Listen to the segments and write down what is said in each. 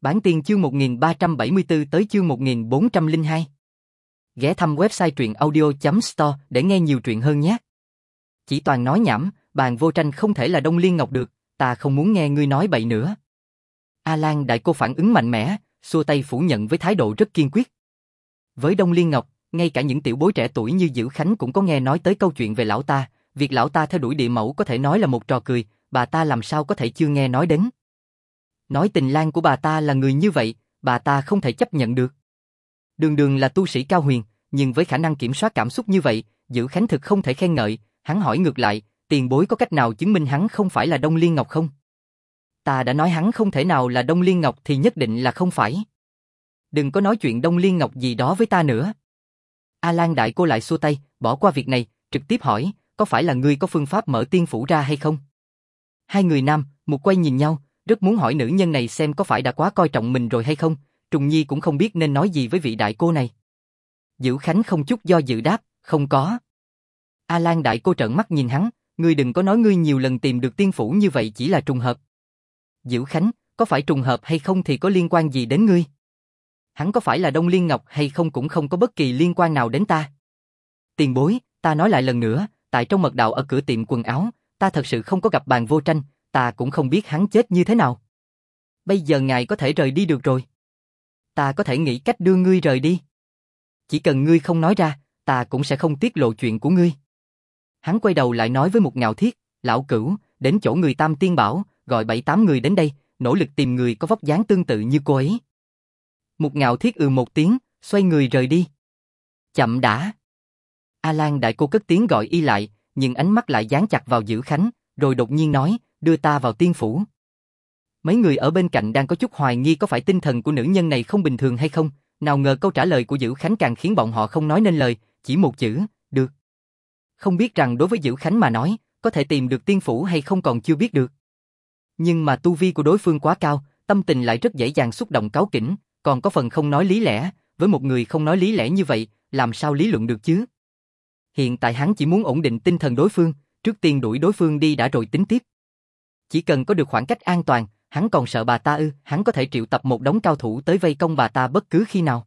Bản tiên chương 1374 tới chương 1402. Ghé thăm website truyện audio.store để nghe nhiều truyện hơn nhé. Chỉ toàn nói nhảm, Bàn Vô Tranh không thể là Đông Liên Ngọc được, ta không muốn nghe ngươi nói bậy nữa. A Lan Đại Cô phản ứng mạnh mẽ, xua tay phủ nhận với thái độ rất kiên quyết. Với Đông Liên Ngọc, ngay cả những tiểu bối trẻ tuổi như Dữ Khánh cũng có nghe nói tới câu chuyện về lão ta, việc lão ta theo đuổi địa mẫu có thể nói là một trò cười, bà ta làm sao có thể chưa nghe nói đến. Nói tình lang của bà ta là người như vậy, bà ta không thể chấp nhận được. Đường đường là tu sĩ cao huyền, nhưng với khả năng kiểm soát cảm xúc như vậy, Dữ Khánh thực không thể khen ngợi, hắn hỏi ngược lại, tiền bối có cách nào chứng minh hắn không phải là Đông Liên Ngọc không? Ta đã nói hắn không thể nào là Đông Liên Ngọc thì nhất định là không phải. Đừng có nói chuyện Đông Liên Ngọc gì đó với ta nữa. A Lan Đại Cô lại xua tay, bỏ qua việc này, trực tiếp hỏi, có phải là ngươi có phương pháp mở tiên phủ ra hay không? Hai người nam, một quay nhìn nhau, rất muốn hỏi nữ nhân này xem có phải đã quá coi trọng mình rồi hay không, Trùng Nhi cũng không biết nên nói gì với vị đại cô này. Dữ Khánh không chút do dự đáp, không có. A Lan Đại Cô trợn mắt nhìn hắn, ngươi đừng có nói ngươi nhiều lần tìm được tiên phủ như vậy chỉ là trùng hợp. Dữ Khánh, có phải trùng hợp hay không thì có liên quan gì đến ngươi? Hắn có phải là Đông Liên Ngọc hay không cũng không có bất kỳ liên quan nào đến ta. Tiền bối, ta nói lại lần nữa, tại trong mật đạo ở cửa tiệm quần áo, ta thật sự không có gặp Bàn Vô Tranh, ta cũng không biết hắn chết như thế nào. Bây giờ ngài có thể rời đi được rồi. Ta có thể nghĩ cách đưa ngươi rời đi. Chỉ cần ngươi không nói ra, ta cũng sẽ không tiết lộ chuyện của ngươi. Hắn quay đầu lại nói với một Ngạo Thiết, lão cửu, đến chỗ người Tam Tiên Bảo, gọi 7-8 người đến đây, nỗ lực tìm người có vóc dáng tương tự như cô ấy. Một Ngạo Thiết một tiếng, xoay người rời đi. Chậm đã. A Lan Đại Cô cất tiếng gọi y lại, nhưng ánh mắt lại dán chặt vào Dữ Khánh, rồi đột nhiên nói, đưa ta vào tiên phủ. Mấy người ở bên cạnh đang có chút hoài nghi có phải tinh thần của nữ nhân này không bình thường hay không, nào ngờ câu trả lời của Dữ Khánh càng khiến bọn họ không nói nên lời, chỉ một chữ, được. Không biết rằng đối với Dữ Khánh mà nói, có thể tìm được tiên phủ hay không còn chưa biết được. Nhưng mà tu vi của đối phương quá cao, tâm tình lại rất dễ dàng xúc động cáu kỉnh, còn có phần không nói lý lẽ, với một người không nói lý lẽ như vậy, làm sao lý luận được chứ? Hiện tại hắn chỉ muốn ổn định tinh thần đối phương, trước tiên đuổi đối phương đi đã rồi tính tiếp. Chỉ cần có được khoảng cách an toàn, hắn còn sợ bà ta ư? Hắn có thể triệu tập một đống cao thủ tới vây công bà ta bất cứ khi nào.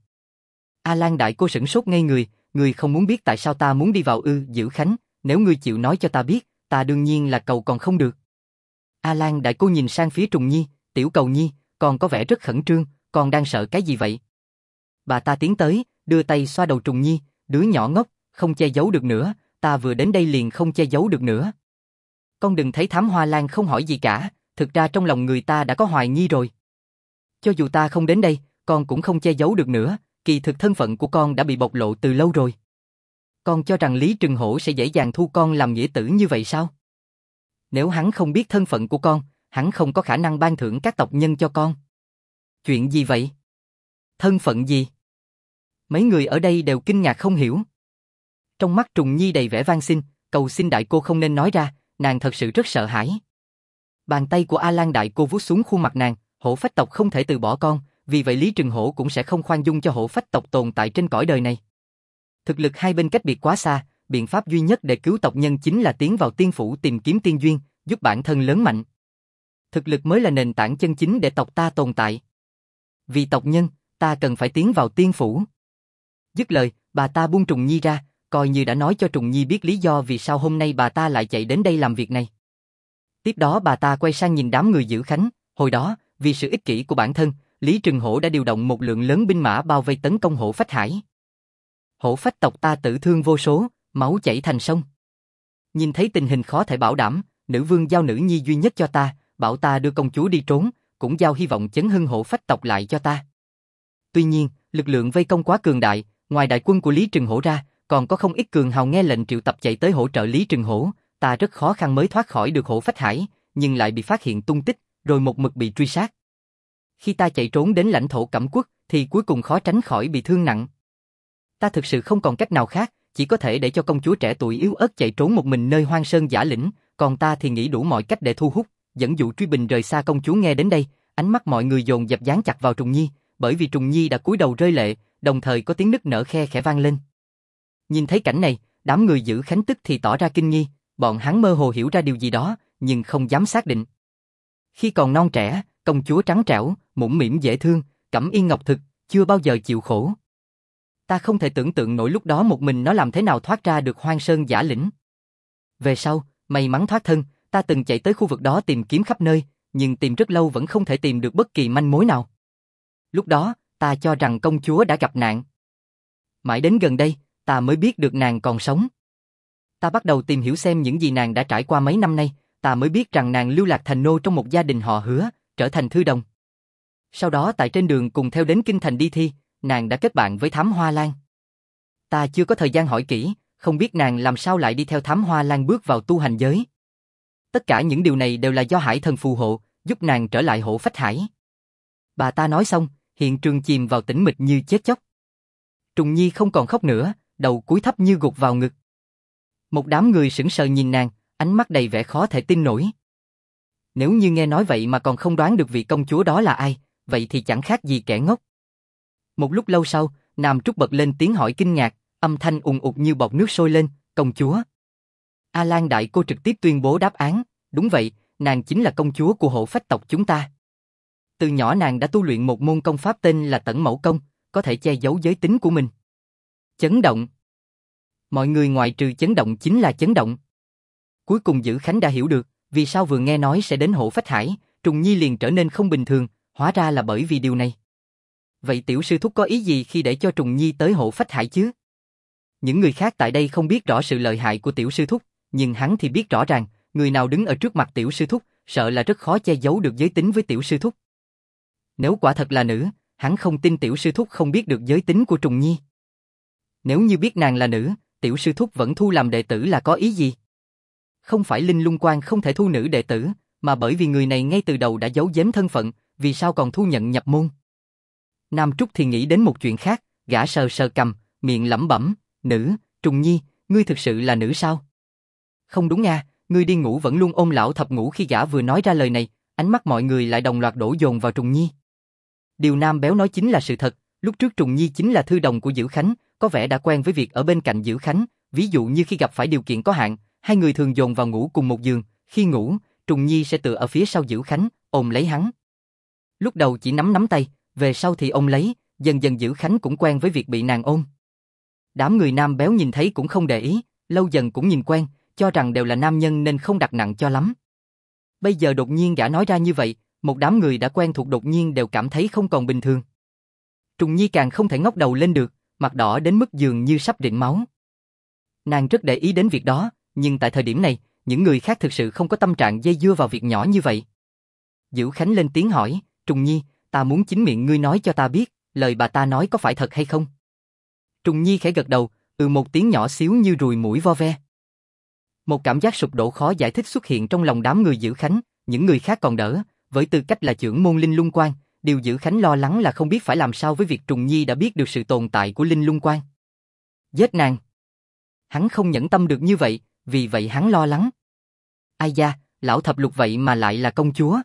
A Lan Đại Cô sửng sốt ngây người, ngươi không muốn biết tại sao ta muốn đi vào ư? Dữ Khánh, nếu ngươi chịu nói cho ta biết, ta đương nhiên là cầu còn không được. A Lan Đại Cô nhìn sang phía Trùng Nhi, tiểu cầu nhi, còn có vẻ rất khẩn trương, còn đang sợ cái gì vậy? Bà ta tiến tới, đưa tay xoa đầu Trùng Nhi, đứa nhỏ ngốc, không che giấu được nữa, ta vừa đến đây liền không che giấu được nữa. Con đừng thấy Thám Hoa Lan không hỏi gì cả, thực ra trong lòng người ta đã có hoài nghi rồi. Cho dù ta không đến đây, con cũng không che giấu được nữa, kỳ thực thân phận của con đã bị bộc lộ từ lâu rồi. Con cho rằng Lý Trừng Hổ sẽ dễ dàng thu con làm nghĩa tử như vậy sao? Nếu hắn không biết thân phận của con, hắn không có khả năng ban thưởng các tộc nhân cho con. Chuyện gì vậy? Thân phận gì? Mấy người ở đây đều kinh ngạc không hiểu. Trong mắt Trùng Nhi đầy vẻ van xin, cầu xin Đại Cô không nên nói ra, nàng thật sự rất sợ hãi. Bàn tay của A Lan Đại Cô vuốt xuống khuôn mặt nàng, hổ phách tộc không thể từ bỏ con, vì vậy Lý Trừng Hổ cũng sẽ không khoan dung cho hổ phách tộc tồn tại trên cõi đời này. Thực lực hai bên cách biệt quá xa, biện pháp duy nhất để cứu tộc nhân chính là tiến vào tiên phủ tìm kiếm tiên duyên, giúp bản thân lớn mạnh. Thực lực mới là nền tảng chân chính để tộc ta tồn tại. Vì tộc nhân, ta cần phải tiến vào tiên phủ. Dứt lời, bà ta buông Trùng Nhi ra, coi như đã nói cho Trùng Nhi biết lý do vì sao hôm nay bà ta lại chạy đến đây làm việc này. Tiếp đó bà ta quay sang nhìn đám người Dữ Khánh, hồi đó, vì sự ích kỷ của bản thân, Lý Trừng Hổ đã điều động một lượng lớn binh mã bao vây tấn công Hổ Phách Hải. Hổ Phách tộc ta tử thương vô số, máu chảy thành sông. Nhìn thấy tình hình khó thể bảo đảm, nữ vương giao nữ nhi duy nhất cho ta, bảo ta đưa công chúa đi trốn, cũng giao hy vọng chấn hưng Hổ Phách tộc lại cho ta. Tuy nhiên, lực lượng vây công quá cường đại, ngoài đại quân của Lý Trừng Hổ ra, còn có không ít cường hào nghe lệnh triệu tập chạy tới hỗ trợ Lý Trừng Hổ, ta rất khó khăn mới thoát khỏi được Hổ Phách Hải, nhưng lại bị phát hiện tung tích, rồi một mực bị truy sát. Khi ta chạy trốn đến lãnh thổ Cẩm Quốc, thì cuối cùng khó tránh khỏi bị thương nặng. Ta thực sự không còn cách nào khác, chỉ có thể để cho công chúa trẻ tuổi yếu ớt chạy trốn một mình nơi hoang sơn dã lĩnh, còn ta thì nghĩ đủ mọi cách để thu hút, dẫn dụ Truy Bình rời xa công chúa. Nghe đến đây, ánh mắt mọi người dồn dập dán chặt vào Trùng Nhi, bởi vì Trùng Nhi đã cúi đầu rơi lệ, đồng thời có tiếng nức nở khe khẽ vang lên. Nhìn thấy cảnh này, đám người Dữ Khánh tức thì tỏ ra kinh nghi, bọn hắn mơ hồ hiểu ra điều gì đó, nhưng không dám xác định. Khi còn non trẻ, công chúa trắng trẻo, mũm mĩm dễ thương, cẩm y ngọc thực, chưa bao giờ chịu khổ. Ta không thể tưởng tượng nổi lúc đó một mình nó làm thế nào thoát ra được Hoang Sơn Giả Lĩnh. Về sau, may mắn thoát thân, ta từng chạy tới khu vực đó tìm kiếm khắp nơi, nhưng tìm rất lâu vẫn không thể tìm được bất kỳ manh mối nào. Lúc đó, ta cho rằng công chúa đã gặp nạn. Mãi đến gần đây, ta mới biết được nàng còn sống. Ta bắt đầu tìm hiểu xem những gì nàng đã trải qua mấy năm nay, ta mới biết rằng nàng lưu lạc thành nô trong một gia đình họ Hứa, trở thành thư đồng. Sau đó tại trên đường cùng theo đến kinh thành đi thi, nàng đã kết bạn với Thám Hoa Lan. Ta chưa có thời gian hỏi kỹ, không biết nàng làm sao lại đi theo Thám Hoa Lan bước vào tu hành giới. Tất cả những điều này đều là do Hải Thần phù hộ, giúp nàng trở lại Hổ Phách Hải. Bà ta nói xong, hiện trường chìm vào tĩnh mịch như chết chóc. Trùng Nhi không còn khóc nữa, đầu cúi thấp như gục vào ngực. Một đám người sững sờ nhìn nàng, ánh mắt đầy vẻ khó thể tin nổi. Nếu như nghe nói vậy mà còn không đoán được vị công chúa đó là ai, vậy thì chẳng khác gì kẻ ngốc. Một lúc lâu sau, Nam Trúc bật lên tiếng hỏi kinh ngạc, âm thanh ùn ụt như bọt nước sôi lên, công chúa. A Lan đại cô trực tiếp tuyên bố đáp án, đúng vậy, nàng chính là công chúa của Hổ Phách tộc chúng ta. Từ nhỏ nàng đã tu luyện một môn công pháp tên là Tẩn Mẫu Công, có thể che giấu giới tính của mình. Chấn động. Mọi người ngoại trừ chấn động chính là chấn động. Cuối cùng Dữ Khánh đã hiểu được, vì sao vừa nghe nói sẽ đến Hổ Phách Hải, Trùng Nhi liền trở nên không bình thường, hóa ra là bởi vì điều này. Vậy tiểu sư thúc có ý gì khi để cho Trùng Nhi tới Hổ Phách Hải chứ? Những người khác tại đây không biết rõ sự lợi hại của tiểu sư thúc, nhưng hắn thì biết rõ ràng, người nào đứng ở trước mặt tiểu sư thúc, sợ là rất khó che giấu được giới tính với tiểu sư thúc. Nếu quả thật là nữ, hắn không tin tiểu sư thúc không biết được giới tính của Trùng Nhi. Nếu như biết nàng là nữ, tiểu sư thúc vẫn thu làm đệ tử là có ý gì? Không phải Linh Lung Quan không thể thu nữ đệ tử, mà bởi vì người này ngay từ đầu đã giấu giếm thân phận, vì sao còn thu nhận nhập môn? Nam Trúc thì nghĩ đến một chuyện khác, gã sờ sờ cằm, miệng lẩm bẩm, nữ, Trùng Nhi, ngươi thực sự là nữ sao? Không đúng à, ngươi đi ngủ vẫn luôn ôm lão thập ngủ khi gã vừa nói ra lời này, ánh mắt mọi người lại đồng loạt đổ dồn vào Trùng Nhi. Điều Nam Béo nói chính là sự thật, lúc trước Trùng Nhi chính là thư đồng của Dữ Khánh, có vẻ đã quen với việc ở bên cạnh Dữ Khánh, ví dụ như khi gặp phải điều kiện có hạn, hai người thường dồn vào ngủ cùng một giường, khi ngủ, Trùng Nhi sẽ tựa ở phía sau Dữ Khánh, ôm lấy hắn. Lúc đầu chỉ nắm tay, về sau thì ôm lấy, dần dần Dữ Khánh cũng quen với việc bị nàng ôm. Đám người Nam Béo nhìn thấy cũng không để ý, lâu dần cũng nhìn quen, cho rằng đều là nam nhân nên không đặt nặng cho lắm. Bây giờ đột nhiên gã nói ra như vậy, một đám người đã quen thuộc đột nhiên đều cảm thấy không còn bình thường. Trùng Nhi càng không thể ngóc đầu lên được, mặt đỏ đến mức dường như sắp rịn máu. Nàng rất để ý đến việc đó, nhưng tại thời điểm này, những người khác thực sự không có tâm trạng dây dưa vào việc nhỏ như vậy. Dữ Khánh lên tiếng hỏi, Trùng Nhi, ta muốn chính miệng ngươi nói cho ta biết, lời bà ta nói có phải thật hay không? Trùng Nhi khẽ gật đầu, một tiếng nhỏ xíu như ruồi muỗi vo ve. Một cảm giác sụp đổ khó giải thích xuất hiện trong lòng đám người Dữ Khánh, những người khác còn đỡ, với tư cách là trưởng môn Linh Lung Quan, điều Dữ Khánh lo lắng là không biết phải làm sao với việc Trùng Nhi đã biết được sự tồn tại của Linh Lung Quan. Giết nàng. Hắn không nhẫn tâm được như vậy, vì vậy hắn lo lắng. Ai da, lão thập lục vậy mà lại là công chúa.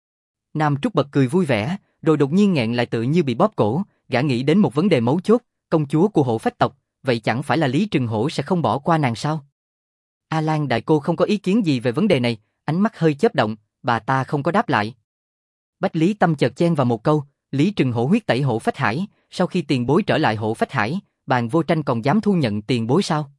Nam Trúc bật cười vui vẻ, rồi đột nhiên nghẹn lại tự như bị bóp cổ, gã nghĩ đến một vấn đề mấu chốt, công chúa của Hổ Phách tộc, vậy chẳng phải là Lý Trừng Hổ sẽ không bỏ qua nàng sao? A Lan đại cô không có ý kiến gì về vấn đề này, ánh mắt hơi chớp động, bà ta không có đáp lại. Bách Lý Tâm chợt chen vào một câu, Lý Trừng Hổ huyết tẩy Hổ Phách Hải, sau khi tiền bối trở lại Hổ Phách Hải, Bàn Vô Tranh còn dám thu nhận tiền bối sao?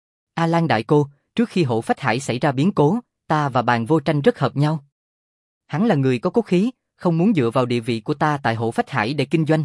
A Lan đại cô, trước khi Hổ Phách Hải xảy ra biến cố, ta và Bàn Vô Tranh rất hợp nhau. Hắn là người có cốt khí, không muốn dựa vào địa vị của ta tại Hổ Phách Hải để kinh doanh.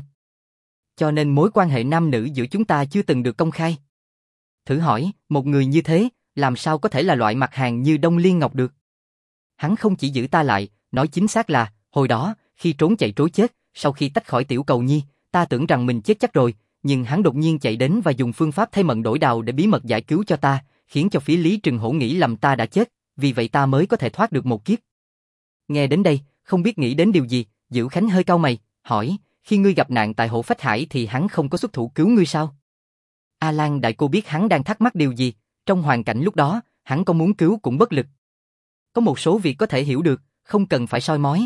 Cho nên mối quan hệ nam nữ giữa chúng ta chưa từng được công khai. Thử hỏi, một người như thế, làm sao có thể là loại mặt hàng như Đông Liên Ngọc được? Hắn không chỉ giữ ta lại, nói chính xác là, hồi đó, khi trốn chạy trối chết, sau khi tách khỏi Tiểu Cầu Nhi, ta tưởng rằng mình chết chắc rồi, nhưng hắn đột nhiên chạy đến và dùng phương pháp thay mận đổi đào để bí mật giải cứu cho ta, khiến cho phía Lý Trừng Hổ nghĩ lầm ta đã chết, vì vậy ta mới có thể thoát được một kiếp. Nghe đến đây, không biết nghĩ đến điều gì, Dữ Khánh hơi cau mày, hỏi, khi ngươi gặp nạn tại Hổ Phách Hải thì hắn không có xuất thủ cứu ngươi sao? A Lan đại cô biết hắn đang thắc mắc điều gì, trong hoàn cảnh lúc đó, hắn có muốn cứu cũng bất lực. Có một số việc có thể hiểu được, không cần phải soi mói.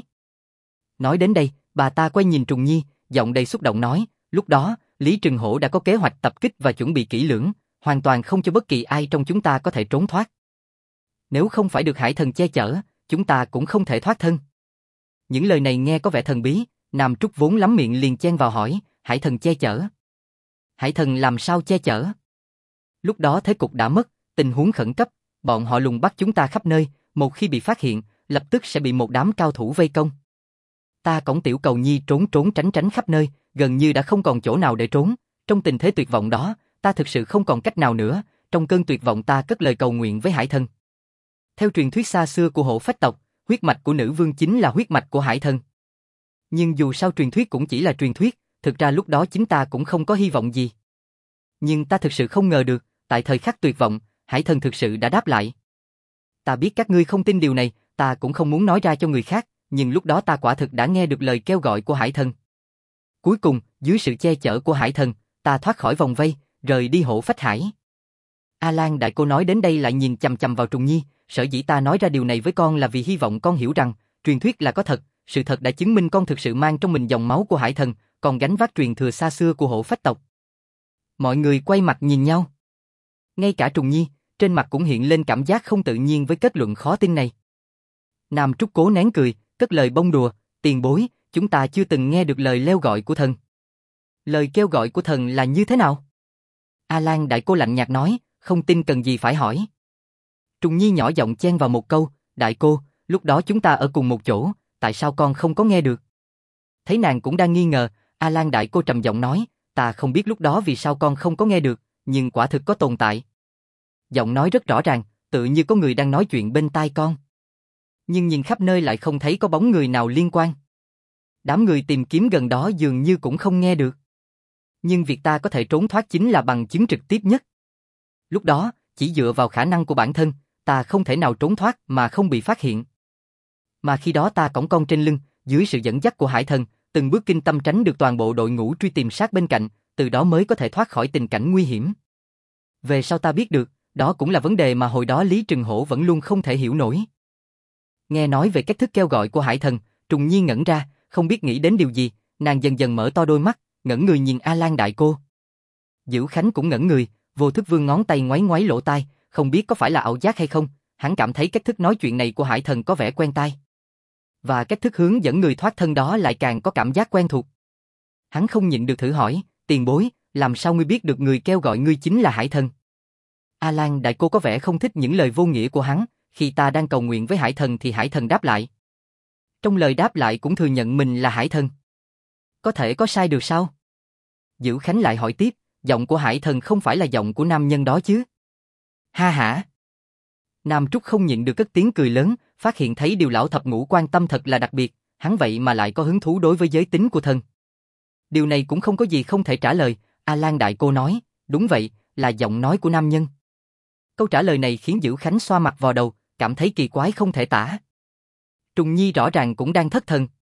Nói đến đây, bà ta quay nhìn Trùng Nhi, giọng đầy xúc động nói, lúc đó, Lý Trừng Hổ đã có kế hoạch tập kích và chuẩn bị kỹ lưỡng, hoàn toàn không cho bất kỳ ai trong chúng ta có thể trốn thoát. Nếu không phải được Hải Thần che chở, chúng ta cũng không thể thoát thân. Những lời này nghe có vẻ thần bí, Nam Trúc vốn lắm miệng liền chen vào hỏi, Hải thần che chở. Hải thần làm sao che chở? Lúc đó thế cục đã mất, tình huống khẩn cấp, bọn họ lùng bắt chúng ta khắp nơi, một khi bị phát hiện, lập tức sẽ bị một đám cao thủ vây công. Ta cõng Tiểu Cầu Nhi trốn trốn tránh tránh khắp nơi, gần như đã không còn chỗ nào để trốn. Trong tình thế tuyệt vọng đó, ta thực sự không còn cách nào nữa, trong cơn tuyệt vọng ta cất lời cầu nguyện với Hải thần. Theo truyền thuyết xa xưa của Hổ Phách tộc, huyết mạch của nữ vương chính là huyết mạch của Hải thần. Nhưng dù sao truyền thuyết cũng chỉ là truyền thuyết, thực ra lúc đó chính ta cũng không có hy vọng gì. Nhưng ta thực sự không ngờ được, tại thời khắc tuyệt vọng, Hải thần thực sự đã đáp lại. Ta biết các ngươi không tin điều này, ta cũng không muốn nói ra cho người khác, nhưng lúc đó ta quả thực đã nghe được lời kêu gọi của Hải thần. Cuối cùng, dưới sự che chở của Hải thần, ta thoát khỏi vòng vây, rời đi Hổ Phách Hải. A Lan đại cô nói đến đây lại nhìn chằm chằm vào Trùng Nhi, sở dĩ ta nói ra điều này với con là vì hy vọng con hiểu rằng, truyền thuyết là có thật, sự thật đã chứng minh con thực sự mang trong mình dòng máu của Hải thần, còn gánh vác truyền thừa xa xưa của Hổ Phách tộc. Mọi người quay mặt nhìn nhau. Ngay cả Trùng Nhi, trên mặt cũng hiện lên cảm giác không tự nhiên với kết luận khó tin này. Nam Trúc cố nén cười, cất lời bông đùa, tiền bối, chúng ta chưa từng nghe được lời leo gọi của thần. Lời kêu gọi của thần là như thế nào? A Lan đại cô lạnh nhạt nói, không tin cần gì phải hỏi. Trùng Nhi nhỏ giọng chen vào một câu, đại cô, lúc đó chúng ta ở cùng một chỗ, tại sao con không có nghe được? Thấy nàng cũng đang nghi ngờ, A Lan đại cô trầm giọng nói, ta không biết lúc đó vì sao con không có nghe được, nhưng quả thực có tồn tại. Giọng nói rất rõ ràng, tự như có người đang nói chuyện bên tai con. Nhưng nhìn khắp nơi lại không thấy có bóng người nào liên quan. Đám người tìm kiếm gần đó dường như cũng không nghe được. Nhưng việc ta có thể trốn thoát chính là bằng chứng trực tiếp nhất. Lúc đó, chỉ dựa vào khả năng của bản thân, ta không thể nào trốn thoát mà không bị phát hiện. Mà khi đó ta cõng con trên lưng, dưới sự dẫn dắt của Hải thần, từng bước kinh tâm tránh được toàn bộ đội ngũ truy tìm sát bên cạnh, từ đó mới có thể thoát khỏi tình cảnh nguy hiểm. Về sau ta biết được, đó cũng là vấn đề mà hồi đó Lý Trừng Hổ vẫn luôn không thể hiểu nổi. Nghe nói về cách thức kêu gọi của Hải thần, Trùng Nhi ngẩn ra, không biết nghĩ đến điều gì, nàng dần dần mở to đôi mắt, ngẩng người nhìn A Lan đại cô. Dữ Khánh cũng ngẩn người, vô thức vươn ngón tay ngoáy ngoáy lỗ tai, không biết có phải là ảo giác hay không, hắn cảm thấy cách thức nói chuyện này của Hải thần có vẻ quen tai. Và cách thức hướng dẫn người thoát thân đó lại càng có cảm giác quen thuộc. Hắn không nhịn được thử hỏi, tiền bối, làm sao ngươi biết được người kêu gọi ngươi chính là Hải thần? A Lan đại cô có vẻ không thích những lời vô nghĩa của hắn, khi ta đang cầu nguyện với Hải thần thì Hải thần đáp lại. Trong lời đáp lại cũng thừa nhận mình là Hải thần. Có thể có sai được sao? Dữ Khánh lại hỏi tiếp, giọng của Hải thần không phải là giọng của nam nhân đó chứ? Ha hả? Nam Trúc không nhịn được cất tiếng cười lớn, phát hiện thấy điều lão thập ngũ quan tâm thật là đặc biệt, hắn vậy mà lại có hứng thú đối với giới tính của thần. Điều này cũng không có gì không thể trả lời, A Lan đại cô nói, đúng vậy, là giọng nói của nam nhân. Câu trả lời này khiến Dữ Khánh xoa mặt vào đầu, cảm thấy kỳ quái không thể tả. Trùng Nhi rõ ràng cũng đang thất thần.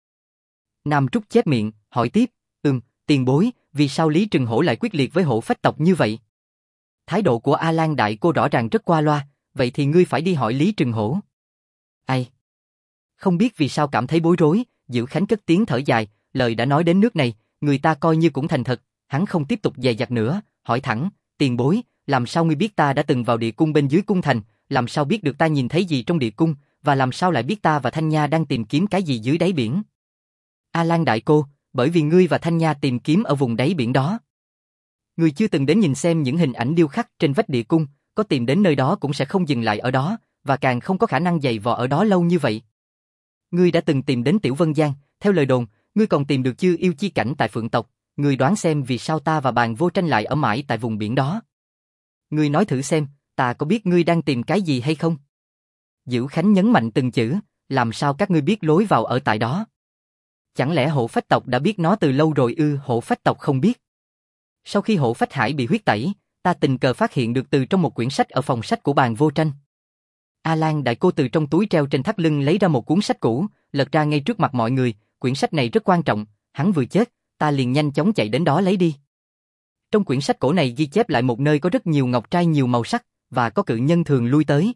Nam Trúc chép miệng, hỏi tiếp, tiền bối, vì sao Lý Trừng Hổ lại quyết liệt với Hổ Phách tộc như vậy? Thái độ của A Lan đại cô rõ ràng rất qua loa, vậy thì ngươi phải đi hỏi Lý Trừng Hổ. Ai? Không biết vì sao cảm thấy bối rối, Dữ Khánh cất tiếng thở dài, lời đã nói đến nước này, người ta coi như cũng thành thật, hắn không tiếp tục dè dặt nữa, hỏi thẳng, tiền bối, làm sao ngươi biết ta đã từng vào địa cung bên dưới cung thành, làm sao biết được ta nhìn thấy gì trong địa cung, và làm sao lại biết ta và Thanh Nha đang tìm kiếm cái gì dưới đáy biển? A Lan đại cô, bởi vì ngươi và Thanh Nha tìm kiếm ở vùng đáy biển đó. Ngươi chưa từng đến nhìn xem những hình ảnh điêu khắc trên vách địa cung, có tìm đến nơi đó cũng sẽ không dừng lại ở đó, và càng không có khả năng dày vò ở đó lâu như vậy. Ngươi đã từng tìm đến Tiểu Vân Giang, theo lời đồn, ngươi còn tìm được Chư Yêu chi cảnh tại Phượng tộc, ngươi đoán xem vì sao ta và Bàn Vô Tranh lại ở mãi tại vùng biển đó. Ngươi nói thử xem, ta có biết ngươi đang tìm cái gì hay không? Dữ Khánh nhấn mạnh từng chữ, làm sao các ngươi biết lối vào ở tại đó? Chẳng lẽ Hổ Phách tộc đã biết nó từ lâu rồi ư? Hổ Phách tộc không biết. Sau khi Hổ Phách Hải bị huyết tẩy, ta tình cờ phát hiện được từ trong một quyển sách ở phòng sách của Bàn Vô Tranh. A Lan đại cô từ trong túi treo trên thắt lưng lấy ra một cuốn sách cũ, lật ra ngay trước mặt mọi người, quyển sách này rất quan trọng, hắn vừa chết, ta liền nhanh chóng chạy đến đó lấy đi. Trong quyển sách cổ này ghi chép lại một nơi có rất nhiều ngọc trai nhiều màu sắc, và có cự nhân thường lui tới.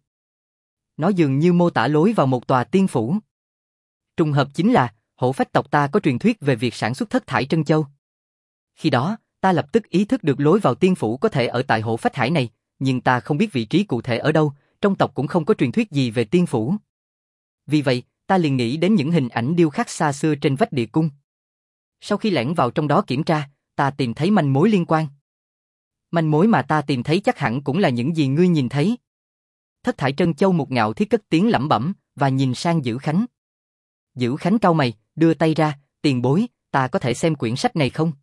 Nó dường như mô tả lối vào một tòa tiên phủ. Trùng hợp chính là, Hổ Phách tộc ta có truyền thuyết về việc sản xuất thất thải trân châu. Khi đó, ta lập tức ý thức được lối vào tiên phủ có thể ở tại Hổ Phách Hải này, nhưng ta không biết vị trí cụ thể ở đâu, trong tộc cũng không có truyền thuyết gì về tiên phủ. Vì vậy, ta liền nghĩ đến những hình ảnh điêu khắc xa xưa trên vách địa cung. Sau khi lẻn vào trong đó kiểm tra, ta tìm thấy manh mối liên quan. Manh mối mà ta tìm thấy chắc hẳn cũng là những gì ngươi nhìn thấy. Thất thải trân châu Một Ngạo Thiết cất tiếng lẩm bẩm và nhìn sang Dữ Khánh. Dữ Khánh cau mày, đưa tay ra, tiền bối, ta có thể xem quyển sách này không?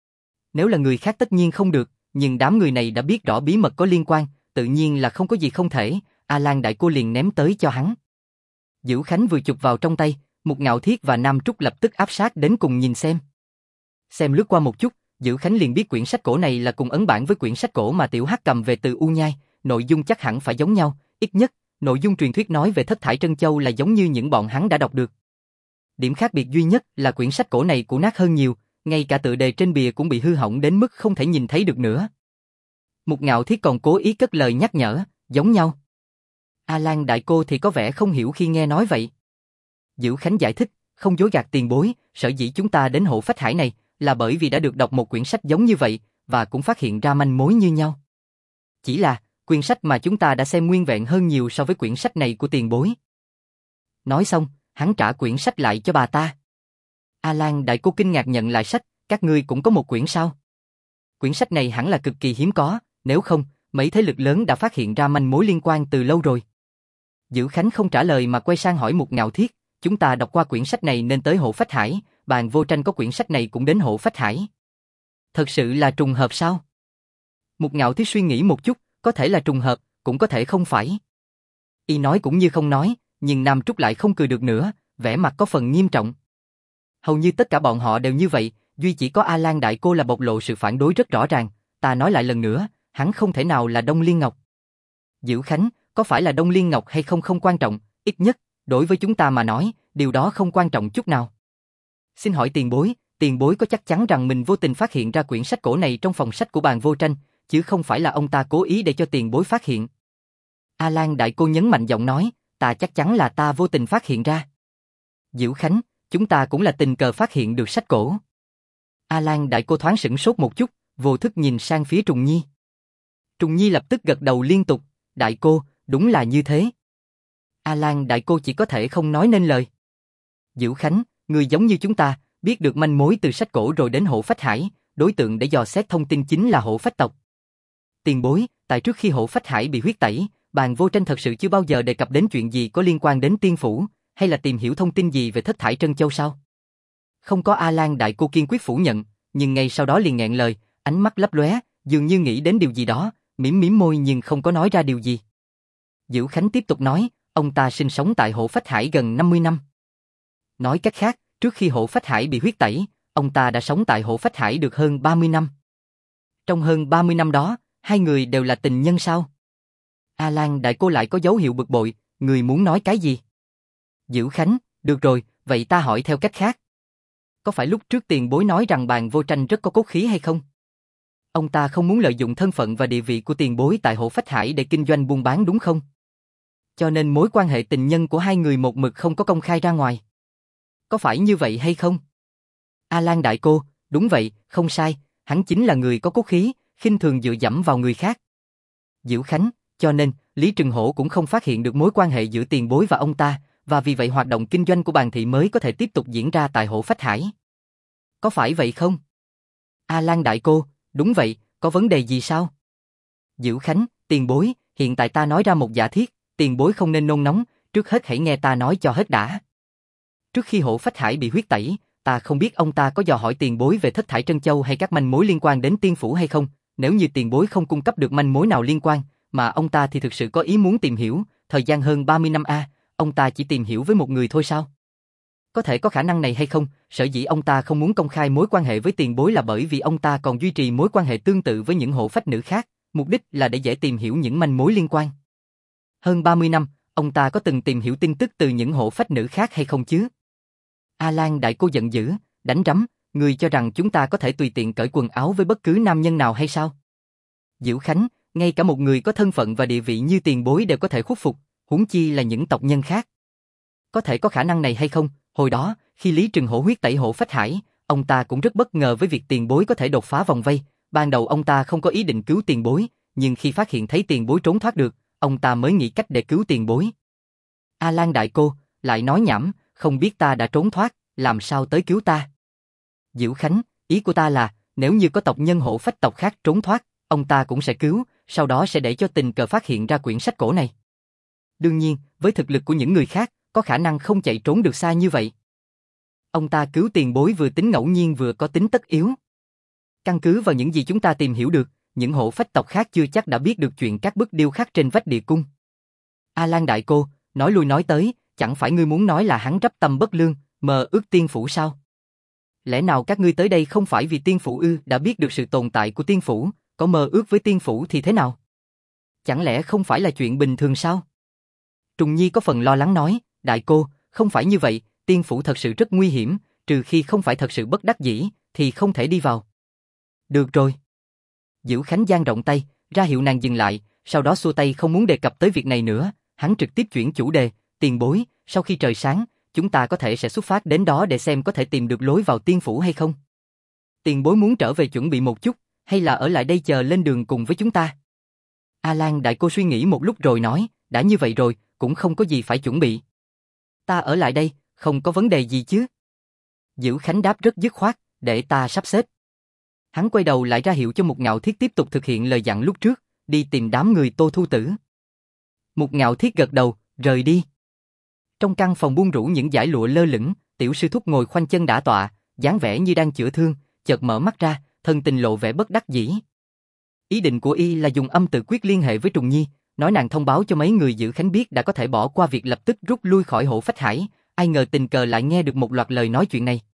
Nếu là người khác tất nhiên không được, nhưng đám người này đã biết rõ bí mật có liên quan, tự nhiên là không có gì không thể, A Lan đại cô liền ném tới cho hắn. Dữ Khánh vừa chụp vào trong tay, Một Ngạo Thiết và Nam Trúc lập tức áp sát đến cùng nhìn xem. Xem lướt qua một chút, Dữ Khánh liền biết quyển sách cổ này là cùng ấn bản với quyển sách cổ mà Tiểu Hắc cầm về từ U Nhai, nội dung chắc hẳn phải giống nhau, ít nhất, nội dung truyền thuyết nói về thất thải trân châu là giống như những bọn hắn đã đọc được. Điểm khác biệt duy nhất là quyển sách cổ này cũ nát hơn nhiều, ngay cả tựa đề trên bìa cũng bị hư hỏng đến mức không thể nhìn thấy được nữa. Một Ngạo Thiết còn cố ý cất lời nhắc nhở, giống nhau. A Lan đại cô thì có vẻ không hiểu khi nghe nói vậy. Dữ Khánh giải thích, không dối gạt tiền bối, sở dĩ chúng ta đến hộ phách hải này là bởi vì đã được đọc một quyển sách giống như vậy và cũng phát hiện ra manh mối như nhau. Chỉ là, quyển sách mà chúng ta đã xem nguyên vẹn hơn nhiều so với quyển sách này của tiền bối. Nói xong, hắn trả quyển sách lại cho bà ta. A Lan đại cô kinh ngạc nhận lại sách, các ngươi cũng có một quyển sao? Quyển sách này hẳn là cực kỳ hiếm có, nếu không, mấy thế lực lớn đã phát hiện ra manh mối liên quan từ lâu rồi. Dữ Khánh không trả lời mà quay sang hỏi Một Ngạo Thiết, chúng ta đọc qua quyển sách này nên tới hộ phách hải, Bàn Vô Tranh có quyển sách này cũng đến hộ phách hải. Thật sự là trùng hợp sao? Một Ngạo Thiết suy nghĩ một chút, có thể là trùng hợp, cũng có thể không phải. Y nói cũng như không nói, nhưng Nam Trúc lại không cười được nữa, vẻ mặt có phần nghiêm trọng. Hầu như tất cả bọn họ đều như vậy, duy chỉ có A Lan đại cô là bộc lộ sự phản đối rất rõ ràng, ta nói lại lần nữa, hắn không thể nào là Đông Liên Ngọc. Dữ Khánh, có phải là Đông Liên Ngọc hay không không quan trọng, ít nhất, đối với chúng ta mà nói, điều đó không quan trọng chút nào. Xin hỏi tiền bối có chắc chắn rằng mình vô tình phát hiện ra quyển sách cổ này trong phòng sách của Bàn Vô Tranh, chứ không phải là ông ta cố ý để cho tiền bối phát hiện? A Lan đại cô nhấn mạnh giọng nói, ta chắc chắn là ta vô tình phát hiện ra. Dữ Khánh, chúng ta cũng là tình cờ phát hiện được sách cổ. A Lan đại cô thoáng sửng sốt một chút, vô thức nhìn sang phía Trùng Nhi. Trùng Nhi lập tức gật đầu liên tục, đại cô, đúng là như thế. A Lan đại cô chỉ có thể không nói nên lời. Dữ Khánh, người giống như chúng ta, biết được manh mối từ sách cổ rồi đến hộ phách hải, đối tượng để dò xét thông tin chính là hộ phách tộc. Tiền bối, tại trước khi hộ phách hải bị huyết tẩy, Bàn Vô Tranh thật sự chưa bao giờ đề cập đến chuyện gì có liên quan đến tiên phủ, hay là tìm hiểu thông tin gì về thất thải trân châu sao? Không có. A Lan đại cô kiên quyết phủ nhận, nhưng ngay sau đó liền nghẹn lời, ánh mắt lấp lóe, dường như nghĩ đến điều gì đó, mím môi nhưng không có nói ra điều gì. Dữ Khánh tiếp tục nói, ông ta sinh sống tại hộ phách hải gần 50 năm. Nói cách khác, trước khi hộ phách hải bị huyết tẩy, ông ta đã sống tại hộ phách hải được hơn 30 năm. Trong hơn 30 năm đó, hai người đều là tình nhân sao? A Lan đại cô lại có dấu hiệu bực bội, người muốn nói cái gì? Dữ Khánh, được rồi, vậy ta hỏi theo cách khác. Có phải lúc trước tiền bối nói rằng Bàn Vô Tranh rất có cốt khí hay không? Ông ta không muốn lợi dụng thân phận và địa vị của tiền bối tại hộ phách hải để kinh doanh buôn bán đúng không? Cho nên mối quan hệ tình nhân của hai người một mực không có công khai ra ngoài. Có phải như vậy hay không? A Lan đại cô, đúng vậy, không sai, hắn chính là người có cốt khí, khinh thường dựa dẫm vào người khác. Dữ Khánh, cho nên, Lý Trừng Hổ cũng không phát hiện được mối quan hệ giữa tiền bối và ông ta, và vì vậy hoạt động kinh doanh của Bàn thị mới có thể tiếp tục diễn ra tại hộ phách hải. Có phải vậy không? A Lan đại cô, đúng vậy, có vấn đề gì sao? Dữ Khánh, tiền bối, hiện tại ta nói ra một giả thiết, tiền bối không nên nôn nóng, trước hết hãy nghe ta nói cho hết đã. Trước khi hộ phách hải bị huyết tẩy, ta không biết ông ta có dò hỏi tiền bối về thất thải trân châu hay các manh mối liên quan đến tiên phủ hay không, nếu như tiền bối không cung cấp được manh mối nào liên quan, mà ông ta thì thực sự có ý muốn tìm hiểu, thời gian hơn 30 năm ông ta chỉ tìm hiểu với một người thôi sao? Có thể có khả năng này hay không, sở dĩ ông ta không muốn công khai mối quan hệ với tiền bối là bởi vì ông ta còn duy trì mối quan hệ tương tự với những hộ phách nữ khác, mục đích là để dễ tìm hiểu những manh mối liên quan. Hơn 30 năm, ông ta có từng tìm hiểu tin tức từ những hộ phách nữ khác hay không chứ? A Lan đại cô giận dữ, đánh rắm, người cho rằng chúng ta có thể tùy tiện cởi quần áo với bất cứ nam nhân nào hay sao? Dữ Khánh, ngay cả một người có thân phận và địa vị như tiền bối đều có thể khuất phục, huống chi là những tộc nhân khác. Có thể có khả năng này hay không? Hồi đó, khi Lý Trừng Hổ huyết tẩy hộ phách hải, ông ta cũng rất bất ngờ với việc tiền bối có thể đột phá vòng vây. Ban đầu ông ta không có ý định cứu tiền bối, nhưng khi phát hiện thấy tiền bối trốn thoát được, ông ta mới nghĩ cách để cứu tiền bối. A Lan đại cô, lại nói nhảm, không biết ta đã trốn thoát, làm sao tới cứu ta? Diệu Khánh, ý của ta là, nếu như có tộc nhân Hổ Phách tộc khác trốn thoát, ông ta cũng sẽ cứu, sau đó sẽ để cho tình cờ phát hiện ra quyển sách cổ này. Đương nhiên, với thực lực của những người khác, có khả năng không chạy trốn được xa như vậy. Ông ta cứu tiền bối vừa tính ngẫu nhiên vừa có tính tất yếu. Căn cứ vào những gì chúng ta tìm hiểu được, những Hổ Phách tộc khác chưa chắc đã biết được chuyện các bức điêu khắc trên vách địa cung. A Lan đại cô, nói lui nói tới, chẳng phải ngươi muốn nói là hắn rắp tâm bất lương, mơ ước tiên phủ sao? Lẽ nào các ngươi tới đây không phải vì tiên phủ ư? Đã biết được sự tồn tại của tiên phủ, có mơ ước với tiên phủ thì thế nào? Chẳng lẽ không phải là chuyện bình thường sao? Trùng Nhi có phần lo lắng nói, đại cô, không phải như vậy, tiên phủ thật sự rất nguy hiểm, trừ khi không phải thật sự bất đắc dĩ, thì không thể đi vào. Được rồi. Diệu Khánh dang rộng tay, ra hiệu nàng dừng lại, sau đó xua tay không muốn đề cập tới việc này nữa, hắn trực tiếp chuyển chủ đề, tiền bối, sau khi trời sáng, chúng ta có thể sẽ xuất phát đến đó để xem có thể tìm được lối vào tiên phủ hay không. Tiền bối muốn trở về chuẩn bị một chút, hay là ở lại đây chờ lên đường cùng với chúng ta? A Lan đại cô suy nghĩ một lúc rồi nói, đã như vậy rồi, cũng không có gì phải chuẩn bị. Ta ở lại đây, không có vấn đề gì chứ? Diệu Khánh đáp rất dứt khoát, để ta sắp xếp. Hắn quay đầu lại ra hiệu cho Mục Ngạo Thiết tiếp tục thực hiện lời dặn lúc trước, đi tìm đám người Tô Thu Tử. Mục Ngạo Thiết gật đầu, rời đi. Trong căn phòng buông rũ những dải lụa lơ lửng, tiểu sư thúc ngồi khoanh chân đả tọa, dáng vẻ như đang chữa thương, chợt mở mắt ra, thân tình lộ vẻ bất đắc dĩ. Ý định của y là dùng âm tự quyết liên hệ với Trùng Nhi, nói nàng thông báo cho mấy người giữ Khánh biết đã có thể bỏ qua việc lập tức rút lui khỏi Hổ Phách Hải, ai ngờ tình cờ lại nghe được một loạt lời nói chuyện này.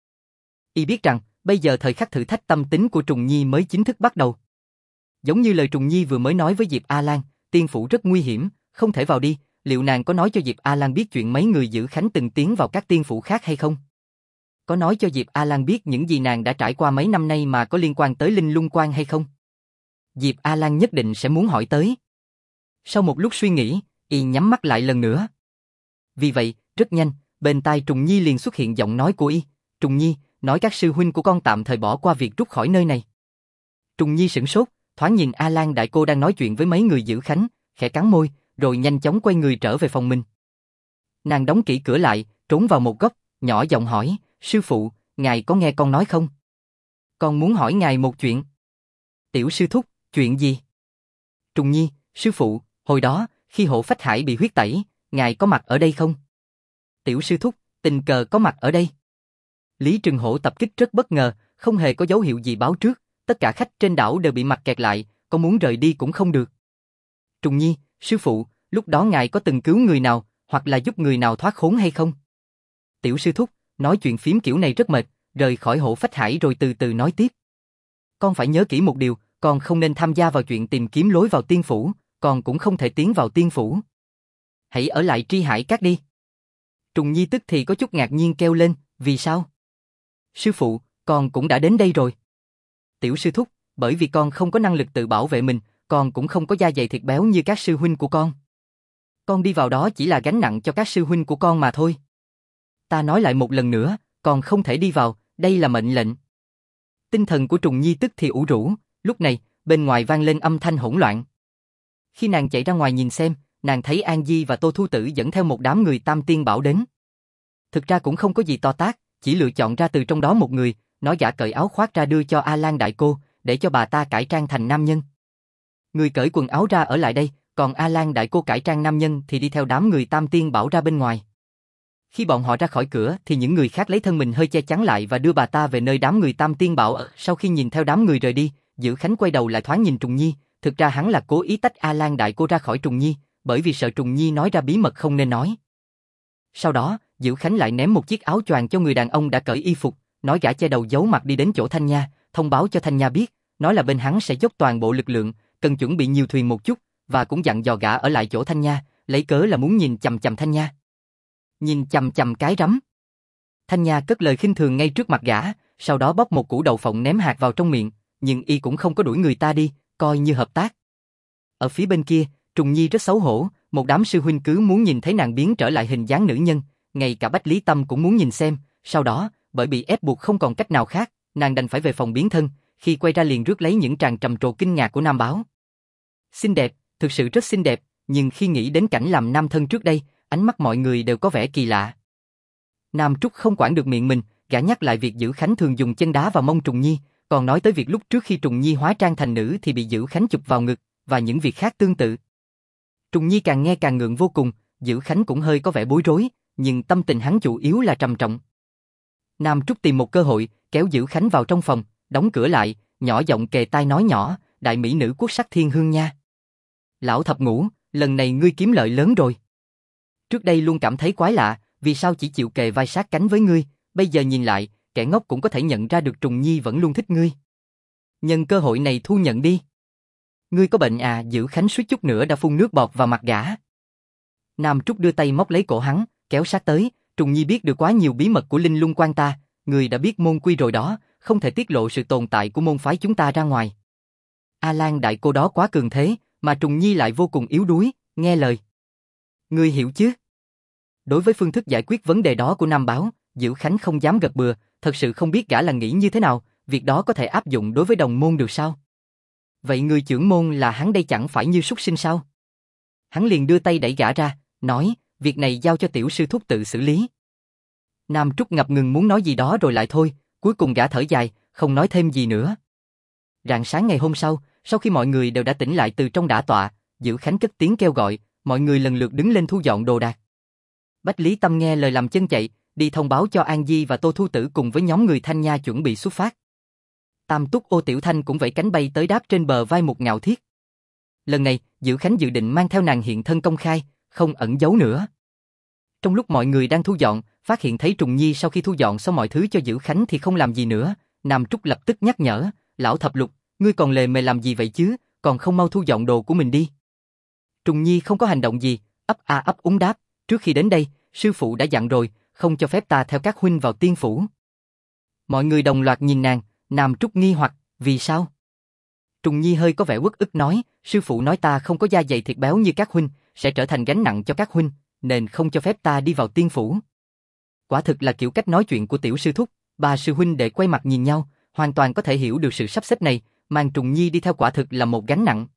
Y biết rằng, bây giờ thời khắc thử thách tâm tính của Trùng Nhi mới chính thức bắt đầu. Giống như lời Trùng Nhi vừa mới nói với Diệp A Lan, tiên phủ rất nguy hiểm, không thể vào đi, liệu nàng có nói cho Diệp A Lan biết chuyện mấy người giữ Khánh từng tiến vào các tiên phủ khác hay không? Có nói cho Diệp A Lan biết những gì nàng đã trải qua mấy năm nay mà có liên quan tới Linh Lung Quan hay không? Diệp A Lan nhất định sẽ muốn hỏi tới. Sau một lúc suy nghĩ, y nhắm mắt lại lần nữa. Vì vậy, rất nhanh, bên tai Trùng Nhi liền xuất hiện giọng nói của y. Trùng Nhi, nói các sư huynh của con tạm thời bỏ qua việc rút khỏi nơi này. Trùng Nhi sửng sốt, thoáng nhìn A Lan đại cô đang nói chuyện với mấy người giữ Khánh, khẽ cắn môi, rồi nhanh chóng quay người trở về phòng mình. Nàng đóng kỹ cửa lại, trốn vào một góc, nhỏ giọng hỏi, sư phụ, ngài có nghe con nói không? Con muốn hỏi ngài một chuyện. Tiểu sư thúc, chuyện gì? Trùng Nhi, sư phụ, hồi đó, khi Hổ Phách Hải bị huyết tẩy, ngài có mặt ở đây không? Tiểu sư thúc, tình cờ có mặt ở đây. Lý Trừng Hổ tập kích rất bất ngờ, không hề có dấu hiệu gì báo trước, tất cả khách trên đảo đều bị mặt kẹt lại, có muốn rời đi cũng không được. Trùng Nhi, sư phụ, lúc đó ngài có từng cứu người nào, hoặc là giúp người nào thoát khốn hay không? Tiểu sư thúc, nói chuyện phím kiểu này rất mệt, rời khỏi Hổ Phách Hải rồi từ từ nói tiếp. Con phải nhớ kỹ một điều, con không nên tham gia vào chuyện tìm kiếm lối vào tiên phủ, con cũng không thể tiến vào tiên phủ. Hãy ở lại Tri Hải Các đi. Trùng Nhi tức thì có chút ngạc nhiên kêu lên, vì sao? Sư phụ, con cũng đã đến đây rồi. Tiểu sư thúc, bởi vì con không có năng lực tự bảo vệ mình, con cũng không có da dày thịt béo như các sư huynh của con. Con đi vào đó chỉ là gánh nặng cho các sư huynh của con mà thôi. Ta nói lại một lần nữa, con không thể đi vào, đây là mệnh lệnh. Tinh thần của Trùng Nhi tức thì ủ rũ, lúc này, bên ngoài vang lên âm thanh hỗn loạn. Khi nàng chạy ra ngoài nhìn xem, nàng thấy An Di và Tô Thu Tử dẫn theo một đám người Tam Tiên Bảo đến. Thực ra cũng không có gì to tát, chỉ lựa chọn ra từ trong đó một người, nói gã cởi áo khoác ra đưa cho A Lan đại cô, để cho bà ta cải trang thành nam nhân. Người cởi quần áo ra ở lại đây, còn A Lan đại cô cải trang nam nhân thì đi theo đám người Tam Tiên Bảo ra bên ngoài. Khi bọn họ ra khỏi cửa thì những người khác lấy thân mình hơi che chắn lại và đưa bà ta về nơi đám người Tam Tiên Bảo ở. Sau khi nhìn theo đám người rời đi, Giữ Khánh quay đầu lại thoáng nhìn Trùng Nhi, thực ra hắn là cố ý tách A Lan đại cô ra khỏi Trùng Nhi, bởi vì sợ Trùng Nhi nói ra bí mật không nên nói. Sau đó, Giữ Khánh lại ném một chiếc áo choàng cho người đàn ông đã cởi y phục, nói gã che đầu giấu mặt đi đến chỗ Thanh Nha, thông báo cho Thanh Nha biết, nói là bên hắn sẽ dốc toàn bộ lực lượng, cần chuẩn bị nhiều thuyền một chút, và cũng dặn dò gã ở lại chỗ Thanh Nha, lấy cớ là muốn nhìn chằm chằm Thanh Nha. Nhìn chằm chằm cái rắm. Thanh Nha cất lời khinh thường ngay trước mặt gã, sau đó bóc một củ đậu phộng ném hạt vào trong miệng, nhưng y cũng không có đuổi người ta đi, coi như hợp tác. Ở phía bên kia, Trùng Nhi rất xấu hổ, một đám sư huynh cứ muốn nhìn thấy nàng biến trở lại hình dáng nữ nhân, ngay cả Bách Lý Tâm cũng muốn nhìn xem, sau đó, bởi bị ép buộc không còn cách nào khác, nàng đành phải về phòng biến thân, khi quay ra liền rước lấy những tràng trầm trồ kinh ngạc của Nam Báo. Xinh đẹp, thực sự rất xinh đẹp, nhưng khi nghĩ đến cảnh làm nam thân trước đây, ánh mắt mọi người đều có vẻ kỳ lạ. Nam Trúc không quản được miệng mình, gã nhắc lại việc Dữ Khánh thường dùng chân đá vào mông Trùng Nhi, còn nói tới việc lúc trước khi Trùng Nhi hóa trang thành nữ thì bị Dữ Khánh chụp vào ngực, và những việc khác tương tự. Trùng Nhi càng nghe càng ngượng vô cùng, Dữ Khánh cũng hơi có vẻ bối rối, nhưng tâm tình hắn chủ yếu là trầm trọng. Nam Trúc tìm một cơ hội, kéo Dữ Khánh vào trong phòng, đóng cửa lại, nhỏ giọng kề tai nói nhỏ, đại mỹ nữ quốc sắc thiên hương nha. Lão thập ngũ, lần này ngươi kiếm lợi lớn rồi. Trước đây luôn cảm thấy quái lạ, vì sao chỉ chịu kề vai sát cánh với ngươi, bây giờ nhìn lại, kẻ ngốc cũng có thể nhận ra được Trùng Nhi vẫn luôn thích ngươi. Nhân cơ hội này thu nhận đi. Ngươi có bệnh à? Dữ Khánh suýt chút nữa đã phun nước bọt vào mặt gã. Nam Trúc đưa tay móc lấy cổ hắn, kéo sát tới, Trùng Nhi biết được quá nhiều bí mật của Linh Lung Quan ta, ngươi đã biết môn quy rồi đó, không thể tiết lộ sự tồn tại của môn phái chúng ta ra ngoài. A Lan đại cô đó quá cường thế, mà Trùng Nhi lại vô cùng yếu đuối, nghe lời. Ngươi hiểu chứ? Đối với phương thức giải quyết vấn đề đó của Nam Báo, Dữ Khánh không dám gật bừa, thật sự không biết gã là nghĩ như thế nào, việc đó có thể áp dụng đối với đồng môn được sao? Vậy người trưởng môn là hắn đây chẳng phải như súc sinh sao? Hắn liền đưa tay đẩy gã ra, nói, việc này giao cho tiểu sư thúc tự xử lý. Nam Trúc ngập ngừng muốn nói gì đó rồi lại thôi, cuối cùng gã thở dài, không nói thêm gì nữa. Rạng sáng ngày hôm sau, sau khi mọi người đều đã tỉnh lại từ trong đả tọa, Dữ Khánh cất tiếng kêu gọi, mọi người lần lượt đứng lên thu dọn đồ đạc. Bách Lý Tâm nghe lời làm chân chạy, đi thông báo cho An Di và Tô Thu Tử cùng với nhóm người Thanh Nha chuẩn bị xuất phát. Tam Túc Ô Tiểu Thanh cũng vẫy cánh bay tới đáp trên bờ vai một Ngạo Thiết. Lần này, Dữ Khánh dự định mang theo nàng hiện thân công khai, không ẩn giấu nữa. Trong lúc mọi người đang thu dọn, phát hiện thấy Trùng Nhi sau khi thu dọn xong mọi thứ cho Dữ Khánh thì không làm gì nữa, Nam Trúc lập tức nhắc nhở, lão thập lục, ngươi còn lề mề làm gì vậy chứ, còn không mau thu dọn đồ của mình đi. Trùng Nhi không có hành động gì, ấp úng đáp, trước khi đến đây, sư phụ đã dặn rồi, không cho phép ta theo các huynh vào tiên phủ. Mọi người đồng loạt nhìn nàng, Nam Trúc nghi hoặc, vì sao? Trùng Nhi hơi có vẻ uất ức nói, sư phụ nói ta không có da dày thịt béo như các huynh, sẽ trở thành gánh nặng cho các huynh, nên không cho phép ta đi vào tiên phủ. Quả thực là kiểu cách nói chuyện của tiểu sư thúc, ba sư huynh đệ quay mặt nhìn nhau, hoàn toàn có thể hiểu được sự sắp xếp này, mang Trùng Nhi đi theo quả thực là một gánh nặng.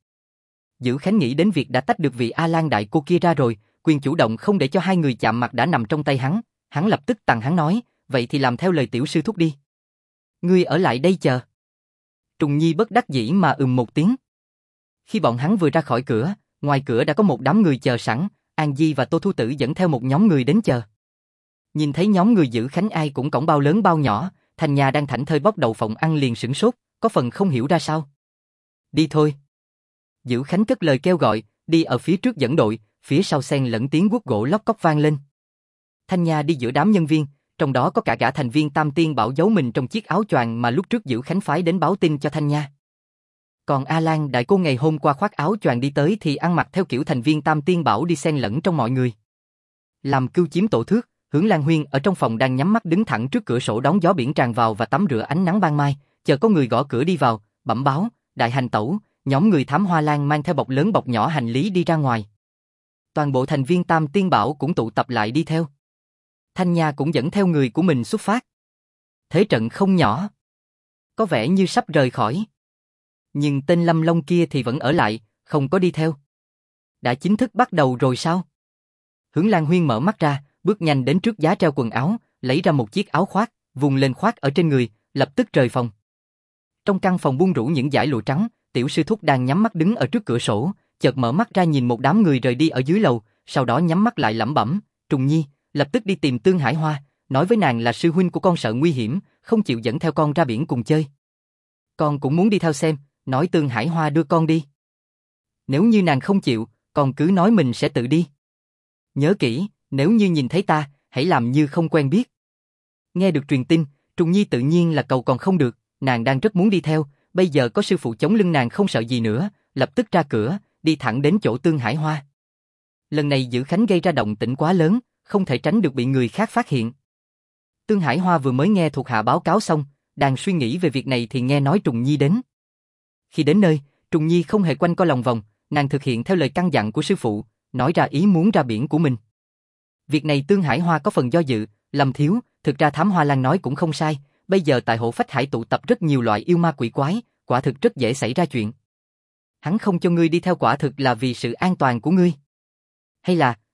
Dữ Khánh nghĩ đến việc đã tách được vị A Lan đại cô kia ra rồi, quyền chủ động không để cho hai người chạm mặt đã nằm trong tay hắn lập tức tằng hắn nói, vậy thì làm theo lời tiểu sư thúc đi. Ngươi ở lại đây chờ. Trùng Nhi bất đắc dĩ mà một tiếng. Khi bọn hắn vừa ra khỏi cửa, ngoài cửa đã có một đám người chờ sẵn, An Di và Tô Thu Tử dẫn theo một nhóm người đến chờ. Nhìn thấy nhóm người Dữ Khánh ai cũng cõng bao lớn bao nhỏ, Thanh Nha đang thảnh thơi bóc đậu phộng ăn liền sửng sốt, có phần không hiểu ra sao. Đi thôi. Dữ Khánh cất lời kêu gọi, đi ở phía trước dẫn đội, phía sau xen lẫn tiếng guốc gỗ lóc cóc vang lên. Thanh Nha đi giữa đám nhân viên, trong đó có cả gã thành viên Tam Tiên Bảo giấu mình trong chiếc áo choàng mà lúc trước Dữ Khánh phái đến báo tin cho Thanh Nha. Còn A Lan đại cô ngày hôm qua khoác áo choàng đi tới thì ăn mặc theo kiểu thành viên Tam Tiên Bảo đi xen lẫn trong mọi người. Làm cưu chiếm tổ thước, Hướng Lan Huyên ở trong phòng đang nhắm mắt đứng thẳng trước cửa sổ đón gió biển tràn vào và tắm rửa ánh nắng ban mai, chờ có người gõ cửa đi vào, bẩm báo, đại hành tẩu, nhóm người thám hoa lan mang theo bọc lớn bọc nhỏ hành lý đi ra ngoài. Toàn bộ thành viên Tam Tiên Bảo cũng tụ tập lại đi theo. Thanh Nha cũng dẫn theo người của mình xuất phát. Thế trận không nhỏ. Có vẻ như sắp rời khỏi. Nhưng tên Lâm Long kia thì vẫn ở lại, không có đi theo. Đã chính thức bắt đầu rồi sao? Hướng Lan Huyên mở mắt ra, bước nhanh đến trước giá treo quần áo, lấy ra một chiếc áo khoác, vùng lên khoác ở trên người, lập tức rời phòng. Trong căn phòng buông rủ những dải lụa trắng, tiểu sư thúc đang nhắm mắt đứng ở trước cửa sổ, chợt mở mắt ra nhìn một đám người rời đi ở dưới lầu, sau đó nhắm mắt lại lẩm bẩm, Trùng Nhi, lập tức đi tìm Tương Hải Hoa, nói với nàng là sư huynh của con sợ nguy hiểm, không chịu dẫn theo con ra biển cùng chơi. Con cũng muốn đi theo xem, nói Tương Hải Hoa đưa con đi. Nếu như nàng không chịu, con cứ nói mình sẽ tự đi. Nhớ kỹ, nếu như nhìn thấy ta, hãy làm như không quen biết. Nghe được truyền tin, Trùng Nhi tự nhiên là cầu còn không được, nàng đang rất muốn đi theo, bây giờ có sư phụ chống lưng nàng không sợ gì nữa, lập tức ra cửa, đi thẳng đến chỗ Tương Hải Hoa. Lần này Dữ Khánh gây ra động tĩnh quá lớn, không thể tránh được bị người khác phát hiện. Tương Hải Hoa vừa mới nghe thuộc hạ báo cáo xong, đang suy nghĩ về việc này thì nghe nói Trùng Nhi đến. Khi đến nơi, Trùng Nhi không hề quanh co lòng vòng, nàng thực hiện theo lời căn dặn của sư phụ, nói ra ý muốn ra biển của mình. Việc này Tương Hải Hoa có phần do dự, Lâm thiếu, thực ra Thám Hoa Lan nói cũng không sai, bây giờ tại Hộ Phách Hải tụ tập rất nhiều loại yêu ma quỷ quái, quả thực rất dễ xảy ra chuyện. Hắn không cho ngươi đi theo quả thực là vì sự an toàn của ngươi. Hay là,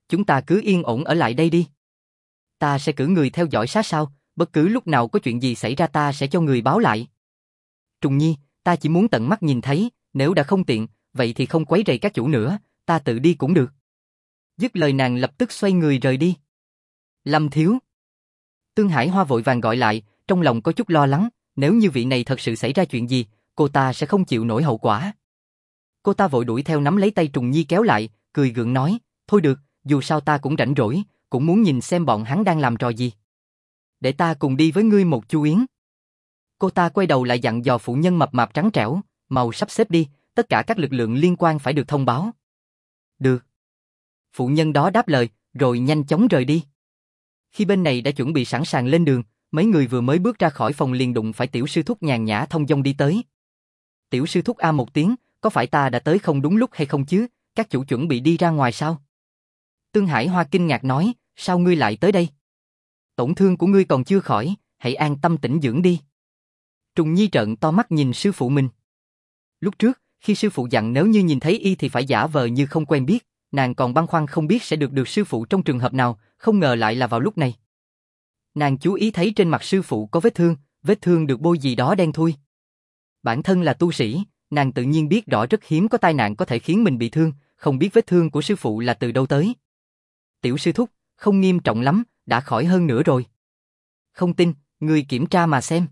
Chúng ta cứ yên ổn ở lại đây đi. Ta sẽ cử người theo dõi sát sao, bất cứ lúc nào có chuyện gì xảy ra ta sẽ cho người báo lại. Trùng Nhi, ta chỉ muốn tận mắt nhìn thấy, nếu đã không tiện, vậy thì không quấy rầy các chủ nữa, ta tự đi cũng được. Dứt lời nàng lập tức xoay người rời đi. Lâm thiếu. Tương Hải Hoa vội vàng gọi lại, trong lòng có chút lo lắng, nếu như vị này thật sự xảy ra chuyện gì, cô ta sẽ không chịu nổi hậu quả. Cô ta vội đuổi theo nắm lấy tay Trùng Nhi kéo lại, cười gượng nói, thôi được, dù sao ta cũng rảnh rỗi, cũng muốn nhìn xem bọn hắn đang làm trò gì. Để ta cùng đi với ngươi một chu yến. Cô ta quay đầu lại dặn dò phụ nhân mập mạp trắng trẻo, mau sắp xếp đi, tất cả các lực lượng liên quan phải được thông báo. Được. Phụ nhân đó đáp lời, rồi nhanh chóng rời đi. Khi bên này đã chuẩn bị sẵn sàng lên đường, mấy người vừa mới bước ra khỏi phòng liền đụng phải tiểu sư thúc nhàn nhã thong dong đi tới. Tiểu sư thúc a một tiếng, có phải ta đã tới không đúng lúc hay không chứ, các chủ chuẩn bị đi ra ngoài sao? Tương Hải Hoa kinh ngạc nói, sao ngươi lại tới đây? Tổn thương của ngươi còn chưa khỏi, hãy an tâm tĩnh dưỡng đi. Trùng Nhi trợn to mắt nhìn sư phụ mình. Lúc trước, khi sư phụ dặn nếu như nhìn thấy y thì phải giả vờ như không quen biết, nàng còn băn khoăn không biết sẽ được sư phụ trong trường hợp nào, không ngờ lại là vào lúc này. Nàng chú ý thấy trên mặt sư phụ có vết thương được bôi gì đó đen thui. Bản thân là tu sĩ, nàng tự nhiên biết rõ rất hiếm có tai nạn có thể khiến mình bị thương, không biết vết thương của sư phụ là từ đâu tới. Tiểu sư thúc, không nghiêm trọng lắm, đã khỏi hơn nữa rồi. Không tin, ngươi kiểm tra mà xem.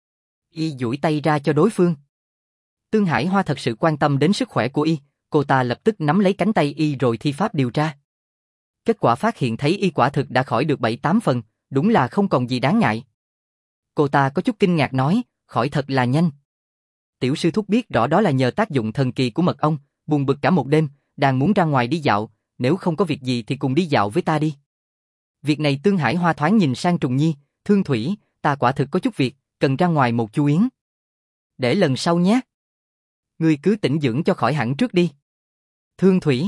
Y duỗi tay ra cho đối phương. Tương Hải Hoa thật sự quan tâm đến sức khỏe của y, cô ta lập tức nắm lấy cánh tay y rồi thi pháp điều tra. Kết quả phát hiện thấy y quả thực đã khỏi được 7-8 phần, đúng là không còn gì đáng ngại. Cô ta có chút kinh ngạc nói, khỏi thật là nhanh. Tiểu sư thúc biết rõ đó là nhờ tác dụng thần kỳ của mật ong, buồn bực cả một đêm, đang muốn ra ngoài đi dạo, nếu không có việc gì thì cùng đi dạo với ta đi. Việc này Tương Hải Hoa thoáng nhìn sang Trùng Nhi, Thương Thủy, ta quả thực có chút việc, cần ra ngoài một chu yến. Để lần sau nhé. Ngươi cứ tĩnh dưỡng cho khỏi hẳn trước đi. Thương Thủy.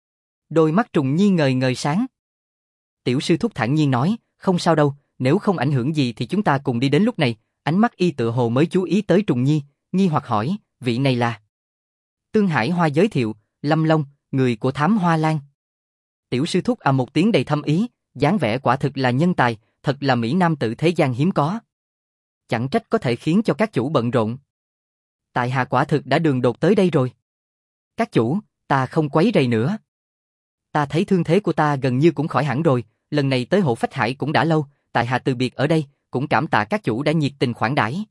Đôi mắt Trùng Nhi ngời ngời sáng. Tiểu sư thúc thản nhiên nói, không sao đâu, nếu không ảnh hưởng gì thì chúng ta cùng đi đến lúc này, ánh mắt y tựa hồ mới chú ý tới Trùng Nhi, nghi hoặc hỏi, vị này là. Tương Hải Hoa giới thiệu, Lâm Long, người của Thám Hoa Lan. Tiểu sư thúc một tiếng đầy thâm ý, dáng vẻ quả thực là nhân tài, thật là mỹ nam tử thế gian hiếm có. Chẳng trách có thể khiến cho các chủ bận rộn. Tại hạ quả thực đã đường đột tới đây rồi. Các chủ, ta không quấy rầy nữa. Ta thấy thương thế của ta gần như cũng khỏi hẳn rồi, lần này tới Hộ Phách Hải cũng đã lâu, tại hạ từ biệt ở đây, cũng cảm tạ các chủ đã nhiệt tình khoản đãi.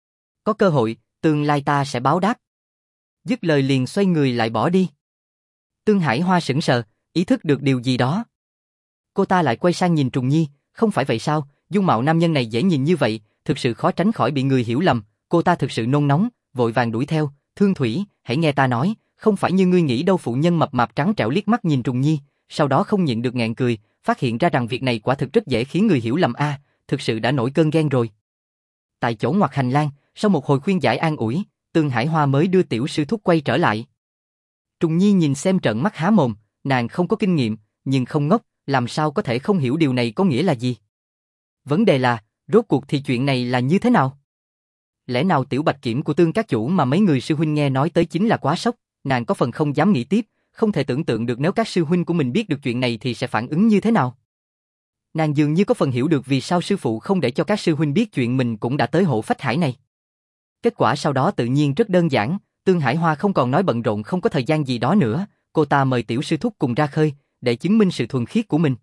Có cơ hội, tương lai ta sẽ báo đáp. Dứt lời liền xoay người lại bỏ đi. Tương Hải Hoa sững sờ, ý thức được điều gì đó. Cô ta lại quay sang nhìn Trùng Nhi, không phải vậy sao, dung mạo nam nhân này dễ nhìn như vậy, thực sự khó tránh khỏi bị người hiểu lầm, cô ta thực sự nôn nóng, vội vàng đuổi theo, Thương Thủy, hãy nghe ta nói, không phải như ngươi nghĩ đâu. Phụ nhân mập mạp trắng trẻo liếc mắt nhìn Trùng Nhi, sau đó không nhịn được nghẹn cười, phát hiện ra rằng việc này quả thực rất dễ khiến người hiểu lầm thực sự đã nổi cơn ghen rồi. Tại chỗ ngoặt hành lang, sau một hồi khuyên giải an ủi, Tương Hải Hoa mới đưa tiểu sư thúc quay trở lại. Trùng Nhi nhìn xem trợn mắt há mồm, nàng không có kinh nghiệm, nhưng không ngốc, làm sao có thể không hiểu điều này có nghĩa là gì. Vấn đề là, rốt cuộc thì chuyện này là như thế nào? Lẽ nào tiểu bạch kiểm của Tương các chủ mà mấy người sư huynh nghe nói tới chính là quá sốc, nàng có phần không dám nghĩ tiếp, không thể tưởng tượng được nếu các sư huynh của mình biết được chuyện này thì sẽ phản ứng như thế nào. Nàng dường như có phần hiểu được vì sao sư phụ không để cho các sư huynh biết chuyện mình cũng đã tới Hộ Phách Hải này. Kết quả sau đó tự nhiên rất đơn giản, Tương Hải Hoa không còn nói bận rộn không có thời gian gì đó nữa, cô ta mời tiểu sư thúc cùng ra khơi, để chứng minh sự thuần khiết của mình.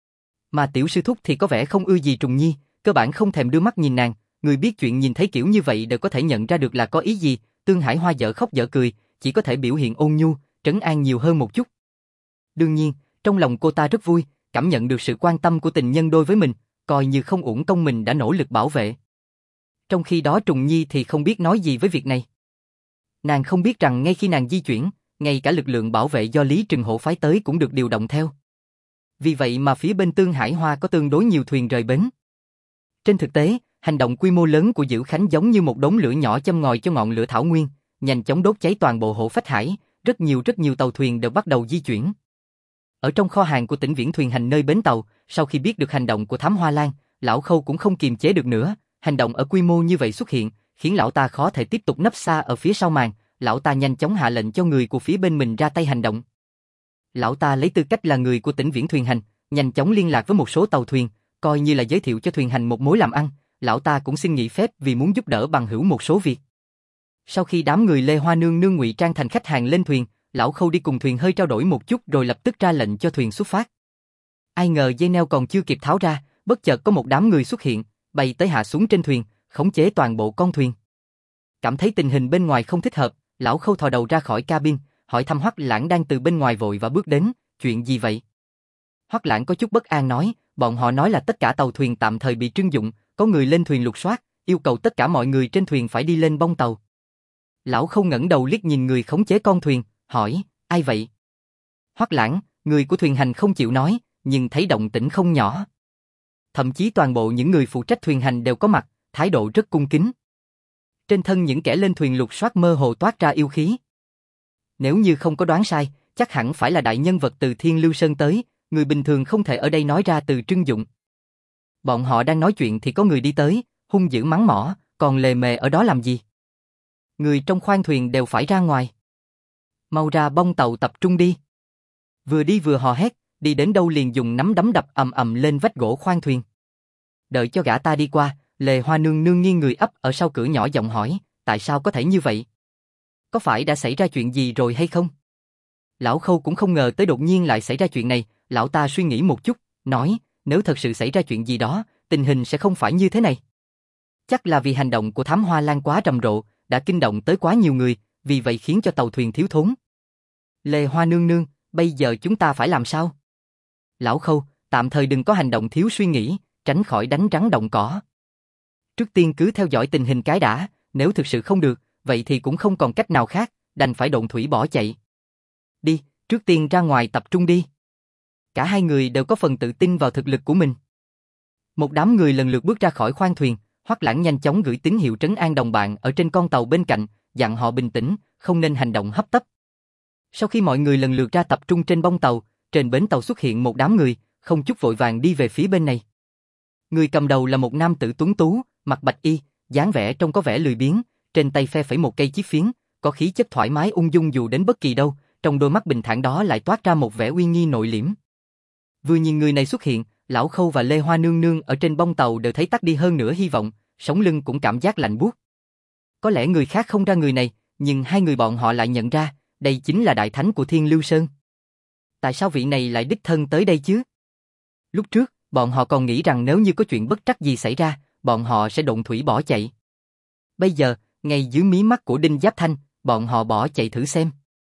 Mà tiểu sư thúc thì có vẻ không ưa gì Trùng Nhi, cơ bản không thèm đưa mắt nhìn nàng, người biết chuyện nhìn thấy kiểu như vậy đều có thể nhận ra được là có ý gì. Tương Hải Hoa dở khóc dở cười, chỉ có thể biểu hiện ôn nhu, trấn an nhiều hơn một chút. Đương nhiên, trong lòng cô ta rất vui, cảm nhận được sự quan tâm của tình nhân đối với mình, coi như không uổng công mình đã nỗ lực bảo vệ. Trong khi đó Trùng Nhi thì không biết nói gì với việc này. Nàng không biết rằng ngay khi nàng di chuyển, ngay cả lực lượng bảo vệ do Lý Trừng Hộ phái tới cũng được điều động theo. Vì vậy mà phía bên Tương Hải Hoa có tương đối nhiều thuyền rời bến. Trên thực tế, hành động quy mô lớn của Dữ Khánh giống như một đống lửa nhỏ châm ngòi cho ngọn lửa thảo nguyên, nhanh chóng đốt cháy toàn bộ Hộ Phách Hải, rất nhiều tàu thuyền đều bắt đầu di chuyển. Ở trong kho hàng của Tỉnh Viễn thuyền hành nơi bến tàu, sau khi biết được hành động của Thám Hoa Lan, lão Khâu cũng không kiềm chế được nữa, hành động ở quy mô như vậy xuất hiện, khiến lão ta khó thể tiếp tục nấp xa ở phía sau màn, lão ta nhanh chóng hạ lệnh cho người của phía bên mình ra tay hành động. Lão ta lấy tư cách là người của tỉnh Viễn Thuyền Hành, nhanh chóng liên lạc với một số tàu thuyền, coi như là giới thiệu cho Thuyền Hành một mối làm ăn, lão ta cũng xin nghỉ phép vì muốn giúp đỡ bằng hữu một số việc. Sau khi đám người Lê Hoa Nương Nương ngụy trang thành khách hàng lên thuyền, lão Khâu đi cùng thuyền hơi trao đổi một chút rồi lập tức ra lệnh cho thuyền xuất phát. Ai ngờ dây neo còn chưa kịp tháo ra, bất chợt có một đám người xuất hiện, bay tới hạ xuống trên thuyền, khống chế toàn bộ con thuyền. Cảm thấy tình hình bên ngoài không thích hợp, lão Khâu thò đầu ra khỏi cabin, hỏi thăm Hoắc Lãng đang từ bên ngoài vội và bước đến, chuyện gì vậy? Hoắc Lãng có chút bất an nói, bọn họ nói là tất cả tàu thuyền tạm thời bị trưng dụng, có người lên thuyền lục soát, yêu cầu tất cả mọi người trên thuyền phải đi lên bong tàu. Lão Khâu ngẩng đầu liếc nhìn người khống chế con thuyền, hỏi, ai vậy? Hoắc Lãng, người của Thuyền Hành không chịu nói, nhưng thấy động tĩnh không nhỏ. Thậm chí toàn bộ những người phụ trách Thuyền Hành đều có mặt, thái độ rất cung kính. Trên thân những kẻ lên thuyền lục soát mơ hồ toát ra yêu khí. Nếu như không có đoán sai, chắc hẳn phải là đại nhân vật từ Thiên Lưu Sơn tới, người bình thường không thể ở đây nói ra từ trưng dụng. Bọn họ đang nói chuyện thì có người đi tới, hung dữ mắng mỏ, còn lề mề ở đó làm gì? Người trong khoang thuyền đều phải ra ngoài. Mau ra bong tàu tập trung đi. Vừa đi vừa hò hét, đi đến đâu liền dùng nắm đấm đập ầm ầm lên vách gỗ khoang thuyền. Đợi cho gã ta đi qua, Lê Hoa Nương Nương nghiêng người ấp ở sau cửa nhỏ giọng hỏi, tại sao có thể như vậy? Có phải đã xảy ra chuyện gì rồi hay không? Lão Khâu cũng không ngờ tới đột nhiên lại xảy ra chuyện này, lão ta suy nghĩ một chút, nói, nếu thật sự xảy ra chuyện gì đó, tình hình sẽ không phải như thế này. Chắc là vì hành động của Thám Hoa Lan quá rầm rộ, đã kinh động tới quá nhiều người, vì vậy khiến cho tàu thuyền thiếu thốn. Lê Hoa Nương Nương, bây giờ chúng ta phải làm sao? Lão Khâu, tạm thời đừng có hành động thiếu suy nghĩ, tránh khỏi đánh rắn động cỏ. Trước tiên cứ theo dõi tình hình cái đã, nếu thực sự không được, vậy thì cũng không còn cách nào khác, đành phải độn thủy bỏ chạy. Đi, trước tiên ra ngoài tập trung đi. Cả hai người đều có phần tự tin vào thực lực của mình. Một đám người lần lượt bước ra khỏi khoang thuyền, Hoắc Lãng nhanh chóng gửi tín hiệu trấn an đồng bạn ở trên con tàu bên cạnh, dặn họ bình tĩnh, không nên hành động hấp tấp. Sau khi mọi người lần lượt ra tập trung trên bong tàu, trên bến tàu xuất hiện một đám người, không chút vội vàng đi về phía bên này. Người cầm đầu là một nam tử tuấn tú, mặc bạch y, dáng vẻ trông có vẻ lười biếng, trên tay phe phẩy một cây chí phiến, có khí chất thoải mái ung dung dù đến bất kỳ đâu, trong đôi mắt bình thản đó lại toát ra một vẻ uy nghi nội liễm. Vừa nhìn người này xuất hiện, Lão Khâu và Lê Hoa Nương Nương ở trên bong tàu đều thấy tắt đi hơn nửa hy vọng, sống lưng cũng cảm giác lạnh buốt. Có lẽ người khác không ra người này, nhưng hai người bọn họ lại nhận ra, đây chính là đại thánh của Thiên Lưu Sơn. Tại sao vị này lại đích thân tới đây chứ? Lúc trước, bọn họ còn nghĩ rằng nếu như có chuyện bất trắc gì xảy ra, bọn họ sẽ độn thủy bỏ chạy. Bây giờ, ngay dưới mí mắt của Đinh Giáp Thanh, bọn họ bỏ chạy thử xem.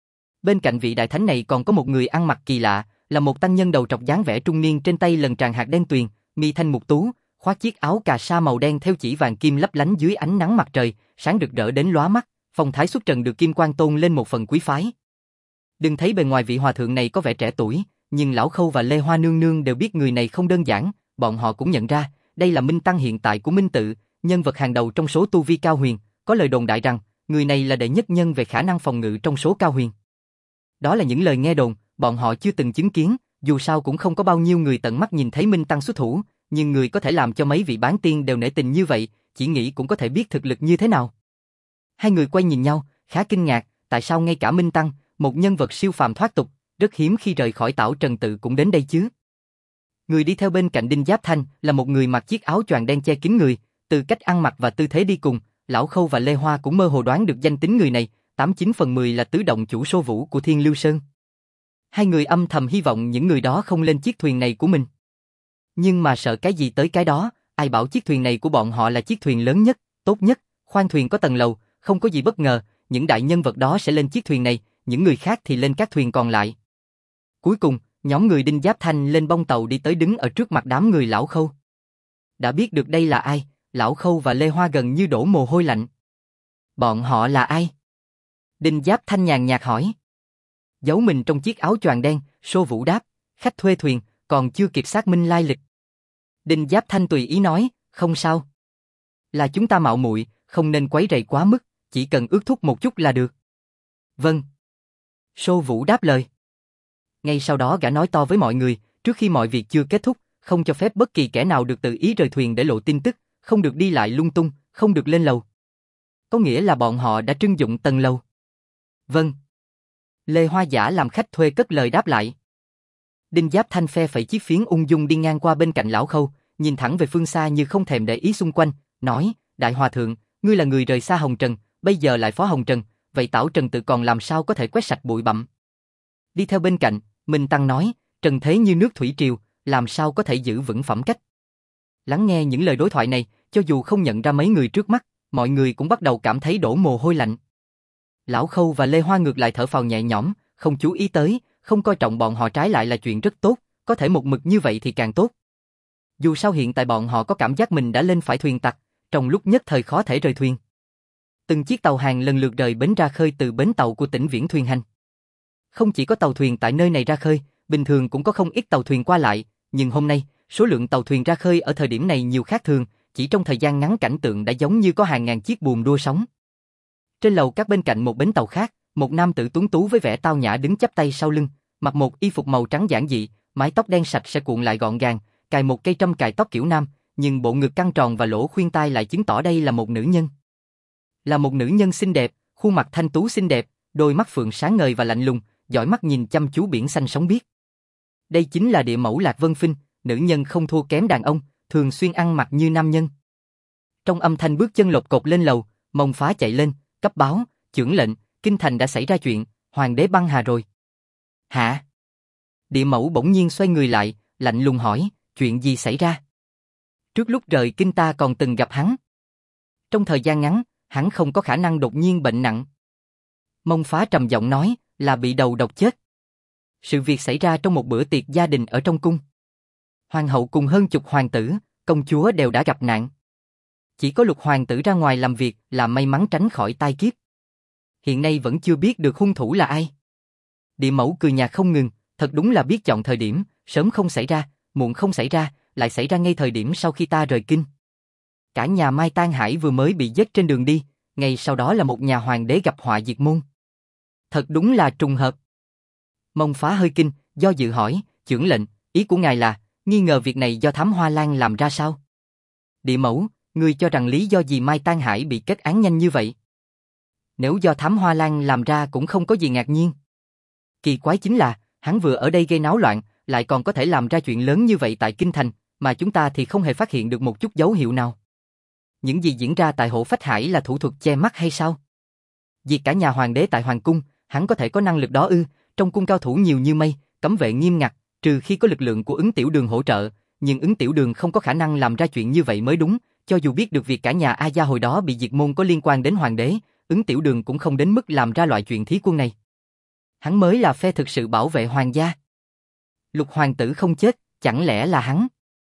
Bên cạnh vị đại thánh này còn có một người ăn mặc kỳ lạ, là một tăng nhân đầu trọc dáng vẻ trung niên, trên tay lần tràn hạt đen tuyền, mi thanh mục tú, khoác chiếc áo cà sa màu đen theo chỉ vàng kim lấp lánh dưới ánh nắng mặt trời, sáng rực rỡ đến lóa mắt, phong thái xuất trần được kim quang tôn lên một phần quý phái. Đừng thấy bề ngoài vị hòa thượng này có vẻ trẻ tuổi, nhưng Lão Khâu và Lê Hoa Nương Nương đều biết người này không đơn giản, bọn họ cũng nhận ra, đây là Minh Tăng hiện tại của Minh Tự, nhân vật hàng đầu trong số tu vi cao huyền, có lời đồn đại rằng, người này là đệ nhất nhân về khả năng phòng ngự trong số cao huyền. Đó là những lời nghe đồn, bọn họ chưa từng chứng kiến, dù sao cũng không có bao nhiêu người tận mắt nhìn thấy Minh Tăng xuất thủ, nhưng người có thể làm cho mấy vị bán tiên đều nể tình như vậy, chỉ nghĩ cũng có thể biết thực lực như thế nào. Hai người quay nhìn nhau, khá kinh ngạc, tại sao ngay cả Minh Tăng, một nhân vật siêu phàm thoát tục, rất hiếm khi rời khỏi Tảo Trần Tự cũng đến đây chứ. Người đi theo bên cạnh Đinh Giáp Thanh là một người mặc chiếc áo choàng đen che kín người, từ cách ăn mặc và tư thế đi cùng, Lão Khâu và Lê Hoa cũng mơ hồ đoán được danh tính người này, 89 phần 10 là tứ động chủ Sô Vũ của Thiên Lưu Sơn. Hai người âm thầm hy vọng những người đó không lên chiếc thuyền này của mình. Nhưng mà sợ cái gì tới cái đó, ai bảo chiếc thuyền này của bọn họ là chiếc thuyền lớn nhất, tốt nhất, khoang thuyền có tầng lầu, không có gì bất ngờ, những đại nhân vật đó sẽ lên chiếc thuyền này, những người khác thì lên các thuyền còn lại. Cuối cùng, nhóm người Đinh Giáp Thanh lên bong tàu đi tới đứng ở trước mặt đám người Lão Khâu. Đã biết được đây là ai, Lão Khâu và Lê Hoa gần như đổ mồ hôi lạnh. Bọn họ là ai? Đinh Giáp Thanh nhàn nhạt hỏi. Giấu mình trong chiếc áo choàng đen, Sô Vũ đáp, khách thuê thuyền, còn chưa kịp xác minh lai lịch. Đinh Giáp Thanh tùy ý nói, không sao. Là chúng ta mạo muội, không nên quấy rầy quá mức, chỉ cần ước thúc một chút là được. Vâng. Sô Vũ đáp lời. Ngay sau đó gã nói to với mọi người, trước khi mọi việc chưa kết thúc, không cho phép bất kỳ kẻ nào được tự ý rời thuyền để lộ tin tức, không được đi lại lung tung, không được lên lầu. Có nghĩa là bọn họ đã trưng dụng tầng lầu. Vâng. Lê Hoa Giả làm khách thuê cất lời đáp lại. Đinh Giáp Thanh phe phẩy chiếc phiến ung dung đi ngang qua bên cạnh lão Khâu, nhìn thẳng về phương xa như không thèm để ý xung quanh, nói, Đại Hòa Thượng, ngươi là người rời xa hồng trần, bây giờ lại phó hồng trần, vậy Tảo Trần Tự còn làm sao có thể quét sạch bụi bặm? Đi theo bên cạnh, Minh Tăng nói, trần thế như nước thủy triều, làm sao có thể giữ vững phẩm cách? Lắng nghe những lời đối thoại này, cho dù không nhận ra mấy người trước mắt, mọi người cũng bắt đầu cảm thấy đổ mồ hôi lạnh. Lão Khâu và Lê Hoa ngược lại thở phào nhẹ nhõm, không chú ý tới, không coi trọng bọn họ trái lại là chuyện rất tốt, có thể một mực như vậy thì càng tốt. Dù sao hiện tại bọn họ có cảm giác mình đã lên phải thuyền tặc, trong lúc nhất thời khó thể rời thuyền. Từng chiếc tàu hàng lần lượt rời bến ra khơi từ bến tàu của tỉnh Viễn Thuyền Hành. Không chỉ có tàu thuyền tại nơi này ra khơi, bình thường cũng có không ít tàu thuyền qua lại, nhưng hôm nay, số lượng tàu thuyền ra khơi ở thời điểm này nhiều khác thường, chỉ trong thời gian ngắn cảnh tượng đã giống như có hàng ngàn chiếc buồm đua sóng. Trên lầu các bên cạnh một bến tàu khác, một nam tử tuấn tú với vẻ tao nhã đứng chắp tay sau lưng, mặc một y phục màu trắng giản dị, mái tóc đen sạch sẽ cuộn lại gọn gàng, cài một cây trâm cài tóc kiểu nam, nhưng bộ ngực căng tròn và lỗ khuyên tai lại chứng tỏ đây là một nữ nhân. Là một nữ nhân xinh đẹp, khuôn mặt thanh tú xinh đẹp, đôi mắt phượng sáng ngời và lạnh lùng, dõi mắt nhìn chăm chú biển xanh sóng biếc. Đây chính là địa mẫu Lạc Vân Phinh, nữ nhân không thua kém đàn ông, thường xuyên ăn mặc như nam nhân. Trong âm thanh bước chân lột cột lên lầu, Mông Phá chạy lên, cấp báo, chưởng lệnh, kinh thành đã xảy ra chuyện, hoàng đế băng hà rồi. Hả? Địa mẫu bỗng nhiên xoay người lại, lạnh lùng hỏi, chuyện gì xảy ra? Trước lúc rời kinh ta còn từng gặp hắn. Trong thời gian ngắn, hắn không có khả năng đột nhiên bệnh nặng. Mông Phá trầm giọng nói, là bị đầu độc chết. Sự việc xảy ra trong một bữa tiệc gia đình ở trong cung. Hoàng hậu cùng hơn chục hoàng tử, công chúa đều đã gặp nạn. Chỉ có Lục hoàng tử ra ngoài làm việc là may mắn tránh khỏi tai kiếp. Hiện nay vẫn chưa biết được hung thủ là ai. Địa mẫu cười nhạt không ngừng, thật đúng là biết chọn thời điểm, sớm không xảy ra, muộn không xảy ra, lại xảy ra ngay thời điểm sau khi ta rời kinh. Cả nhà Mai Tang Hải vừa mới bị giết trên đường đi, ngay sau đó là một nhà hoàng đế gặp họa diệt môn. Thật đúng là trùng hợp. Mông Phá hơi kinh, do dự hỏi, chưởng lệnh, ý của ngài là, nghi ngờ việc này do Thám Hoa Lan làm ra sao? Địa mẫu, ngươi cho rằng lý do gì Mai Tang Hải bị kết án nhanh như vậy? Nếu do Thám Hoa Lan làm ra cũng không có gì ngạc nhiên. Kỳ quái chính là, hắn vừa ở đây gây náo loạn, lại còn có thể làm ra chuyện lớn như vậy tại kinh thành, mà chúng ta thì không hề phát hiện được một chút dấu hiệu nào. Những gì diễn ra tại Hộ Phách Hải là thủ thuật che mắt hay sao? Diệt cả nhà hoàng đế tại hoàng cung, hắn có thể có năng lực đó ư? Trong cung cao thủ nhiều như mây, cấm vệ nghiêm ngặt, trừ khi có lực lượng của Ứng Tiểu Đường hỗ trợ, nhưng Ứng Tiểu Đường không có khả năng làm ra chuyện như vậy mới đúng, cho dù biết được việc cả nhà A Gia hồi đó bị diệt môn có liên quan đến hoàng đế, Ứng Tiểu Đường cũng không đến mức làm ra loại chuyện thí quân này. Hắn mới là phe thực sự bảo vệ hoàng gia. Lục hoàng tử không chết, chẳng lẽ là hắn?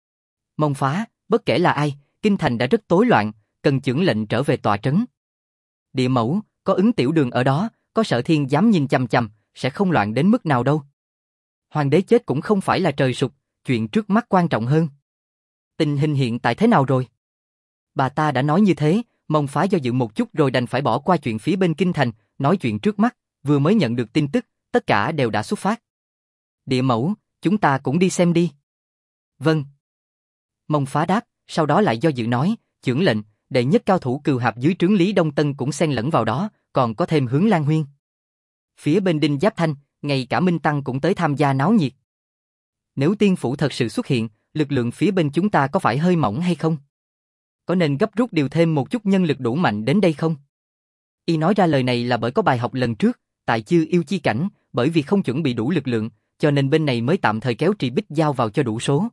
Mông Phá, bất kể là ai, kinh thành đã rất tối loạn, cần chưởng lệnh trở về tọa trấn. Địa mẫu, có Ứng Tiểu Đường ở đó, có Sở Thiên dám nhìn chằm chằm, sẽ không loạn đến mức nào đâu. Hoàng đế chết cũng không phải là trời sụp, chuyện trước mắt quan trọng hơn. Tình hình hiện tại thế nào rồi? Bà ta đã nói như thế, Mông Phá do dự một chút rồi đành phải bỏ qua chuyện phía bên kinh thành, nói chuyện trước mắt, vừa mới nhận được tin tức, tất cả đều đã xuất phát. Địa mẫu, chúng ta cũng đi xem đi. Vâng. Mông Phá đáp, sau đó lại do dự nói, chưởng lệnh, đệ nhất cao thủ Cừu Hạp dưới trướng Lý Đông Tân cũng xen lẫn vào đó, còn có thêm Hướng Lan Huyên. Phía bên Đinh Giáp Thanh, ngay cả Minh Tăng cũng tới tham gia náo nhiệt. Nếu tiên phủ thật sự xuất hiện, lực lượng phía bên chúng ta có phải hơi mỏng hay không? Có nên gấp rút điều thêm một chút nhân lực đủ mạnh đến đây không? Y nói ra lời này là bởi có bài học lần trước, tại Chư Yêu Chi Cảnh, bởi vì không chuẩn bị đủ lực lượng, cho nên bên này mới tạm thời kéo Trì Bích Giao vào cho đủ số.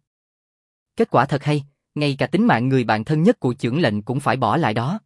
Kết quả thật hay, ngay cả tính mạng người bạn thân nhất của chưởng lệnh cũng phải bỏ lại đó.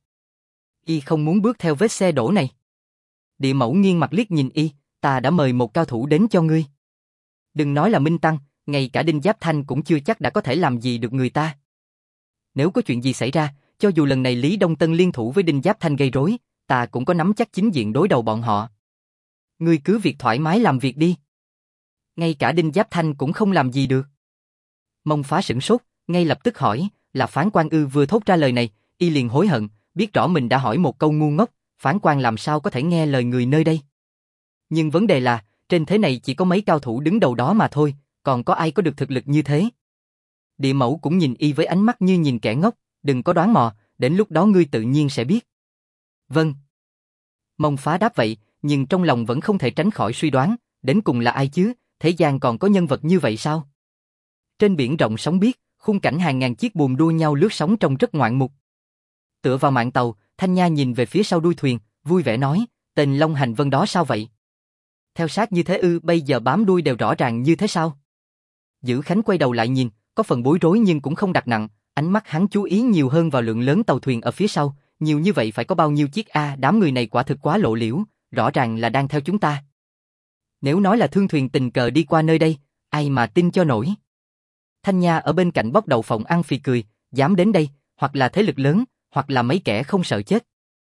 Y không muốn bước theo vết xe đổ này. Địa mẫu nghiêng mặt liếc nhìn Y, ta đã mời một cao thủ đến cho ngươi. Đừng nói là Minh Tăng, ngay cả Đinh Giáp Thanh cũng chưa chắc đã có thể làm gì được người ta. Nếu có chuyện gì xảy ra, cho dù lần này Lý Đông Tân liên thủ với Đinh Giáp Thanh gây rối, ta cũng có nắm chắc chính diện đối đầu bọn họ. Ngươi cứ việc thoải mái làm việc đi. Ngay cả Đinh Giáp Thanh cũng không làm gì được. Mông Phá sửng sốt, ngay lập tức hỏi, là Phán Quan ư? Vừa thốt ra lời này, Y liền hối hận, biết rõ mình đã hỏi một câu ngu ngốc, Phán Quan làm sao có thể nghe lời người nơi đây. Nhưng vấn đề là, trên thế này chỉ có mấy cao thủ đứng đầu đó mà thôi, còn có ai có được thực lực như thế? Địa mẫu cũng nhìn Y với ánh mắt như nhìn kẻ ngốc, đừng có đoán mò, đến lúc đó ngươi tự nhiên sẽ biết. Vâng. Mông Phá đáp vậy, nhưng trong lòng vẫn không thể tránh khỏi suy đoán, đến cùng là ai chứ, thế gian còn có nhân vật như vậy sao? Trên biển rộng sóng biếc, khung cảnh hàng ngàn chiếc buồm đua nhau lướt sóng trông rất ngoạn mục. Tựa vào mạn tàu, Thanh Nha nhìn về phía sau đuôi thuyền, vui vẻ nói, tên Long Hành Vân đó sao vậy? Theo sát như thế ư, bây giờ bám đuôi đều rõ ràng như thế sao? Dữ Khánh quay đầu lại nhìn, có phần bối rối nhưng cũng không đặt nặng, ánh mắt hắn chú ý nhiều hơn vào lượng lớn tàu thuyền ở phía sau, nhiều như vậy phải có bao nhiêu chiếc a, đám người này quả thực quá lộ liễu, rõ ràng là đang theo chúng ta. Nếu nói là thương thuyền tình cờ đi qua nơi đây, ai mà tin cho nổi. Thanh Nha ở bên cạnh bóc đầu phộng ăn phì cười, dám đến đây, hoặc là thế lực lớn, hoặc là mấy kẻ không sợ chết.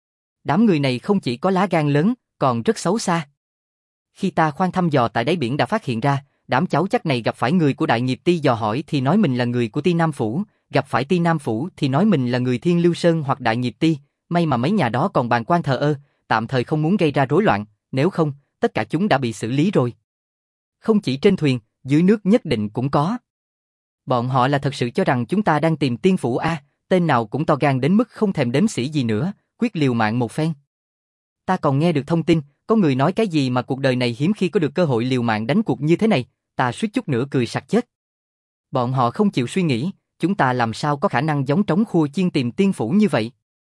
Đám người này không chỉ có lá gan lớn, còn rất xấu xa. Khi ta khoan thăm dò tại đáy biển đã phát hiện ra, đám cháu chắc này gặp phải người của Đại Nghiệp Ti dò hỏi thì nói mình là người của Ti Nam Phủ, gặp phải Ti Nam Phủ thì nói mình là người Thiên Lưu Sơn hoặc Đại Nghiệp Ti, may mà mấy nhà đó còn bàng quan thờ ơ, tạm thời không muốn gây ra rối loạn, nếu không, tất cả chúng đã bị xử lý rồi. Không chỉ trên thuyền, dưới nước nhất định cũng có. Bọn họ là thật sự cho rằng chúng ta đang tìm Tiên Phủ a, tên nào cũng to gan đến mức không thèm đếm xỉa gì nữa, quyết liều mạng một phen. Ta còn nghe được thông tin, có người nói cái gì mà cuộc đời này hiếm khi có được cơ hội liều mạng đánh cuộc như thế này, ta suýt chút nữa cười sặc chết. Bọn họ không chịu suy nghĩ, chúng ta làm sao có khả năng giống trống khua chiên tìm Tiên Phủ như vậy.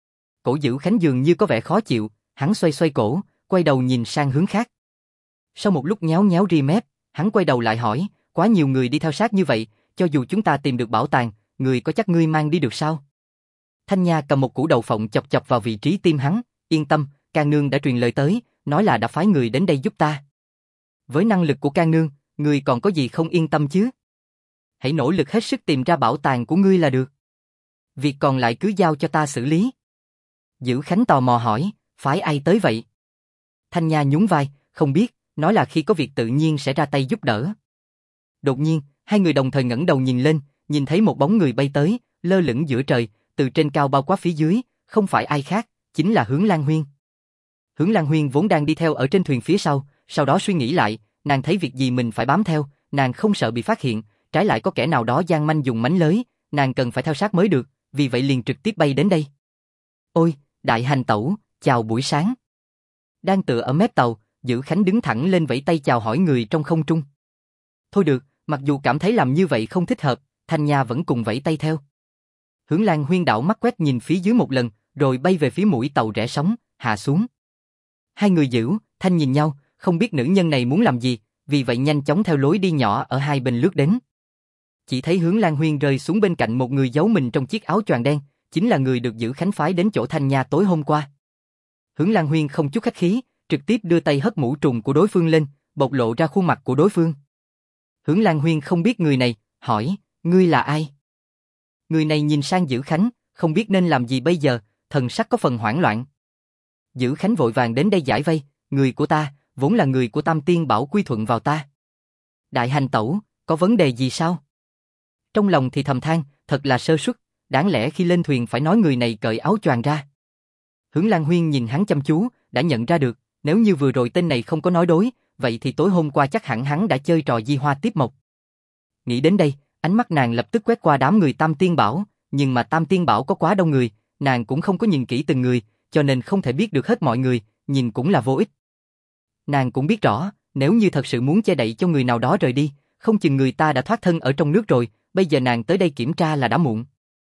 Cổ Dữ Khánh dường như có vẻ khó chịu, hắn xoay xoay cổ, quay đầu nhìn sang hướng khác. Sau một lúc nhéo nhéo ri mép, hắn quay đầu lại hỏi, quá nhiều người đi theo sát như vậy, cho dù chúng ta tìm được bảo tàng, người có chắc ngươi mang đi được sao? Thanh Nha cầm một củ đậu phộng chọc chọc vào vị trí tim hắn, yên tâm, Ca Nương đã truyền lời tới, nói là đã phái người đến đây giúp ta. Với năng lực của Ca Nương, ngươi còn có gì không yên tâm chứ? Hãy nỗ lực hết sức tìm ra bảo tàng của ngươi là được. Việc còn lại cứ giao cho ta xử lý. Dữ Khánh tò mò hỏi, phái ai tới vậy? Thanh Nha nhún vai, không biết, nói là khi có việc tự nhiên sẽ ra tay giúp đỡ. Đột nhiên, hai người đồng thời ngẩng đầu nhìn lên, nhìn thấy một bóng người bay tới, lơ lửng giữa trời, từ trên cao bao quát phía dưới, không phải ai khác, chính là Hướng Lan Huyên. Hướng Lan Huyên vốn đang đi theo ở trên thuyền phía sau đó suy nghĩ lại, nàng thấy việc gì mình phải bám theo, nàng không sợ bị phát hiện, trái lại có kẻ nào đó gian manh dùng mánh lới, nàng cần phải theo sát mới được, vì vậy liền trực tiếp bay đến đây. Ôi, Đại Hành Tẩu, chào buổi sáng. Đang tựa ở mép tàu, Dữ Khánh đứng thẳng lên vẫy tay chào hỏi người trong không trung. Thôi được, mặc dù cảm thấy làm như vậy không thích hợp, Thanh Nha vẫn cùng vẫy tay theo. Hướng Lan Huyên đảo mắt quét nhìn phía dưới một lần, rồi bay về phía mũi tàu rẽ sóng, hạ xuống. Hai người Dữ, Thanh nhìn nhau, không biết nữ nhân này muốn làm gì, vì vậy nhanh chóng theo lối đi nhỏ ở hai bên lướt đến. Chỉ thấy Hướng Lan Huyên rơi xuống bên cạnh một người giấu mình trong chiếc áo choàng đen, chính là người được Dữ Khánh phái đến chỗ Thanh Nha tối hôm qua. Hướng Lan Huyên không chút khách khí, trực tiếp đưa tay hất mũ trùng của đối phương lên, bộc lộ ra khuôn mặt của đối phương. Hướng Lan Huyên không biết người này, hỏi, ngươi là ai? Người này nhìn sang Dữ Khánh, không biết nên làm gì bây giờ, thần sắc có phần hoảng loạn. Dữ Khánh vội vàng đến đây giải vây, người của ta, vốn là người của Tam Tiên Bảo quy thuận vào ta. Đại Hành Tẩu, có vấn đề gì sao? Trong lòng thì thầm than, thật là sơ suất, đáng lẽ khi lên thuyền phải nói người này cởi áo choàng ra. Hướng Lan Huyên nhìn hắn chăm chú, đã nhận ra được, nếu như vừa rồi tên này không có nói đối, vậy thì tối hôm qua chắc hẳn hắn đã chơi trò di hoa tiếp mộc. Nghĩ đến đây, ánh mắt nàng lập tức quét qua đám người Tam Tiên Bảo, nhưng mà Tam Tiên Bảo có quá đông người, nàng cũng không có nhìn kỹ từng người, cho nên không thể biết được hết mọi người, nhìn cũng là vô ích. Nàng cũng biết rõ, nếu như thật sự muốn che đậy cho người nào đó rời đi, không chừng người ta đã thoát thân ở trong nước rồi, bây giờ nàng tới đây kiểm tra là đã muộn.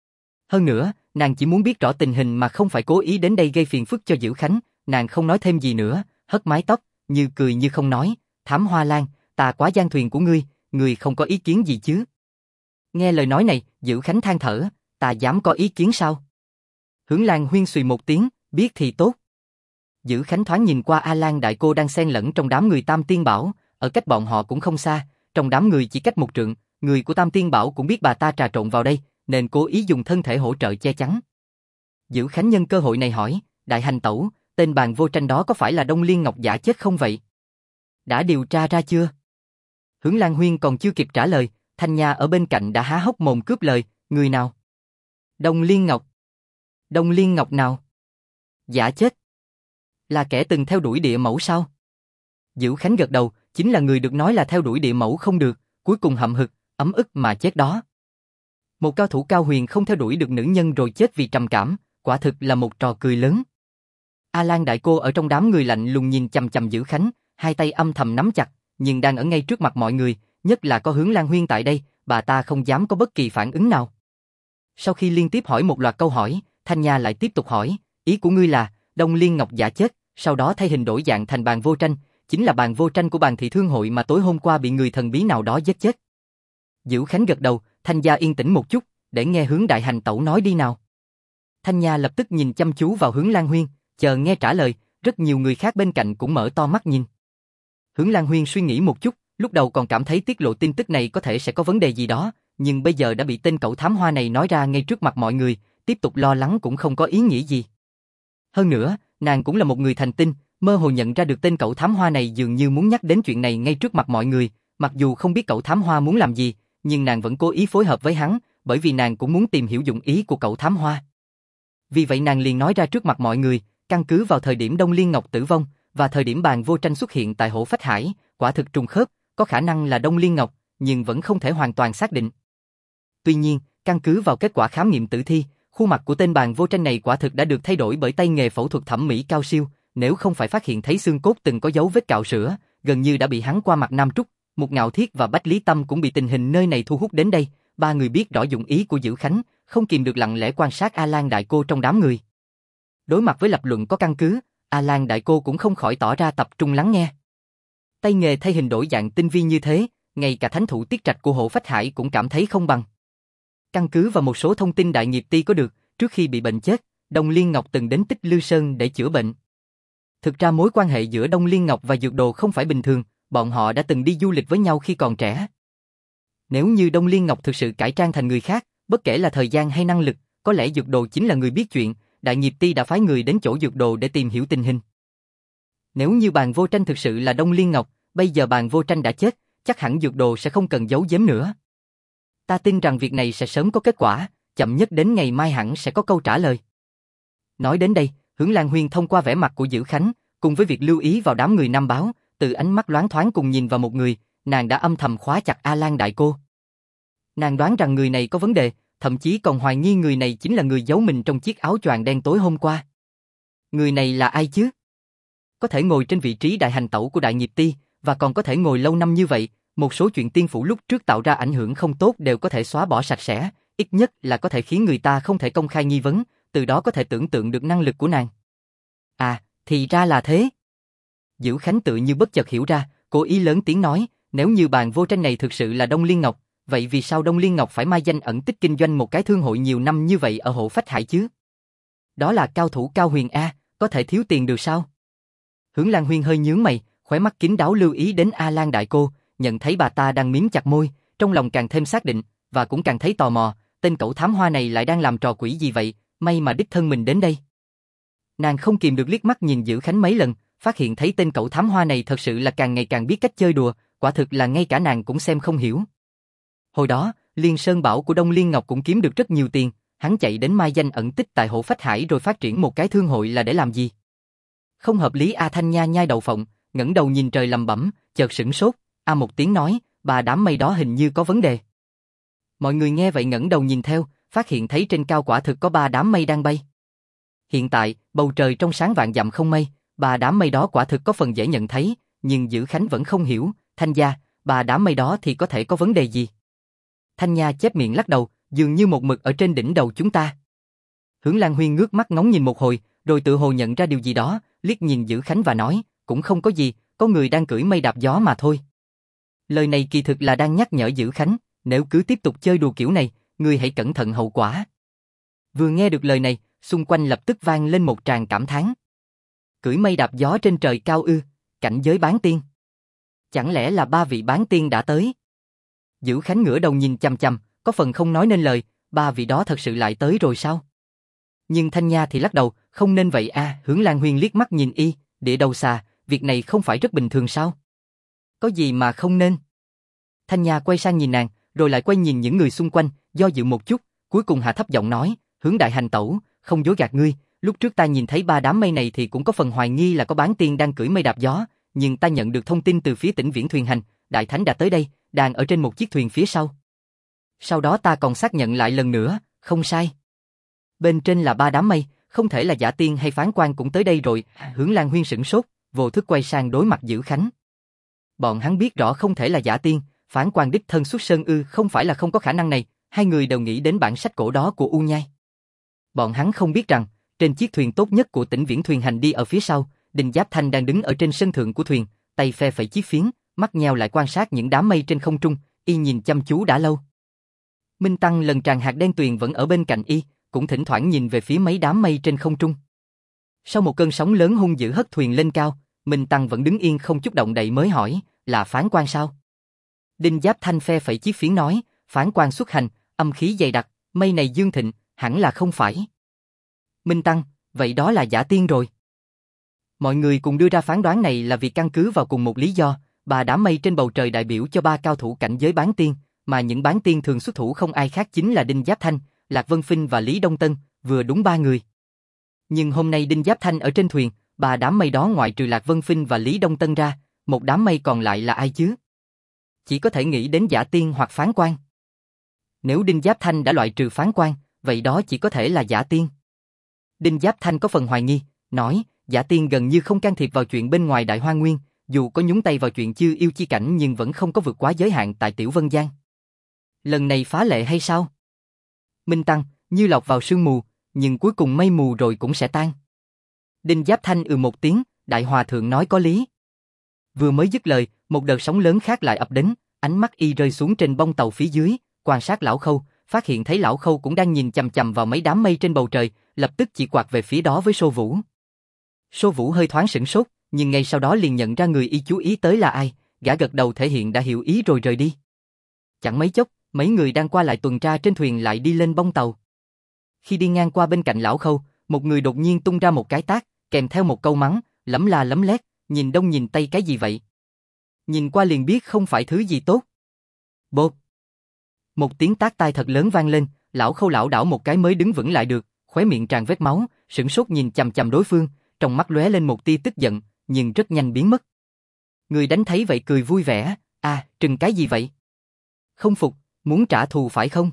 Hơn nữa, nàng chỉ muốn biết rõ tình hình mà không phải cố ý đến đây gây phiền phức cho Dữ Khánh, nàng không nói thêm gì nữa, hất mái tóc, như cười như không nói, Thám Hoa Lan, ta quá gian thuyền của ngươi không có ý kiến gì chứ? Nghe lời nói này, Dữ Khánh than thở, ta dám có ý kiến sao? Hướng Lan Huyên xùy một tiếng, biết thì tốt. Dữ Khánh thoáng nhìn qua A Lan đại cô đang xen lẫn trong đám người Tam Tiên Bảo, ở cách bọn họ cũng không xa, trong đám người chỉ cách một trượng, người của Tam Tiên Bảo cũng biết bà ta trà trộn vào đây, nên cố ý dùng thân thể hỗ trợ che chắn. Dữ Khánh nhân cơ hội này hỏi, Đại Hành Tẩu, tên bàn vô tranh đó có phải là Đông Liên Ngọc giả chết không vậy? Đã điều tra ra chưa? Hướng Lan Huyên còn chưa kịp trả lời, Thanh Nha ở bên cạnh đã há hốc mồm cướp lời, người nào? Đông Liên Ngọc? Đông Liên Ngọc nào? Giả chết? Là kẻ từng theo đuổi địa mẫu sao? Dữ Khánh gật đầu, chính là người được nói là theo đuổi địa mẫu không được, cuối cùng hậm hực, ấm ức mà chết đó. Một cao thủ cao huyền không theo đuổi được nữ nhân rồi chết vì trầm cảm, quả thực là một trò cười lớn. A Lan đại cô ở trong đám người lạnh lùng nhìn chằm chằm Dữ Khánh, hai tay âm thầm nắm chặt, nhưng đang ở ngay trước mặt mọi người, nhất là có Hướng Lan Huyên tại đây, bà ta không dám có bất kỳ phản ứng nào. Sau khi liên tiếp hỏi một loạt câu hỏi, Thanh Nha lại tiếp tục hỏi, ý của ngươi là, Đông Liên Ngọc giả chết, sau đó thay hình đổi dạng thành Bàn Vô Tranh, chính là Bàn Vô Tranh của Bàn Thị Thương Hội mà tối hôm qua bị người thần bí nào đó giết chết. Dữ Khánh gật đầu, Thanh Gia yên tĩnh một chút, để nghe Hướng Đại Hành Tẩu nói đi nào. Thanh Nha lập tức nhìn chăm chú vào Hướng Lan Huyên, chờ nghe trả lời, rất nhiều người khác bên cạnh cũng mở to mắt nhìn. Hướng Lan Huyên suy nghĩ một chút, lúc đầu còn cảm thấy tiết lộ tin tức này có thể sẽ có vấn đề gì đó, nhưng bây giờ đã bị tên cậu thám hoa này nói ra ngay trước mặt mọi người, tiếp tục lo lắng cũng không có ý nghĩa gì. Hơn nữa, nàng cũng là một người thành tinh, mơ hồ nhận ra được tên cậu thám hoa này dường như muốn nhắc đến chuyện này ngay trước mặt mọi người, mặc dù không biết cậu thám hoa muốn làm gì, nhưng nàng vẫn cố ý phối hợp với hắn, bởi vì nàng cũng muốn tìm hiểu dụng ý của cậu thám hoa. Vì vậy nàng liền nói ra trước mặt mọi người, căn cứ vào thời điểm Đông Liên Ngọc tử vong, và thời điểm Bàn Vô Tranh xuất hiện tại Hổ Phách Hải, quả thực trùng khớp, có khả năng là Đông Liên Ngọc, nhưng vẫn không thể hoàn toàn xác định. Tuy nhiên, căn cứ vào kết quả khám nghiệm tử thi, khuôn mặt của tên Bàn Vô Tranh này quả thực đã được thay đổi bởi tay nghề phẫu thuật thẩm mỹ cao siêu, nếu không phải phát hiện thấy xương cốt từng có dấu vết cạo sữa, gần như đã bị hắn qua mặt Nam Trúc, Mục Ngạo Thiết và Bách Lý Tâm cũng bị tình hình nơi này thu hút đến đây, ba người biết rõ dụng ý của Dữ Khánh, không kìm được lặng lẽ quan sát A Lan đại cô trong đám người. Đối mặt với lập luận có căn cứ, A Lan đại cô cũng không khỏi tỏ ra tập trung lắng nghe. Tay nghề thay hình đổi dạng tinh vi như thế, ngay cả thánh thủ Tiết Trạch của Hổ Phách Hải cũng cảm thấy không bằng. Căn cứ vào một số thông tin Đại Nghiệp Ti có được, trước khi bị bệnh chết, Đông Liên Ngọc từng đến Tích Lư Sơn để chữa bệnh. Thực ra mối quan hệ giữa Đông Liên Ngọc và Dược Đồ không phải bình thường, bọn họ đã từng đi du lịch với nhau khi còn trẻ. Nếu như Đông Liên Ngọc thực sự cải trang thành người khác, bất kể là thời gian hay năng lực, có lẽ Dược Đồ chính là người biết chuyện, Đại Nghiệp Ti đã phái người đến chỗ Dược Đồ để tìm hiểu tình hình. Nếu như Bàn Vô Tranh thực sự là Đông Liên Ngọc, bây giờ Bàn Vô Tranh đã chết, chắc hẳn Dược Đồ sẽ không cần giấu giếm nữa. Ta tin rằng việc này sẽ sớm có kết quả, chậm nhất đến ngày mai hẳn sẽ có câu trả lời. Nói đến đây, Hướng Lan Huyên thông qua vẻ mặt của Dữ Khánh, cùng với việc lưu ý vào đám người Nam Báo, từ ánh mắt loáng thoáng cùng nhìn vào một người, nàng đã âm thầm khóa chặt A Lan đại cô. Nàng đoán rằng người này có vấn đề, thậm chí còn hoài nghi người này chính là người giấu mình trong chiếc áo choàng đen tối hôm qua. Người này là ai chứ? Có thể ngồi trên vị trí đại hành tẩu của Đại Nghiệp Ti, và còn có thể ngồi lâu năm như vậy, một số chuyện tiên phủ lúc trước tạo ra ảnh hưởng không tốt đều có thể xóa bỏ sạch sẽ, ít nhất là có thể khiến người ta không thể công khai nghi vấn, từ đó có thể tưởng tượng được năng lực của nàng. À, thì ra là thế. Dữ Khánh tự như bất chợt hiểu ra, cố ý lớn tiếng nói, nếu như Bàn Vô Tranh này thực sự là Đông Liên Ngọc, vậy vì sao Đông Liên Ngọc phải mai danh ẩn tích kinh doanh một cái thương hội nhiều năm như vậy ở Hổ Phách Hải chứ? Đó là cao thủ cao huyền A, có thể thiếu tiền được sao? Hướng Lan Huyên hơi nhướng mày, khóe mắt kín đáo lưu ý đến A Lan đại cô, nhận thấy bà ta đang miếm chặt môi, trong lòng càng thêm xác định, và cũng càng thấy tò mò, tên cẩu thám hoa này lại đang làm trò quỷ gì vậy, may mà đích thân mình đến đây. Nàng không kìm được liếc mắt nhìn Dữ Khánh mấy lần, phát hiện thấy tên cẩu thám hoa này thật sự là càng ngày càng biết cách chơi đùa, quả thực là ngay cả nàng cũng xem không hiểu. Hồi đó, Liên Sơn Bảo của Đông Liên Ngọc cũng kiếm được rất nhiều tiền, hắn chạy đến mai danh ẩn tích tại Hổ Phách Hải rồi phát triển một cái thương hội là để làm gì? Không hợp lý. A Thanh Nha nhai đầu phộng, ngẩng đầu nhìn trời lẩm bẩm, chợt sửng sốt, một tiếng nói, bà đám mây đó hình như có vấn đề. Mọi người nghe vậy ngẩng đầu nhìn theo, phát hiện thấy trên cao quả thực có 3 đám mây đang bay. Hiện tại, bầu trời trong sáng vạn dặm không mây, 3 đám mây đó quả thực có phần dễ nhận thấy, nhưng Dữ Khánh vẫn không hiểu, Thanh gia, 3 đám mây đó thì có thể có vấn đề gì? Thanh Nha chép miệng lắc đầu, dường như một mực ở trên đỉnh đầu chúng ta. Hướng Lan Huyên ngước mắt ngóng nhìn một hồi, rồi tự hồ nhận ra điều gì đó, liếc nhìn Dữ Khánh và nói, cũng không có gì, có người đang cưỡi mây đạp gió mà thôi. Lời này kỳ thực là đang nhắc nhở Dữ Khánh, nếu cứ tiếp tục chơi đùa kiểu này, ngươi hãy cẩn thận hậu quả. Vừa nghe được lời này, xung quanh lập tức vang lên một tràng cảm thán. Cưỡi mây đạp gió trên trời cao ư, cảnh giới bán tiên. Chẳng lẽ là 3 vị bán tiên đã tới? Dữ Khánh ngửa đầu nhìn chằm chằm, có phần không nói nên lời, 3 vị đó thật sự lại tới rồi sao? Nhưng Thanh Nha thì lắc đầu, không nên vậy a. Hướng Lan Huyên liếc mắt nhìn y, địa đầu xà, việc này không phải rất bình thường sao? Có gì mà không nên? Thanh Nha quay sang nhìn nàng, rồi lại quay nhìn những người xung quanh, do dự một chút, cuối cùng hạ thấp giọng nói, Hướng đại hành tẩu, không dối gạt ngươi, lúc trước ta nhìn thấy 3 đám mây này thì cũng có phần hoài nghi là có bán tiên đang cưỡi mây đạp gió, nhưng ta nhận được thông tin từ phía tỉnh Viễn Thuyền Hành, Đại Thánh đã tới đây, đang ở trên một chiếc thuyền phía sau. Sau đó ta còn xác nhận lại lần nữa, không sai. Bên trên là 3 đám mây, Không thể là giả tiên hay phán quan cũng tới đây rồi, Hướng Lan Huyên sửng sốt, vô thức quay sang đối mặt Dữ Khánh. Bọn hắn biết rõ không thể là giả tiên, phán quan đích thân xuất sơn không phải là không có khả năng này, hai người đều nghĩ đến bản sách cổ đó của U Nhai. Bọn hắn không biết rằng, trên chiếc thuyền tốt nhất của tỉnh Viễn Thuyền Hành đi ở phía sau, Đinh Giáp Thanh đang đứng ở trên sân thượng của thuyền, tay phe phẩy chiếc phiến, mắt nheo lại quan sát những đám mây trên không trung, y nhìn chăm chú đã lâu. Minh Tăng lần tràn hạt đen tuyền vẫn ở bên cạnh y, cũng thỉnh thoảng nhìn về phía mấy đám mây trên không trung. Sau một cơn sóng lớn hung dữ hất thuyền lên cao, Minh Tăng vẫn đứng yên không chút động đậy mới hỏi, là phán quan sao? Đinh Giáp Thanh phe phẩy chiếc phiến nói, phán quan xuất hành, âm khí dày đặc, mây này dương thịnh, hẳn là không phải. Minh Tăng, vậy đó là giả tiên rồi. Mọi người cùng đưa ra phán đoán này là vì căn cứ vào cùng một lý do, ba đám mây trên bầu trời đại biểu cho ba cao thủ cảnh giới bán tiên, mà những bán tiên thường xuất thủ không ai khác chính là Đinh Giáp Thanh, Lạc Vân Phinh và Lý Đông Tân, vừa đúng ba người. Nhưng hôm nay Đinh Giáp Thanh ở trên thuyền, ba đám mây đó ngoại trừ Lạc Vân Phinh và Lý Đông Tân ra, một đám mây còn lại là ai chứ? Chỉ có thể nghĩ đến giả tiên hoặc phán quan. Nếu Đinh Giáp Thanh đã loại trừ phán quan, vậy đó chỉ có thể là giả tiên. Đinh Giáp Thanh có phần hoài nghi, nói, giả tiên gần như không can thiệp vào chuyện bên ngoài Đại Hoa Nguyên, dù có nhúng tay vào chuyện chư yêu chi cảnh nhưng vẫn không có vượt quá giới hạn tại Tiểu Vân Giang. Lần này phá lệ hay sao? Minh Tăng, như lọt vào sương mù, nhưng cuối cùng mây mù rồi cũng sẽ tan. Đinh Giáp Thanh một tiếng, Đại Hòa Thượng nói có lý. Vừa mới dứt lời, một đợt sóng lớn khác lại ập đến, ánh mắt y rơi xuống trên bông tàu phía dưới, quan sát Lão Khâu, phát hiện thấy Lão Khâu cũng đang nhìn chằm chằm vào mấy đám mây trên bầu trời, lập tức chỉ quạt về phía đó với Sô Vũ. Sô Vũ hơi thoáng sửng sốt, nhưng ngay sau đó liền nhận ra người y chú ý tới là ai, gã gật đầu thể hiện đã hiểu ý rồi rời đi. Chẳng mấy chốc, mấy người đang qua lại tuần tra trên thuyền lại đi lên bông tàu. Khi đi ngang qua bên cạnh Lão Khâu, một người đột nhiên tung ra một cái tát, kèm theo một câu mắng, lấm la lấm lét, nhìn đông nhìn tây cái gì vậy? Nhìn qua liền biết không phải thứ gì tốt. Bột. Một tiếng tát tai thật lớn vang lên, Lão Khâu lảo đảo một cái mới đứng vững lại được, khóe miệng tràn vết máu, sửng sốt nhìn chằm chằm đối phương, trong mắt lóe lên một tia tức giận, nhưng rất nhanh biến mất. Người đánh thấy vậy cười vui vẻ, trừng cái gì vậy? Không phục, muốn trả thù phải không?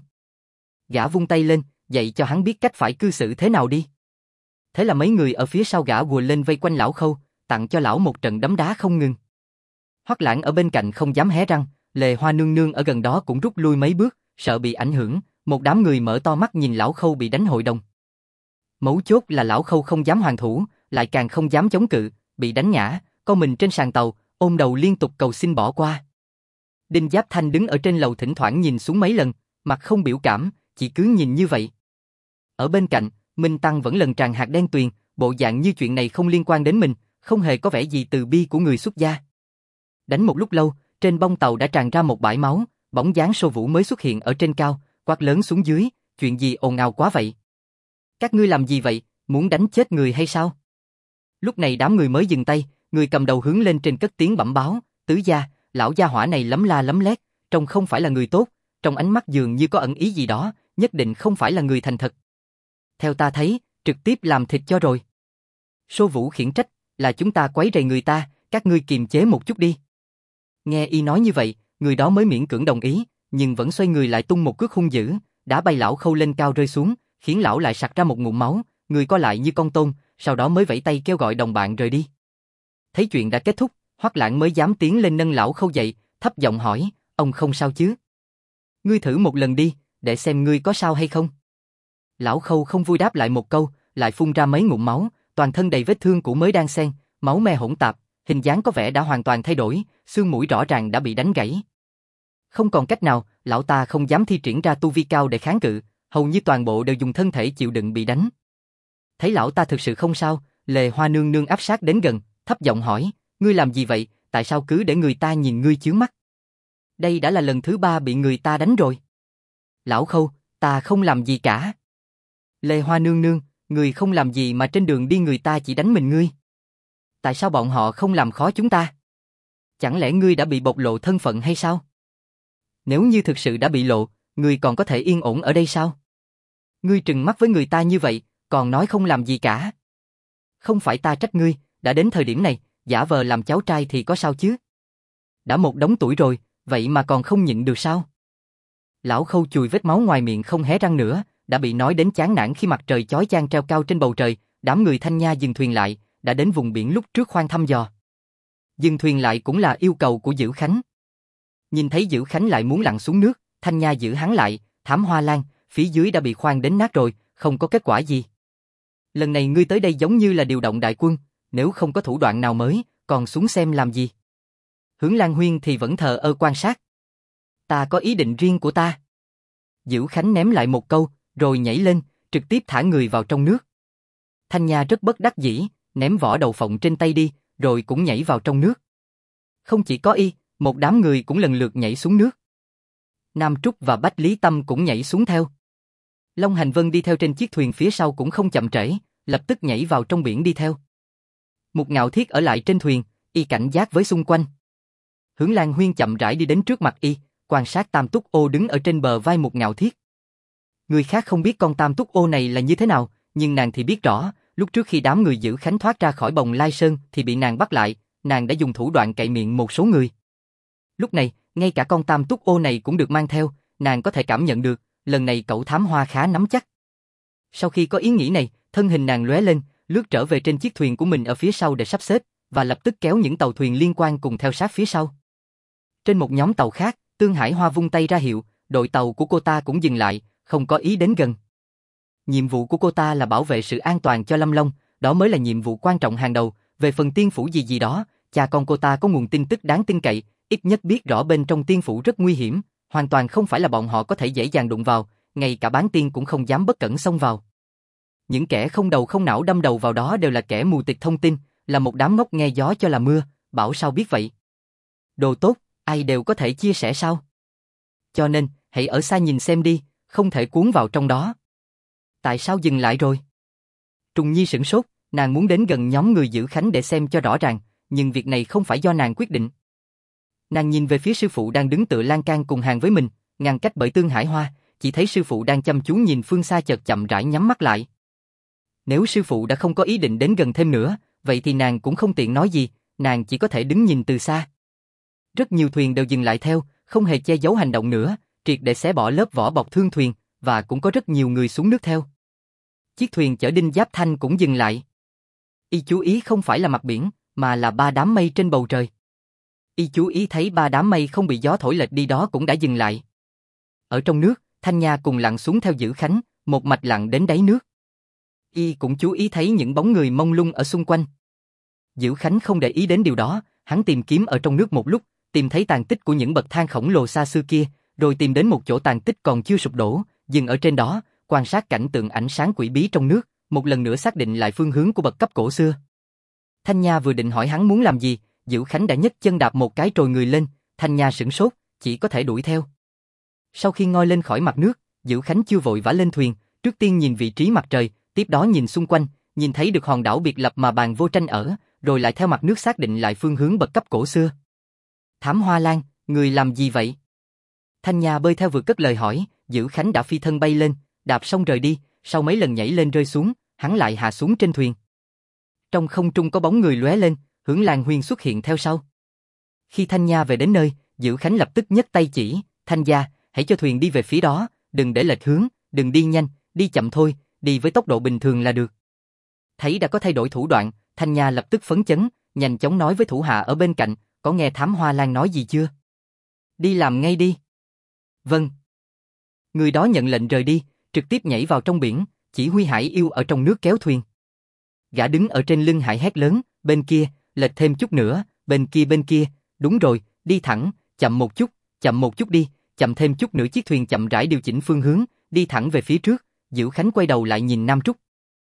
Gã vung tay lên, dạy cho hắn biết cách phải cư xử thế nào đi. Thế là mấy người ở phía sau gã ùa lên vây quanh Lão Khâu, tặng cho lão một trận đấm đá không ngừng. Hoắc Lãng ở bên cạnh không dám hé răng, Lệ Hoa nương nương ở gần đó cũng rút lui mấy bước, sợ bị ảnh hưởng, một đám người mở to mắt nhìn Lão Khâu bị đánh hội đồng. Mấu chốt là Lão Khâu không dám hoàn thủ, lại càng không dám chống cự, bị đánh ngã, co mình trên sàn tàu, ôm đầu liên tục cầu xin bỏ qua. Đinh Giáp Thanh đứng ở trên lầu thỉnh thoảng nhìn xuống mấy lần, mặt không biểu cảm, chỉ cứ nhìn như vậy. Ở bên cạnh, Minh Tăng vẫn lần tràn hạt đen tuyền, bộ dạng như chuyện này không liên quan đến mình, không hề có vẻ gì từ bi của người xuất gia. Đánh một lúc lâu, trên bông tàu đã tràn ra một bãi máu, bóng dáng Sô Vũ mới xuất hiện ở trên cao, quát lớn xuống dưới, chuyện gì ồn ào quá vậy? Các ngươi làm gì vậy, muốn đánh chết người hay sao? Lúc này đám người mới dừng tay, người cầm đầu hướng lên trên cất tiếng bẩm báo, tứ gia, lão gia hỏa này lấm la lấm lét, trông không phải là người tốt, trong ánh mắt dường như có ẩn ý gì đó, nhất định không phải là người thành thật. Theo ta thấy, trực tiếp làm thịt cho rồi. Sô Vũ khiển trách, là chúng ta quấy rầy người ta, các ngươi kiềm chế một chút đi. Nghe y nói như vậy, người đó mới miễn cưỡng đồng ý, nhưng vẫn xoay người lại tung một cước hung dữ, đá bay Lão Khâu lên cao rơi xuống, khiến lão lại sặc ra một ngụm máu, người co lại như con tôm, sau đó mới vẫy tay kêu gọi đồng bạn rời đi. Thấy chuyện đã kết thúc, Hoắc Lãng mới dám tiến lên nâng Lão Khâu dậy, thấp giọng hỏi, ông không sao chứ? Ngươi thử một lần đi, để xem ngươi có sao hay không. Lão Khâu không vui đáp lại một câu, lại phun ra mấy ngụm máu, toàn thân đầy vết thương cũ mới đan xen, máu me hỗn tạp, hình dáng có vẻ đã hoàn toàn thay đổi, xương mũi rõ ràng đã bị đánh gãy. Không còn cách nào, lão ta không dám thi triển ra tu vi cao để kháng cự, hầu như toàn bộ đều dùng thân thể chịu đựng bị đánh. Thấy lão ta thực sự không sao, Lệ Hoa nương nương áp sát đến gần, thấp giọng hỏi, ngươi làm gì vậy, tại sao cứ để người ta nhìn ngươi chướng mắt? Đây đã là lần thứ 3 bị người ta đánh rồi. Lão Khâu, ta không làm gì cả. Lệ Hoa nương nương, người không làm gì mà trên đường đi người ta chỉ đánh mình ngươi. Tại sao bọn họ không làm khó chúng ta? Chẳng lẽ ngươi đã bị bộc lộ thân phận hay sao? Nếu như thực sự đã bị lộ, ngươi còn có thể yên ổn ở đây sao? Ngươi trừng mắt với người ta như vậy, còn nói không làm gì cả. Không phải ta trách ngươi, đã đến thời điểm này, giả vờ làm cháu trai thì có sao chứ? Đã một đống tuổi rồi, vậy mà còn không nhịn được sao? Lão Khâu chùi vết máu ngoài miệng không hé răng nữa, đã bị nói đến chán nản khi mặt trời chói chang treo cao trên bầu trời, đám người Thanh Nha dừng thuyền lại, đã đến vùng biển lúc trước khoan thăm dò. Dừng thuyền lại cũng là yêu cầu của Dữ Khánh. Nhìn thấy Dữ Khánh lại muốn lặn xuống nước, Thanh Nha giữ hắn lại, Thám Hoa Lan, phía dưới đã bị khoan đến nát rồi, không có kết quả gì. Lần này ngươi tới đây giống như là điều động đại quân, nếu không có thủ đoạn nào mới, còn xuống xem làm gì? Hướng Lan Huyên thì vẫn thờ ơ quan sát. Ta có ý định riêng của ta. Dữ Khánh ném lại một câu, rồi nhảy lên, trực tiếp thả người vào trong nước. Thanh Nha rất bất đắc dĩ, ném vỏ đậu phộng trên tay đi, rồi cũng nhảy vào trong nước. Không chỉ có y, một đám người cũng lần lượt nhảy xuống nước. Nam Trúc và Bách Lý Tâm cũng nhảy xuống theo. Long Hành Vân đi theo trên chiếc thuyền phía sau cũng không chậm trễ, lập tức nhảy vào trong biển đi theo. Mục Ngạo Thiết ở lại trên thuyền, y cảnh giác với xung quanh. Hướng Lan Huyên chậm rãi đi đến trước mặt y, quan sát Tam Túc Ô đứng ở trên bờ vai Mục Ngạo Thiết. Người khác không biết con Tam Túc Ô này là như thế nào, nhưng nàng thì biết rõ, lúc trước khi đám người Dữ Khánh thoát ra khỏi Bồng Lai Sơn thì bị nàng bắt lại, nàng đã dùng thủ đoạn cậy miệng một số người. Lúc này, ngay cả con Tam Túc Ô này cũng được mang theo, nàng có thể cảm nhận được, lần này cậu Thám Hoa khá nắm chắc. Sau khi có ý nghĩ này, thân hình nàng lóe lên, lướt trở về trên chiếc thuyền của mình ở phía sau để sắp xếp, và lập tức kéo những tàu thuyền liên quan cùng theo sát phía sau. Trên một nhóm tàu khác, Tương Hải Hoa vung tay ra hiệu, đội tàu của cô ta cũng dừng lại, không có ý đến gần. Nhiệm vụ của cô ta là bảo vệ sự an toàn cho Lâm Long, đó mới là nhiệm vụ quan trọng hàng đầu. Về phần tiên phủ gì đó, cha con cô ta có nguồn tin tức đáng tin cậy, ít nhất biết rõ bên trong tiên phủ rất nguy hiểm, hoàn toàn không phải là bọn họ có thể dễ dàng đụng vào, ngay cả bán tiên cũng không dám bất cẩn xông vào. Những kẻ không đầu không não đâm đầu vào đó đều là kẻ mù tịt thông tin, là một đám ngốc nghe gió cho là mưa, bảo sao biết vậy. Đồ tốt, ai đều có thể chia sẻ sao? Cho nên, hãy ở xa nhìn xem đi, không thể cuốn vào trong đó. Tại sao dừng lại rồi? Trùng Nhi sửng sốt, nàng muốn đến gần nhóm người Dữ Khánh để xem cho rõ ràng, nhưng việc này không phải do nàng quyết định. Nàng nhìn về phía sư phụ đang đứng tựa lan can cùng hàng với mình, ngăn cách bởi Tương Hải Hoa, chỉ thấy sư phụ đang chăm chú nhìn phương xa chợt chậm rãi nhắm mắt lại. Nếu sư phụ đã không có ý định đến gần thêm nữa, vậy thì nàng cũng không tiện nói gì, nàng chỉ có thể đứng nhìn từ xa. Rất nhiều thuyền đều dừng lại theo, không hề che giấu hành động nữa, triệt để xé bỏ lớp vỏ bọc thương thuyền, và cũng có rất nhiều người xuống nước theo. Chiếc thuyền chở Đinh Giáp Thanh cũng dừng lại. Y chú ý không phải là mặt biển, mà là ba đám mây trên bầu trời. Y chú ý thấy ba đám mây không bị gió thổi lệch đi đó cũng đã dừng lại. Ở trong nước, Thanh Nha cùng lặn xuống theo Dữ Khánh, một mạch lặn đến đáy nước. Y cũng chú ý thấy những bóng người mông lung ở xung quanh. Dữ Khánh không để ý đến điều đó, hắn tìm kiếm ở trong nước một lúc, tìm thấy tàn tích của những bậc thang khổng lồ xa xưa kia, rồi tìm đến một chỗ tàn tích còn chưa sụp đổ, dừng ở trên đó, quan sát cảnh tượng ánh sáng quỷ bí trong nước, một lần nữa xác định lại phương hướng của bậc cấp cổ xưa. Thanh Nha vừa định hỏi hắn muốn làm gì, Dữ Khánh đã nhấc chân đạp một cái trồi người lên, Thanh Nha sửng sốt, chỉ có thể đuổi theo. Sau khi ngoi lên khỏi mặt nước, Dữ Khánh chưa vội vã lên thuyền, trước tiên nhìn vị trí mặt trời, tiếp đó nhìn xung quanh, nhìn thấy được hòn đảo biệt lập mà Bàn Vô Tranh ở, rồi lại theo mặt nước xác định lại phương hướng bậc cấp cổ xưa. Thám Hoa Lan, người làm gì vậy? Thanh Nha bơi theo vừa cất lời hỏi, Dữ Khánh đã phi thân bay lên, đạp xong rời đi, sau mấy lần nhảy lên rơi xuống, hắn lại hạ xuống trên thuyền. Trong không trung có bóng người lóe lên, Hướng Lan Huyên xuất hiện theo sau. Khi Thanh Nha về đến nơi, Dữ Khánh lập tức nhấc tay chỉ, Thanh Gia, hãy cho thuyền đi về phía đó, đừng để lệch hướng, đừng đi nhanh, đi chậm thôi, đi với tốc độ bình thường là được. Thấy đã có thay đổi thủ đoạn, Thanh Nha lập tức phấn chấn, nhanh chóng nói với thủ hạ ở bên cạnh, có nghe Thám Hoa Lan nói gì chưa? Đi làm ngay đi. Vâng. Người đó nhận lệnh rời đi, trực tiếp nhảy vào trong biển, chỉ huy Hải Yêu ở trong nước kéo thuyền. Gã đứng ở trên lưng Hải hét lớn, bên kia, lệch thêm chút nữa, bên kia, đúng rồi, đi thẳng, chậm một chút đi, chậm thêm chút nữa. Chiếc thuyền chậm rãi điều chỉnh phương hướng, đi thẳng về phía trước. Dữ Khánh quay đầu lại nhìn Nam Trúc.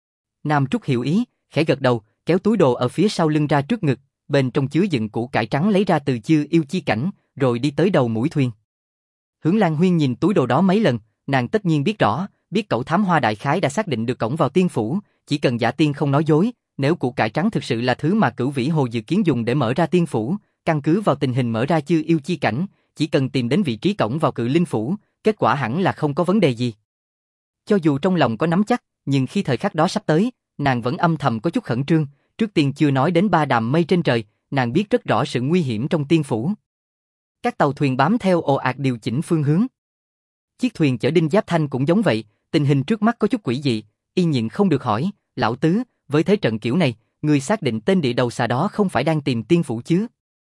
Nam Trúc hiểu ý, khẽ gật đầu, kéo túi đồ ở phía sau lưng ra trước ngực, bên trong chứa đựng củ cải trắng lấy ra từ Chư Yêu Chi Cảnh, rồi đi tới đầu mũi thuyền. Hướng Lan Huyên nhìn túi đồ đó mấy lần, nàng tất nhiên biết rõ, biết cậu Thám Hoa đại khái đã xác định được cổng vào tiên phủ, chỉ cần giả tiên không nói dối, nếu củ cải trắng thực sự là thứ mà Cửu Vĩ Hồ dự kiến dùng để mở ra tiên phủ, căn cứ vào tình hình mở ra Chư Yêu Chi Cảnh, chỉ cần tìm đến vị trí cổng vào Cự Linh phủ, kết quả hẳn là không có vấn đề gì. Cho dù trong lòng có nắm chắc, nhưng khi thời khắc đó sắp tới, nàng vẫn âm thầm có chút khẩn trương, trước tiên chưa nói đến ba đám mây trên trời, nàng biết rất rõ sự nguy hiểm trong tiên phủ. Các tàu thuyền bám theo ồ ạt điều chỉnh phương hướng. Chiếc thuyền chở Đinh Giáp Thanh cũng giống vậy, tình hình trước mắt có chút quỷ dị, y nhịn không được hỏi, lão tứ, với thế trận kiểu này, ngươi xác định tên địa đầu xà đó không phải đang tìm tiên phủ chứ?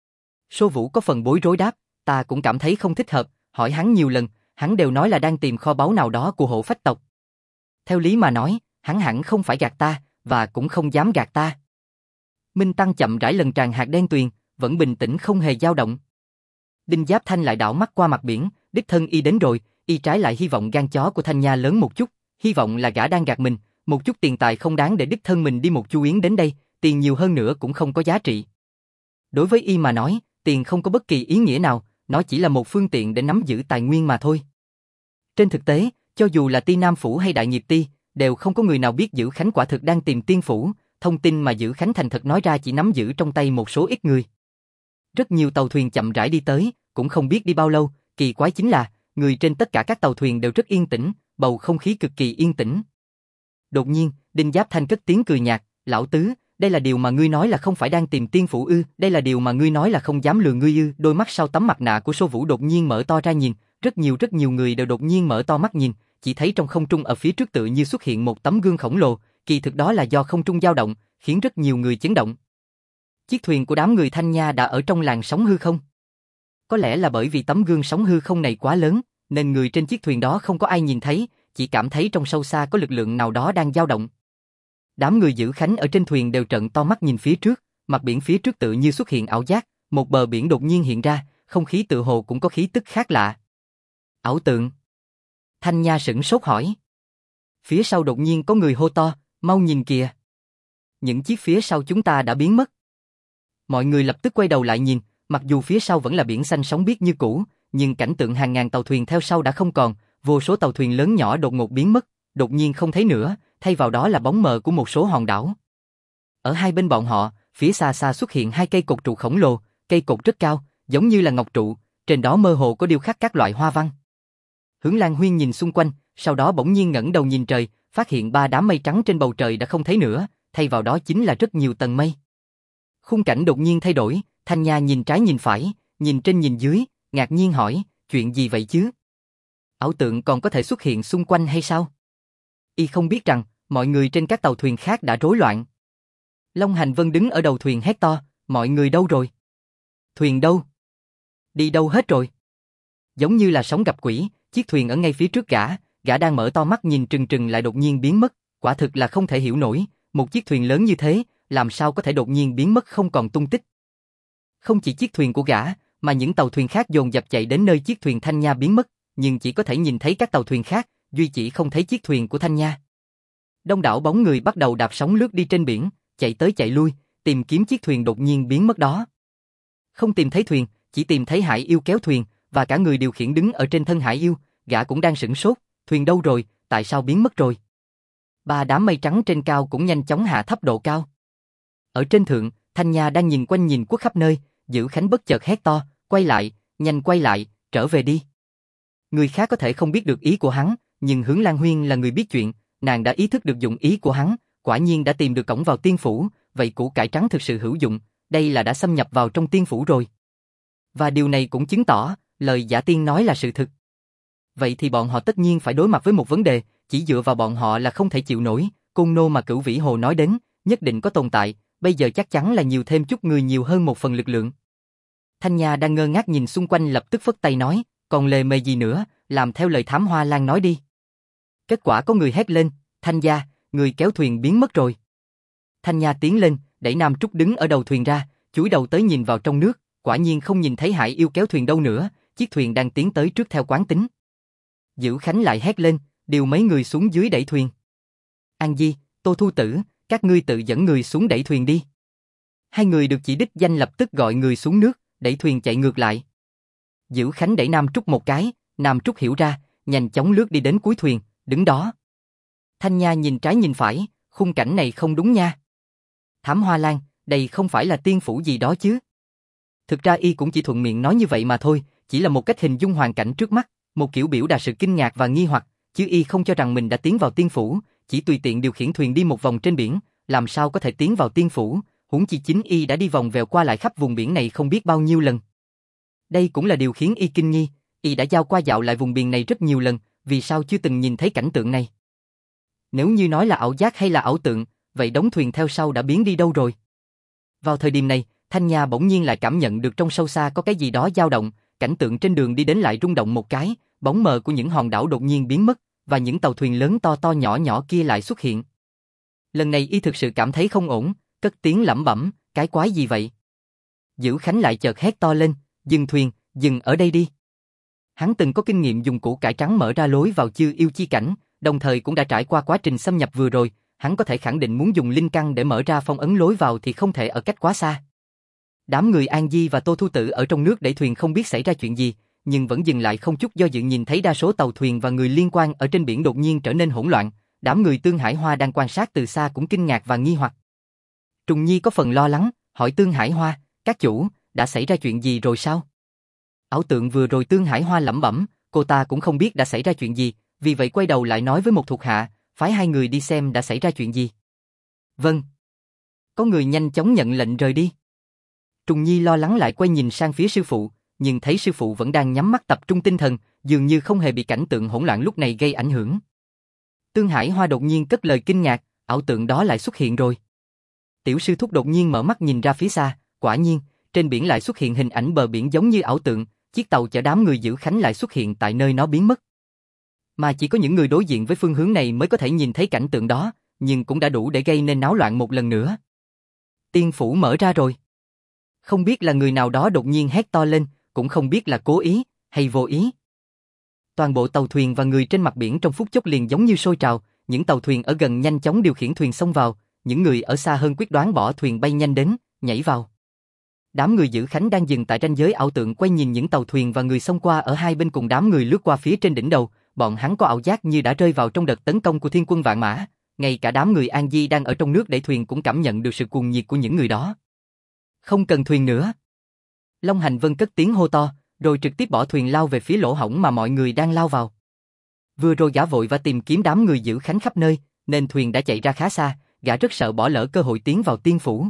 Sô Vũ có phần bối rối đáp, ta cũng cảm thấy không thích hợp, hỏi hắn nhiều lần, hắn đều nói là đang tìm kho báu nào đó của Hộ Phách tộc. Theo lý mà nói, hắn hẳn không phải gạt ta, và cũng không dám gạt ta. Minh Tăng chậm rãi lần tràn hạt đen tuyền, vẫn bình tĩnh không hề dao động. Đinh Giáp Thanh lại đảo mắt qua mặt biển, đích thân y đến rồi, y trái lại hy vọng gan chó của Thanh Nha lớn một chút, hy vọng là gã đang gạt mình, một chút tiền tài không đáng để đích thân mình đi một chu yến đến đây, tiền nhiều hơn nữa cũng không có giá trị. Đối với y mà nói, tiền không có bất kỳ ý nghĩa nào, nó chỉ là một phương tiện để nắm giữ tài nguyên mà thôi. Trên thực tế, cho dù là Ti Nam Phủ hay Đại Nghiệp Ti, đều không có người nào biết Dữ Khánh quả thực đang tìm tiên phủ, thông tin mà Dữ Khánh thành thật nói ra chỉ nắm giữ trong tay một số ít người. Rất nhiều tàu thuyền chậm rãi đi tới, cũng không biết đi bao lâu, kỳ quái chính là, người trên tất cả các tàu thuyền đều rất yên tĩnh, bầu không khí cực kỳ yên tĩnh. Đột nhiên, Đinh Giáp Thanh cất tiếng cười nhạt, lão tứ, đây là điều mà ngươi nói là không phải đang tìm tiên phủ ư, đây là điều mà ngươi nói là không dám lừa ngươi ư, đôi mắt sau tấm mặt nạ của Sô Vũ đột nhiên mở to ra nhìn, rất nhiều người đều đột nhiên mở to mắt nhìn, chỉ thấy trong không trung ở phía trước tự như xuất hiện một tấm gương khổng lồ, kỳ thực đó là do không trung dao động, khiến rất nhiều người chấn động. Chiếc thuyền của đám người Thanh Nha đã ở trong làn sóng hư không. Có lẽ là bởi vì tấm gương sóng hư không này quá lớn, nên người trên chiếc thuyền đó không có ai nhìn thấy, chỉ cảm thấy trong sâu xa có lực lượng nào đó đang dao động. Đám người Dữ Khánh ở trên thuyền đều trợn to mắt nhìn phía trước, mặt biển phía trước tự như xuất hiện ảo giác, một bờ biển đột nhiên hiện ra, không khí tự hồ cũng có khí tức khác lạ. Ảo tượng. Thanh Nha sửng sốt hỏi. Phía sau đột nhiên có người hô to, mau nhìn kìa. Những chiếc phía sau chúng ta đã biến mất. Mọi người lập tức quay đầu lại nhìn, mặc dù phía sau vẫn là biển xanh sóng biếc như cũ, nhưng cảnh tượng hàng ngàn tàu thuyền theo sau đã không còn, vô số tàu thuyền lớn nhỏ đột ngột biến mất, đột nhiên không thấy nữa, thay vào đó là bóng mờ của một số hòn đảo. Ở hai bên bọn họ, phía xa xa xuất hiện hai cây cột trụ khổng lồ, cây cột rất cao, giống như là ngọc trụ, trên đó mơ hồ có điêu khắc các loại hoa văn. Hướng Lan Huyên nhìn xung quanh, sau đó bỗng nhiên ngẩng đầu nhìn trời, phát hiện ba đám mây trắng trên bầu trời đã không thấy nữa, thay vào đó chính là rất nhiều tầng mây. Khung cảnh đột nhiên thay đổi, Thanh Nha nhìn trái nhìn phải, nhìn trên nhìn dưới, ngạc nhiên hỏi, chuyện gì vậy chứ? Ảo tượng còn có thể xuất hiện xung quanh hay sao? Y không biết rằng, mọi người trên các tàu thuyền khác đã rối loạn. Long Hành Vân đứng ở đầu thuyền hét to, mọi người đâu rồi? Thuyền đâu? Đi đâu hết rồi? Giống như là sóng gặp quỷ, chiếc thuyền ở ngay phía trước gã đang mở to mắt nhìn trừng trừng lại đột nhiên biến mất, quả thực là không thể hiểu nổi, một chiếc thuyền lớn như thế, làm sao có thể đột nhiên biến mất không còn tung tích. Không chỉ chiếc thuyền của gã, mà những tàu thuyền khác dồn dập chạy đến nơi chiếc thuyền Thanh Nha biến mất, nhưng chỉ có thể nhìn thấy các tàu thuyền khác, duy chỉ không thấy chiếc thuyền của Thanh Nha. Đông đảo bóng người bắt đầu đạp sóng lướt đi trên biển, chạy tới chạy lui, tìm kiếm chiếc thuyền đột nhiên biến mất đó. Không tìm thấy thuyền, chỉ tìm thấy Hải Yêu kéo thuyền, và cả người điều khiển đứng ở trên thân Hải Yêu, gã cũng đang sửng sốt, thuyền đâu rồi, tại sao biến mất rồi? Ba đám mây trắng trên cao cũng nhanh chóng hạ thấp độ cao. Ở trên thượng, Thanh Nha đang nhìn quanh nhìn quất khắp nơi, Dữ Khánh bất chợt hét to, quay lại, nhanh quay lại, trở về đi. Người khác có thể không biết được ý của hắn, nhưng Hướng Lan Huyên là người biết chuyện, nàng đã ý thức được dụng ý của hắn, quả nhiên đã tìm được cổng vào tiên phủ, vậy củ cải trắng thực sự hữu dụng, đây là đã xâm nhập vào trong tiên phủ rồi. Và điều này cũng chứng tỏ, lời giả tiên nói là sự thực. Vậy thì bọn họ tất nhiên phải đối mặt với một vấn đề, chỉ dựa vào bọn họ là không thể chịu nổi, Côn Nô mà Cửu Vĩ Hồ nói đến, nhất định có tồn tại, bây giờ chắc chắn là nhiều thêm chút người nhiều hơn một phần lực lượng. Thanh Nha đang ngơ ngác nhìn xung quanh lập tức phất tay nói, còn lề mề gì nữa, làm theo lời Thám Hoa Lan nói đi. Kết quả có người hét lên, Thanh gia, người kéo thuyền biến mất rồi. Thanh Nha tiến lên, đẩy Nam Trúc đứng ở đầu thuyền ra, chúi đầu tới nhìn vào trong nước, quả nhiên không nhìn thấy Hải Yêu kéo thuyền đâu nữa, chiếc thuyền đang tiến tới trước theo quán tính. Dữ Khánh lại hét lên, điều mấy người xuống dưới đẩy thuyền. An Di, Tô Thu Tử, các ngươi tự dẫn người xuống đẩy thuyền đi. Hai người được chỉ đích danh lập tức gọi người xuống nước, đẩy thuyền chạy ngược lại. Dữ Khánh đẩy Nam Trúc một cái, Nam Trúc hiểu ra, nhanh chóng lướt đi đến cuối thuyền, đứng đó. Thanh Nha nhìn trái nhìn phải, khung cảnh này không đúng nha. Thám Hoa Lan, đây không phải là tiên phủ gì đó chứ? Thực ra y cũng chỉ thuận miệng nói như vậy mà thôi, chỉ là một cách hình dung hoàn cảnh trước mắt, một kiểu biểu đạt sự kinh ngạc và nghi hoặc, chứ y không cho rằng mình đã tiến vào tiên phủ, chỉ tùy tiện điều khiển thuyền đi một vòng trên biển, làm sao có thể tiến vào tiên phủ, huống chi chính y đã đi vòng vèo qua lại khắp vùng biển này không biết bao nhiêu lần. Đây cũng là điều khiến y kinh nghi, y đã giao qua dạo lại vùng biển này rất nhiều lần, vì sao chưa từng nhìn thấy cảnh tượng này? Nếu như nói là ảo giác hay là ảo tượng, vậy đống thuyền theo sau đã biến đi đâu rồi? Vào thời điểm này, Thanh Nha bỗng nhiên lại cảm nhận được trong sâu xa có cái gì đó dao động, cảnh tượng trên đường đi đến lại rung động một cái, bóng mờ của những hòn đảo đột nhiên biến mất, và những tàu thuyền lớn to to nhỏ nhỏ kia lại xuất hiện. Lần này y thực sự cảm thấy không ổn, cất tiếng lẩm bẩm, cái quái gì vậy? Dữ Khánh lại chợt hét to lên, dừng thuyền, dừng ở đây đi. Hắn từng có kinh nghiệm dùng củ cải trắng mở ra lối vào Chư Yêu Chi Cảnh, đồng thời cũng đã trải qua quá trình xâm nhập vừa rồi, hắn có thể khẳng định muốn dùng linh căn để mở ra phong ấn lối vào thì không thể ở cách quá xa. Đám người An Di và Tô Thu Tử ở trong nước đẩy thuyền không biết xảy ra chuyện gì, nhưng vẫn dừng lại không chút do dự nhìn thấy đa số tàu thuyền và người liên quan ở trên biển đột nhiên trở nên hỗn loạn, đám người Tương Hải Hoa đang quan sát từ xa cũng kinh ngạc và nghi hoặc. Trùng Nhi có phần lo lắng, hỏi Tương Hải Hoa, các chủ, đã xảy ra chuyện gì rồi sao? Ảo tượng vừa rồi Tương Hải Hoa lẩm bẩm, cô ta cũng không biết đã xảy ra chuyện gì, vì vậy quay đầu lại nói với một thuộc hạ, phái hai người đi xem đã xảy ra chuyện gì. Vâng. Có người nhanh chóng nhận lệnh rời đi. Trùng Nhi lo lắng lại quay nhìn sang phía sư phụ, nhưng thấy sư phụ vẫn đang nhắm mắt tập trung tinh thần, dường như không hề bị cảnh tượng hỗn loạn lúc này gây ảnh hưởng. Tương Hải Hoa đột nhiên cất lời kinh ngạc, ảo tượng đó lại xuất hiện rồi. Tiểu sư thúc đột nhiên mở mắt nhìn ra phía xa, quả nhiên, trên biển lại xuất hiện hình ảnh bờ biển giống như ảo tượng, chiếc tàu chở đám người Dữ Khánh lại xuất hiện tại nơi nó biến mất. Mà chỉ có những người đối diện với phương hướng này mới có thể nhìn thấy cảnh tượng đó, nhưng cũng đã đủ để gây nên náo loạn một lần nữa. Tiên phủ mở ra rồi. Không biết là người nào đó đột nhiên hét to lên, cũng không biết là cố ý hay vô ý. Toàn bộ tàu thuyền và người trên mặt biển trong phút chốc liền giống như sôi trào, những tàu thuyền ở gần nhanh chóng điều khiển thuyền xông vào, những người ở xa hơn quyết đoán bỏ thuyền bay nhanh đến, nhảy vào. Đám người Dữ Khánh đang dừng tại ranh giới ảo tượng quay nhìn những tàu thuyền và người xông qua ở hai bên cùng đám người lướt qua phía trên đỉnh đầu, bọn hắn có ảo giác như đã rơi vào trong đợt tấn công của Thiên Quân Vạn Mã, ngay cả đám người An Di đang ở trong nước đẩy thuyền cũng cảm nhận được sự cuồng nhiệt của những người đó. Không cần thuyền nữa. Long Hành Vân cất tiếng hô to, rồi trực tiếp bỏ thuyền lao về phía lỗ hổng mà mọi người đang lao vào. Vừa rồi gã vội và tìm kiếm đám người Dữ Khánh khắp nơi, nên thuyền đã chạy ra khá xa, gã rất sợ bỏ lỡ cơ hội tiến vào tiên phủ.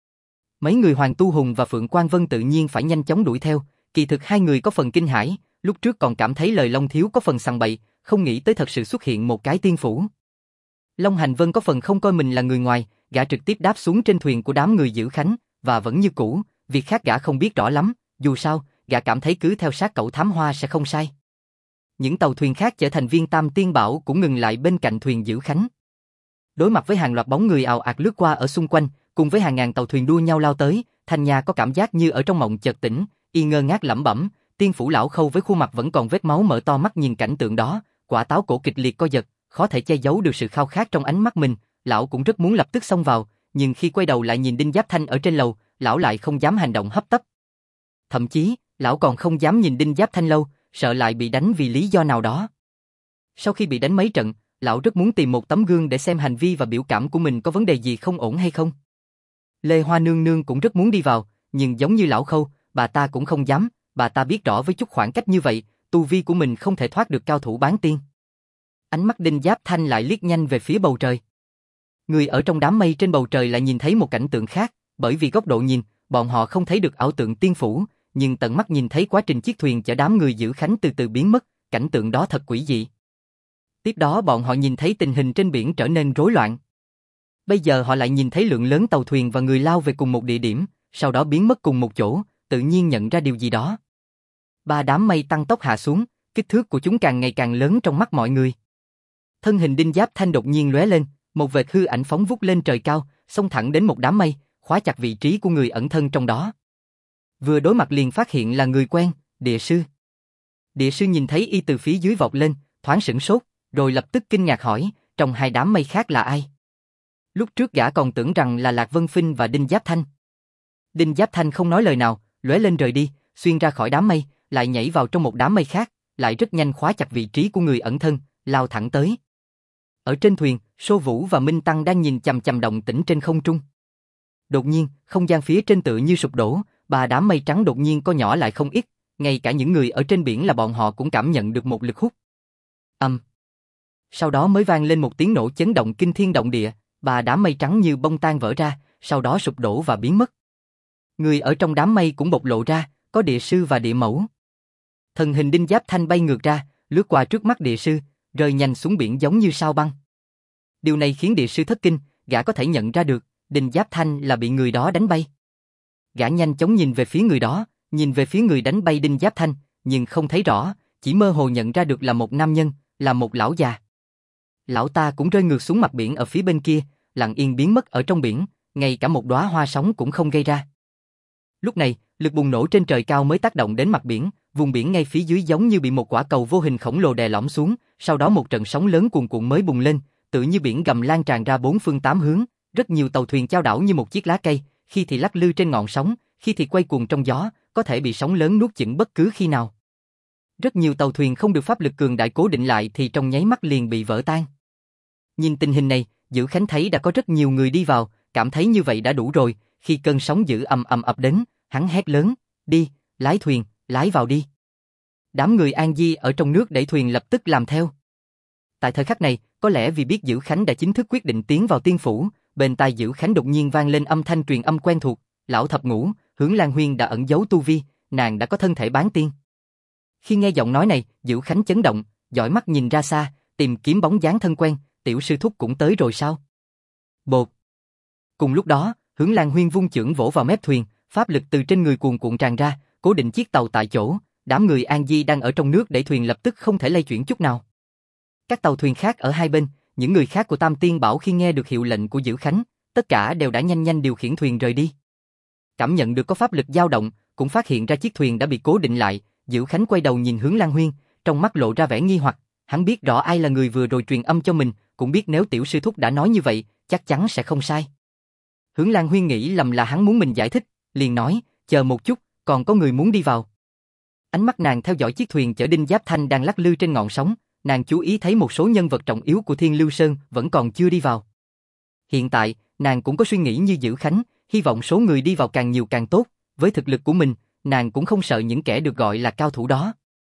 Mấy người Hoàng Tu Hùng và Phượng Quang Vân tự nhiên phải nhanh chóng đuổi theo, kỳ thực hai người có phần kinh hãi, lúc trước còn cảm thấy lời Long Thiếu có phần sằng bậy, không nghĩ tới thật sự xuất hiện một cái tiên phủ. Long Hành Vân có phần không coi mình là người ngoài, gã trực tiếp đáp xuống trên thuyền của đám người Dữ Khánh, và vẫn như cũ, việc khác gã không biết rõ lắm, dù sao, gã cảm thấy cứ theo sát cậu Thám Hoa sẽ không sai. Những tàu thuyền khác chở thành viên Tam Tiên Bảo cũng ngừng lại bên cạnh thuyền Dữ Khánh. Đối mặt với hàng loạt bóng người ào ạt lướt qua ở xung quanh, cùng với hàng ngàn tàu thuyền đua nhau lao tới, Thanh Nha có cảm giác như ở trong mộng chợt tỉnh, y ngơ ngác lẩm bẩm, Tiên phủ lão Khâu với khuôn mặt vẫn còn vết máu mở to mắt nhìn cảnh tượng đó, quả táo cổ kịch liệt co giật, khó thể che giấu được sự khao khát trong ánh mắt mình, lão cũng rất muốn lập tức xông vào, nhưng khi quay đầu lại nhìn Đinh Giáp Thanh ở trên lầu, lão lại không dám hành động hấp tấp. Thậm chí, lão còn không dám nhìn Đinh Giáp Thanh lâu, sợ lại bị đánh vì lý do nào đó. Sau khi bị đánh mấy trận, lão rất muốn tìm một tấm gương để xem hành vi và biểu cảm của mình có vấn đề gì không ổn hay không. Lê Hoa Nương Nương cũng rất muốn đi vào, nhưng giống như lão Khâu, bà ta cũng không dám, bà ta biết rõ với chút khoảng cách như vậy, tu vi của mình không thể thoát được cao thủ bán tiên. Ánh mắt Đinh Giáp Thanh lại liếc nhanh về phía bầu trời. Người ở trong đám mây trên bầu trời lại nhìn thấy một cảnh tượng khác, bởi vì góc độ nhìn, bọn họ không thấy được ảo tượng tiên phủ, nhưng tận mắt nhìn thấy quá trình chiếc thuyền chở đám người Dữ Khánh từ từ biến mất, cảnh tượng đó thật quỷ dị. Tiếp đó bọn họ nhìn thấy tình hình trên biển trở nên rối loạn. Bây giờ họ lại nhìn thấy lượng lớn tàu thuyền và người lao về cùng một địa điểm, sau đó biến mất cùng một chỗ, tự nhiên nhận ra điều gì đó. Ba đám mây tăng tốc hạ xuống, kích thước của chúng càng ngày càng lớn trong mắt mọi người. Thân hình Đinh Giáp Thanh đột nhiên lóe lên, một vệt hư ảnh phóng vút lên trời cao, xông thẳng đến một đám mây, khóa chặt vị trí của người ẩn thân trong đó. Vừa đối mặt liền phát hiện là người quen, Địa Sư. Địa Sư nhìn thấy y từ phía dưới vọt lên, thoáng sửng sốt, rồi lập tức kinh ngạc hỏi, trong hai đám mây khác là ai? Lúc trước gã còn tưởng rằng là Lạc Vân Phinh và Đinh Giáp Thanh. Đinh Giáp Thanh không nói lời nào, lóe lên rời đi, xuyên ra khỏi đám mây, lại nhảy vào trong một đám mây khác, lại rất nhanh khóa chặt vị trí của người ẩn thân, lao thẳng tới. Ở trên thuyền, Sô Vũ và Minh Tăng đang nhìn chằm chằm động tĩnh trên không trung. Đột nhiên, không gian phía trên tựa như sụp đổ, ba đám mây trắng đột nhiên co nhỏ lại không ít, ngay cả những người ở trên biển là bọn họ cũng cảm nhận được một lực hút. Sau đó mới vang lên một tiếng nổ chấn động kinh thiên động địa, ba đám mây trắng như bông tan vỡ ra, sau đó sụp đổ và biến mất. Người ở trong đám mây cũng bộc lộ ra, có Địa Sư và Địa Mẫu. Thần hình Đinh Giáp Thanh bay ngược ra, lướt qua trước mắt địa sư, rơi nhanh xuống biển giống như sao băng. Điều này khiến địa sư thất kinh, gã có thể nhận ra được, Đinh Giáp Thanh là bị người đó đánh bay. Gã nhanh chóng nhìn về phía người đó, nhìn về phía người đánh bay Đinh Giáp Thanh, nhưng không thấy rõ, chỉ mơ hồ nhận ra được là một nam nhân, là một lão già. Lão ta cũng rơi ngược xuống mặt biển ở phía bên kia, lặng yên biến mất ở trong biển, ngay cả một đóa hoa sóng cũng không gây ra. Lúc này, lực bùng nổ trên trời cao mới tác động đến mặt biển, vùng biển ngay phía dưới giống như bị một quả cầu vô hình khổng lồ đè lõm xuống, sau đó một trận sóng lớn cuồn cuộn mới bùng lên, tự như biển gầm lan tràn ra bốn phương tám hướng, rất nhiều tàu thuyền chao đảo như một chiếc lá cây, khi thì lắc lư trên ngọn sóng, khi thì quay cuồng trong gió, có thể bị sóng lớn nuốt chửng bất cứ khi nào. Rất nhiều tàu thuyền không được pháp lực cường đại cố định lại thì trong nháy mắt liền bị vỡ tan. Nhìn tình hình này, Dữ Khánh thấy đã có rất nhiều người đi vào, cảm thấy như vậy đã đủ rồi, khi cơn sóng dữ ầm ầm ập đến, hắn hét lớn, đi, lái thuyền, lái vào đi. Đám người An Di ở trong nước đẩy thuyền lập tức làm theo. Tại thời khắc này, có lẽ vì biết Dữ Khánh đã chính thức quyết định tiến vào tiên phủ, bên tai Dữ Khánh đột nhiên vang lên âm thanh truyền âm quen thuộc, lão thập ngũ, Hướng Lan Huyên đã ẩn giấu tu vi, nàng đã có thân thể bán tiên. Khi nghe giọng nói này, Dữ Khánh chấn động, dõi mắt nhìn ra xa, tìm kiếm bóng dáng thân quen, tiểu sư thúc cũng tới rồi sao? Bột. Cùng lúc đó, Hướng Lan Huyên vung chưởng vỗ vào mép thuyền, pháp lực từ trên người cuồn cuộn tràn ra, cố định chiếc tàu tại chỗ, đám người An Di đang ở trong nước đẩy thuyền lập tức không thể lay chuyển chút nào. Các tàu thuyền khác ở hai bên, những người khác của Tam Tiên Bảo khi nghe được hiệu lệnh của Dữ Khánh, tất cả đều đã nhanh nhanh điều khiển thuyền rời đi. Cảm nhận được có pháp lực dao động, cũng phát hiện ra chiếc thuyền đã bị cố định lại, Dữ Khánh quay đầu nhìn Hướng Lan Huyên, trong mắt lộ ra vẻ nghi hoặc, hắn biết rõ ai là người vừa rồi truyền âm cho mình, cũng biết nếu tiểu sư thúc đã nói như vậy, chắc chắn sẽ không sai. Hướng Lan Huyên nghĩ lầm là hắn muốn mình giải thích, liền nói, chờ một chút, còn có người muốn đi vào. Ánh mắt nàng theo dõi chiếc thuyền chở Đinh Giáp Thanh đang lắc lư trên ngọn sóng, nàng chú ý thấy một số nhân vật trọng yếu của Thiên Lưu Sơn vẫn còn chưa đi vào. Hiện tại, nàng cũng có suy nghĩ như Dữ Khánh, hy vọng số người đi vào càng nhiều càng tốt, với thực lực của mình, nàng cũng không sợ những kẻ được gọi là cao thủ đó.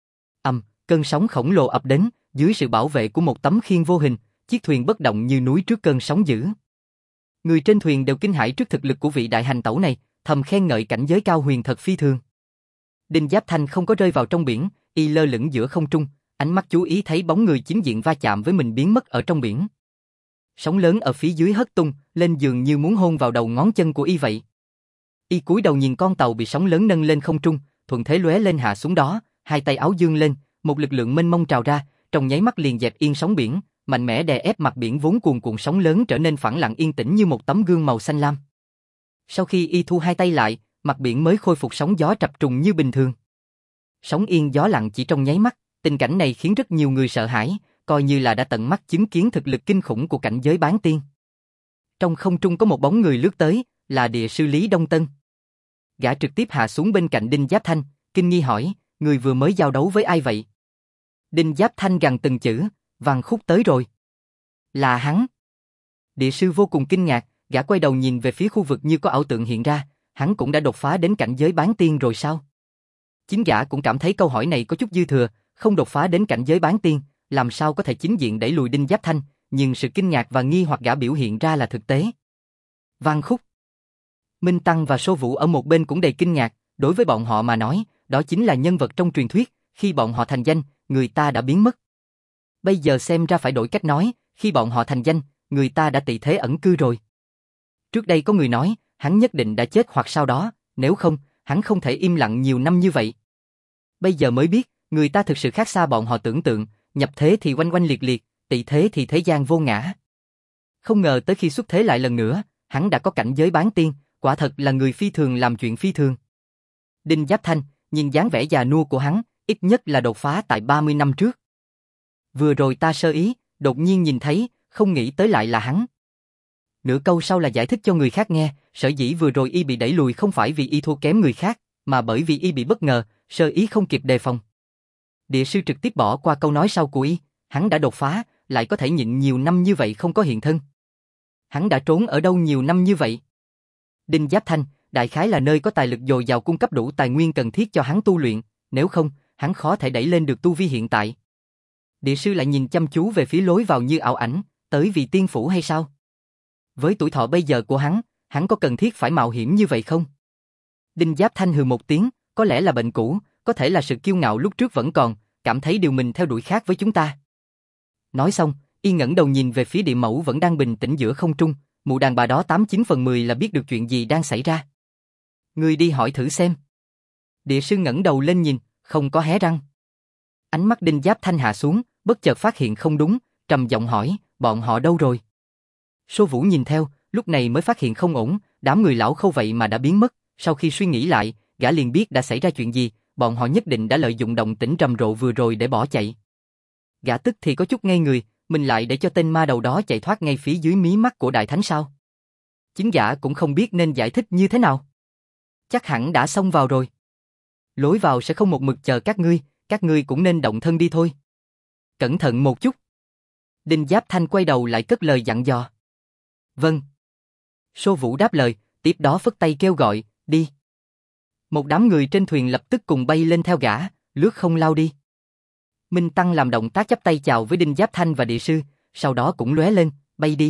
Cơn sóng khổng lồ ập đến, dưới sự bảo vệ của một tấm khiên vô hình, chiếc thuyền bất động như núi trước cơn sóng dữ. Người trên thuyền đều kinh hãi trước thực lực của vị đại hành tẩu này, thầm khen ngợi cảnh giới cao huyền thật phi thường. Đinh Giáp Thanh không có rơi vào trong biển, y lơ lửng giữa không trung, ánh mắt chú ý thấy bóng người chính diện va chạm với mình biến mất ở trong biển. Sóng lớn ở phía dưới hất tung, lên dường như muốn hôn vào đầu ngón chân của y vậy. Y cúi đầu nhìn con tàu bị sóng lớn nâng lên không trung, thuận thế lóe lên hạ xuống đó, hai tay áo dương lên, một lực lượng mênh mông trào ra, trong nháy mắt liền dẹp yên sóng biển, mạnh mẽ đè ép mặt biển vốn cuồn cuộn sóng lớn trở nên phẳng lặng yên tĩnh như một tấm gương màu xanh lam. Sau khi y thu hai tay lại, mặt biển mới khôi phục sóng gió trập trùng như bình thường. Sóng yên gió lặng chỉ trong nháy mắt, tình cảnh này khiến rất nhiều người sợ hãi, coi như là đã tận mắt chứng kiến thực lực kinh khủng của cảnh giới bán tiên. Trong không trung có một bóng người lướt tới, là địa sư Lý Đông Tân. Gã trực tiếp hạ xuống bên cạnh Đinh Giáp Thanh, kinh nghi hỏi, người vừa mới giao đấu với ai vậy? Đinh Giáp Thanh gằn từng chữ, Văn Khúc tới rồi. Là hắn. Địa sư vô cùng kinh ngạc, gã quay đầu nhìn về phía khu vực như có ảo tượng hiện ra, hắn cũng đã đột phá đến cảnh giới bán tiên rồi sao? Chính gã cũng cảm thấy câu hỏi này có chút dư thừa, không đột phá đến cảnh giới bán tiên, làm sao có thể chính diện đẩy lùi Đinh Giáp Thanh, nhưng sự kinh ngạc và nghi hoặc gã biểu hiện ra là thực tế. Văn Khúc. Minh Tăng và Sô Vũ ở một bên cũng đầy kinh ngạc, đối với bọn họ mà nói, đó chính là nhân vật trong truyền thuyết, khi bọn họ thành danh, người ta đã biến mất. Bây giờ xem ra phải đổi cách nói, khi bọn họ thành danh, người ta đã tị thế ẩn cư rồi. Trước đây có người nói, hắn nhất định đã chết hoặc sau đó, nếu không, hắn không thể im lặng nhiều năm như vậy. Bây giờ mới biết, người ta thực sự khác xa bọn họ tưởng tượng, nhập thế thì oanh oanh liệt liệt, tị thế thì thế gian vô ngã. Không ngờ tới khi xuất thế lại lần nữa, hắn đã có cảnh giới bán tiên, quả thật là người phi thường làm chuyện phi thường. Đinh Giáp Thanh, nhìn dáng vẻ già nua của hắn, ít nhất là đột phá tại 30 năm trước. Vừa rồi ta sơ ý, đột nhiên nhìn thấy, không nghĩ tới lại là hắn. Nửa câu sau là giải thích cho người khác nghe, sở dĩ vừa rồi y bị đẩy lùi không phải vì y thua kém người khác, mà bởi vì y bị bất ngờ, sơ ý không kịp đề phòng. Địa sư trực tiếp bỏ qua câu nói sau của y, hắn đã đột phá, lại có thể nhịn nhiều năm như vậy không có hiện thân. Hắn đã trốn ở đâu nhiều năm như vậy? Đinh Giáp Thanh, đại khái là nơi có tài lực dồi dào cung cấp đủ tài nguyên cần thiết cho hắn tu luyện, nếu không, hắn khó thể đẩy lên được tu vi hiện tại. Địa sư lại nhìn chăm chú về phía lối vào như ảo ảnh, tới vì tiên phủ hay sao? Với tuổi thọ bây giờ của hắn có cần thiết phải mạo hiểm như vậy không? Đinh Giáp Thanh hừ một tiếng, có lẽ là bệnh cũ, có thể là sự kiêu ngạo lúc trước vẫn còn, cảm thấy điều mình theo đuổi khác với chúng ta. Nói xong, y ngẩng đầu nhìn về phía địa mẫu vẫn đang bình tĩnh giữa không trung, mụ đàn bà đó 89/10 là biết được chuyện gì đang xảy ra. Ngươi đi hỏi thử xem. Địa sư ngẩng đầu lên nhìn, không có hé răng. Ánh mắt Đinh Giáp Thanh hạ xuống, bất chợt phát hiện không đúng, trầm giọng hỏi, bọn họ đâu rồi? Sô Vũ nhìn theo, lúc này mới phát hiện không ổn, đám người lão Khâu vậy mà đã biến mất. Sau khi suy nghĩ lại, gã liền biết đã xảy ra chuyện gì, bọn họ nhất định đã lợi dụng động tĩnh rầm rộ vừa rồi để bỏ chạy. Gã tức thì có chút ngây người, mình lại để cho tên ma đầu đó chạy thoát ngay phía dưới mí mắt của Đại Thánh sao? Chính gã cũng không biết nên giải thích như thế nào. Chắc hẳn đã xông vào rồi. Lối vào sẽ không một mực chờ các ngươi cũng nên động thân đi thôi. Cẩn thận một chút. Đinh Giáp Thanh quay đầu lại cất lời dặn dò. Vâng. Sô Vũ đáp lời, tiếp đó phất tay kêu gọi, đi. Một đám người trên thuyền lập tức cùng bay lên theo gã, lướt không lao đi. Minh Tăng làm động tác chắp tay chào với Đinh Giáp Thanh và địa sư, sau đó cũng lóe lên, bay đi.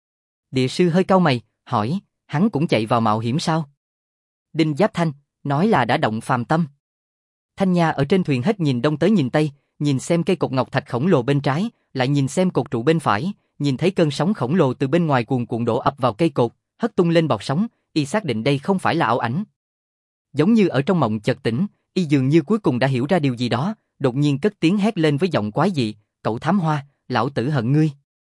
Địa sư hơi cau mày, hỏi, hắn cũng chạy vào mạo hiểm sao? Đinh Giáp Thanh, nói là đã động phàm tâm. Thanh Nha ở trên thuyền hết nhìn đông tới nhìn tây, nhìn xem cây cột ngọc thạch khổng lồ bên trái, lại nhìn xem cột trụ bên phải, nhìn thấy cơn sóng khổng lồ từ bên ngoài cuồn cuộn đổ ập vào cây cột, hất tung lên bọt sóng, y xác định đây không phải là ảo ảnh. Giống như ở trong mộng chợt tỉnh, y dường như cuối cùng đã hiểu ra điều gì đó, đột nhiên cất tiếng hét lên với giọng quái dị, cậu thám hoa, lão tử hận ngươi.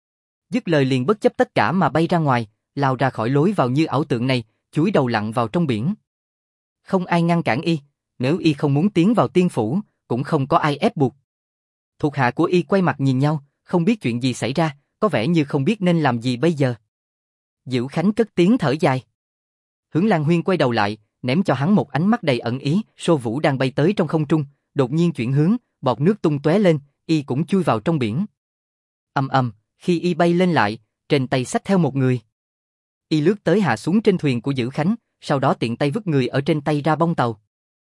Dứt lời liền bất chấp tất cả mà bay ra ngoài, lao ra khỏi lối vào như ảo tượng này, chúi đầu lặn vào trong biển. Không ai ngăn cản y, nếu y không muốn tiến vào tiên phủ, cũng không có ai ép buộc. Thuộc hạ của y quay mặt nhìn nhau, không biết chuyện gì xảy ra, có vẻ như không biết nên làm gì bây giờ. Diệu Khánh cất tiếng thở dài. Hướng Lan Huyên quay đầu lại, ném cho hắn một ánh mắt đầy ẩn ý. Sô Vũ đang bay tới trong không trung, đột nhiên chuyển hướng, bọt nước tung tóe lên, y cũng chui vào trong biển. Ầm ầm, khi y bay lên lại, trên tay xách theo một người. Y lướt tới hạ xuống trên thuyền của Diệu Khánh, sau đó tiện tay vứt người ở trên tay ra bong tàu.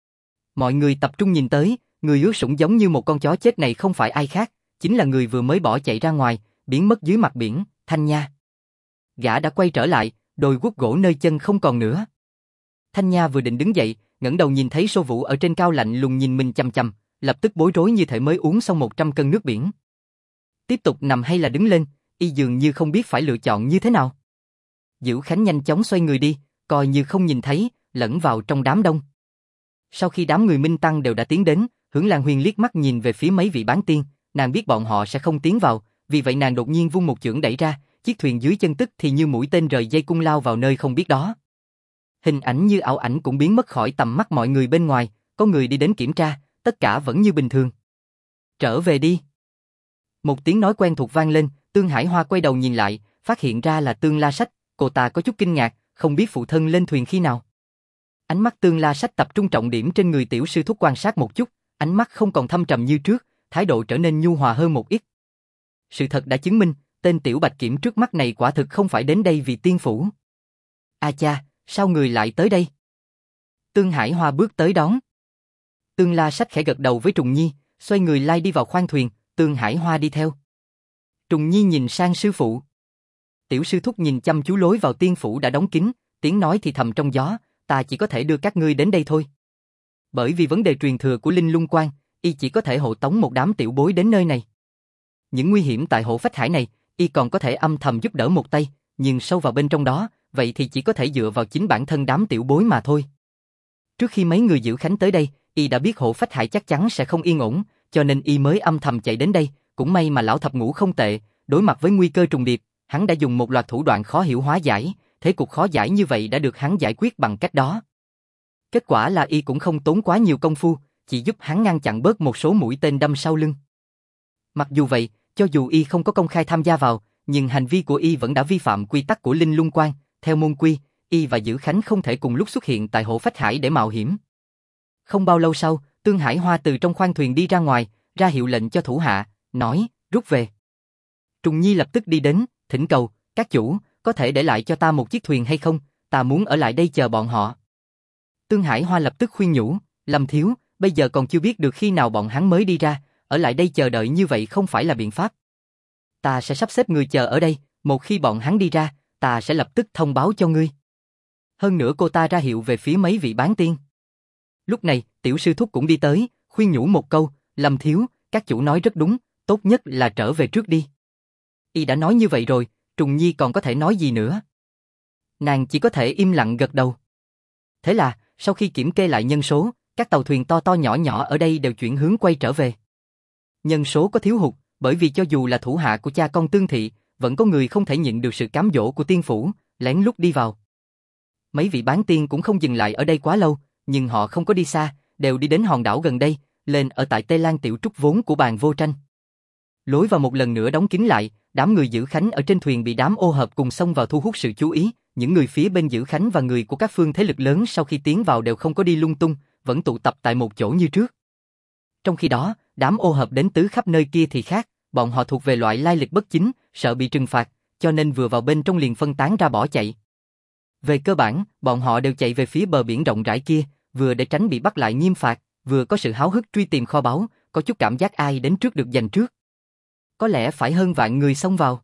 Mọi người tập trung nhìn tới, người ướt sũng giống như một con chó chết này không phải ai khác, chính là người vừa mới bỏ chạy ra ngoài, biến mất dưới mặt biển, Thanh Nha. Gã đã quay trở lại, đôi guốc gỗ nơi chân không còn nữa. Thanh Nha vừa định đứng dậy, ngẩng đầu nhìn thấy Sô Vũ ở trên cao lạnh lùng nhìn mình chằm chằm, lập tức bối rối như thể mới uống xong 100 cân nước biển. Tiếp tục nằm hay là đứng lên, y dường như không biết phải lựa chọn như thế nào. Diệu Khánh nhanh chóng xoay người đi, coi như không nhìn thấy, lẫn vào trong đám đông. Sau khi đám người Minh Tăng đều đã tiến đến, Hướng Lan Huyên liếc mắt nhìn về phía mấy vị bán tiên, nàng biết bọn họ sẽ không tiến vào, vì vậy nàng đột nhiên vung một chưởng đẩy ra, chiếc thuyền dưới chân tức thì như mũi tên rời dây cung lao vào nơi không biết đó. Hình ảnh như ảo ảnh cũng biến mất khỏi tầm mắt mọi người bên ngoài, có người đi đến kiểm tra, tất cả vẫn như bình thường. Trở về đi. Một tiếng nói quen thuộc vang lên, Tương Hải Hoa quay đầu nhìn lại, phát hiện ra là Tương La Sách, cô ta có chút kinh ngạc, không biết phụ thân lên thuyền khi nào. Ánh mắt Tương La Sách tập trung trọng điểm trên người tiểu sư thúc quan sát một chút, ánh mắt không còn thâm trầm như trước, thái độ trở nên nhu hòa hơn một ít. Sự thật đã chứng minh, tên tiểu bạch kiểm trước mắt này quả thực không phải đến đây vì tiên phủ. A cha, sao người lại tới đây? Tương Hải Hoa bước tới đón. Tương La Sách khẽ gật đầu với Trùng Nhi, xoay người lai đi vào khoang thuyền, Tương Hải Hoa đi theo. Trùng Nhi nhìn sang sư phụ. Tiểu sư thúc nhìn chăm chú lối vào tiên phủ đã đóng kín, tiếng nói thì thầm trong gió, ta chỉ có thể đưa các ngươi đến đây thôi. Bởi vì vấn đề truyền thừa của Linh Lung Quan, y chỉ có thể hộ tống một đám tiểu bối đến nơi này. Những nguy hiểm tại hộ phách hải này, y còn có thể âm thầm giúp đỡ một tay, nhưng sâu vào bên trong đó, vậy thì chỉ có thể dựa vào chính bản thân đám tiểu bối mà thôi. Trước khi mấy người Diệu Khánh tới đây, y đã biết hộ phách hải chắc chắn sẽ không yên ổn, cho nên y mới âm thầm chạy đến đây, cũng may mà lão thập ngũ không tệ, đối mặt với nguy cơ trùng điệp, hắn đã dùng một loạt thủ đoạn khó hiểu hóa giải, thế cục khó giải như vậy đã được hắn giải quyết bằng cách đó. Kết quả là y cũng không tốn quá nhiều công phu, chỉ giúp hắn ngăn chặn bớt một số mũi tên đâm sau lưng. Mặc dù vậy, cho dù y không có công khai tham gia vào, nhưng hành vi của y vẫn đã vi phạm quy tắc của Linh Lung Quan, theo môn quy, y và Dữ Khánh không thể cùng lúc xuất hiện tại hộ phách hải để mạo hiểm. Không bao lâu sau, Tương Hải Hoa từ trong khoang thuyền đi ra ngoài, ra hiệu lệnh cho thủ hạ, nói, rút về. Trùng Nhi lập tức đi đến, thỉnh cầu, các chủ, có thể để lại cho ta một chiếc thuyền hay không, ta muốn ở lại đây chờ bọn họ. Tương Hải Hoa lập tức khuyên nhủ, Lâm thiếu, bây giờ còn chưa biết được khi nào bọn hắn mới đi ra, ở lại đây chờ đợi như vậy không phải là biện pháp. Ta sẽ sắp xếp người chờ ở đây, một khi bọn hắn đi ra, ta sẽ lập tức thông báo cho ngươi. Hơn nữa cô ta ra hiệu về phía mấy vị bán tiên. Lúc này, tiểu sư thúc cũng đi tới, khuyên nhủ một câu, Lâm thiếu, các chủ nói rất đúng, tốt nhất là trở về trước đi. Y đã nói như vậy rồi, Trùng Nhi còn có thể nói gì nữa? Nàng chỉ có thể im lặng gật đầu. Thế là, sau khi kiểm kê lại nhân số, các tàu thuyền to to nhỏ nhỏ ở đây đều chuyển hướng quay trở về. Nhân số có thiếu hụt, bởi vì cho dù là thủ hạ của cha con Tương Thị, vẫn có người không thể nhịn được sự cám dỗ của tiên phủ, lén lút đi vào. Mấy vị bán tiên cũng không dừng lại ở đây quá lâu, nhưng họ không có đi xa, đều đi đến hòn đảo gần đây, lên ở tại Tây Lan tiểu trúc vốn của Bàn Vô Tranh. Lối vào một lần nữa đóng kín lại, đám người giữ khánh ở trên thuyền bị đám ô hợp cùng xông vào thu hút sự chú ý, những người phía bên giữ khánh và người của các phương thế lực lớn sau khi tiến vào đều không có đi lung tung, vẫn tụ tập tại một chỗ như trước. Trong khi đó, đám ô hợp đến tứ khắp nơi kia thì khác, bọn họ thuộc về loại lai lịch bất chính, sợ bị trừng phạt, cho nên vừa vào bên trong liền phân tán ra bỏ chạy. Về cơ bản, bọn họ đều chạy về phía bờ biển rộng rãi kia, vừa để tránh bị bắt lại nghiêm phạt, vừa có sự háo hức truy tìm kho báu, có chút cảm giác ai đến trước được giành trước. Có lẽ phải hơn vạn người xông vào.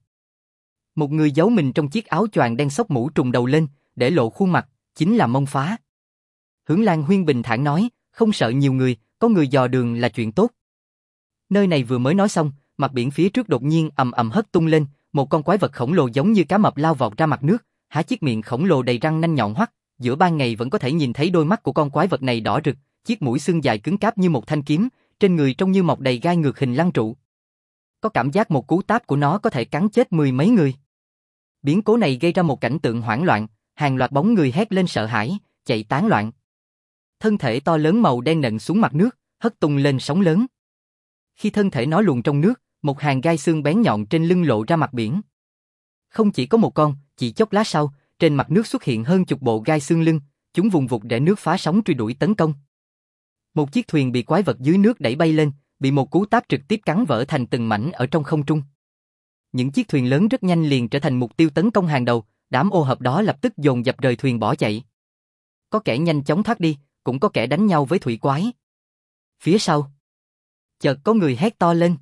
Một người giấu mình trong chiếc áo choàng đen xốc mũ trùm đầu lên, để lộ khuôn mặt, chính là Mông Phá. Hướng Lan Huyên bình thản nói, không sợ nhiều người, có người dò đường là chuyện tốt. Nơi này vừa mới nói xong, mặt biển phía trước đột nhiên ầm ầm hất tung lên, một con quái vật khổng lồ giống như cá mập lao vọt ra mặt nước, há chiếc miệng khổng lồ đầy răng nanh nhọn hoắt, giữa ban ngày vẫn có thể nhìn thấy đôi mắt của con quái vật này đỏ rực, chiếc mũi xương dài cứng cáp như một thanh kiếm, trên người trông như mọc đầy gai ngược hình lăng trụ. Có cảm giác một cú táp của nó có thể cắn chết mười mấy người. Biến cố này gây ra một cảnh tượng hoảng loạn, hàng loạt bóng người hét lên sợ hãi, chạy tán loạn. Thân thể to lớn màu đen nện xuống mặt nước, hất tung lên sóng lớn. Khi thân thể nó luồn trong nước, một hàng gai xương bén nhọn trên lưng lộ ra mặt biển. Không chỉ có một con, chỉ chốc lát sau, trên mặt nước xuất hiện hơn chục bộ gai xương lưng, chúng vùng vụt để nước phá sóng truy đuổi tấn công. Một chiếc thuyền bị quái vật dưới nước đẩy bay lên, bị một cú táp trực tiếp cắn vỡ thành từng mảnh ở trong không trung. Những chiếc thuyền lớn rất nhanh liền trở thành mục tiêu tấn công hàng đầu, đám ô hợp đó lập tức dồn dập rời thuyền bỏ chạy. Có kẻ nhanh chóng thoát đi, cũng có kẻ đánh nhau với thủy quái. Phía sau, chợt có người hét to lên.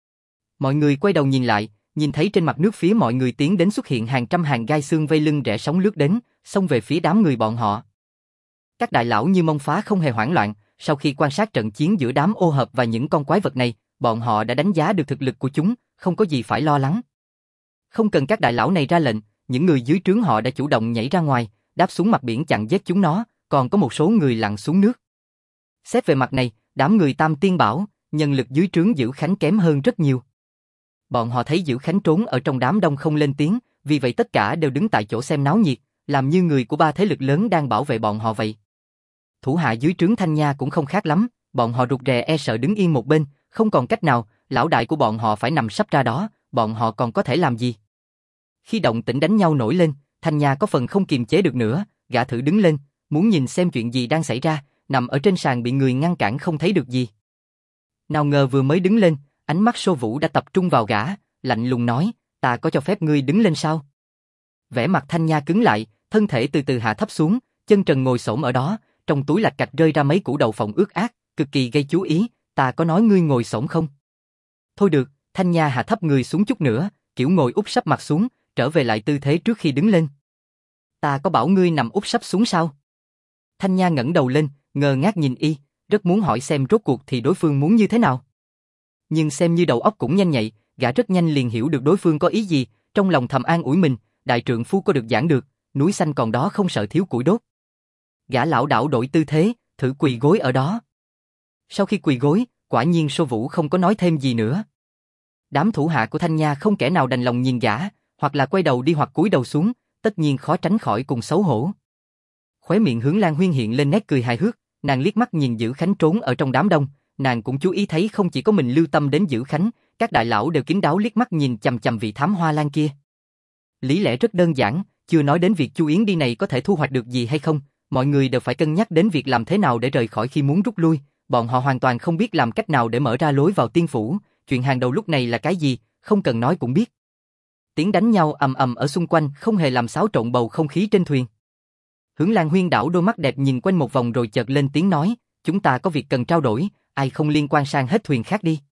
Mọi người quay đầu nhìn lại, nhìn thấy trên mặt nước phía mọi người tiến đến xuất hiện hàng trăm hàng gai xương vây lưng rẽ sóng lướt đến, xông về phía đám người bọn họ. Các đại lão như Mông Phá không hề hoảng loạn, sau khi quan sát trận chiến giữa đám ô hợp và những con quái vật này, bọn họ đã đánh giá được thực lực của chúng, không có gì phải lo lắng. Không cần các đại lão này ra lệnh, những người dưới trướng họ đã chủ động nhảy ra ngoài, đáp xuống mặt biển chặn giết chúng nó, còn có một số người lặn xuống nước. Xét về mặt này, đám người Tam Tiên Bảo, nhân lực dưới trướng Dữ Khánh kém hơn rất nhiều. Bọn họ thấy Dữ Khánh trốn ở trong đám đông không lên tiếng, vì vậy tất cả đều đứng tại chỗ xem náo nhiệt, làm như người của ba thế lực lớn đang bảo vệ bọn họ vậy. Thủ hạ dưới trướng Thanh Nha cũng không khác lắm, bọn họ rụt rè e sợ đứng yên một bên, không còn cách nào, lão đại của bọn họ phải nằm sắp ra đó, bọn họ còn có thể làm gì? Khi động tĩnh đánh nhau nổi lên, Thanh Nha có phần không kiềm chế được nữa, gã thử đứng lên, muốn nhìn xem chuyện gì đang xảy ra, nằm ở trên sàn bị người ngăn cản không thấy được gì. Nào ngờ vừa mới đứng lên, ánh mắt Sô Vũ đã tập trung vào gã, lạnh lùng nói, ta có cho phép ngươi đứng lên sao? Vẻ mặt Thanh Nha cứng lại, thân thể từ từ hạ thấp xuống, chân trần ngồi xổm ở đó, trong túi lạch cạch rơi ra mấy củ đậu phộng ướt át, cực kỳ gây chú ý, ta có nói ngươi ngồi xổm không? Thôi được, Thanh Nha hạ thấp người xuống chút nữa, kiểu ngồi úp sấp mặt xuống, trở về lại tư thế trước khi đứng lên. Ta có bảo ngươi nằm úp sấp xuống sao? Thanh Nha ngẩng đầu lên, ngơ ngác nhìn y, rất muốn hỏi xem rốt cuộc thì đối phương muốn như thế nào. Nhưng xem như đầu óc cũng nhanh nhạy, gã rất nhanh liền hiểu được đối phương có ý gì, trong lòng thầm an ủi mình, đại trượng phu có được giảng được, núi xanh còn đó không sợ thiếu củi đốt. Gã lão đảo đổi tư thế, thử quỳ gối ở đó. Sau khi quỳ gối, quả nhiên Sô Vũ không có nói thêm gì nữa. Đám thủ hạ của Thanh Nha không kẻ nào đành lòng nhìn gã, hoặc là quay đầu đi hoặc cúi đầu xuống, tất nhiên khó tránh khỏi cùng xấu hổ. Khóe miệng Hướng Lan Huyên hiện lên nét cười hài hước, nàng liếc mắt nhìn Dữ Khánh trốn ở trong đám đông, nàng cũng chú ý thấy không chỉ có mình lưu tâm đến Dữ Khánh, các đại lão đều kín đáo liếc mắt nhìn chằm chằm vị thám hoa lan kia. Lý lẽ rất đơn giản, chưa nói đến việc Chu Yến đi này có thể thu hoạch được gì hay không, mọi người đều phải cân nhắc đến việc làm thế nào để rời khỏi khi muốn rút lui, bọn họ hoàn toàn không biết làm cách nào để mở ra lối vào tiên phủ, chuyện hàng đầu lúc này là cái gì, không cần nói cũng biết. Tiếng đánh nhau ầm ầm ở xung quanh không hề làm xáo trộn bầu không khí trên thuyền. Hướng Lan Huyên đảo đôi mắt đẹp nhìn quanh một vòng rồi chợt lên tiếng nói, chúng ta có việc cần trao đổi, ai không liên quan sang hết thuyền khác đi.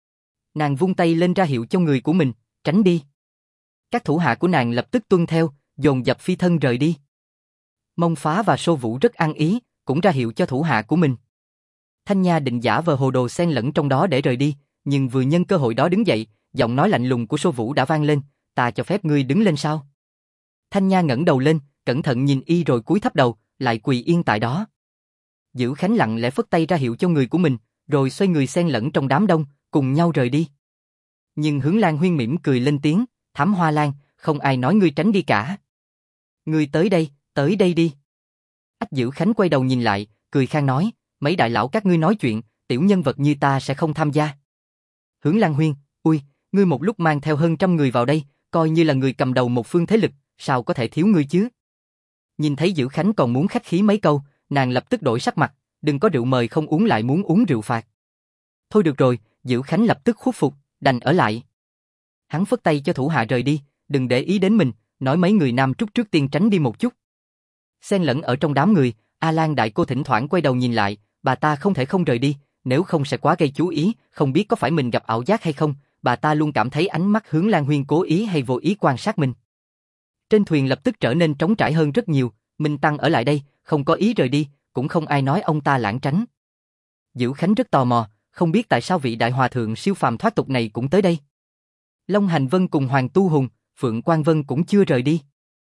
Nàng vung tay lên ra hiệu cho người của mình, tránh đi. Các thủ hạ của nàng lập tức tuân theo, dồn dập phi thân rời đi. Mông Phá và Sô Vũ rất ăn ý, cũng ra hiệu cho thủ hạ của mình. Thanh Nha định giả vờ hồ đồ xen lẫn trong đó để rời đi, nhưng vừa nhân cơ hội đó đứng dậy, giọng nói lạnh lùng của Sô Vũ đã vang lên, ta cho phép ngươi đứng lên sao? Thanh Nha ngẩng đầu lên, cẩn thận nhìn y rồi cúi thấp đầu, lại quỳ yên tại đó. Dữ Khánh lặng lẽ phất tay ra hiệu cho người của mình, rồi xoay người xen lẫn trong đám đông, cùng nhau rời đi. Nhưng Hướng Lan Huyên mỉm cười lên tiếng, Thám Hoa Lan, không ai nói ngươi tránh đi cả. Ngươi tới đây đi. Ách Dữ Khánh quay đầu nhìn lại, cười khang nói, mấy đại lão các ngươi nói chuyện, tiểu nhân vật như ta sẽ không tham gia. Hướng Lan Huyên, ui, ngươi một lúc mang theo hơn 100 người vào đây, coi như là người cầm đầu một phương thế lực, sao có thể thiếu ngươi chứ? Nhìn thấy Dữ Khánh còn muốn khách khí mấy câu, nàng lập tức đổi sắc mặt, đừng có rượu mời không uống lại muốn uống rượu phạt. Thôi được rồi, Dữ Khánh lập tức khuất phục, đành ở lại. Hắn phất tay cho thủ hạ rời đi, đừng để ý đến mình, nói mấy người Nam Trúc trước tiên tránh đi một chút. Xen lẫn ở trong đám người, A Lan đại cô thỉnh thoảng quay đầu nhìn lại, bà ta không thể không rời đi, nếu không sẽ quá gây chú ý, không biết có phải mình gặp ảo giác hay không, bà ta luôn cảm thấy ánh mắt Hướng Lan Huyên cố ý hay vô ý quan sát mình. Trên thuyền lập tức trở nên trống trải hơn rất nhiều, Minh Tăng ở lại đây, không có ý rời đi, cũng không ai nói ông ta lảng tránh. Dữ Khánh rất tò mò, không biết tại sao vị đại hòa thượng siêu phàm thoát tục này cũng tới đây. Long Hành Vân cùng Hoàng Tu Hùng, Phượng Quang Vân cũng chưa rời đi.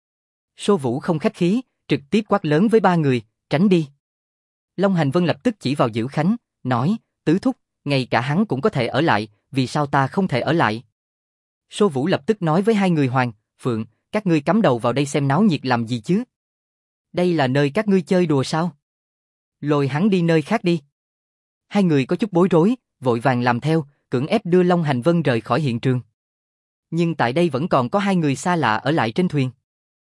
Sô Vũ không khách khí, trực tiếp quát lớn với ba người, tránh đi. Long Hành Vân lập tức chỉ vào Dữ Khánh, nói, tứ thúc, ngay cả hắn cũng có thể ở lại, vì sao ta không thể ở lại? Sô Vũ lập tức nói với hai người Hoàng, Phượng, các ngươi cắm đầu vào đây xem náo nhiệt làm gì chứ? Đây là nơi các ngươi chơi đùa sao? Lôi hắn đi nơi khác đi. Hai người có chút bối rối, vội vàng làm theo, cưỡng ép đưa Long Hành Vân rời khỏi hiện trường. Nhưng tại đây vẫn còn có hai người xa lạ ở lại trên thuyền.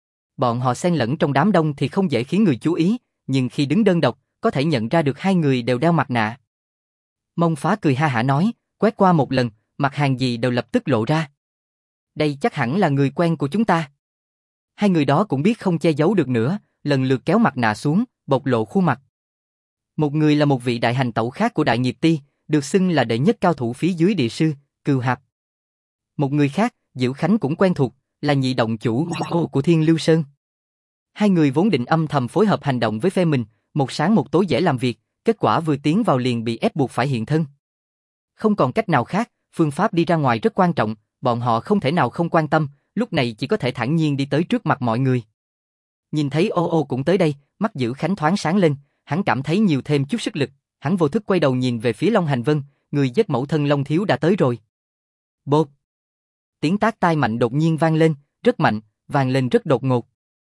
Bọn họ xen lẫn trong đám đông thì không dễ khiến người chú ý, nhưng khi đứng đơn độc, có thể nhận ra được hai người đều đeo mặt nạ. Mông Phá cười ha hả nói, quét qua một lần, mặt hàng gì đều lập tức lộ ra. Đây chắc hẳn là người quen của chúng ta. Hai người đó cũng biết không che giấu được nữa, lần lượt kéo mặt nạ xuống, bộc lộ khuôn mặt. Một người là một vị đại hành tẩu khác của Đại Nghiệp Ti, được xưng là đệ nhất cao thủ phía dưới địa sư, Cừu Hạp. Một người khác, Dữ Khánh cũng quen thuộc, là nhị động chủ của Thiên Lưu Sơn. Hai người vốn định âm thầm phối hợp hành động với phe mình, một sáng một tối dễ làm việc, kết quả vừa tiến vào liền bị ép buộc phải hiện thân. Không còn cách nào khác, phương pháp đi ra ngoài rất quan trọng, bọn họ không thể nào không quan tâm, lúc này chỉ có thể thản nhiên đi tới trước mặt mọi người. Nhìn thấy Ô Ô cũng tới đây, mắt Dữ Khánh thoáng sáng lên, hắn cảm thấy nhiều thêm chút sức lực, hắn vô thức quay đầu nhìn về phía Long Hành Vân, người giết mẫu thân Long Thiếu đã tới rồi. Bột! Tiếng tát tai mạnh đột nhiên vang lên, rất mạnh, vang lên rất đột ngột.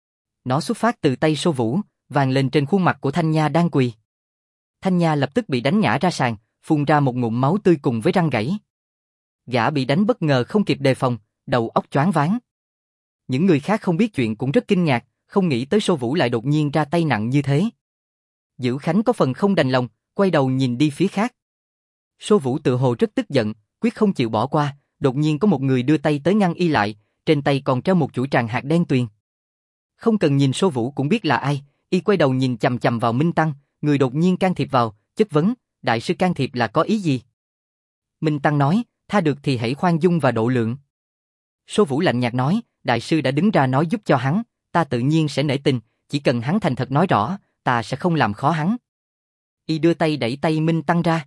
Nó xuất phát từ tay Sô Vũ, vang lên trên khuôn mặt của Thanh Nha đang quỳ. Thanh Nha lập tức bị đánh ngã ra sàn, phun ra một ngụm máu tươi cùng với răng gãy. Gã bị đánh bất ngờ không kịp đề phòng, đầu óc choáng váng. Những người khác không biết chuyện cũng rất kinh ngạc, không nghĩ tới Sô Vũ lại đột nhiên ra tay nặng như thế. Dữ Khánh có phần không đành lòng, quay đầu nhìn đi phía khác. Sô Vũ tự hồ rất tức giận, quyết không chịu bỏ qua, đột nhiên có một người đưa tay tới ngăn y lại, trên tay còn treo một chuỗi tràng hạt đen tuyền. Không cần nhìn Sô Vũ cũng biết là ai, y quay đầu nhìn chằm chằm vào Minh Tăng, người đột nhiên can thiệp vào, chất vấn, đại sư can thiệp là có ý gì? Minh Tăng nói, tha được thì hãy khoan dung và độ lượng. Sô Vũ lạnh nhạt nói, đại sư đã đứng ra nói giúp cho hắn, ta tự nhiên sẽ nể tình, chỉ cần hắn thành thật nói rõ, ta sẽ không làm khó hắn. Y đưa tay đẩy tay Minh Tăng ra.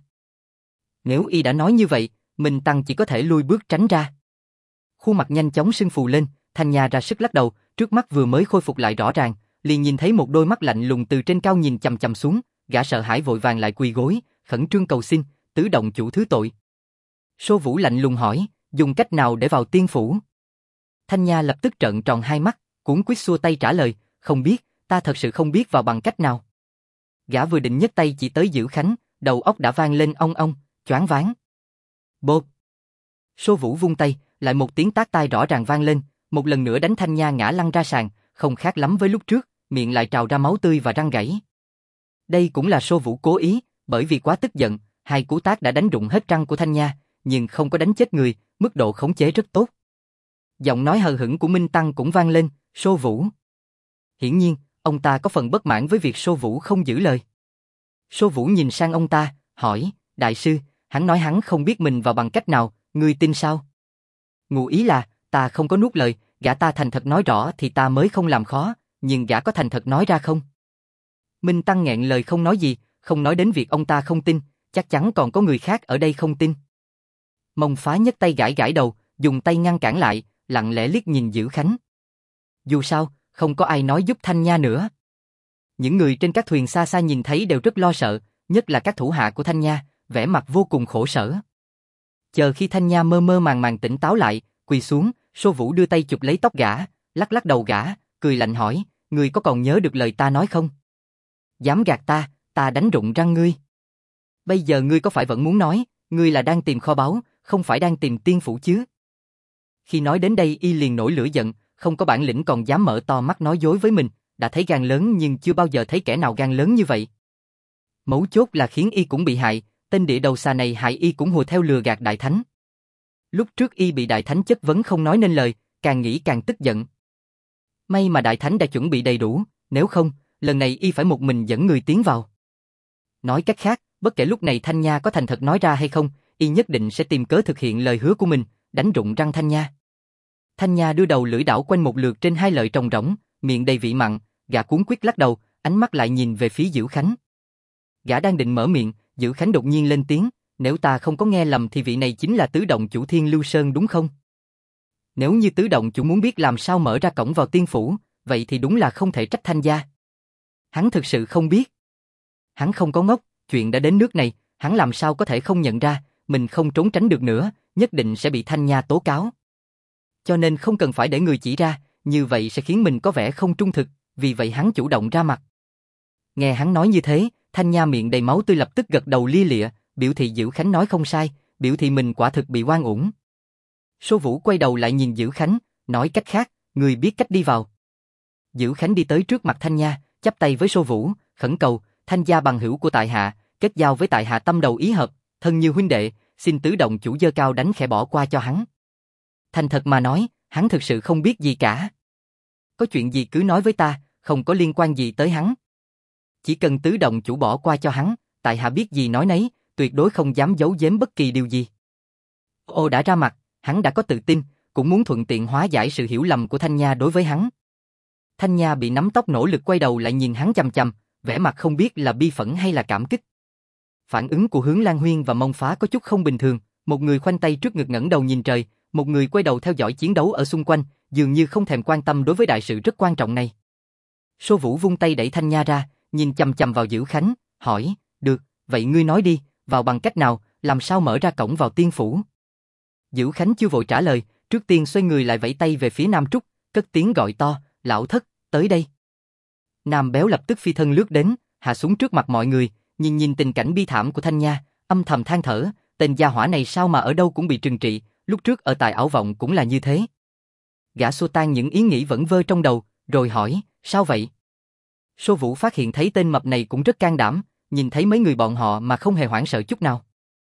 Nếu y đã nói như vậy, Minh Tăng chỉ có thể lui bước tránh ra. Khuôn mặt nhanh chóng sưng phù lên, Thanh Nha ra sức lắc đầu, trước mắt vừa mới khôi phục lại rõ ràng, liền nhìn thấy một đôi mắt lạnh lùng từ trên cao nhìn chằm chằm xuống, gã sợ hãi vội vàng lại quỳ gối, khẩn trương cầu xin, tứ động chủ thứ tội. Sô Vũ lạnh lùng hỏi, dùng cách nào để vào tiên phủ? Thanh Nha lập tức trợn tròn hai mắt, cuống quýt xua tay trả lời, không biết, ta thật sự không biết vào bằng cách nào. Gã vừa định nhấc tay chỉ tới Dữ Khánh, đầu óc đã vang lên ong ong, choáng váng. Bột! Sô Vũ vung tay, lại một tiếng tát tai rõ ràng vang lên, một lần nữa đánh Thanh Nha ngã lăn ra sàn, không khác lắm với lúc trước, miệng lại trào ra máu tươi và răng gãy. Đây cũng là Sô Vũ cố ý, bởi vì quá tức giận, hai cú tát đã đánh rụng hết răng của Thanh Nha, nhưng không có đánh chết người, mức độ khống chế rất tốt. Giọng nói hờ hững của Minh Tăng cũng vang lên, Sô Vũ. Hiển nhiên, ông ta có phần bất mãn với việc Sô Vũ không giữ lời. Sô Vũ nhìn sang ông ta, hỏi, đại sư, hắn nói hắn không biết mình vào bằng cách nào, ngươi tin sao? Ngụ ý là, ta không có nuốt lời, gã ta thành thật nói rõ thì ta mới không làm khó, nhưng gã có thành thật nói ra không? Minh Tăng nghẹn lời không nói gì, không nói đến việc ông ta không tin, chắc chắn còn có người khác ở đây không tin. Mông Phá nhấc tay gãi gãi đầu, dùng tay ngăn cản lại, lặng lẽ liếc nhìn Dữ Khánh. Dù sao, không có ai nói giúp Thanh Nha nữa. Những người trên các thuyền xa xa nhìn thấy đều rất lo sợ, nhất là các thủ hạ của Thanh Nha, vẻ mặt vô cùng khổ sở. Chờ khi Thanh Nha mơ mơ màng màng tỉnh táo lại, quỳ xuống, Sô Vũ đưa tay chụp lấy tóc gã, lắc lắc đầu gã, cười lạnh hỏi, ngươi có còn nhớ được lời ta nói không? Dám gạt ta đánh rụng răng ngươi. Bây giờ ngươi có phải vẫn muốn nói, ngươi là đang tìm kho báu, không phải đang tìm tiên phủ chứ? Khi nói đến đây y liền nổi lửa giận, không có bản lĩnh còn dám mở to mắt nói dối với mình, đã thấy gan lớn nhưng chưa bao giờ thấy kẻ nào gan lớn như vậy. Mấu chốt là khiến y cũng bị hại, tên địa đầu xà này hại y cũng hùa theo lừa gạt Đại Thánh. Lúc trước y bị Đại Thánh chất vấn không nói nên lời, càng nghĩ càng tức giận. May mà Đại Thánh đã chuẩn bị đầy đủ, nếu không, lần này y phải một mình dẫn người tiến vào. Nói cách khác, bất kể lúc này Thanh Nha có thành thật nói ra hay không, y nhất định sẽ tìm cớ thực hiện lời hứa của mình, đánh rụng răng Thanh Nha. Thanh Nha đưa đầu lưỡi đảo quanh một lượt trên hai lợi trồng rỗng, miệng đầy vị mặn, gã cuống quýt lắc đầu, ánh mắt lại nhìn về phía Dữ Khánh. Gã đang định mở miệng, Dữ Khánh đột nhiên lên tiếng, nếu ta không có nghe lầm thì vị này chính là tứ động chủ Thiên Lưu Sơn đúng không? Nếu như tứ động chủ muốn biết làm sao mở ra cổng vào tiên phủ, vậy thì đúng là không thể trách Thanh gia. Hắn thực sự không biết. Hắn không có ngốc, chuyện đã đến nước này, hắn làm sao có thể không nhận ra, mình không trốn tránh được nữa, nhất định sẽ bị Thanh Nha tố cáo. Cho nên không cần phải để người chỉ ra, như vậy sẽ khiến mình có vẻ không trung thực, vì vậy hắn chủ động ra mặt. Nghe hắn nói như thế, Thanh Nha miệng đầy máu tươi lập tức gật đầu lia lịa, biểu thị Dữ Khánh nói không sai, biểu thị mình quả thực bị oan uổng. Sô Vũ quay đầu lại nhìn Dữ Khánh, nói cách khác, người biết cách đi vào. Dữ Khánh đi tới trước mặt Thanh Nha, chắp tay với Sô Vũ, khẩn cầu, Thanh gia bằng hữu của tại hạ, kết giao với tại hạ tâm đầu ý hợp, thân như huynh đệ, xin tứ động chủ giơ cao đánh khẽ bỏ qua cho hắn. Thành thật mà nói, hắn thực sự không biết gì cả. Có chuyện gì cứ nói với ta, không có liên quan gì tới hắn. Chỉ cần tứ động chủ bỏ qua cho hắn, tại hạ biết gì nói nấy, tuyệt đối không dám giấu giếm bất kỳ điều gì. Ô đã ra mặt, hắn đã có tự tin, cũng muốn thuận tiện hóa giải sự hiểu lầm của Thanh Nha đối với hắn. Thanh Nha bị nắm tóc nỗ lực quay đầu lại nhìn hắn chằm chằm, vẻ mặt không biết là bi phẫn hay là cảm kích. Phản ứng của Hướng Lan Huyên và Mông Phá có chút không bình thường, một người khoanh tay trước ngực ngẩng đầu nhìn trời, một người quay đầu theo dõi chiến đấu ở xung quanh, dường như không thèm quan tâm đối với đại sự rất quan trọng này. Sô Vũ vung tay đẩy Thanh Nha ra, nhìn chằm chằm vào Dữ Khánh, hỏi, được, vậy ngươi nói đi, vào bằng cách nào, làm sao mở ra cổng vào tiên phủ? Dữ Khánh chưa vội trả lời, trước tiên xoay người lại vẫy tay về phía Nam Trúc, cất tiếng gọi to, lão thất, tới đây. Nam Béo lập tức phi thân lướt đến, hạ xuống trước mặt mọi người, nhìn tình cảnh bi thảm của Thanh Nha, âm thầm than thở, tên gia hỏa này sao mà ở đâu cũng bị trừng trị, lúc trước ở tại Ảo Vọng cũng là như thế. Gã xua tan những ý nghĩ vẩn vơ trong đầu, rồi hỏi, sao vậy? Sô Vũ phát hiện thấy tên mập này cũng rất can đảm, nhìn thấy mấy người bọn họ mà không hề hoảng sợ chút nào.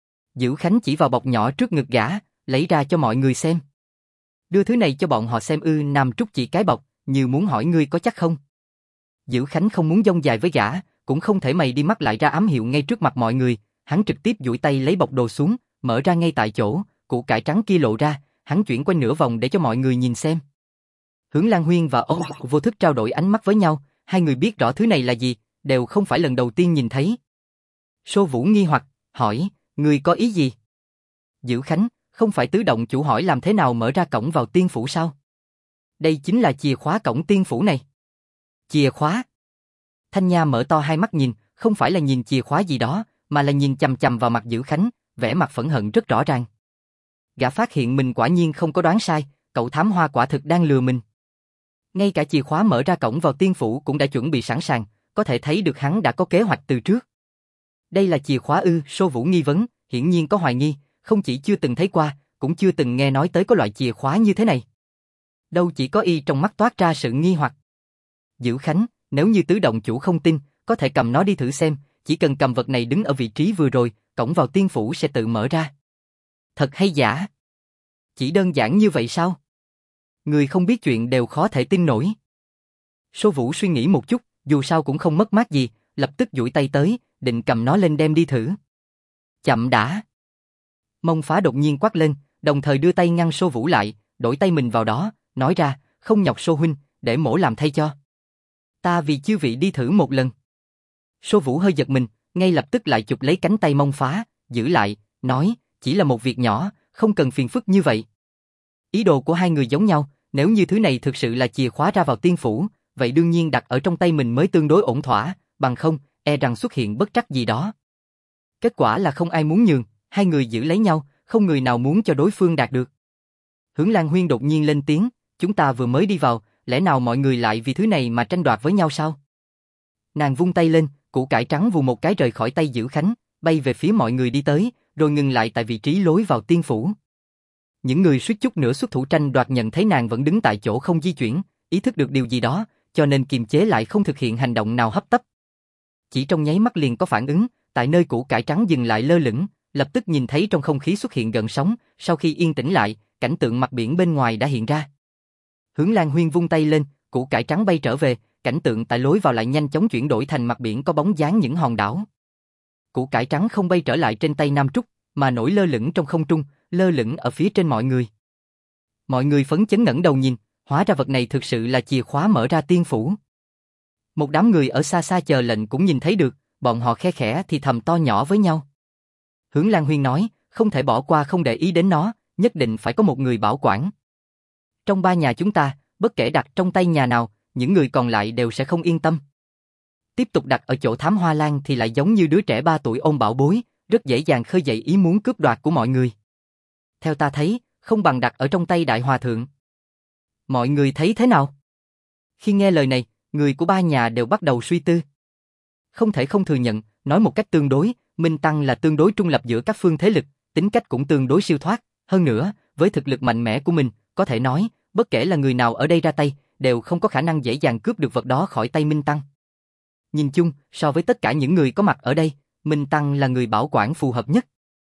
Dữ Khánh chỉ vào bọc nhỏ trước ngực gã, lấy ra cho mọi người xem. Đưa thứ này cho bọn họ xem ư? Nam Trúc chỉ cái bọc, như muốn hỏi ngươi có chắc không? Dữ Khánh không muốn dông dài với gã, cũng không thể mày đi mắt lại ra ám hiệu ngay trước mặt mọi người, hắn trực tiếp duỗi tay lấy bọc đồ xuống, mở ra ngay tại chỗ, củ cải trắng kia lộ ra, hắn chuyển quanh nửa vòng để cho mọi người nhìn xem. Hướng Lan Huyên và Ô vô thức trao đổi ánh mắt với nhau, hai người biết rõ thứ này là gì, đều không phải lần đầu tiên nhìn thấy. Sô Vũ nghi hoặc, hỏi, ngươi có ý gì? Dữ Khánh, không phải tứ động chủ hỏi làm thế nào mở ra cổng vào tiên phủ sao? Đây chính là chìa khóa cổng tiên phủ này. Chìa khóa? Thanh Nha mở to hai mắt nhìn, không phải là nhìn chìa khóa gì đó, mà là nhìn chằm chằm vào mặt Dữ Khánh, vẻ mặt phẫn hận rất rõ ràng. Gã phát hiện mình quả nhiên không có đoán sai, cậu thám hoa quả thực đang lừa mình. Ngay cả chìa khóa mở ra cổng vào tiên phủ cũng đã chuẩn bị sẵn sàng, có thể thấy được hắn đã có kế hoạch từ trước. Đây là chìa khóa ư? Sô Vũ nghi vấn, hiển nhiên có hoài nghi, không chỉ chưa từng thấy qua, cũng chưa từng nghe nói tới có loại chìa khóa như thế này. Đâu chỉ có y trong mắt toát ra sự nghi hoặc. Dữ Khánh, nếu như tứ động chủ không tin, có thể cầm nó đi thử xem, chỉ cần cầm vật này đứng ở vị trí vừa rồi, cổng vào tiên phủ sẽ tự mở ra. Thật hay giả? Chỉ đơn giản như vậy sao? Người không biết chuyện đều khó thể tin nổi. Sô Vũ suy nghĩ một chút, dù sao cũng không mất mát gì, lập tức duỗi tay tới, định cầm nó lên đem đi thử. Chậm đã. Mông Phá đột nhiên quát lên, đồng thời đưa tay ngăn Sô Vũ lại, đổi tay mình vào đó, nói ra, không nhọc Sô huynh, để mỗ làm thay cho. Ta vì chư vị đi thử một lần. Sô Vũ hơi giật mình, ngay lập tức lại chụp lấy cánh tay Mông Phá, giữ lại, nói, chỉ là một việc nhỏ, không cần phiền phức như vậy. Ý đồ của hai người giống nhau, nếu như thứ này thực sự là chìa khóa ra vào tiên phủ, vậy đương nhiên đặt ở trong tay mình mới tương đối ổn thỏa, bằng không, e rằng xuất hiện bất trắc gì đó. Kết quả là không ai muốn nhường, hai người giữ lấy nhau, không người nào muốn cho đối phương đạt được. Hướng Lan Huyên đột nhiên lên tiếng, chúng ta vừa mới đi vào, lẽ nào mọi người lại vì thứ này mà tranh đoạt với nhau sao? Nàng vung tay lên, củ cải trắng vù một cái rời khỏi tay Dữ Khánh, bay về phía mọi người đi tới, rồi ngừng lại tại vị trí lối vào tiên phủ. Những người suýt chút nữa xuất thủ tranh đoạt nhận thấy nàng vẫn đứng tại chỗ không di chuyển, ý thức được điều gì đó, cho nên kiềm chế lại không thực hiện hành động nào hấp tấp. Chỉ trong nháy mắt liền có phản ứng, tại nơi củ cải trắng dừng lại lơ lửng, lập tức nhìn thấy trong không khí xuất hiện gợn sóng, sau khi yên tĩnh lại, cảnh tượng mặt biển bên ngoài đã hiện ra. Hướng Lan Huyên vung tay lên, củ cải trắng bay trở về, cảnh tượng tại lối vào lại nhanh chóng chuyển đổi thành mặt biển có bóng dáng những hòn đảo. Củ cải trắng không bay trở lại trên tay Nam Trúc, mà nổi lơ lửng trong không trung, lơ lửng ở phía trên mọi người. Mọi người phấn chấn ngẩng đầu nhìn, hóa ra vật này thực sự là chìa khóa mở ra tiên phủ. Một đám người ở xa xa chờ lệnh cũng nhìn thấy được, bọn họ khe khẽ thì thầm to nhỏ với nhau. Hướng Lan Huyên nói, không thể bỏ qua không để ý đến nó, nhất định phải có một người bảo quản. Trong ba nhà chúng ta, bất kể đặt trong tay nhà nào, những người còn lại đều sẽ không yên tâm. Tiếp tục đặt ở chỗ Thám Hoa Lan thì lại giống như đứa trẻ 3 tuổi ôm bảo bối, rất dễ dàng khơi dậy ý muốn cướp đoạt của mọi người. Theo ta thấy, không bằng đặt ở trong tay Đại Hòa Thượng. Mọi người thấy thế nào? Khi nghe lời này, người của ba nhà đều bắt đầu suy tư. Không thể không thừa nhận, nói một cách tương đối, Minh Tăng là tương đối trung lập giữa các phương thế lực, tính cách cũng tương đối siêu thoát. Hơn nữa, với thực lực mạnh mẽ của mình, có thể nói, bất kể là người nào ở đây ra tay, đều không có khả năng dễ dàng cướp được vật đó khỏi tay Minh Tăng. Nhìn chung, so với tất cả những người có mặt ở đây, Minh Tăng là người bảo quản phù hợp nhất.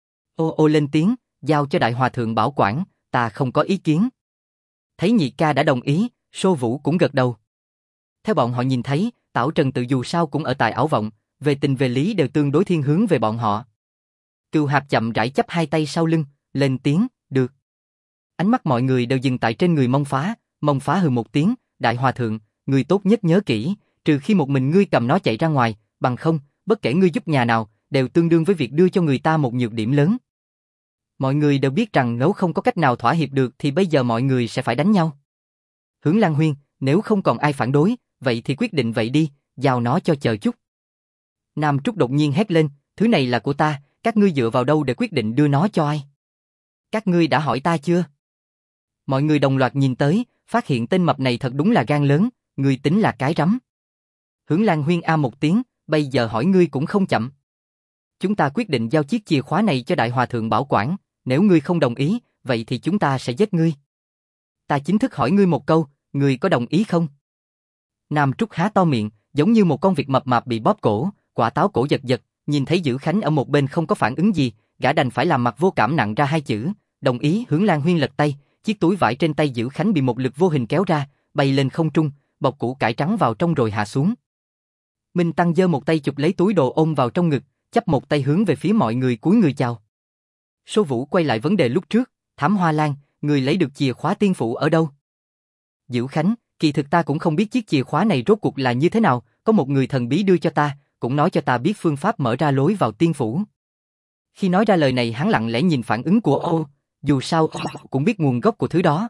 Ô ô lên tiếng, giao cho Đại Hòa Thượng bảo quản, ta không có ý kiến. Thấy nhị ca đã đồng ý, Sô Vũ cũng gật đầu. Theo bọn họ nhìn thấy, Tảo Trần tự dù sao cũng ở tại Ảo Vọng, về tình về lý đều tương đối thiên hướng về bọn họ. Cừu Hạp chậm rãi chắp hai tay sau lưng, lên tiếng, được. Ánh mắt mọi người đều dừng tại trên người Mông Phá hừ một tiếng, Đại Hòa Thượng, người tốt nhất nhớ kỹ, trừ khi một mình ngươi cầm nó chạy ra ngoài, bằng không, bất kể ngươi giúp nhà nào, đều tương đương với việc đưa cho người ta một nhược điểm lớn. Mọi người đều biết rằng nếu không có cách nào thỏa hiệp được thì bây giờ mọi người sẽ phải đánh nhau. Hướng Lan Huyên, nếu không còn ai phản đối, vậy thì quyết định vậy đi, giao nó cho chờ chút. Nam Trúc đột nhiên hét lên, thứ này là của ta, các ngươi dựa vào đâu để quyết định đưa nó cho ai? Các ngươi đã hỏi ta chưa? Mọi người đồng loạt nhìn tới, phát hiện tên mập này thật đúng là gan lớn, ngươi tính là cái rắm. Hướng Lan Huyên a một tiếng, bây giờ hỏi ngươi cũng không chậm. Chúng ta quyết định giao chiếc chìa khóa này cho Đại Hòa Thượng bảo quản, nếu ngươi không đồng ý, vậy thì chúng ta sẽ giết ngươi. Ta chính thức hỏi ngươi một câu, ngươi có đồng ý không? Nam Trúc há to miệng, giống như một con vịt mập mạp bị bóp cổ, quả táo cổ giật giật, nhìn thấy Dữ Khánh ở một bên không có phản ứng gì, gã đành phải làm mặt vô cảm nặng ra hai chữ, đồng ý. Hướng Lan Huyên lật tay, chiếc túi vải trên tay Dữ Khánh bị một lực vô hình kéo ra, bay lên không trung, bọc củ cải trắng vào trong rồi hạ xuống. Minh Tăng giơ một tay chụp lấy túi đồ ôm vào trong ngực, chắp một tay hướng về phía mọi người cúi người chào. Sô Vũ quay lại vấn đề lúc trước, Thám Hoa Lan, người lấy được chìa khóa tiên phủ ở đâu? Dữ Khánh, kỳ thực ta cũng không biết chiếc chìa khóa này rốt cuộc là như thế nào, có một người thần bí đưa cho ta, cũng nói cho ta biết phương pháp mở ra lối vào tiên phủ. Khi nói ra lời này hắn lặng lẽ nhìn phản ứng của ô, dù sao cũng biết nguồn gốc của thứ đó.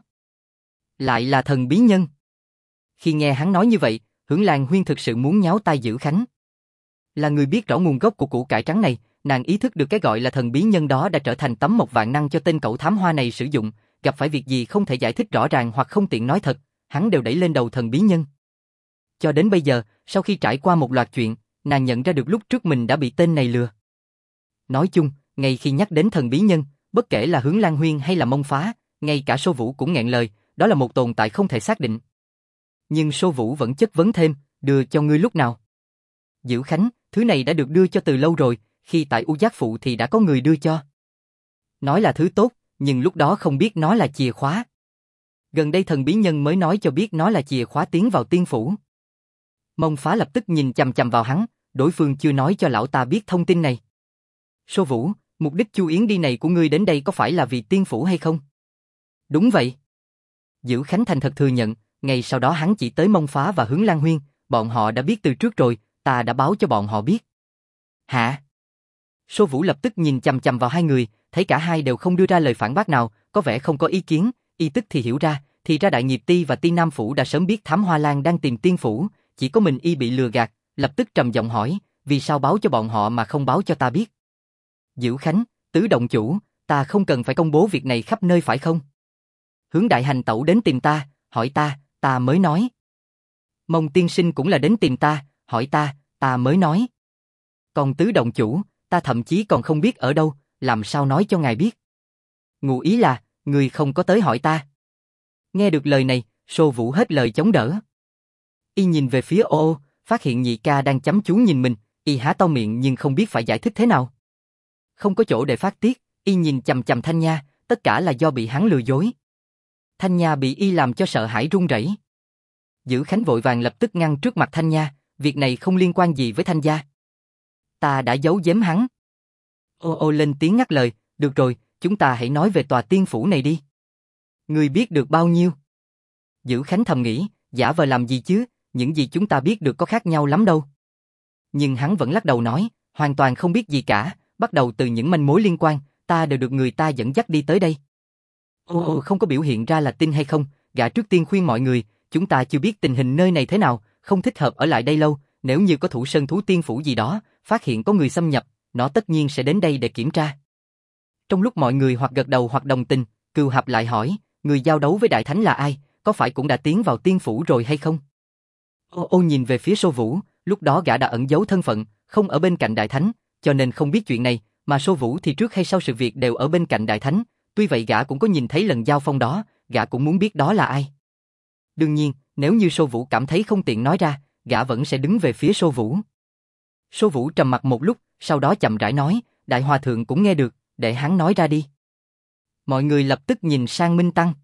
Lại là thần bí nhân. Khi nghe hắn nói như vậy, Hướng Lan Huyên thực sự muốn nháo tai Dữ Khánh. Là người biết rõ nguồn gốc của củ cải trắng này, nàng ý thức được cái gọi là thần bí nhân đó đã trở thành tấm mộc vạn năng cho tên cẩu thám hoa này sử dụng, gặp phải việc gì không thể giải thích rõ ràng hoặc không tiện nói thật, hắn đều đẩy lên đầu thần bí nhân. Cho đến bây giờ, sau khi trải qua một loạt chuyện, nàng nhận ra được lúc trước mình đã bị tên này lừa. Nói chung, ngay khi nhắc đến thần bí nhân, bất kể là Hướng Lan Huyên hay là Mông Phá, ngay cả Sô Vũ cũng nghẹn lời, đó là một tồn tại không thể xác định. Nhưng Sô Vũ vẫn chất vấn thêm, đưa cho ngươi lúc nào? Dữ Khánh, thứ này đã được đưa cho từ lâu rồi, khi tại U Giác Phụ thì đã có người đưa cho. Nói là thứ tốt, nhưng lúc đó không biết nó là chìa khóa. Gần đây thần bí nhân mới nói cho biết nó là chìa khóa tiến vào tiên phủ. Mông Phá lập tức nhìn chằm chằm vào hắn, đối phương chưa nói cho lão ta biết thông tin này. Sô Vũ, mục đích Chu Yến đi này của ngươi đến đây có phải là vì tiên phủ hay không? Đúng vậy. Dữ Khánh thành thật thừa nhận, ngày sau đó hắn chỉ tới Mông Phá và Hướng Lan Huyên, bọn họ đã biết từ trước rồi, ta đã báo cho bọn họ biết. Hả? Sô Vũ lập tức nhìn chằm chằm vào hai người, thấy cả hai đều không đưa ra lời phản bác nào, có vẻ không có ý kiến, y tức thì hiểu ra, thì ra Đại Nghiệp Ti và Ti Nam Phủ đã sớm biết Thám Hoa Lan đang tìm Tiên Phủ, chỉ có mình y bị lừa gạt, lập tức trầm giọng hỏi, vì sao báo cho bọn họ mà không báo cho ta biết? Dữ Khánh, Tứ Động Chủ, ta không cần phải công bố việc này khắp nơi phải không? Hướng Đại Hành Tẩu đến tìm ta, hỏi ta mới nói. Mông Tiên Sinh cũng là đến tìm ta, hỏi ta mới nói. Còn Tứ Động Chủ, ta thậm chí còn không biết ở đâu, làm sao nói cho ngài biết? Ngụ ý là, người không có tới hỏi ta. Nghe được lời này, Sô Vũ hết lời chống đỡ. Y nhìn về phía ô, phát hiện nhị ca đang chăm chú nhìn mình, y há to miệng nhưng không biết phải giải thích thế nào. Không có chỗ để phát tiết, y nhìn chằm chằm Thanh Nha, tất cả là do bị hắn lừa dối. Thanh Nha bị y làm cho sợ hãi run rẩy. Dữ Khánh vội vàng lập tức ngăn trước mặt Thanh Nha, việc này không liên quan gì với Thanh gia. Ta đã giấu giếm hắn. Ô lên tiếng ngắt lời, được rồi, chúng ta hãy nói về tòa tiên phủ này đi. Ngươi biết được bao nhiêu? Dữ Khánh thầm nghĩ, giả vờ làm gì chứ, những gì chúng ta biết được có khác nhau lắm đâu. Nhưng hắn vẫn lắc đầu nói, hoàn toàn không biết gì cả, bắt đầu từ những manh mối liên quan, ta đều được người ta dẫn dắt đi tới đây. Ô không có biểu hiện ra là tin hay không, gã trước tiên khuyên mọi người, chúng ta chưa biết tình hình nơi này thế nào, không thích hợp ở lại đây lâu, nếu như có thủ sơn thú tiên phủ gì đó, phát hiện có người xâm nhập, nó tất nhiên sẽ đến đây để kiểm tra. Trong lúc mọi người hoặc gật đầu hoặc đồng tình, Cừu Hạp lại hỏi, người giao đấu với Đại Thánh là ai, có phải cũng đã tiến vào tiên phủ rồi hay không? Ô nhìn về phía Sô Vũ, lúc đó gã đã ẩn giấu thân phận, không ở bên cạnh Đại Thánh, cho nên không biết chuyện này, mà Sô Vũ thì trước hay sau sự việc đều ở bên cạnh Đại Thánh, tuy vậy gã cũng có nhìn thấy lần giao phong đó, gã cũng muốn biết đó là ai. Đương nhiên, nếu như Sô Vũ cảm thấy không tiện nói ra, gã vẫn sẽ đứng về phía Sô Vũ. Sô Vũ trầm mặc một lúc, sau đó chậm rãi nói, Đại Hòa Thượng cũng nghe được, để hắn nói ra đi. Mọi người lập tức nhìn sang Minh Tăng.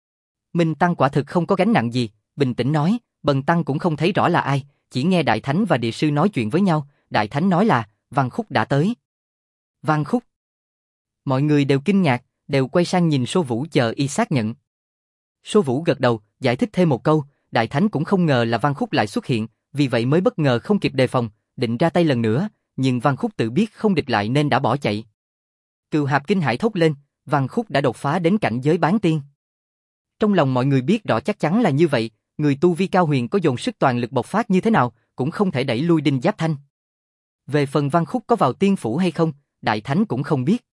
Minh Tăng quả thực không có gánh nặng gì, bình tĩnh nói, Bần Tăng cũng không thấy rõ là ai, chỉ nghe Đại Thánh và Địa Sư nói chuyện với nhau, Đại Thánh nói là, Văn Khúc đã tới. Văn Khúc. Mọi người đều kinh ngạc, đều quay sang nhìn Sô Vũ chờ y xác nhận. Sô Vũ gật đầu, giải thích thêm một câu, Đại Thánh cũng không ngờ là Văn Khúc lại xuất hiện, vì vậy mới bất ngờ không kịp đề phòng, định ra tay lần nữa, nhưng Văn Khúc tự biết không địch lại nên đã bỏ chạy. Cừu Hạp kinh hãi thốt lên, Văn Khúc đã đột phá đến cảnh giới bán tiên. Trong lòng mọi người biết rõ chắc chắn là như vậy, người tu vi cao huyền có dồn sức toàn lực bộc phát như thế nào, cũng không thể đẩy lui Đinh Giáp Thanh. Về phần Văn Khúc có vào tiên phủ hay không, Đại Thánh cũng không biết.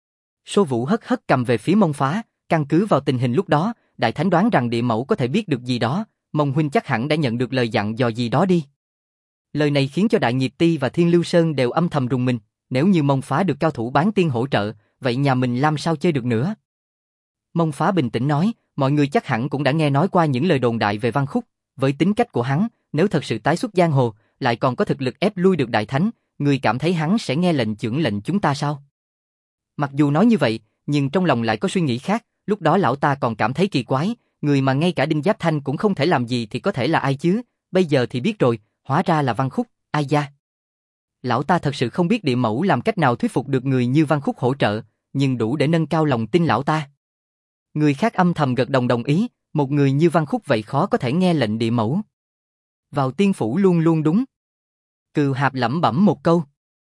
Sô Vũ hất hất cầm về phía Mông Phá, căn cứ vào tình hình lúc đó, Đại Thánh đoán rằng địa mẫu có thể biết được gì đó, Mông huynh chắc hẳn đã nhận được lời dặn dò gì đó đi. Lời này khiến cho Đại Nghiệp Ti và Thiên Lưu Sơn đều âm thầm rùng mình, nếu như Mông Phá được cao thủ bán tiên hỗ trợ, vậy nhà mình làm sao chơi được nữa. Mông Phá bình tĩnh nói, mọi người chắc hẳn cũng đã nghe nói qua những lời đồn đại về Văn Khúc, với tính cách của hắn, nếu thật sự tái xuất giang hồ, lại còn có thực lực ép lui được Đại Thánh, người cảm thấy hắn sẽ nghe lệnh chưởng lệnh chúng ta sao? Mặc dù nói như vậy, nhưng trong lòng lại có suy nghĩ khác, lúc đó lão ta còn cảm thấy kỳ quái, người mà ngay cả Đinh Giáp Thanh cũng không thể làm gì thì có thể là ai chứ, bây giờ thì biết rồi, hóa ra là Văn Khúc, ai da. Lão ta thật sự không biết địa mẫu làm cách nào thuyết phục được người như Văn Khúc hỗ trợ, nhưng đủ để nâng cao lòng tin lão ta. Người khác âm thầm gật đầu đồng ý, một người như Văn Khúc vậy khó có thể nghe lệnh địa mẫu. Vào tiên phủ luôn luôn đúng. Cừu Hạp lẩm bẩm một câu.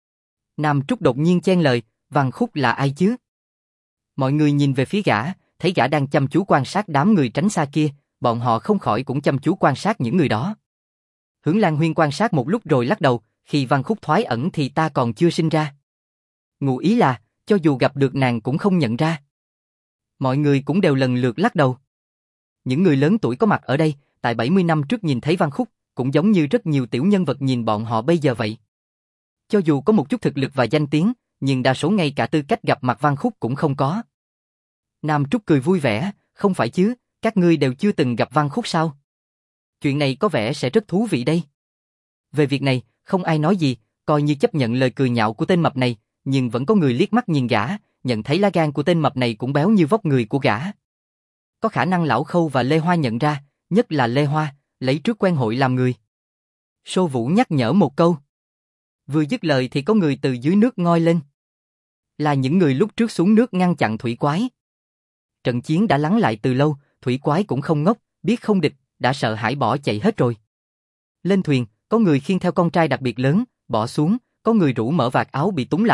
Nam Trúc đột nhiên chen lời, Văn Khúc là ai chứ? Mọi người nhìn về phía gã, thấy gã đang chăm chú quan sát đám người tránh xa kia, bọn họ không khỏi cũng chăm chú quan sát những người đó. Hướng Lan Huyên quan sát một lúc rồi lắc đầu, khi Văn Khúc thoái ẩn thì ta còn chưa sinh ra. Ngụ ý là, cho dù gặp được nàng cũng không nhận ra. Mọi người cũng đều lần lượt lắc đầu. Những người lớn tuổi có mặt ở đây, tại 70 năm trước nhìn thấy Văn Khúc, cũng giống như rất nhiều tiểu nhân vật nhìn bọn họ bây giờ vậy. Cho dù có một chút thực lực và danh tiếng, nhưng đa số ngay cả tư cách gặp mặt Văn Khúc cũng không có. Nam Trúc cười vui vẻ, không phải chứ, các ngươi đều chưa từng gặp Văn Khúc sao? Chuyện này có vẻ sẽ rất thú vị đây. Về việc này, không ai nói gì, coi như chấp nhận lời cười nhạo của tên mập này, nhưng vẫn có người liếc mắt nhìn gã, nhận thấy lá gan của tên mập này cũng béo như vóc người của gã. Có khả năng Lão Khâu và Lê Hoa nhận ra, nhất là Lê Hoa, lấy trước quen hội làm người. Sô Vũ nhắc nhở một câu. Vừa dứt lời thì có người từ dưới nước ngoi lên. Là những người lúc trước xuống nước ngăn chặn thủy quái. Trận chiến đã lắng lại từ lâu, thủy quái cũng không ngốc, biết không địch, đã sợ hãi bỏ chạy hết rồi. Lên thuyền, có người khiêng theo con trai đặc biệt lớn, bỏ xuống, có người rủ mở vạt áo bị túng lại,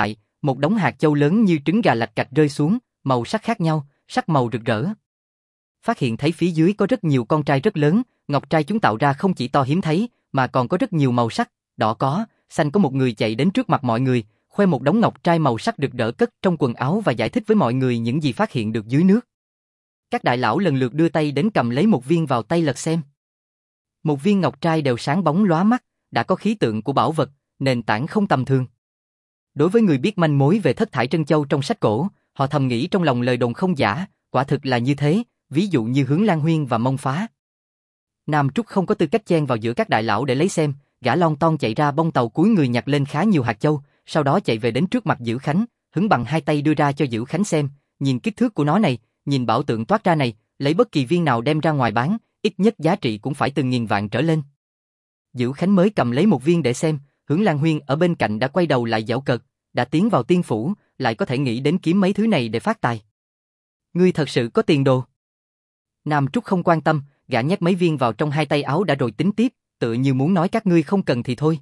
Một đống hạt châu lớn như trứng gà lạch cạch rơi xuống, màu sắc khác nhau, sắc màu rực rỡ. Phát hiện thấy phía dưới có rất nhiều con trai rất lớn, ngọc trai chúng tạo ra không chỉ to hiếm thấy, mà còn có rất nhiều màu sắc, đỏ có, xanh có. Một người chạy đến trước mặt mọi người, khoe một đống ngọc trai màu sắc rực rỡ cất trong quần áo và giải thích với mọi người những gì phát hiện được dưới nước. Các đại lão lần lượt đưa tay đến cầm lấy một viên vào tay lật xem. Một viên ngọc trai đều sáng bóng lóa mắt, đã có khí tượng của bảo vật, nền tảng không tầm thường. Đối với người biết manh mối về thất thải trân châu trong sách cổ, họ thầm nghĩ trong lòng lời đồn không giả, quả thực là như thế, ví dụ như Hướng Lan Huyên và Mông Phá. Nam Trúc không có tư cách chen vào giữa các đại lão để lấy xem, gã lon ton chạy ra bông tàu cúi người nhặt lên khá nhiều hạt châu, sau đó chạy về đến trước mặt Dữ Khánh, hứng bằng hai tay đưa ra cho Dữ Khánh xem, nhìn kích thước của nó này, nhìn bảo tượng toát ra này, lấy bất kỳ viên nào đem ra ngoài bán, ít nhất giá trị cũng phải từ 1000 vạn trở lên. Dữ Khánh mới cầm lấy một viên để xem, Hướng Lan Huyên ở bên cạnh đã quay đầu lại giễu cợt, đã tiến vào tiên phủ, lại có thể nghĩ đến kiếm mấy thứ này để phát tài. Ngươi thật sự có tiền đồ. Nam Trúc không quan tâm, gã nhét mấy viên vào trong hai tay áo đã rồi tính tiếp, tựa như muốn nói các ngươi không cần thì thôi.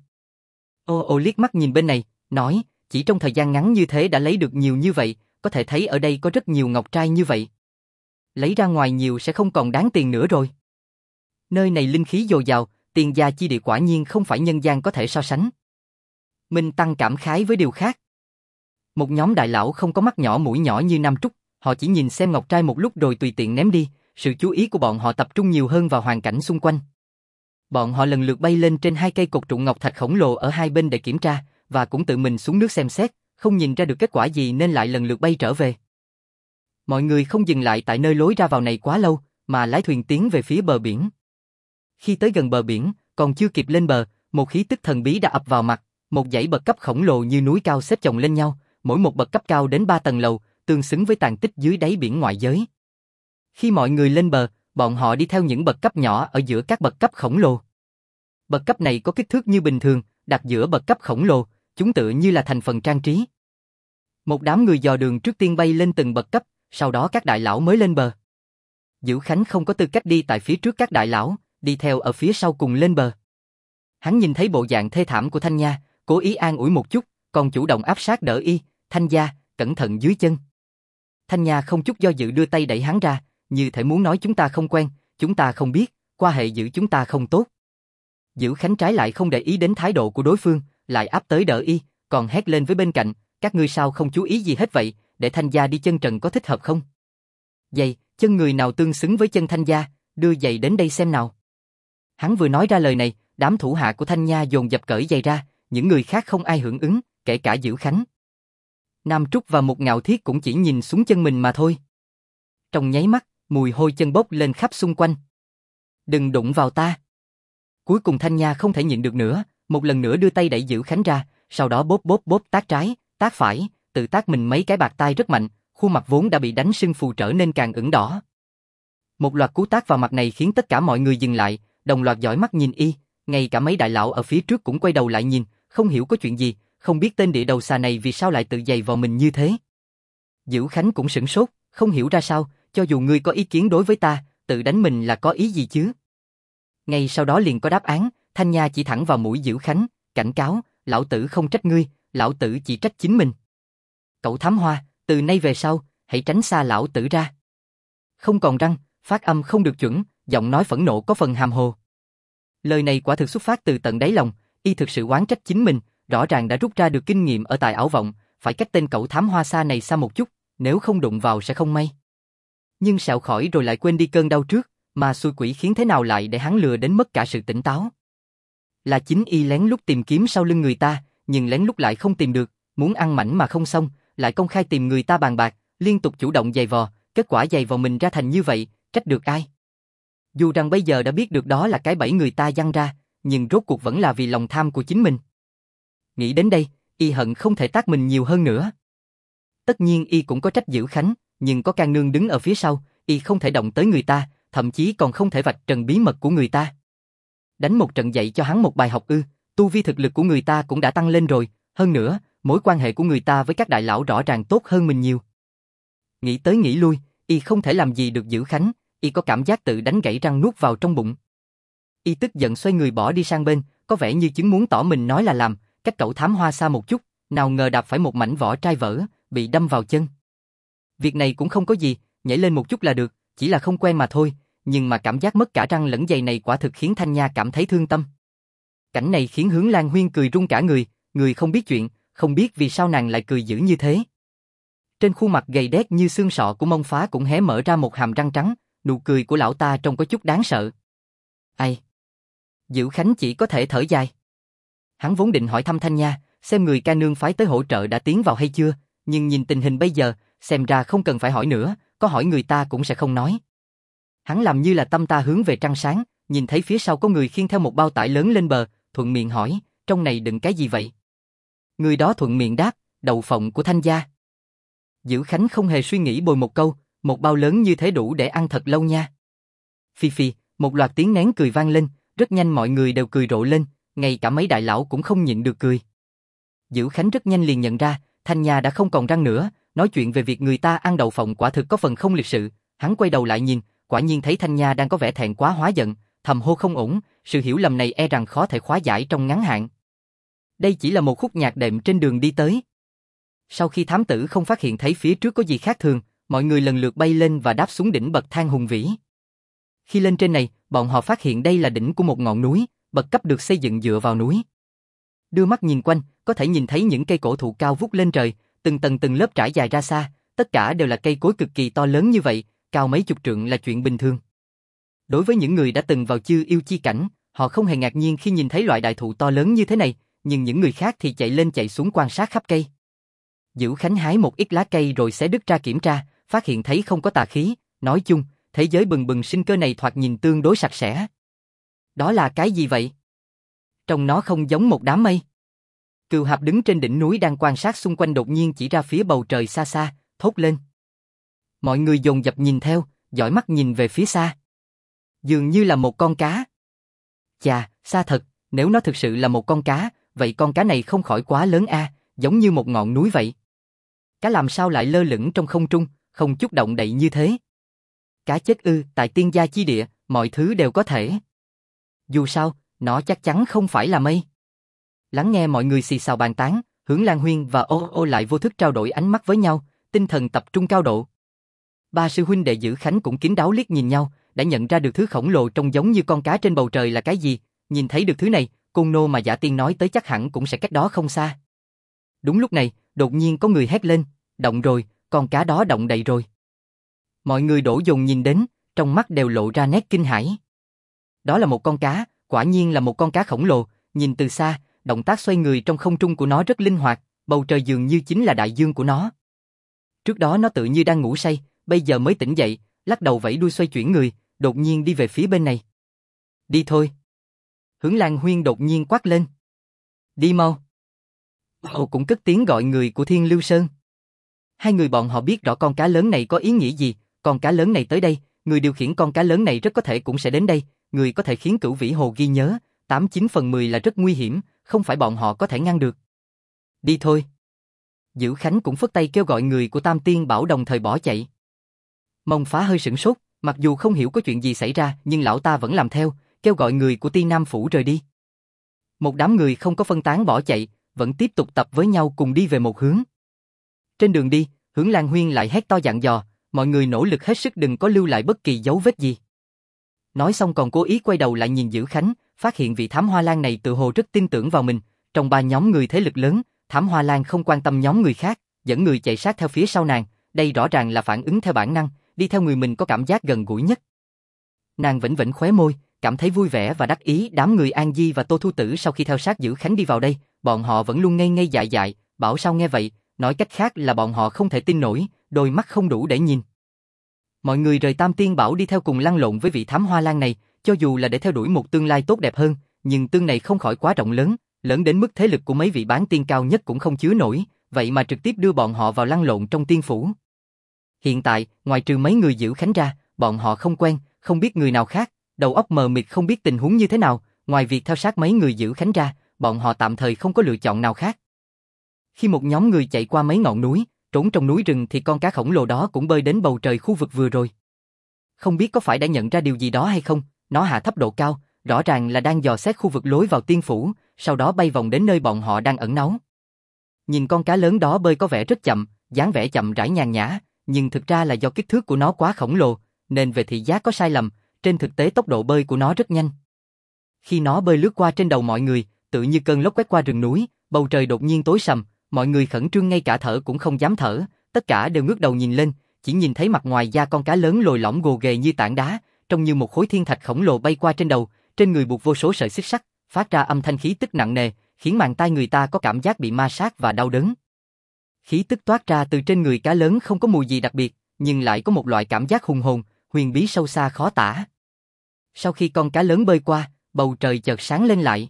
Ô liếc mắt nhìn bên này, nói, chỉ trong thời gian ngắn như thế đã lấy được nhiều như vậy, có thể thấy ở đây có rất nhiều ngọc trai như vậy. Lấy ra ngoài nhiều sẽ không còn đáng tiền nữa rồi. Nơi này linh khí dồi dào, tiền gia chi địa quả nhiên không phải nhân gian có thể so sánh. Minh Tăng cảm khái với điều khác. Một nhóm đại lão không có mắt nhỏ mũi nhỏ như Nam Trúc, họ chỉ nhìn xem ngọc trai một lúc rồi tùy tiện ném đi, sự chú ý của bọn họ tập trung nhiều hơn vào hoàn cảnh xung quanh. Bọn họ lần lượt bay lên trên hai cây cột trụ ngọc thạch khổng lồ ở hai bên để kiểm tra, và cũng tự mình xuống nước xem xét, không nhìn ra được kết quả gì nên lại lần lượt bay trở về. Mọi người không dừng lại tại nơi lối ra vào này quá lâu, mà lái thuyền tiến về phía bờ biển. Khi tới gần bờ biển, còn chưa kịp lên bờ, một khí tức thần bí đã ập vào mặt, một dãy bậc cấp khổng lồ như núi cao xếp chồng lên nhau, mỗi một bậc cấp cao đến 3 tầng lầu, tương xứng với tàn tích dưới đáy biển ngoại giới. Khi mọi người lên bờ, bọn họ đi theo những bậc cấp nhỏ ở giữa các bậc cấp khổng lồ. Bậc cấp này có kích thước như bình thường, đặt giữa bậc cấp khổng lồ, chúng tựa như là thành phần trang trí. Một đám người dò đường trước tiên bay lên từng bậc cấp, sau đó các đại lão mới lên bờ. Dữ Khánh không có tư cách đi tại phía trước các đại lão, đi theo ở phía sau cùng lên bờ. Hắn nhìn thấy bộ dạng thê thảm của Thanh Nha, cố ý an ủi một chút, còn chủ động áp sát đỡ y, Thanh gia, cẩn thận dưới chân. Thanh Nha không chút do dự đưa tay đẩy hắn ra, như thể muốn nói chúng ta không quen, chúng ta không biết, quan hệ giữa chúng ta không tốt. Dữ Khánh trái lại không để ý đến thái độ của đối phương, lại áp tới đỡ y, còn hét lên với bên cạnh, các ngươi sao không chú ý gì hết vậy, để Thanh gia đi chân trần có thích hợp không? Giày, chân người nào tương xứng với chân Thanh gia, đưa giày đến đây xem nào. Hắn vừa nói ra lời này, đám thủ hạ của Thanh Nha dồn dập cởi giày ra, những người khác không ai hưởng ứng, kể cả Dữ Khánh. Nam Trúc và Mục Ngạo Thiết cũng chỉ nhìn xuống chân mình mà thôi. Trong nháy mắt, mùi hôi chân bốc lên khắp xung quanh. Đừng đụng vào ta. Cuối cùng Thanh Nha không thể nhịn được nữa, một lần nữa đưa tay đẩy Dữ Khánh ra, sau đó bóp tác trái, tác phải, tự tác mình mấy cái bạt tai rất mạnh, khuôn mặt vốn đã bị đánh sưng phù trở nên càng ửng đỏ. Một loạt cú tác vào mặt này khiến tất cả mọi người dừng lại, đồng loạt dõi mắt nhìn y, ngay cả mấy đại lão ở phía trước cũng quay đầu lại nhìn, không hiểu có chuyện gì, không biết tên địa đầu xà này vì sao lại tự giày vào mình như thế. Dữ Khánh cũng sửng sốt, không hiểu ra sao, cho dù ngươi có ý kiến đối với ta, tự đánh mình là có ý gì chứ? Ngay sau đó liền có đáp án, Thanh Nha chỉ thẳng vào mũi Dữ Khánh, cảnh cáo, lão tử không trách ngươi, lão tử chỉ trách chính mình. Cậu thám hoa, từ nay về sau, hãy tránh xa lão tử ra. Không còn răng, phát âm không được chuẩn, giọng nói phẫn nộ có phần hàm hồ. Lời này quả thực xuất phát từ tận đáy lòng, y thực sự oán trách chính mình, rõ ràng đã rút ra được kinh nghiệm ở tại ảo vọng, phải cách tên cậu thám hoa xa này xa một chút, nếu không đụng vào sẽ không may. Nhưng sẹo khỏi rồi lại quên đi cơn đau trước, mà xui quỷ khiến thế nào lại để hắn lừa đến mất cả sự tỉnh táo. Là chính y lén lút tìm kiếm sau lưng người ta, nhưng lén lút lại không tìm được, muốn ăn mảnh mà không xong, lại công khai tìm người ta bàn bạc, liên tục chủ động giày vò, kết quả giày vò mình ra thành như vậy, trách được ai? Dù rằng bây giờ đã biết được đó là cái bẫy người ta giăng ra, nhưng rốt cuộc vẫn là vì lòng tham của chính mình. Nghĩ đến đây, y hận không thể tát mình nhiều hơn nữa. Tất nhiên y cũng có trách Dữ Khánh, nhưng có Can Nương đứng ở phía sau, y không thể động tới người ta, thậm chí còn không thể vạch trần bí mật của người ta. Đánh một trận dạy cho hắn một bài học ư, tu vi thực lực của người ta cũng đã tăng lên rồi, hơn nữa, mối quan hệ của người ta với các đại lão rõ ràng tốt hơn mình nhiều. Nghĩ tới nghĩ lui, y không thể làm gì được Dữ Khánh, y có cảm giác tự đánh gãy răng nuốt vào trong bụng. Y tức giận xoay người bỏ đi sang bên, có vẻ như chứng muốn tỏ mình nói là làm, cách cậu thám hoa xa một chút, nào ngờ đạp phải một mảnh vỏ trai vỡ, bị đâm vào chân. Việc này cũng không có gì, nhảy lên một chút là được, chỉ là không quen mà thôi, nhưng mà cảm giác mất cả răng lẫn giày này quả thực khiến Thanh Nha cảm thấy thương tâm. Cảnh này khiến Hướng Lan Huyên cười run cả người không biết chuyện, không biết vì sao nàng lại cười dữ như thế. Trên khuôn mặt gầy đét như xương sọ của Mông Phá cũng hé mở ra một hàm răng trắng, nụ cười của lão ta trông có chút đáng sợ. Ai? Dữ Khánh chỉ có thể thở dài. Hắn vốn định hỏi thăm Thanh Nha, xem người ca nương phái tới hỗ trợ đã tiến vào hay chưa, nhưng nhìn tình hình bây giờ, xem ra không cần phải hỏi nữa, có hỏi người ta cũng sẽ không nói. Hắn làm như là tâm ta hướng về trăng sáng, nhìn thấy phía sau có người khiêng theo một bao tải lớn lên bờ, thuận miệng hỏi, trong này đựng cái gì vậy? Người đó thuận miệng đáp, đậu phộng của Thanh gia. Dữ Khánh không hề suy nghĩ bồi một câu, một bao lớn như thế đủ để ăn thật lâu nha. Phi phi, một loạt tiếng nén cười vang lên, rất nhanh mọi người đều cười rộ lên, ngay cả mấy đại lão cũng không nhịn được cười. Dữ Khánh rất nhanh liền nhận ra, Thanh Nha đã không còn răng nữa, nói chuyện về việc người ta ăn đậu phộng quả thực có phần không lịch sự, hắn quay đầu lại nhìn, quả nhiên thấy Thanh Nha đang có vẻ thẹn quá hóa giận, thầm hô không ổn, sự hiểu lầm này e rằng khó thể hóa giải trong ngắn hạn. Đây chỉ là một khúc nhạc đệm trên đường đi tới. Sau khi thám tử không phát hiện thấy phía trước có gì khác thường, mọi người lần lượt bay lên và đáp xuống đỉnh bậc thang hùng vĩ. Khi lên trên này, bọn họ phát hiện đây là đỉnh của một ngọn núi, bậc cấp được xây dựng dựa vào núi. Đưa mắt nhìn quanh, có thể nhìn thấy những cây cổ thụ cao vút lên trời, từng tầng từng lớp trải dài ra xa, tất cả đều là cây cối cực kỳ to lớn như vậy, cao mấy chục trượng là chuyện bình thường. Đối với những người đã từng vào Chư Yêu chi cảnh, họ không hề ngạc nhiên khi nhìn thấy loại đại thụ to lớn như thế này, nhưng những người khác thì chạy lên chạy xuống quan sát khắp cây. Dữ Khánh hái một ít lá cây rồi xé đứt ra kiểm tra, phát hiện thấy không có tà khí, nói chung, thế giới bừng bừng sinh cơ này thoạt nhìn tương đối sạch sẽ. Đó là cái gì vậy? Trông nó không giống một đám mây. Cừu Hạp đứng trên đỉnh núi đang quan sát xung quanh đột nhiên chỉ ra phía bầu trời xa xa, thốt lên. Mọi người dồn dập nhìn theo, dõi mắt nhìn về phía xa. Dường như là một con cá. Chà, xa thật, nếu nó thực sự là một con cá, vậy con cá này không khỏi quá lớn a, giống như một ngọn núi vậy. Cá làm sao lại lơ lửng trong không trung, không chút động đậy như thế? Cá chết ư? Tại tiên gia chi địa, mọi thứ đều có thể. Dù sao, nó chắc chắn không phải là mây. Lắng nghe mọi người xì xào bàn tán, Hướng Lan Huyên và Ô Ô lại vô thức trao đổi ánh mắt với nhau, tinh thần tập trung cao độ. Ba sư huynh đệ Dữ Khánh cũng kín đáo liếc nhìn nhau, đã nhận ra được thứ khổng lồ trông giống như con cá trên bầu trời là cái gì, nhìn thấy được thứ này, Côn Nô mà Giả Tiên nói tới chắc hẳn cũng sẽ cách đó không xa. Đúng lúc này, đột nhiên có người hét lên, động rồi, con cá đó động đậy rồi. Mọi người đổ dồn nhìn đến, trong mắt đều lộ ra nét kinh hãi. Đó là một con cá, quả nhiên là một con cá khổng lồ, nhìn từ xa, động tác xoay người trong không trung của nó rất linh hoạt, bầu trời dường như chính là đại dương của nó. Trước đó nó tự như đang ngủ say, bây giờ mới tỉnh dậy, lắc đầu vẫy đuôi xoay chuyển người, đột nhiên đi về phía bên này. Đi thôi. Hướng Lan Huyên đột nhiên quát lên. Đi mau. Ồ cũng cất tiếng gọi người của Thiên Lưu Sơn. Hai người bọn họ biết rõ con cá lớn này có ý nghĩa gì, con cá lớn này tới đây, người điều khiển con cá lớn này rất có thể cũng sẽ đến đây, người có thể khiến Cửu Vĩ Hồ ghi nhớ, 89 phần 10 là rất nguy hiểm, không phải bọn họ có thể ngăn được. Đi thôi. Dữ Khánh cũng phất tay kêu gọi người của Tam Tiên Bảo đồng thời bỏ chạy. Mông Phá hơi sửng sốt, mặc dù không hiểu có chuyện gì xảy ra nhưng lão ta vẫn làm theo, kêu gọi người của Ti Nam Phủ rời đi. Một đám người không có phân tán bỏ chạy, vẫn tiếp tục tập với nhau cùng đi về một hướng. Trên đường đi, Hướng Lan Huyên lại hét to dặn dò, mọi người nỗ lực hết sức đừng có lưu lại bất kỳ dấu vết gì. Nói xong còn cố ý quay đầu lại nhìn Dữ Khánh, phát hiện vị Thám Hoa Lan này tự hồ rất tin tưởng vào mình, trong ba nhóm người thế lực lớn, Thám Hoa Lan không quan tâm nhóm người khác, dẫn người chạy sát theo phía sau nàng, đây rõ ràng là phản ứng theo bản năng, đi theo người mình có cảm giác gần gũi nhất. Nàng vĩnh vĩnh khóe môi, cảm thấy vui vẻ và đắc ý. Đám người An Di và Tô Thu Tử sau khi theo sát Dữ Khánh đi vào đây, bọn họ vẫn luôn ngây ngây dại dại, bảo sao nghe vậy, nói cách khác là bọn họ không thể tin nổi, đôi mắt không đủ để nhìn. Mọi người rời Tam Tiên Bảo đi theo cùng lăn lộn với vị Thám Hoa Lan này, cho dù là để theo đuổi một tương lai tốt đẹp hơn, nhưng tương này không khỏi quá rộng lớn, lớn đến mức thế lực của mấy vị bán tiên cao nhất cũng không chứa nổi, vậy mà trực tiếp đưa bọn họ vào lăn lộn trong tiên phủ. Hiện tại, ngoài trừ mấy người Dữ Khánh ra, bọn họ không quen, không biết người nào khác, đầu óc mờ mịt không biết tình huống như thế nào, ngoài việc theo sát mấy người Dữ Khánh ra, bọn họ tạm thời không có lựa chọn nào khác. Khi một nhóm người chạy qua mấy ngọn núi, trốn trong núi rừng thì con cá khổng lồ đó cũng bơi đến bầu trời khu vực vừa rồi. Không biết có phải đã nhận ra điều gì đó hay không, nó hạ thấp độ cao, rõ ràng là đang dò xét khu vực lối vào tiên phủ, sau đó bay vòng đến nơi bọn họ đang ẩn náu. Nhìn con cá lớn đó bơi có vẻ rất chậm, dáng vẻ chậm rãi nhàn nhã, nhưng thực ra là do kích thước của nó quá khổng lồ, nên về thị giác có sai lầm, trên thực tế tốc độ bơi của nó rất nhanh. Khi nó bơi lướt qua trên đầu mọi người, tự như cơn lốc quét qua rừng núi, bầu trời đột nhiên tối sầm, mọi người khẩn trương ngay cả thở cũng không dám thở, tất cả đều ngước đầu nhìn lên, chỉ nhìn thấy mặt ngoài da con cá lớn lồi lõm gồ ghề như tảng đá, trông như một khối thiên thạch khổng lồ bay qua trên đầu, trên người buộc vô số sợi xích sắt, phát ra âm thanh khí tức nặng nề, khiến màng tai người ta có cảm giác bị ma sát và đau đớn. Khí tức toát ra từ trên người cá lớn không có mùi gì đặc biệt, nhưng lại có một loại cảm giác hùng hồn, huyền bí sâu xa khó tả. Sau khi con cá lớn bơi qua, bầu trời chợt sáng lên lại.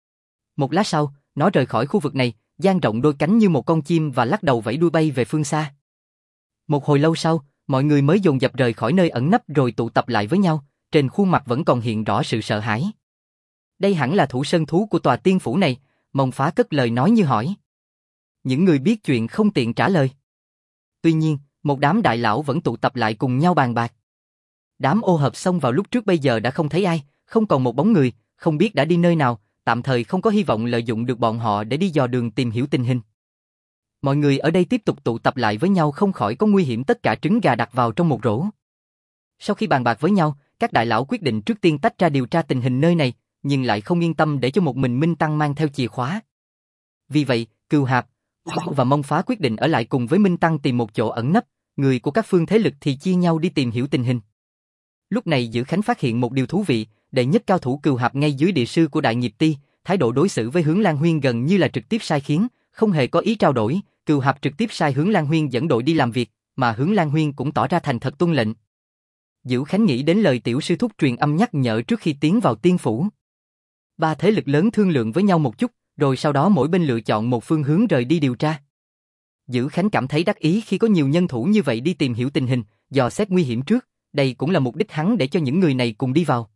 Một lát sau, nó rời khỏi khu vực này, dang rộng đôi cánh như một con chim và lắc đầu vẫy đuôi bay về phương xa. Một hồi lâu sau, mọi người mới dồn dập rời khỏi nơi ẩn nấp rồi tụ tập lại với nhau, trên khuôn mặt vẫn còn hiện rõ sự sợ hãi. Đây hẳn là thủ sơn thú của tòa tiên phủ này, Mông Phá cất lời nói như hỏi. Những người biết chuyện không tiện trả lời. Tuy nhiên, một đám đại lão vẫn tụ tập lại cùng nhau bàn bạc. Đám ô hợp xông vào lúc trước bây giờ đã không thấy ai, không còn một bóng người, không biết đã đi nơi nào, tạm thời không có hy vọng lợi dụng được bọn họ để đi dò đường tìm hiểu tình hình. Mọi người ở đây tiếp tục tụ tập lại với nhau không khỏi có nguy hiểm tất cả trứng gà đặt vào trong một rổ. Sau khi bàn bạc với nhau, các đại lão quyết định trước tiên tách ra điều tra tình hình nơi này, nhưng lại không yên tâm để cho một mình Minh Tăng mang theo chìa khóa. Vì vậy, Cừu Hạp và Mông Phá quyết định ở lại cùng với Minh Tăng tìm một chỗ ẩn nấp, người của các phương thế lực thì chia nhau đi tìm hiểu tình hình. Lúc này Dữ Khánh phát hiện một điều thú vị, đệ nhất cao thủ Cừu Hạp ngay dưới địa sư của Đại Nghiệp Ti, thái độ đối xử với Hướng Lan Huyên gần như là trực tiếp sai khiến, không hề có ý trao đổi, Cừu Hạp trực tiếp sai Hướng Lan Huyên dẫn đội đi làm việc, mà Hướng Lan Huyên cũng tỏ ra thành thật tuân lệnh. Dữ Khánh nghĩ đến lời tiểu sư thúc truyền âm nhắc nhở trước khi tiến vào tiên phủ. Ba thế lực lớn thương lượng với nhau một chút, rồi sau đó mỗi bên lựa chọn một phương hướng rời đi điều tra. Dữ Khánh cảm thấy đắc ý khi có nhiều nhân thủ như vậy đi tìm hiểu tình hình, dò xét nguy hiểm trước, đây cũng là mục đích hắn để cho những người này cùng đi vào.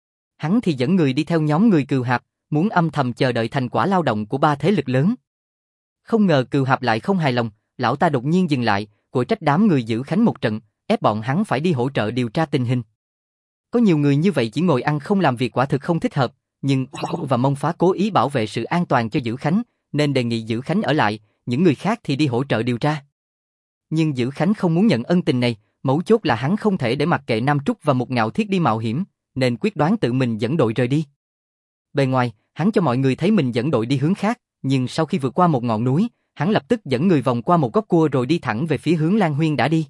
Hắn thì dẫn người đi theo nhóm người Cừu Hạp, muốn âm thầm chờ đợi thành quả lao động của ba thế lực lớn. Không ngờ Cừu Hạp lại không hài lòng, lão ta đột nhiên dừng lại, của trách đám người Dữ Khánh một trận, ép bọn hắn phải đi hỗ trợ điều tra tình hình. Có nhiều người như vậy chỉ ngồi ăn không làm việc quả thực không thích hợp, nhưng và Mông Phá cố ý bảo vệ sự an toàn cho Dữ Khánh, nên đề nghị Dữ Khánh ở lại, những người khác thì đi hỗ trợ điều tra. Nhưng Dữ Khánh không muốn nhận ân tình này, mấu chốt là hắn không thể để mặc kệ Nam Trúc và Một Ngạo Thiết đi mạo hiểm, nên quyết đoán tự mình dẫn đội rời đi. Bề ngoài, hắn cho mọi người thấy mình dẫn đội đi hướng khác, nhưng sau khi vượt qua một ngọn núi, hắn lập tức dẫn người vòng qua một góc cua rồi đi thẳng về phía hướng Lan Huyên đã đi.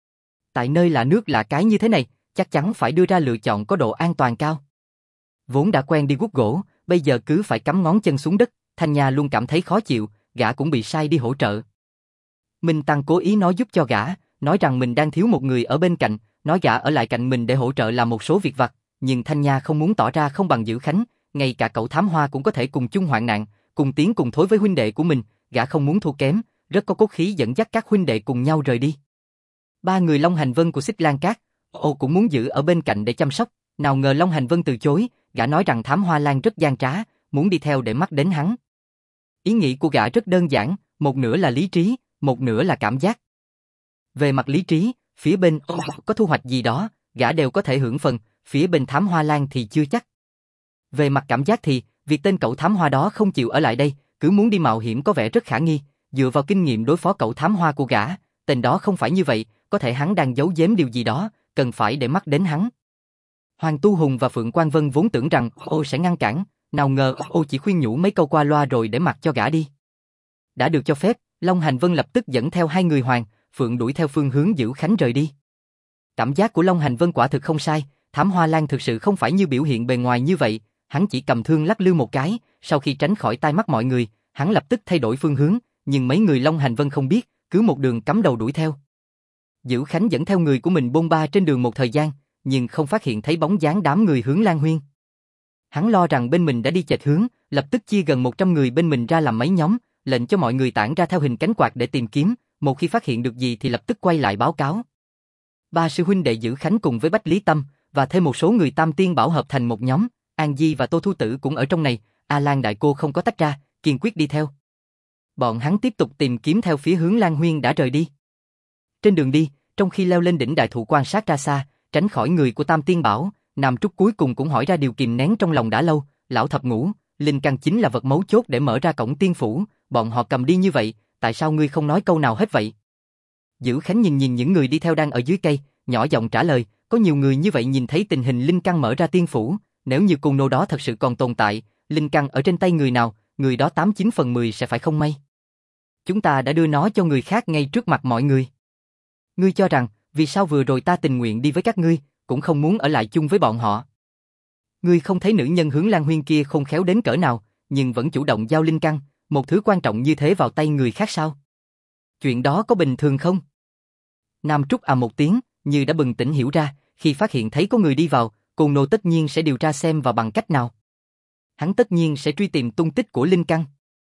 Tại nơi lạ nước lạ cái như thế này, chắc chắn phải đưa ra lựa chọn có độ an toàn cao. Vốn đã quen đi guốc gỗ, bây giờ cứ phải cắm ngón chân xuống đất, Thanh Nha luôn cảm thấy khó chịu, gã cũng bị sai đi hỗ trợ. Minh Tăng cố ý nói giúp cho gã, nói rằng mình đang thiếu một người ở bên cạnh, nói gã ở lại cạnh mình để hỗ trợ làm một số việc vặt, nhưng Thanh Nha không muốn tỏ ra không bằng Dữ Khánh, ngay cả cậu thám hoa cũng có thể cùng chung hoạn nạn, cùng tiến cùng thối với huynh đệ của mình, gã không muốn thua kém, rất có cốt khí dẫn dắt các huynh đệ cùng nhau rời đi. Ba người Long Hành Vân của Xích Lan Các, cũng muốn giữ ở bên cạnh để chăm sóc, nào ngờ Long Hành Vân từ chối, gã nói rằng thám hoa Lan rất gian trá, muốn đi theo để mắc đến hắn. Ý nghĩ của gã rất đơn giản, một nửa là lý trí, một nửa là cảm giác. Về mặt lý trí, phía bên có thu hoạch gì đó, gã đều có thể hưởng phần, phía bên thám hoa Lan thì chưa chắc. Về mặt cảm giác thì, việc tên cậu thám hoa đó không chịu ở lại đây, cứ muốn đi mạo hiểm có vẻ rất khả nghi, dựa vào kinh nghiệm đối phó cậu thám hoa của gã, tên đó không phải như vậy, có thể hắn đang giấu giếm điều gì đó, cần phải để mắt đến hắn. Hoàng Tu Hùng và Phượng Quang Vân vốn tưởng rằng sẽ ngăn cản, nào ngờ chỉ khuyên nhủ mấy câu qua loa rồi để mặc cho gã đi. Đã được cho phép, Long Hành Vân lập tức dẫn theo hai người Hoàng, Phượng đuổi theo phương hướng Dữ Khánh rời đi. Cảm giác của Long Hành Vân quả thực không sai, thám hoa Lan thực sự không phải như biểu hiện bề ngoài như vậy, hắn chỉ cầm thương lắc lư một cái, sau khi tránh khỏi tai mắt mọi người, hắn lập tức thay đổi phương hướng, nhưng mấy người Long Hành Vân không biết, cứ một đường cắm đầu đuổi theo. Dữ Khánh dẫn theo người của mình bôn ba trên đường một thời gian, nhưng không phát hiện thấy bóng dáng đám người hướng Lan Huyên. Hắn lo rằng bên mình đã đi chệch hướng, lập tức chia gần 100 người bên mình ra làm mấy nhóm, lệnh cho mọi người tản ra theo hình cánh quạt để tìm kiếm, một khi phát hiện được gì thì lập tức quay lại báo cáo. Ba sư huynh đệ Dữ Khánh cùng với Bách Lý Tâm và thêm một số người Tam Tiên Bảo hợp thành một nhóm, An Di và Tô Thu Tử cũng ở trong này, A Lan đại cô không có tách ra, kiên quyết đi theo. Bọn hắn tiếp tục tìm kiếm theo phía hướng Lan Huyên đã rời đi. Trên đường đi, trong khi leo lên đỉnh đại thụ quan sát ra xa, tránh khỏi người của Tam Tiên Bảo, Nam Trúc cuối cùng cũng hỏi ra điều kìm nén trong lòng đã lâu, lão thập ngũ, linh căn chính là vật mấu chốt để mở ra cổng tiên phủ, bọn họ cầm đi như vậy, tại sao ngươi không nói câu nào hết vậy? Dữ Khánh nhìn nhìn những người đi theo đang ở dưới cây, nhỏ giọng trả lời, có nhiều người như vậy nhìn thấy tình hình linh căn mở ra tiên phủ, nếu như côn nô đó thật sự còn tồn tại, linh căn ở trên tay người nào, người đó 89/10 sẽ phải không may. Chúng ta đã đưa nó cho người khác ngay trước mặt mọi người. Ngươi cho rằng, vì sao vừa rồi ta tình nguyện đi với các ngươi, cũng không muốn ở lại chung với bọn họ. Ngươi không thấy nữ nhân Hướng Lan Huyên kia khôn khéo đến cỡ nào, nhưng vẫn chủ động giao linh căn, một thứ quan trọng như thế vào tay người khác sao? Chuyện đó có bình thường không? Nam Trúc một tiếng, như đã bừng tỉnh hiểu ra, khi phát hiện thấy có người đi vào, Côn Nô tất nhiên sẽ điều tra xem và bằng cách nào. Hắn tất nhiên sẽ truy tìm tung tích của linh căn.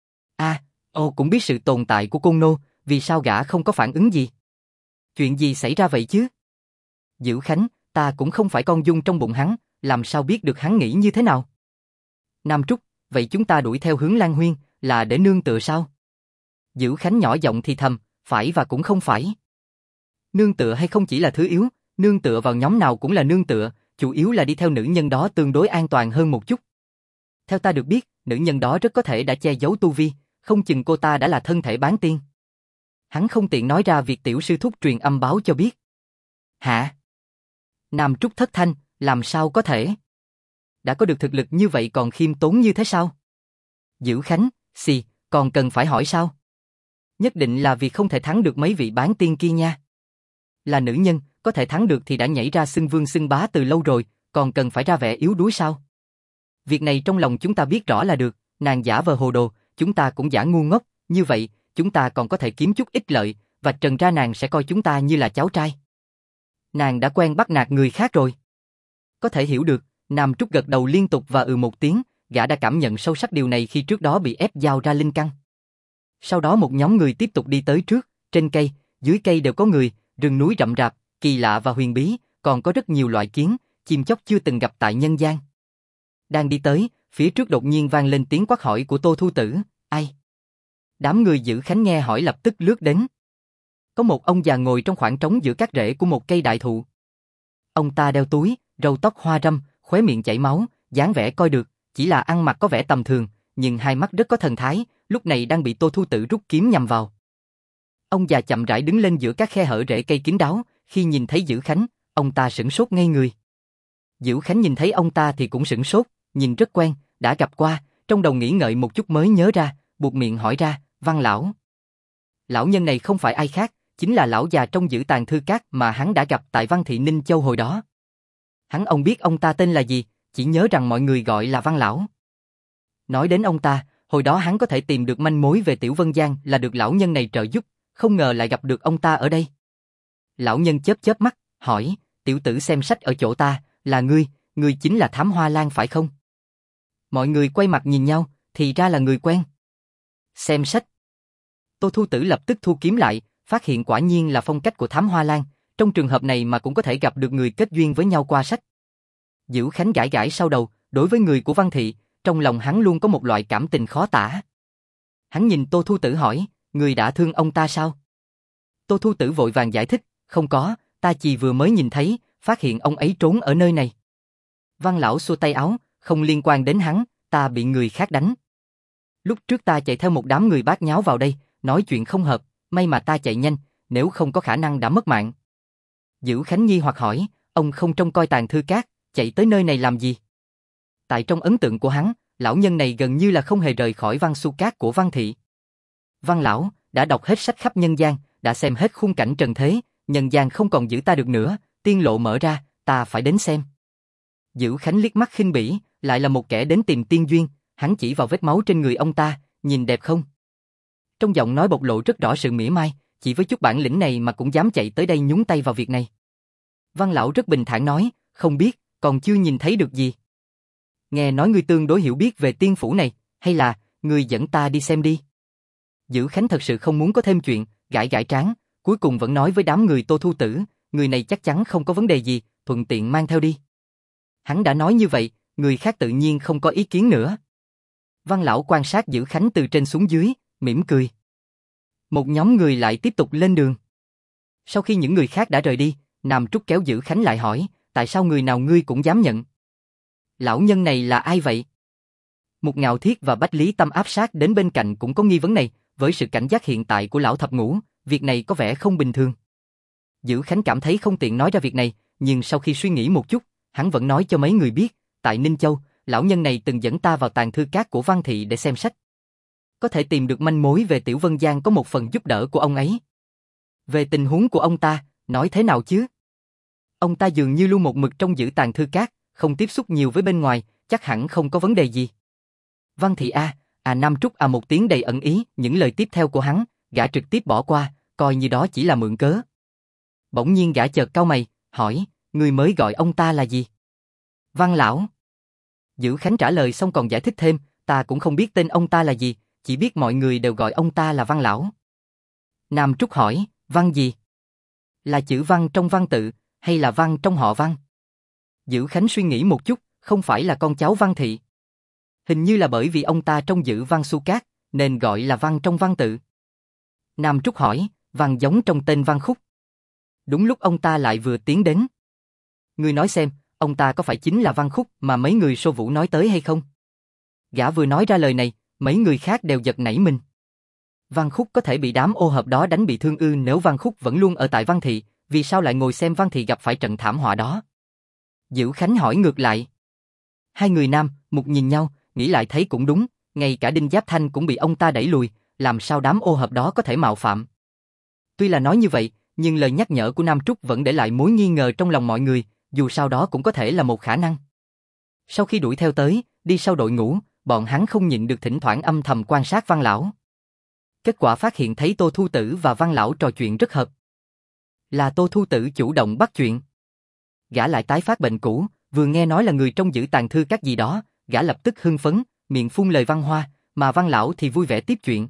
Cũng biết sự tồn tại của Côn Nô, vì sao gã không có phản ứng gì? Chuyện gì xảy ra vậy chứ? Dữ Khánh, ta cũng không phải con dung trong bụng hắn, làm sao biết được hắn nghĩ như thế nào? Nam Trúc, vậy chúng ta đuổi theo Hướng Lan Huyên, là để nương tựa sao? Dữ Khánh nhỏ giọng thì thầm, phải và cũng không phải. Nương tựa hay không chỉ là thứ yếu, nương tựa vào nhóm nào cũng là nương tựa, chủ yếu là đi theo nữ nhân đó tương đối an toàn hơn một chút. Theo ta được biết, nữ nhân đó rất có thể đã che giấu tu vi, không chừng cô ta đã là thân thể bán tiên. Hắn không tiện nói ra việc tiểu sư thúc truyền âm báo cho biết. Hả? Nam Trúc thất thanh, làm sao có thể? Đã có được thực lực như vậy còn khiêm tốn như thế sao? Dữ Khánh, còn cần phải hỏi sao? Nhất định là vì không thể thắng được mấy vị bán tiên kia nha. Là nữ nhân, có thể thắng được thì đã nhảy ra xưng vương xưng bá từ lâu rồi, còn cần phải ra vẻ yếu đuối sao? Việc này trong lòng chúng ta biết rõ là được, nàng giả vờ hồ đồ, chúng ta cũng giả ngu ngốc, như vậy, chúng ta còn có thể kiếm chút ích lợi, và trần ra nàng sẽ coi chúng ta như là cháu trai. Nàng đã quen bắt nạt người khác rồi. Có thể hiểu được, Nam Trúc gật đầu liên tục và một tiếng, gã đã cảm nhận sâu sắc điều này khi trước đó bị ép giao ra linh căn. Sau đó một nhóm người tiếp tục đi tới trước, trên cây, dưới cây đều có người, rừng núi rậm rạp, kỳ lạ và huyền bí, còn có rất nhiều loại kiến, chim chóc chưa từng gặp tại nhân gian. Đang đi tới, phía trước đột nhiên vang lên tiếng quát hỏi của Tô Thu Tử, ai? Đám người Dữ Khánh nghe hỏi lập tức lướt đến. Có một ông già ngồi trong khoảng trống giữa các rễ của một cây đại thụ. Ông ta đeo túi, râu tóc hoa râm, khóe miệng chảy máu, dáng vẻ coi được, chỉ là ăn mặc có vẻ tầm thường, nhưng hai mắt rất có thần thái, lúc này đang bị Tô Thu Tử rút kiếm nhằm vào. Ông già chậm rãi đứng lên giữa các khe hở rễ cây kín đáo, khi nhìn thấy Dữ Khánh, ông ta sửng sốt ngây người. Dữ Khánh nhìn thấy ông ta thì cũng sửng sốt, nhìn rất quen, đã gặp qua, trong đầu nghĩ ngợi một chút mới nhớ ra, buột miệng hỏi ra, Văn lão. Lão nhân này không phải ai khác, chính là lão già trong Dữ Tàng Thư Các mà hắn đã gặp tại Văn Thị Ninh Châu hồi đó. Ông biết ông ta tên là gì, chỉ nhớ rằng mọi người gọi là Văn lão. Nói đến ông ta, hồi đó hắn có thể tìm được manh mối về Tiểu Vân Giang là được lão nhân này trợ giúp, không ngờ lại gặp được ông ta ở đây. Lão nhân chớp chớp mắt, hỏi, tiểu tử xem sách ở chỗ ta, là ngươi chính là Thám Hoa Lan phải không? Mọi người quay mặt nhìn nhau, thì ra là người quen. Xem sách. Tô Thu Tử lập tức thu kiếm lại, phát hiện quả nhiên là phong cách của Thám Hoa Lan, trong trường hợp này mà cũng có thể gặp được người kết duyên với nhau qua sách. Dữ Khánh gãi gãi sau đầu, đối với người của Văn Thị, trong lòng hắn luôn có một loại cảm tình khó tả. Hắn nhìn Tô Thu Tử hỏi, người đã thương ông ta sao? Tô Thu Tử vội vàng giải thích, không có, ta chỉ vừa mới nhìn thấy, phát hiện ông ấy trốn ở nơi này. Văn lão xua tay áo, không liên quan đến hắn, ta bị người khác đánh. Lúc trước ta chạy theo một đám người bát nháo vào đây, nói chuyện không hợp, may mà ta chạy nhanh, nếu không có khả năng đã mất mạng. Dữ Khánh nghi hoặc hỏi, ông không trông coi Tàng Thư Các, chạy tới nơi này làm gì? Tại trong ấn tượng của hắn, lão nhân này gần như là không hề rời khỏi Văn Xu Các của Văn Thị. Văn lão, đã đọc hết sách khắp nhân gian, đã xem hết khung cảnh trần thế, nhân gian không còn giữ ta được nữa, tiên lộ mở ra, ta phải đến xem. Dữ Khánh liếc mắt khinh bỉ, lại là một kẻ đến tìm tiên duyên, hắn chỉ vào vết máu trên người ông ta, nhìn đẹp không? Trong giọng nói bộc lộ rất rõ sự mỉa mai, chỉ với chút bản lĩnh này mà cũng dám chạy tới đây nhúng tay vào việc này. Văn lão rất bình thản nói, không biết, còn chưa nhìn thấy được gì. Nghe nói ngươi tương đối hiểu biết về tiên phủ này, hay là, ngươi dẫn ta đi xem đi. Dữ Khánh thật sự không muốn có thêm chuyện, gãi gãi trán, cuối cùng vẫn nói với đám người Tô Thu Tử, người này chắc chắn không có vấn đề gì, thuận tiện mang theo đi. Hắn đã nói như vậy, người khác tự nhiên không có ý kiến nữa. Văn lão quan sát Dữ Khánh từ trên xuống dưới, mỉm cười. Một nhóm người lại tiếp tục lên đường. Sau khi những người khác đã rời đi, Nam Trúc kéo Dữ Khánh lại hỏi, tại sao người nào ngươi cũng dám nhận? Lão nhân này là ai vậy? Một Ngạo Thiết và Bách Lý Tâm áp sát đến bên cạnh cũng có nghi vấn này, với sự cảnh giác hiện tại của lão thập ngũ, việc này có vẻ không bình thường. Dữ Khánh cảm thấy không tiện nói ra việc này, nhưng sau khi suy nghĩ một chút, hắn vẫn nói cho mấy người biết, tại Ninh Châu, lão nhân này từng dẫn ta vào tàng thư các của Văn Thị để xem sách. Có thể tìm được manh mối về Tiểu Vân Giang có một phần giúp đỡ của ông ấy. Về tình huống của ông ta, nói thế nào chứ? Ông ta dường như luôn một mực trong giữ tàng thư các, không tiếp xúc nhiều với bên ngoài, chắc hẳn không có vấn đề gì. Văn Thị Nam Trúc một tiếng đầy ẩn ý, những lời tiếp theo của hắn, gã trực tiếp bỏ qua, coi như đó chỉ là mượn cớ. Bỗng nhiên gã chợt cau mày, hỏi, người mới gọi ông ta là gì? Văn lão. Dữ Khánh trả lời xong còn giải thích thêm, ta cũng không biết tên ông ta là gì, chỉ biết mọi người đều gọi ông ta là Văn lão. Nam Trúc hỏi, Văn gì? Là chữ Văn trong Văn tự, hay là Văn trong họ Văn? Dữ Khánh suy nghĩ một chút, không phải là con cháu Văn Thị. Hình như là bởi vì ông ta trông giữ Văn Xu Cát, nên gọi là Văn trong Văn tự. Nam Trúc hỏi, Văn giống trong tên Văn Khúc. Đúng lúc ông ta lại vừa tiến đến. Ngươi nói xem, ông ta có phải chính là Văn Khúc mà mấy người Xô Vũ nói tới hay không? Gã vừa nói ra lời này, mấy người khác đều giật nảy mình. Văn Khúc có thể bị đám ô hợp đó đánh bị thương ư? Nếu Văn Khúc vẫn luôn ở tại Văn Thị, vì sao lại ngồi xem Văn Thị gặp phải trận thảm họa đó? Dữ Khánh hỏi ngược lại. Hai người Nam, Mục nhìn nhau, nghĩ lại thấy cũng đúng, ngay cả Đinh Giáp Thanh cũng bị ông ta đẩy lùi, làm sao đám ô hợp đó có thể mạo phạm? Tuy là nói như vậy, nhưng lời nhắc nhở của Nam Trúc vẫn để lại mối nghi ngờ trong lòng mọi người, dù sao đó cũng có thể là một khả năng. Sau khi đuổi theo tới, đi sau đội ngũ, bọn hắn không nhịn được thỉnh thoảng âm thầm quan sát Văn lão. Kết quả phát hiện thấy Tô Thu Tử và Văn lão trò chuyện rất hợp. Là Tô Thu Tử chủ động bắt chuyện. Gã lại tái phát bệnh cũ, vừa nghe nói là người trong giữ tàng thư các gì đó, gã lập tức hưng phấn, miệng phun lời văn hoa, mà Văn lão thì vui vẻ tiếp chuyện.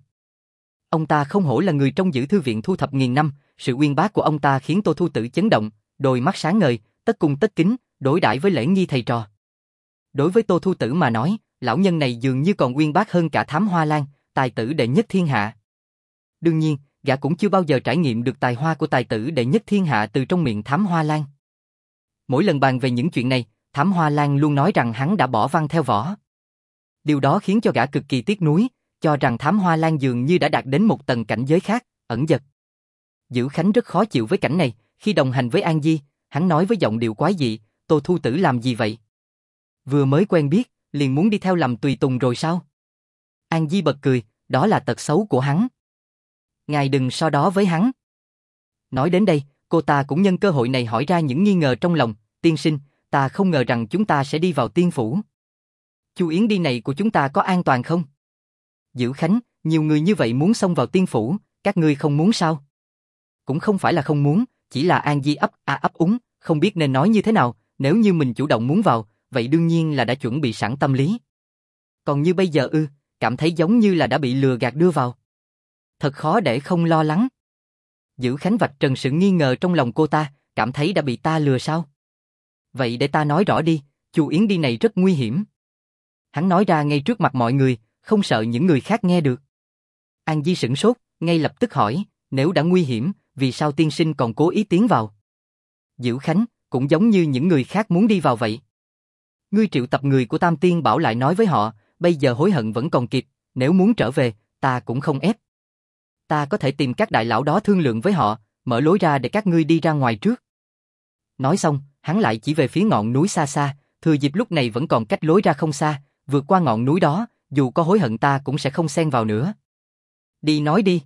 Ông ta không hổ là người trong giữ thư viện thu thập nghìn năm, sự uyên bác của ông ta khiến Tô Thu Tử chấn động, đôi mắt sáng ngời, tất cung tất kính, đối đãi với lễ nghi thầy trò. Đối với Tô Thu Tử mà nói, lão nhân này dường như còn uyên bác hơn cả Thám Hoa Lan, tài tử đệ nhất thiên hạ. Đương nhiên, gã cũng chưa bao giờ trải nghiệm được tài hoa của tài tử đệ nhất thiên hạ từ trong miệng Thám Hoa Lan. Mỗi lần bàn về những chuyện này, Thám Hoa Lan luôn nói rằng hắn đã bỏ văn theo võ. Điều đó khiến cho gã cực kỳ tiếc nuối, cho rằng Thám Hoa Lan dường như đã đạt đến một tầng cảnh giới khác, ẩn dật. Dữ Khánh rất khó chịu với cảnh này, khi đồng hành với An Di, hắn nói với giọng điệu quái dị, Tô Thu Tử làm gì vậy? Vừa mới quen biết, liền muốn đi theo làm tùy tùng rồi sao? An Di bật cười, đó là tật xấu của hắn. Ngài đừng so đó với hắn. Nói đến đây, cô ta cũng nhân cơ hội này hỏi ra những nghi ngờ trong lòng, tiên sinh, ta không ngờ rằng chúng ta sẽ đi vào tiên phủ. Chu Yến đi này của chúng ta có an toàn không? Dữ Khánh, nhiều người như vậy muốn xông vào tiên phủ, các ngươi không muốn sao? Cũng không phải là không muốn, chỉ là An Di ấp úng, không biết nên nói như thế nào, nếu như mình chủ động muốn vào, vậy đương nhiên là đã chuẩn bị sẵn tâm lý. Còn như bây giờ cảm thấy giống như là đã bị lừa gạt đưa vào. Thật khó để không lo lắng. Dữ Khánh vạch trần sự nghi ngờ trong lòng cô ta, cảm thấy đã bị ta lừa sao? Vậy để ta nói rõ đi, Chu Yến đi này rất nguy hiểm. Hắn nói ra ngay trước mặt mọi người, không sợ những người khác nghe được. An Di sửng sốt, ngay lập tức hỏi, nếu đã nguy hiểm, vì sao tiên sinh còn cố ý tiến vào? Dữ Khánh, cũng giống như những người khác muốn đi vào vậy. Ngươi triệu tập người của Tam Tiên Bảo lại nói với họ, bây giờ hối hận vẫn còn kịp, nếu muốn trở về, ta cũng không ép. Ta có thể tìm các đại lão đó thương lượng với họ, mở lối ra để các ngươi đi ra ngoài trước. Nói xong, hắn lại chỉ về phía ngọn núi xa xa, thừa dịp lúc này vẫn còn cách lối ra không xa, vượt qua ngọn núi đó, dù có hối hận ta cũng sẽ không xen vào nữa. Đi nói đi.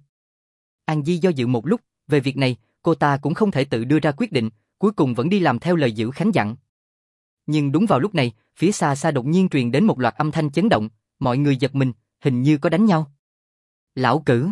An Di do dự một lúc, về việc này, cô ta cũng không thể tự đưa ra quyết định, cuối cùng vẫn đi làm theo lời Dữ Khánh dặn. Nhưng đúng vào lúc này, phía xa xa đột nhiên truyền đến một loạt âm thanh chấn động, mọi người giật mình, hình như có đánh nhau. Lão Cử.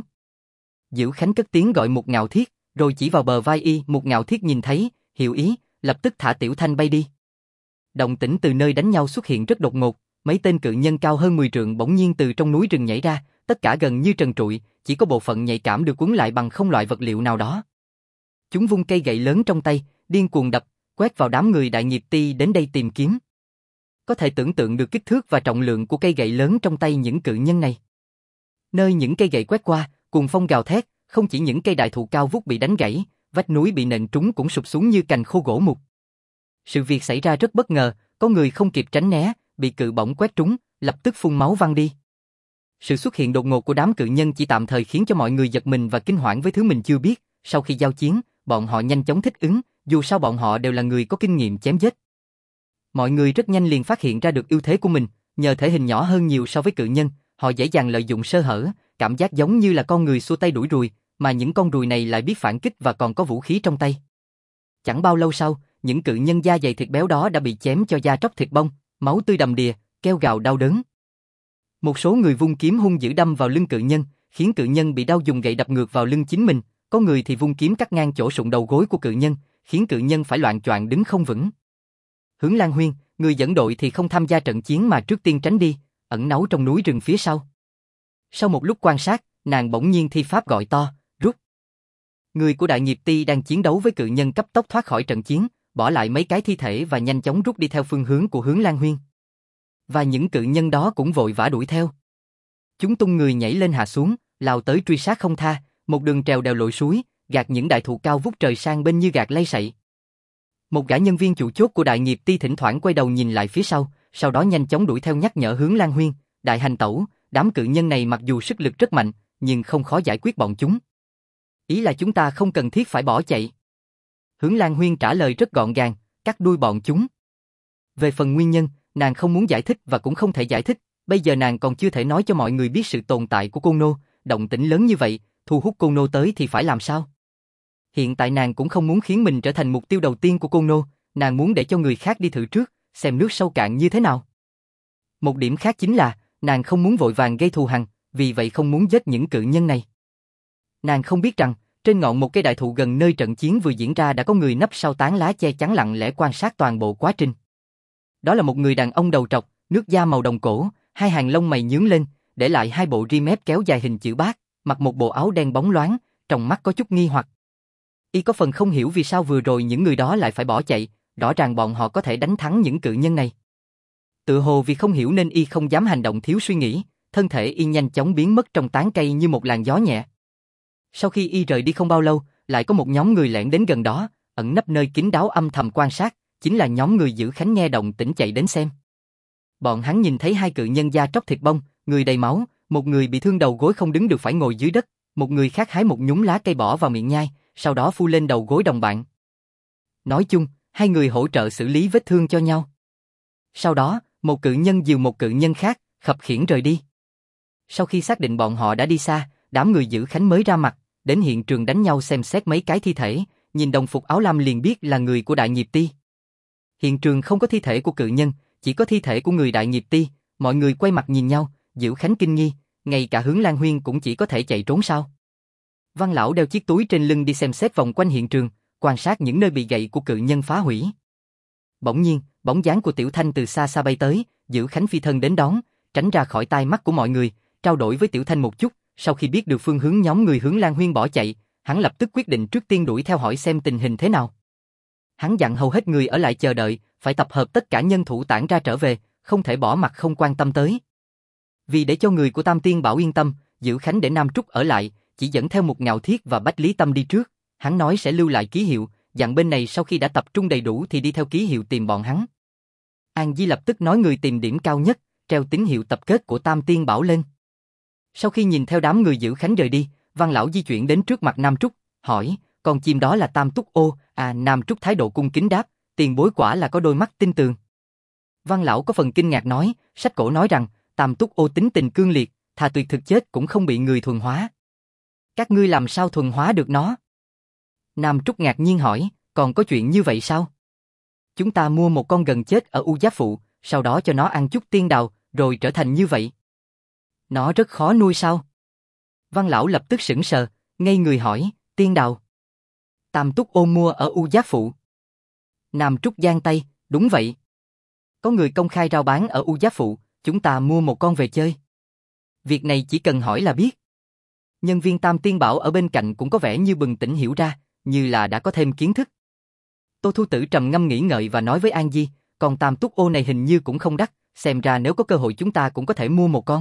Dữ Khánh cất tiếng gọi Mục Ngạo Thiết, rồi chỉ vào bờ vai y. Mục Ngạo Thiết nhìn thấy, hiểu ý, lập tức thả Tiểu Thanh bay đi. Động tĩnh từ nơi đánh nhau xuất hiện rất đột ngột, mấy tên cự nhân cao hơn 10 trượng bỗng nhiên từ trong núi rừng nhảy ra, tất cả gần như trần trụi, chỉ có bộ phận nhạy cảm được quấn lại bằng không loại vật liệu nào đó. Chúng vung cây gậy lớn trong tay, điên cuồng đập, quét vào đám người Đại Nghiệp Ti đến đây tìm kiếm. Có thể tưởng tượng được kích thước và trọng lượng của cây gậy lớn trong tay những cự nhân này. Nơi những cây gậy quét qua, cuồng phong gào thét, không chỉ những cây đại thụ cao vút bị đánh gãy, vách núi bị nện trúng cũng sụp xuống như cành khô gỗ mục. Sự việc xảy ra rất bất ngờ, có người không kịp tránh né, bị cự bổng quét trúng, lập tức phun máu văng đi. Sự xuất hiện đột ngột của đám cự nhân chỉ tạm thời khiến cho mọi người giật mình và kinh hoảng với thứ mình chưa biết, sau khi giao chiến, bọn họ nhanh chóng thích ứng, dù sao bọn họ đều là người có kinh nghiệm chém giết. Mọi người rất nhanh liền phát hiện ra được ưu thế của mình, nhờ thể hình nhỏ hơn nhiều so với cự nhân, họ dễ dàng lợi dụng sơ hở, cảm giác giống như là con người xua tay đuổi ruồi, mà những con ruồi này lại biết phản kích và còn có vũ khí trong tay. Chẳng bao lâu sau, những cự nhân da dày thịt béo đó đã bị chém cho da tróc thịt bong, máu tươi đầm đìa, kêu gào đau đớn. Một số người vung kiếm hung dữ đâm vào lưng cự nhân, khiến cự nhân bị đau dùng gậy đập ngược vào lưng chính mình, có người thì vung kiếm cắt ngang chỗ sụn đầu gối của cự nhân, khiến cự nhân phải loạng choạng đứng không vững. Hướng Lan Huyên, người dẫn đội thì không tham gia trận chiến mà trước tiên tránh đi, ẩn náu trong núi rừng phía sau. Sau một lúc quan sát, nàng bỗng nhiên thi pháp gọi to, rút. Người của Đại Nghiệp Ti đang chiến đấu với cự nhân cấp tốc thoát khỏi trận chiến, bỏ lại mấy cái thi thể và nhanh chóng rút đi theo phương hướng của Hướng Lan Huyên. Và những cự nhân đó cũng vội vã đuổi theo. Chúng tung người nhảy lên hạ xuống, lao tới truy sát không tha, một đường trèo đèo lội suối, gạt những đại thụ cao vút trời sang bên như gạt lay sậy. Một gã nhân viên chủ chốt của Đại Nghiệp Ti thỉnh thoảng quay đầu nhìn lại phía sau đó nhanh chóng đuổi theo nhắc nhở Hướng Lan Huyên, đại hành tẩu, đám cự nhân này mặc dù sức lực rất mạnh, nhưng không khó giải quyết bọn chúng. Ý là chúng ta không cần thiết phải bỏ chạy. Hướng Lan Huyên trả lời rất gọn gàng, cắt đuôi bọn chúng. Về phần nguyên nhân, nàng không muốn giải thích và cũng không thể giải thích, bây giờ nàng còn chưa thể nói cho mọi người biết sự tồn tại của Côn Nô, động tĩnh lớn như vậy, thu hút Côn Nô tới thì phải làm sao? Hiện tại nàng cũng không muốn khiến mình trở thành mục tiêu đầu tiên của Côn Nô, nàng muốn để cho người khác đi thử trước, xem nước sâu cạn như thế nào. Một điểm khác chính là, nàng không muốn vội vàng gây thù hằn, vì vậy không muốn giết những cự nhân này. Nàng không biết rằng, trên ngọn một cây đại thụ gần nơi trận chiến vừa diễn ra đã có người nấp sau tán lá che chắn lặng lẽ quan sát toàn bộ quá trình. Đó là một người đàn ông đầu trọc, nước da màu đồng cổ, hai hàng lông mày nhướng lên, để lại hai bộ ri mép kéo dài hình chữ bát, mặc một bộ áo đen bóng loáng, trong mắt có chút nghi hoặc. Y có phần không hiểu vì sao vừa rồi những người đó lại phải bỏ chạy, rõ ràng bọn họ có thể đánh thắng những cự nhân này. Tự hồ vì không hiểu nên Y không dám hành động thiếu suy nghĩ, thân thể Y nhanh chóng biến mất trong tán cây như một làn gió nhẹ. Sau khi Y rời đi không bao lâu, lại có một nhóm người lẻn đến gần đó, ẩn nấp nơi kín đáo âm thầm quan sát, chính là nhóm người giữ Khánh nghe động tĩnh chạy đến xem. Bọn hắn nhìn thấy hai cự nhân da tróc thịt bong, người đầy máu, một người bị thương đầu gối không đứng được phải ngồi dưới đất, một người khác hái một nhúm lá cây bỏ vào miệng nhai, sau đó phu lên đầu gối đồng bạn. Nói chung, hai người hỗ trợ xử lý vết thương cho nhau. Sau đó, một cự nhân dìu một cự nhân khác, khập khiễng rời đi. Sau khi xác định bọn họ đã đi xa, đám người giữ Khánh mới ra mặt, đến hiện trường đánh nhau xem xét mấy cái thi thể, nhìn đồng phục áo lam liền biết là người của Đại Nghiệp Ti. Hiện trường không có thi thể của cự nhân, chỉ có thi thể của người Đại Nghiệp Ti, mọi người quay mặt nhìn nhau, giữ Khánh kinh nghi, ngay cả Hướng Lan Huyên cũng chỉ có thể chạy trốn sao. Văn lão đeo chiếc túi trên lưng đi xem xét vòng quanh hiện trường, quan sát những nơi bị gậy của cự nhân phá hủy. Bỗng nhiên, bóng dáng của Tiểu Thanh từ xa xa bay tới, giữ Khánh phi thân đến đón, tránh ra khỏi tai mắt của mọi người, trao đổi với Tiểu Thanh một chút, sau khi biết được phương hướng nhóm người Hướng Lan Huyên bỏ chạy, hắn lập tức quyết định trước tiên đuổi theo hỏi xem tình hình thế nào. Hắn dặn hầu hết người ở lại chờ đợi, phải tập hợp tất cả nhân thủ tản ra trở về, không thể bỏ mặc không quan tâm tới. Vì để cho người của Tam Tiên Bảo yên tâm, giữ Khánh để Nam Trúc ở lại, chỉ dẫn theo một Ngạo Thiết và Bách Lý Tâm đi trước, hắn nói sẽ lưu lại ký hiệu, dặn bên này sau khi đã tập trung đầy đủ thì đi theo ký hiệu tìm bọn hắn. An Di lập tức nói người tìm điểm cao nhất, treo tín hiệu tập kết của Tam Tiên Bảo lên. Sau khi nhìn theo đám người giữ Khánh rời đi, Văn lão di chuyển đến trước mặt Nam Trúc, hỏi, con chim đó là Tam Túc Ô? Nam Trúc thái độ cung kính đáp, tiền bối quả là có đôi mắt tinh tường. Văn lão có phần kinh ngạc nói, sách cổ nói rằng, Tam Túc Ô tính tình cương liệt, thà tuyệt thực chết cũng không bị người thuần hóa. Các ngươi làm sao thuần hóa được nó? Nam Trúc ngạc nhiên hỏi, còn có chuyện như vậy sao? Chúng ta mua một con gần chết ở U Giáp Phụ, sau đó cho nó ăn chút tiên đào, rồi trở thành như vậy. Nó rất khó nuôi sao? Văn lão lập tức sững sờ, ngây người hỏi, tiên đào. Tam Túc Ô mua ở U Giáp Phụ. Nam Trúc giang tay, đúng vậy. Có người công khai rao bán ở U Giáp Phụ, chúng ta mua một con về chơi. Việc này chỉ cần hỏi là biết. Nhân viên Tam Tiên Bảo ở bên cạnh cũng có vẻ như bừng tỉnh hiểu ra, như là đã có thêm kiến thức. Tô Thu Tử trầm ngâm nghĩ ngợi và nói với An Di, con Tam Túc Ô này hình như cũng không đắt, xem ra nếu có cơ hội chúng ta cũng có thể mua một con.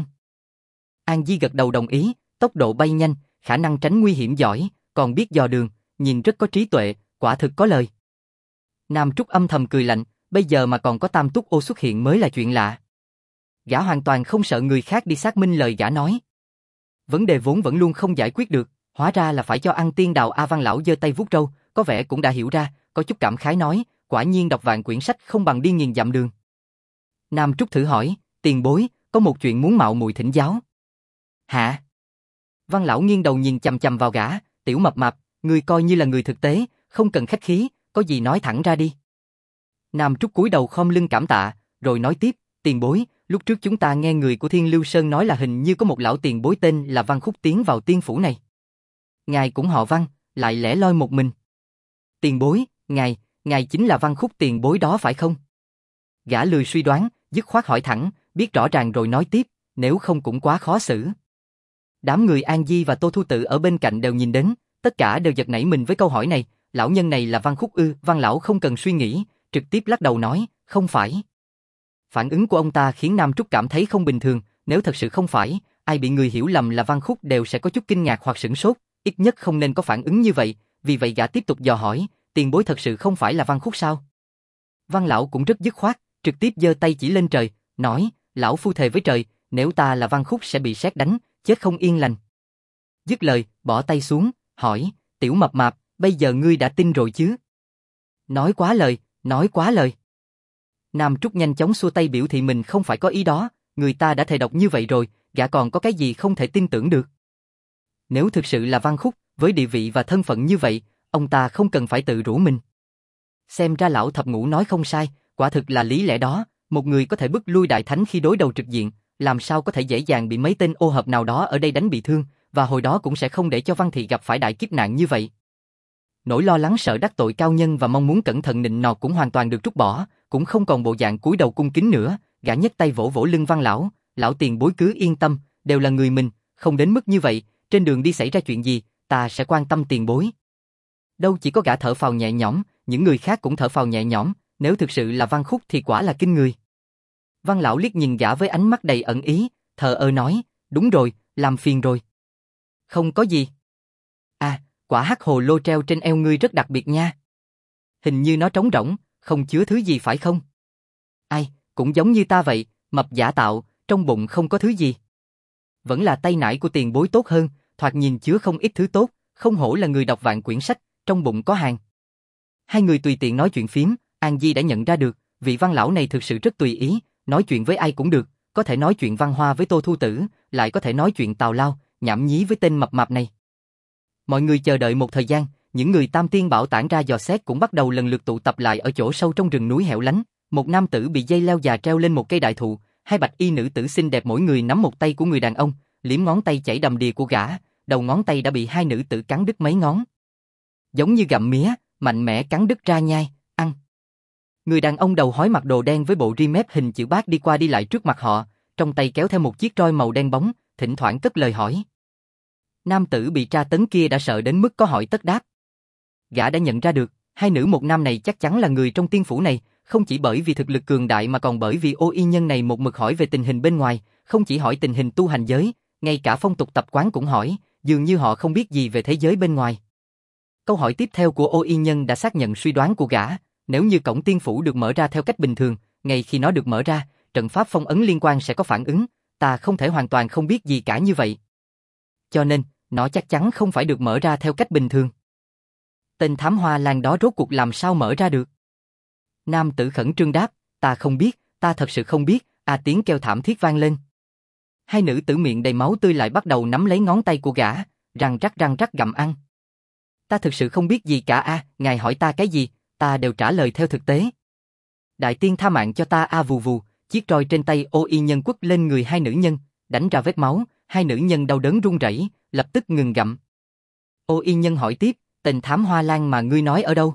An Di gật đầu đồng ý, tốc độ bay nhanh, khả năng tránh nguy hiểm giỏi, còn biết dò đường, nhìn rất có trí tuệ, quả thực có lời. Nam Trúc âm thầm cười lạnh, bây giờ mà còn có Tam Túc Ô xuất hiện mới là chuyện lạ. Gã hoàn toàn không sợ người khác đi xác minh lời gã nói. Vấn đề vốn vẫn luôn không giải quyết được, hóa ra là phải cho ăn tiên đào. A Văn lão giơ tay vuốt râu, có vẻ cũng đã hiểu ra, có chút cảm khái nói, quả nhiên đọc vạn quyển sách không bằng đi nghìn dặm đường. Nam Trúc thử hỏi, tiền bối, có một chuyện muốn mạo muội thỉnh giáo. Hả? Văn lão nghiêng đầu nhìn chằm chằm vào gã, tiểu mập mạp, ngươi coi như là người thực tế, không cần khách khí, có gì nói thẳng ra đi. Nam Trúc cúi đầu khom lưng cảm tạ, rồi nói tiếp, tiền bối, lúc trước chúng ta nghe người của Thiên Lưu Sơn nói là hình như có một lão tiền bối tên là Văn Khúc tiến vào tiên phủ này. Ngài cũng họ Văn, lại lẻ loi một mình. Tiền bối, ngài chính là Văn Khúc tiền bối đó phải không? Gã lười suy đoán, dứt khoát hỏi thẳng, biết rõ ràng rồi nói tiếp, nếu không cũng quá khó xử. Đám người An Di và Tô Thu Tự ở bên cạnh đều nhìn đến, tất cả đều giật nảy mình với câu hỏi này, lão nhân này là Văn Khúc ư? Văn lão không cần suy nghĩ, trực tiếp lắc đầu nói, không phải. Phản ứng của ông ta khiến Nam Trúc cảm thấy không bình thường, nếu thật sự không phải, ai bị người hiểu lầm là Văn Khúc đều sẽ có chút kinh ngạc hoặc sửng sốt, ít nhất không nên có phản ứng như vậy, vì vậy gã tiếp tục dò hỏi, tiền bối thật sự không phải là Văn Khúc sao? Văn lão cũng rất dứt khoát, trực tiếp giơ tay chỉ lên trời, nói, lão phu thề với trời, nếu ta là Văn Khúc sẽ bị sét đánh, chết không yên lành. Dứt lời, bỏ tay xuống, hỏi, tiểu mập mạp, bây giờ ngươi đã tin rồi chứ? Nói quá lời, nói quá lời. Nam Trúc nhanh chóng xua tay biểu thị mình không phải có ý đó, người ta đã thề độc như vậy rồi, gã còn có cái gì không thể tin tưởng được. Nếu thực sự là Văn Khúc, với địa vị và thân phận như vậy, ông ta không cần phải tự rủ mình. Xem ra lão thập ngũ nói không sai, quả thực là lý lẽ đó, một người có thể bức lui đại thánh khi đối đầu trực diện, làm sao có thể dễ dàng bị mấy tên ô hợp nào đó ở đây đánh bị thương, và hồi đó cũng sẽ không để cho Văn Thị gặp phải đại kiếp nạn như vậy. Nỗi lo lắng sợ đắc tội cao nhân và mong muốn cẩn thận nịnh nọt cũng hoàn toàn được trút bỏ, cũng không còn bộ dạng cúi đầu cung kính nữa, gã nhấc tay vỗ vỗ lưng Văn lão, lão tiền bối cứ yên tâm, đều là người mình, không đến mức như vậy, trên đường đi xảy ra chuyện gì, ta sẽ quan tâm tiền bối. Đâu chỉ có gã thở phào nhẹ nhõm, những người khác cũng thở phào nhẹ nhõm, nếu thực sự là Văn Khúc thì quả là kinh người. Văn lão liếc nhìn gã với ánh mắt đầy ẩn ý, thờ ơ nói, đúng rồi, làm phiền rồi. Không có gì. À, quả hắc hồ lô treo trên eo ngươi rất đặc biệt nha. Hình như nó trống rỗng, không chứa thứ gì phải không? Ai, cũng giống như ta vậy, mập giả tạo, trong bụng không có thứ gì. Vẫn là tay nải của tiền bối tốt hơn, thoạt nhìn chứa không ít thứ tốt, không hổ là người đọc vạn quyển sách, trong bụng có hàng. Hai người tùy tiện nói chuyện phím, An Di đã nhận ra được, vị Văn lão này thực sự rất tùy ý, nói chuyện với ai cũng được, có thể nói chuyện Văn Hoa với Tô Thu Tử, lại có thể nói chuyện tào lao, nhảm nhí với tên mập mạp này. Mọi người chờ đợi một thời gian, những người Tam Tiên Bảo tản ra dò xét cũng bắt đầu lần lượt tụ tập lại ở chỗ sâu trong rừng núi hẻo lánh. Một nam tử bị dây leo già treo lên một cây đại thụ, hai bạch y nữ tử xinh đẹp mỗi người nắm một tay của người đàn ông, liếm ngón tay chảy đầm đìa của gã, đầu ngón tay đã bị hai nữ tử cắn đứt mấy ngón. Giống như gặm mía, mạnh mẽ cắn đứt ra nhai, ăn. Người đàn ông đầu hói mặc đồ đen với bộ ri mép hình chữ bát đi qua đi lại trước mặt họ, trong tay kéo theo một chiếc roi màu đen bóng, thỉnh thoảng cất lời hỏi. Nam tử bị tra tấn kia đã sợ đến mức có hỏi tất đáp. Gã đã nhận ra được, hai nữ một nam này chắc chắn là người trong tiên phủ này, không chỉ bởi vì thực lực cường đại mà còn bởi vì Ô Y Nhân này một mực hỏi về tình hình bên ngoài, không chỉ hỏi tình hình tu hành giới, ngay cả phong tục tập quán cũng hỏi, dường như họ không biết gì về thế giới bên ngoài. Câu hỏi tiếp theo của Ô Y Nhân đã xác nhận suy đoán của gã, nếu như cổng tiên phủ được mở ra theo cách bình thường, ngay khi nó được mở ra, trận pháp phong ấn liên quan sẽ có phản ứng, ta không thể hoàn toàn không biết gì cả như vậy. Cho nên, nó chắc chắn không phải được mở ra theo cách bình thường. Tên thám hoa lan đó rốt cuộc làm sao mở ra được? Nam tử khẩn trương đáp, ta không biết, ta thật sự không biết, tiếng kêu thảm thiết vang lên. Hai nữ tử miệng đầy máu tươi lại bắt đầu nắm lấy ngón tay của gã, răng rắc gặm ăn. Ta thực sự không biết gì cả ngài hỏi ta cái gì, ta đều trả lời theo thực tế. Đại tiên tha mạng cho ta vù vù, chiếc roi trên tay Ô Y Nhân quất lên người hai nữ nhân, đánh ra vết máu, hai nữ nhân đau đớn run rẩy, lập tức ngừng gặm. Ô Y Nhân hỏi tiếp, tên thám hoa lan mà ngươi nói ở đâu?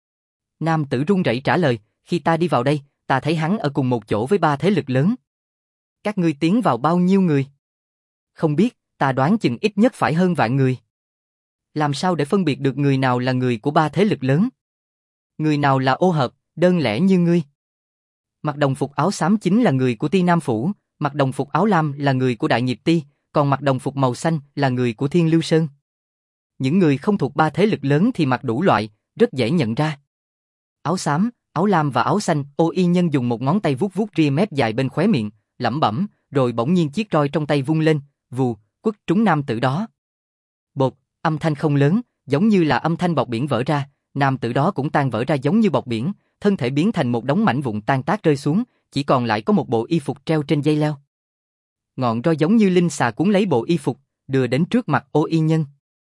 Nam tử run rẩy trả lời, khi ta đi vào đây, ta thấy hắn ở cùng một chỗ với ba thế lực lớn. Các ngươi tiến vào bao nhiêu người? Không biết, ta đoán chừng ít nhất phải hơn vạn người. Làm sao để phân biệt được người nào là người của ba thế lực lớn? Người nào là ô hợp, đơn lẻ như ngươi? Mặc đồng phục áo xám chính là người của Ti Nam Phủ, mặc đồng phục áo lam là người của Đại Nghiệp Ti, còn mặc đồng phục màu xanh là người của Thiên Lưu Sơn. Những người không thuộc ba thế lực lớn thì mặc đủ loại, rất dễ nhận ra. Áo xám, áo lam và áo xanh, Ô Y Nhân dùng một ngón tay vuốt vuốt ria mép dài bên khóe miệng, lẩm bẩm, rồi bỗng nhiên chiếc roi trong tay vung lên, vù, quất trúng nam tử đó. Bột, âm thanh không lớn, giống như là âm thanh bọt biển vỡ ra, nam tử đó cũng tan vỡ ra giống như bọt biển, thân thể biến thành một đống mảnh vụn tan tác rơi xuống, chỉ còn lại có một bộ y phục treo trên dây leo. Ngọn roi giống như linh xà cuốn lấy bộ y phục, đưa đến trước mặt Ô Y Nhân.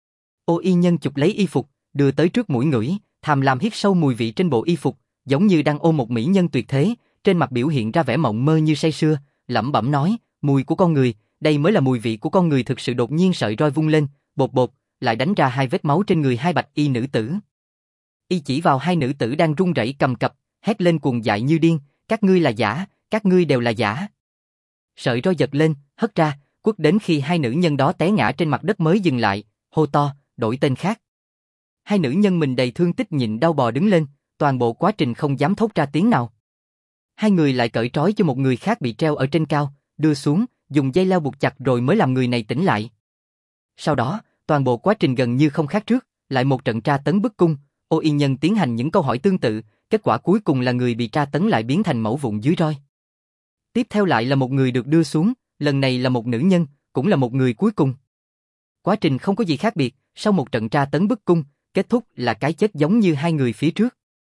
Ô Y Nhân chụp lấy y phục, đưa tới trước mũi ngửi, tham lam hít sâu mùi vị trên bộ y phục, giống như đang ôm một mỹ nhân tuyệt thế, trên mặt biểu hiện ra vẻ mộng mơ như say sưa, lẩm bẩm nói, mùi của con người, đây mới là mùi vị của con người thực sự. Đột nhiên sợi roi vung lên, bột bột, lại đánh ra hai vết máu trên người hai bạch y nữ tử. Y chỉ vào hai nữ tử đang run rẩy cầm cập, hét lên cuồng dại như điên, các ngươi là giả, các ngươi đều là giả. Sợi roi giật lên, hất ra, quất đến khi hai nữ nhân đó té ngã trên mặt đất mới dừng lại, hô to, đổi tên khác. Hai nữ nhân mình đầy thương tích nhịn đau bò đứng lên, toàn bộ quá trình không dám thốt ra tiếng nào. Hai người lại cởi trói cho một người khác bị treo ở trên cao, đưa xuống, dùng dây leo buộc chặt rồi mới làm người này tỉnh lại. Sau đó, toàn bộ quá trình gần như không khác trước, lại một trận tra tấn bức cung, Ô Y Nhân tiến hành những câu hỏi tương tự, kết quả cuối cùng là người bị tra tấn lại biến thành mẩu vụn dưới roi. Tiếp theo lại là một người được đưa xuống, lần này là một nữ nhân, cũng là một người cuối cùng. Quá trình không có gì khác biệt, sau một trận tra tấn bức cung, kết thúc là cái chết giống như hai người phía trước.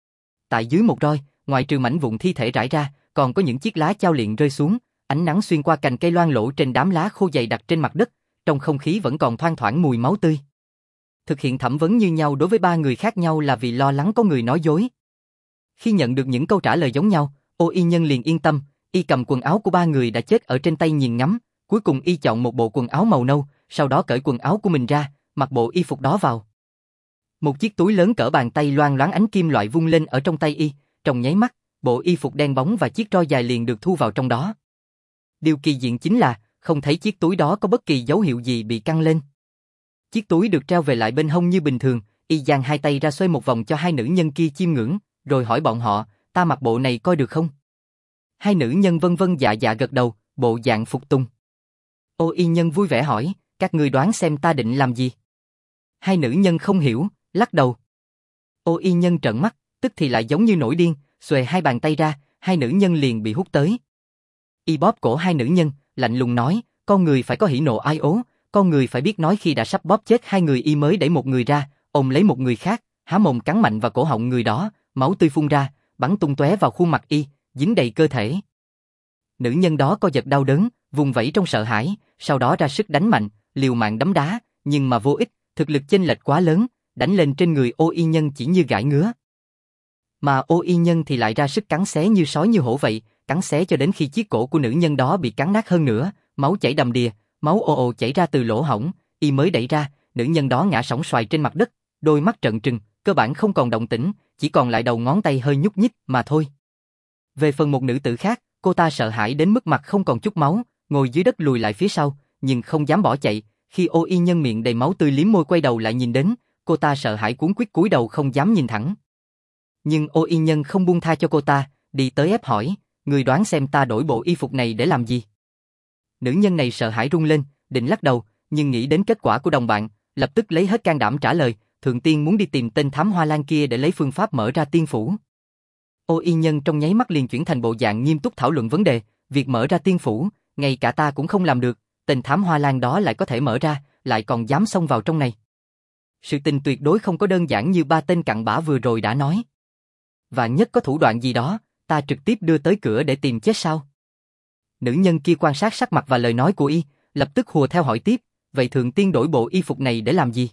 Tại dưới một roi, ngoại trừ mảnh vụn thi thể rải ra, còn có những chiếc lá chao liệng rơi xuống, ánh nắng xuyên qua cành cây loang lổ trên đám lá khô dày đặc trên mặt đất, trong không khí vẫn còn thoang thoảng mùi máu tươi. Thực hiện thẩm vấn như nhau đối với ba người khác nhau là vì lo lắng có người nói dối. Khi nhận được những câu trả lời giống nhau, Ô Y Nhân liền yên tâm, y cầm quần áo của ba người đã chết ở trên tay nhìn ngắm, cuối cùng y chọn một bộ quần áo màu nâu, sau đó cởi quần áo của mình ra, mặc bộ y phục đó vào. Một chiếc túi lớn cỡ bàn tay loang loáng ánh kim loại vung lên ở trong tay y, trong nháy mắt, bộ y phục đen bóng và chiếc roi dài liền được thu vào trong đó. Điều kỳ diệu chính là, không thấy chiếc túi đó có bất kỳ dấu hiệu gì bị căng lên. Chiếc túi được treo về lại bên hông như bình thường, y giang hai tay ra xoay một vòng cho hai nữ nhân kia chiêm ngưỡng, rồi hỏi bọn họ, ta mặc bộ này coi được không? Hai nữ nhân vân vân dạ dạ gật đầu, bộ dạng phục tùng. Ô Y Nhân vui vẻ hỏi, các ngươi đoán xem ta định làm gì? Hai nữ nhân không hiểu, lắc đầu. Ô Y Nhân trợn mắt, tức thì lại giống như nổi điên, xuề hai bàn tay ra, hai nữ nhân liền bị hút tới. Y bóp cổ hai nữ nhân, lạnh lùng nói, con người phải có hỉ nộ ai ố, con người phải biết nói khi đã sắp bóp chết hai người. Y mới đẩy một người ra, ôm lấy một người khác, há mồm cắn mạnh vào cổ họng người đó, máu tươi phun ra, bắn tung tóe vào khuôn mặt y, dính đầy cơ thể. Nữ nhân đó co giật đau đớn, vùng vẫy trong sợ hãi, sau đó ra sức đánh mạnh, liều mạng đấm đá, nhưng mà vô ích, thực lực chênh lệch quá lớn, đánh lên trên người Ô Y Nhân chỉ như gãi ngứa. Mà Ô Y Nhân thì lại ra sức cắn xé như sói như hổ vậy, cắn xé cho đến khi chiếc cổ của nữ nhân đó bị cắn nát hơn nữa, máu chảy đầm đìa, máu ồ ồ chảy ra từ lỗ hổng, y mới đẩy ra, nữ nhân đó ngã sóng xoài trên mặt đất, đôi mắt trợn trừng, cơ bản không còn động tĩnh, chỉ còn lại đầu ngón tay hơi nhúc nhích mà thôi. Về phần một nữ tử khác, cô ta sợ hãi đến mức mặt không còn chút máu, ngồi dưới đất lùi lại phía sau, nhưng không dám bỏ chạy. Khi Ô Y Nhân miệng đầy máu tươi liếm môi quay đầu lại nhìn đến, cô ta sợ hãi cuống quýt cúi đầu không dám nhìn thẳng. Nhưng Ô Y Nhân không buông tha cho cô ta, đi tới ép hỏi, người đoán xem ta đổi bộ y phục này để làm gì? Nữ nhân này sợ hãi run lên, định lắc đầu, nhưng nghĩ đến kết quả của đồng bạn, lập tức lấy hết can đảm trả lời, Thượng Tiên muốn đi tìm tên thám hoa lan kia để lấy phương pháp mở ra tiên phủ. Ô Y Nhân trong nháy mắt liền chuyển thành bộ dạng nghiêm túc thảo luận vấn đề, việc mở ra tiên phủ, ngay cả ta cũng không làm được, tên thám hoa lan đó lại có thể mở ra, lại còn dám xông vào trong này. Sự tình tuyệt đối không có đơn giản như ba tên cặn bã vừa rồi đã nói. Và nhất có thủ đoạn gì đó, ta trực tiếp đưa tới cửa để tìm chết sao? Nữ nhân kia quan sát sắc mặt và lời nói của y, lập tức hùa theo hỏi tiếp, vậy Thượng Tiên đổi bộ y phục này để làm gì?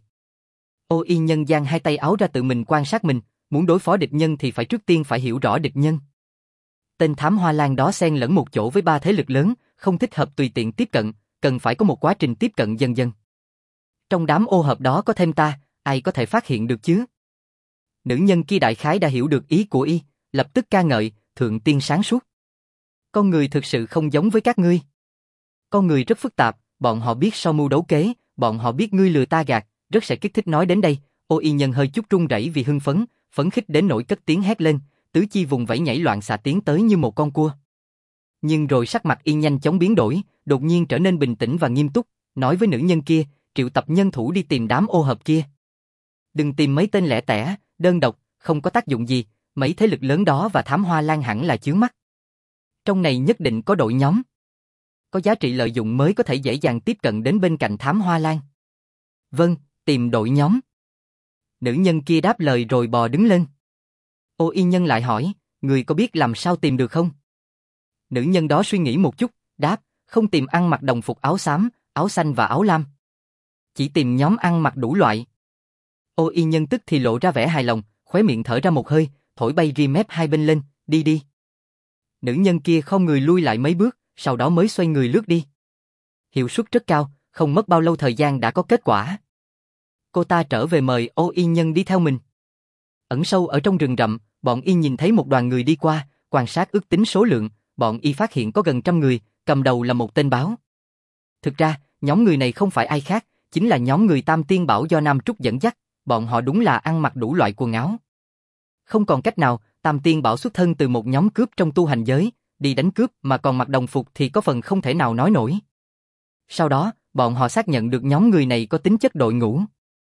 Ô Y Nhân giang hai tay áo ra tự mình quan sát mình, muốn đối phó địch nhân thì phải trước tiên phải hiểu rõ địch nhân. Tên thám hoa lan đó xen lẫn một chỗ với ba thế lực lớn, không thích hợp tùy tiện tiếp cận, cần phải có một quá trình tiếp cận dần dần. Trong đám ô hợp đó có thêm ta, ai có thể phát hiện được chứ? Nữ nhân kia đại khái đã hiểu được ý của y, lập tức ca ngợi, Thượng Tiên sáng suốt. Con người thực sự không giống với các ngươi. Con người rất phức tạp, bọn họ biết so mưu đấu kế, bọn họ biết ngươi lừa ta gạt, rất sẽ kích thích. Nói đến đây, Ô Y Nhân hơi chút run rẩy vì hưng phấn, phấn khích đến nỗi cất tiếng hét lên, tứ chi vùng vẫy nhảy loạn xạ tiến tới như một con cua. Nhưng rồi sắc mặt y nhanh chóng biến đổi, đột nhiên trở nên bình tĩnh và nghiêm túc, nói với nữ nhân kia, triệu tập nhân thủ đi tìm đám ô hợp kia. Đừng tìm mấy tên lẻ tẻ, đơn độc, không có tác dụng gì, mấy thế lực lớn đó và thám hoa lan hẳn là chướng mắt. Trong này nhất định có đội nhóm. có giá trị lợi dụng mới có thể dễ dàng tiếp cận đến bên cạnh Thám Hoa Lan. Vâng, tìm đội nhóm. Nữ nhân kia đáp lời rồi bò đứng lên. Ô Y Nhân lại hỏi, người có biết làm sao tìm được không? Nữ nhân đó suy nghĩ một chút, đáp, không tìm ăn mặc đồng phục áo xám, áo xanh và áo lam. Chỉ tìm nhóm ăn mặc đủ loại. Ô Y Nhân tức thì lộ ra vẻ hài lòng, khóe miệng thở ra một hơi, thổi bay ria mép hai bên lên, đi đi. Nữ nhân kia không người lui lại mấy bước, sau đó mới xoay người lướt đi. Hiệu suất rất cao, không mất bao lâu thời gian đã có kết quả. Cô ta trở về mời Ô Y Nhân đi theo mình. Ẩn sâu ở trong rừng rậm, bọn y nhìn thấy một đoàn người đi qua, quan sát ước tính số lượng, bọn y phát hiện có gần 100 người, cầm đầu là một tên báo. Thực ra, nhóm người này không phải ai khác, chính là nhóm người Tam Tiên Bảo do Nam Trúc dẫn dắt, bọn họ đúng là ăn mặc đủ loại quần áo. Không còn cách nào, Tam Tiên Bảo xuất thân từ một nhóm cướp trong tu hành giới, đi đánh cướp mà còn mặc đồng phục thì có phần không thể nào nói nổi. Sau đó, bọn họ xác nhận được nhóm người này có tính chất đội ngũ.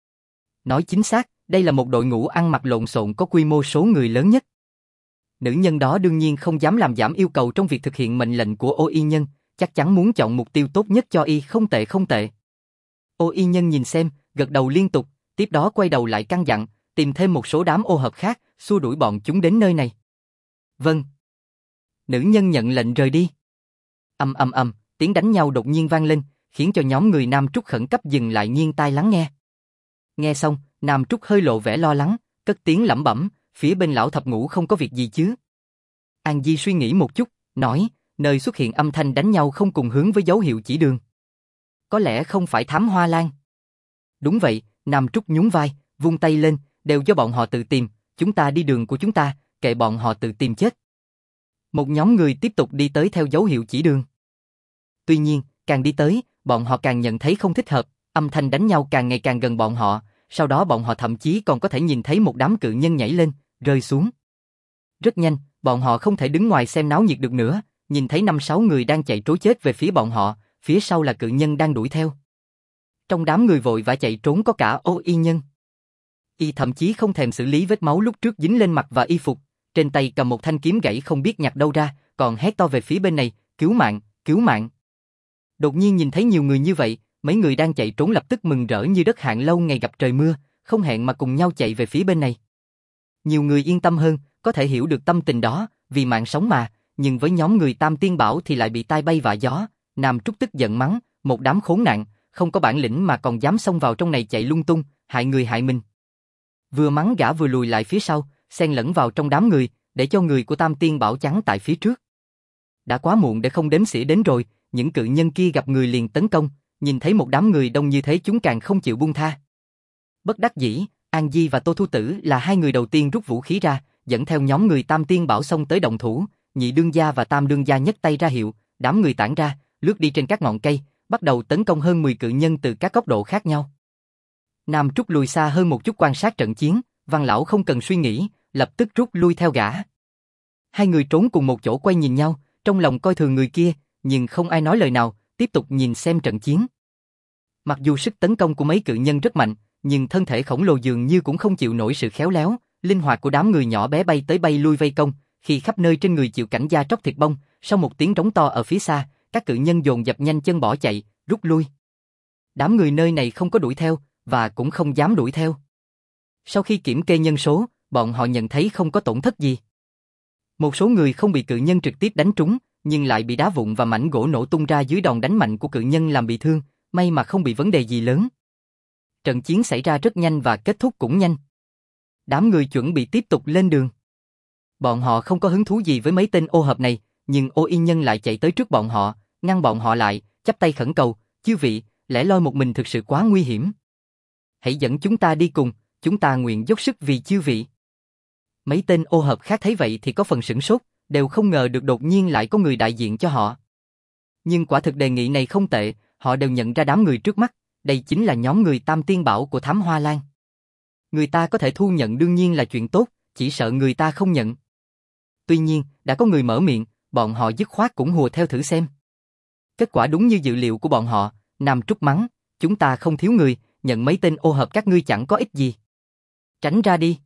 Nói chính xác, đây là một đội ngũ ăn mặc lộn xộn có quy mô số người lớn nhất. Nữ nhân đó đương nhiên không dám làm giảm yêu cầu trong việc thực hiện mệnh lệnh của Ô Y Nhân, chắc chắn muốn chọn mục tiêu tốt nhất cho y, không tệ không tệ. Ô Y Nhân nhìn xem, gật đầu liên tục, tiếp đó quay đầu lại căn dặn, tìm thêm một số đám ô hợp khác, xua đuổi bọn chúng đến nơi này. Vâng. Nữ nhân nhận lệnh rời đi. Ầm ầm ầm, tiếng đánh nhau đột nhiên vang lên, khiến cho nhóm người Nam Trúc khẩn cấp dừng lại nghiêng tai lắng nghe. Nghe xong, Nam Trúc hơi lộ vẻ lo lắng, cất tiếng lẩm bẩm, phía bên lão thập ngũ không có việc gì chứ? An Di suy nghĩ một chút, nói, nơi xuất hiện âm thanh đánh nhau không cùng hướng với dấu hiệu chỉ đường. Có lẽ không phải Thám Hoa Lan. Đúng vậy, Nam Trúc nhún vai, vung tay lên, đều do bọn họ tự tìm, chúng ta đi đường của chúng ta, kệ bọn họ tự tìm chết. Một nhóm người tiếp tục đi tới theo dấu hiệu chỉ đường. Tuy nhiên, càng đi tới, bọn họ càng nhận thấy không thích hợp, âm thanh đánh nhau càng ngày càng gần bọn họ, sau đó bọn họ thậm chí còn có thể nhìn thấy một đám cự nhân nhảy lên, rơi xuống. Rất nhanh, bọn họ không thể đứng ngoài xem náo nhiệt được nữa, nhìn thấy 5-6 người đang chạy trối chết về phía bọn họ, phía sau là cự nhân đang đuổi theo. Trong đám người vội vã chạy trốn có cả Ô Y Nhân. Y thậm chí không thèm xử lý vết máu lúc trước dính lên mặt và y phục, trên tay cầm một thanh kiếm gãy không biết nhặt đâu ra, còn hét to về phía bên này, cứu mạng, cứu mạng. Đột nhiên nhìn thấy nhiều người như vậy, mấy người đang chạy trốn lập tức mừng rỡ như đất hạn lâu ngày gặp trời mưa, không hẹn mà cùng nhau chạy về phía bên này. Nhiều người yên tâm hơn, có thể hiểu được tâm tình đó, vì mạng sống mà, nhưng với nhóm người Tam Tiên Bảo thì lại bị tai bay vạ gió. Nam Trúc tức giận mắng, một đám khốn nạn, không có bản lĩnh mà còn dám xông vào trong này chạy lung tung, hại người hại mình. Vừa mắng gã vừa lùi lại phía sau, xen lẫn vào trong đám người, để cho người của Tam Tiên Bảo chắn tại phía trước. Đã quá muộn để không đếm xỉa đến rồi, những cự nhân kia gặp người liền tấn công, nhìn thấy một đám người đông như thế chúng càng không chịu buông tha. Bất đắc dĩ, An Di và Tô Thu Tử là hai người đầu tiên rút vũ khí ra, dẫn theo nhóm người Tam Tiên Bảo xông tới động thủ, Nhị Đương Gia và Tam Đương Gia nhấc tay ra hiệu, đám người tản ra, lướt đi trên các ngọn cây, bắt đầu tấn công hơn 10 cự nhân từ các góc độ khác nhau. Nam Trúc lùi xa hơn một chút quan sát trận chiến, Văn Lão không cần suy nghĩ, lập tức rút lui theo gã. Hai người trốn cùng một chỗ quay nhìn nhau, trong lòng coi thường người kia, nhưng không ai nói lời nào, tiếp tục nhìn xem trận chiến. Mặc dù sức tấn công của mấy cự nhân rất mạnh, nhưng thân thể khổng lồ dường như cũng không chịu nổi sự khéo léo, linh hoạt của đám người nhỏ bé bay tới bay lui vây công, khi khắp nơi trên người chịu cảnh da tróc thịt bong, sau một tiếng trống to ở phía xa, các cự nhân dồn dập nhanh chân bỏ chạy, rút lui. Đám người nơi này không có đuổi theo, và cũng không dám đuổi theo. Sau khi kiểm kê nhân số, bọn họ nhận thấy không có tổn thất gì. Một số người không bị cự nhân trực tiếp đánh trúng, nhưng lại bị đá vụn và mảnh gỗ nổ tung ra dưới đòn đánh mạnh của cự nhân làm bị thương, may mà không bị vấn đề gì lớn. Trận chiến xảy ra rất nhanh và kết thúc cũng nhanh. Đám người chuẩn bị tiếp tục lên đường. Bọn họ không có hứng thú gì với mấy tên ô hợp này, nhưng Ô Y Nhân lại chạy tới trước bọn họ, ngăn bọn họ lại, chắp tay khẩn cầu, chư vị, lẻ loi một mình thực sự quá nguy hiểm. Hãy dẫn chúng ta đi cùng, chúng ta nguyện dốc sức vì chư vị. Mấy tên ô hợp khác thấy vậy thì có phần sửng sốt, đều không ngờ được đột nhiên lại có người đại diện cho họ. Nhưng quả thực đề nghị này không tệ, họ đều nhận ra đám người trước mắt, đây chính là nhóm người Tam Tiên Bảo của Thám Hoa Lan. Người ta có thể thu nhận đương nhiên là chuyện tốt, chỉ sợ người ta không nhận. Tuy nhiên, đã có người mở miệng, bọn họ dứt khoát cũng hùa theo thử xem. Kết quả đúng như dự liệu của bọn họ, Nam Trúc mắng, chúng ta không thiếu người, nhận mấy tên ô hợp các ngươi chẳng có ích gì. Tránh ra đi.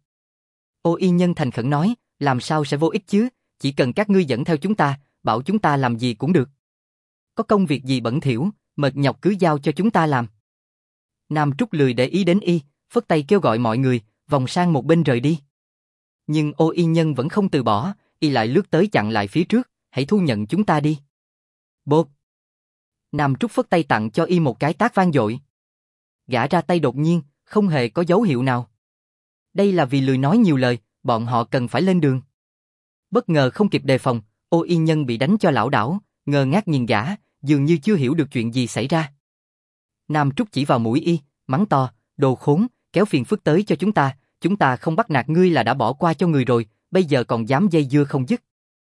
Ô Y Nhân thành khẩn nói, làm sao sẽ vô ích chứ, chỉ cần các ngươi dẫn theo chúng ta, bảo chúng ta làm gì cũng được. Có công việc gì bẩn thỉu, mệt nhọc cứ giao cho chúng ta làm. Nam Trúc lười để ý đến y, phất tay kêu gọi mọi người, vòng sang một bên rời đi. Nhưng Ô Y Nhân vẫn không từ bỏ, y lại lướt tới chặn lại phía trước, hãy thu nhận chúng ta đi. Bộp. Nam Trúc phất tay tặng cho y một cái tát vang dội. Gã ra tay đột nhiên, không hề có dấu hiệu nào. Đây là vì lười nói nhiều lời, bọn họ cần phải lên đường. Bất ngờ không kịp đề phòng, Ô Y Nhân bị đánh cho lảo đảo, ngơ ngác nhìn gã, dường như chưa hiểu được chuyện gì xảy ra. Nam Trúc chỉ vào mũi y, mắng to, đồ khốn, kéo phiền phức tới cho chúng ta không bắt nạt ngươi là đã bỏ qua cho người rồi, bây giờ còn dám dây dưa không dứt.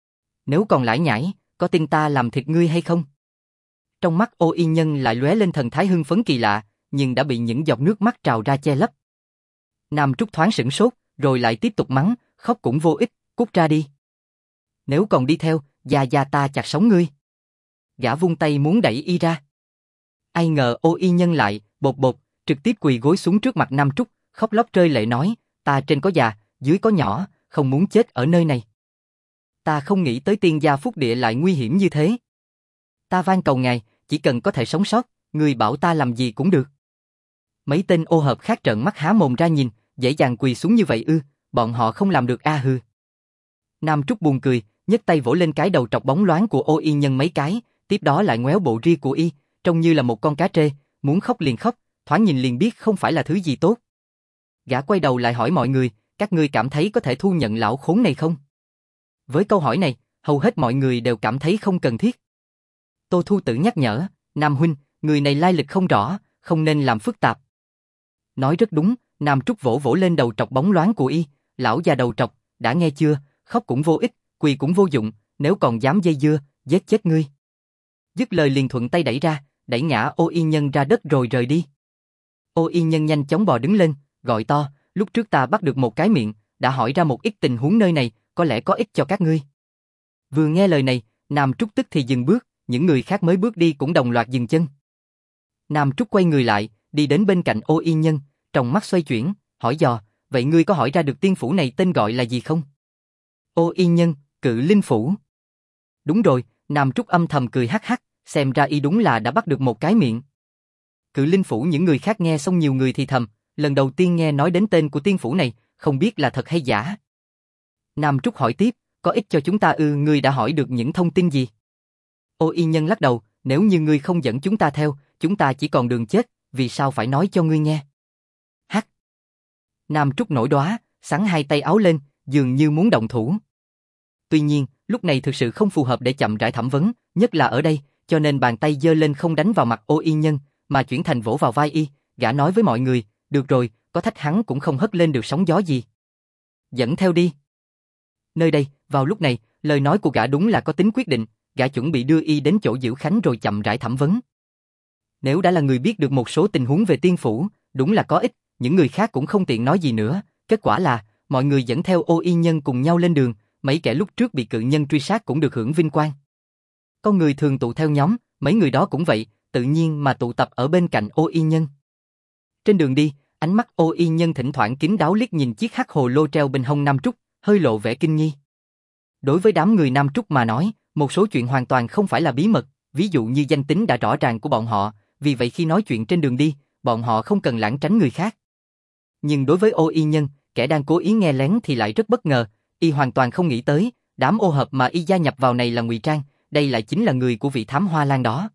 Nếu còn lải nhải, có tin ta làm thịt ngươi hay không? Trong mắt Ô Y Nhân lại lóe lên thần thái hưng phấn kỳ lạ, nhưng đã bị những giọt nước mắt trào ra che lấp. Nam Trúc thoáng sửng sốt, rồi lại tiếp tục mắng, khóc cũng vô ích, cút ra đi. Nếu còn đi theo, già ta chặt sống ngươi. Gã vung tay muốn đẩy y ra. Ai ngờ Ô Y Nhân lại, bột bột, trực tiếp quỳ gối xuống trước mặt Nam Trúc, khóc lóc rơi lệ nói, ta trên có già, dưới có nhỏ, không muốn chết ở nơi này. Ta không nghĩ tới tiên gia phúc địa lại nguy hiểm như thế. Ta van cầu ngài, chỉ cần có thể sống sót, người bảo ta làm gì cũng được. Mấy tên ô hợp khác trợn mắt há mồm ra nhìn, dễ dàng quỳ xuống như vậy ư, bọn họ không làm được a hư. Nam Trúc buồn cười, nhấc tay vỗ lên cái đầu trọc bóng loáng của Ô Y Nhân mấy cái, tiếp đó lại ngoéo bộ ria của y, trông như là một con cá trê, muốn khóc liền khóc, thoáng nhìn liền biết không phải là thứ gì tốt. Gã quay đầu lại hỏi mọi người, các ngươi cảm thấy có thể thu nhận lão khốn này không? Với câu hỏi này, hầu hết mọi người đều cảm thấy không cần thiết. Tô Thu Tử nhắc nhở, Nam huynh, người này lai lịch không rõ, không nên làm phức tạp. Nói rất đúng, Nam Trúc vỗ vỗ lên đầu trọc bóng loáng của y, lão già đầu trọc, đã nghe chưa, khóc cũng vô ích, quỳ cũng vô dụng, nếu còn dám dây dưa, giết chết ngươi. Dứt lời liền thuận tay đẩy ra, đẩy ngã Ô Y Nhân ra đất rồi rời đi. Ô Y Nhân nhanh chóng bò đứng lên, gọi to, lúc trước ta bắt được một cái miệng, đã hỏi ra một ít tình huống nơi này, có lẽ có ích cho các ngươi. Vừa nghe lời này, Nam Trúc tức thì dừng bước, những người khác mới bước đi cũng đồng loạt dừng chân. Nam Trúc quay người lại, đi đến bên cạnh Ô Y Nhân, trong mắt xoay chuyển, hỏi dò, vậy ngươi có hỏi ra được tiên phủ này tên gọi là gì không? Ô Y Nhân, Cự Linh Phủ. Đúng rồi, Nam Trúc âm thầm cười hắc hắc, xem ra y đúng là đã bắt được một cái miệng. Cự Linh Phủ những người khác nghe xong nhiều người thì thầm, lần đầu tiên nghe nói đến tên của tiên phủ này, không biết là thật hay giả. Nam Trúc hỏi tiếp, có ích cho chúng ta ư, ngươi đã hỏi được những thông tin gì? Ô Y Nhân lắc đầu, nếu như ngươi không dẫn chúng ta theo, chúng ta chỉ còn đường chết, vì sao phải nói cho ngươi nghe? Hắc. Nam Trúc nổi đoá, xắn hai tay áo lên, dường như muốn động thủ. Tuy nhiên, lúc này thực sự không phù hợp để chậm rãi thẩm vấn, nhất là ở đây, cho nên bàn tay giơ lên không đánh vào mặt Ô Y Nhân, mà chuyển thành vỗ vào vai y, gã nói với mọi người, được rồi, có thách hắn cũng không hất lên được sóng gió gì. Dẫn theo đi. Nơi đây, vào lúc này, lời nói của gã đúng là có tính quyết định, gã chuẩn bị đưa y đến chỗ Diễu Khánh rồi chậm rãi thẩm vấn. Nếu đã là người biết được một số tình huống về tiên phủ, đúng là có ích, những người khác cũng không tiện nói gì nữa, kết quả là, mọi người dẫn theo Ô Y Nhân cùng nhau lên đường, mấy kẻ lúc trước bị cự nhân truy sát cũng được hưởng vinh quang. Con người thường tụ theo nhóm, mấy người đó cũng vậy, tự nhiên mà tụ tập ở bên cạnh Ô Y Nhân. Trên đường đi, ánh mắt Ô Y Nhân thỉnh thoảng kín đáo liếc nhìn chiếc hắc hồ lô treo bên hông Nam Trúc, hơi lộ vẻ kinh nghi. Đối với đám người Nam Trúc mà nói, một số chuyện hoàn toàn không phải là bí mật, ví dụ như danh tính đã rõ ràng của bọn họ, vì vậy khi nói chuyện trên đường đi, bọn họ không cần lảng tránh người khác. Nhưng đối với Ô Y Nhân, kẻ đang cố ý nghe lén thì lại rất bất ngờ, y hoàn toàn không nghĩ tới, đám ô hợp mà y gia nhập vào này là ngụy trang, đây lại chính là người của vị thám hoa lan đó.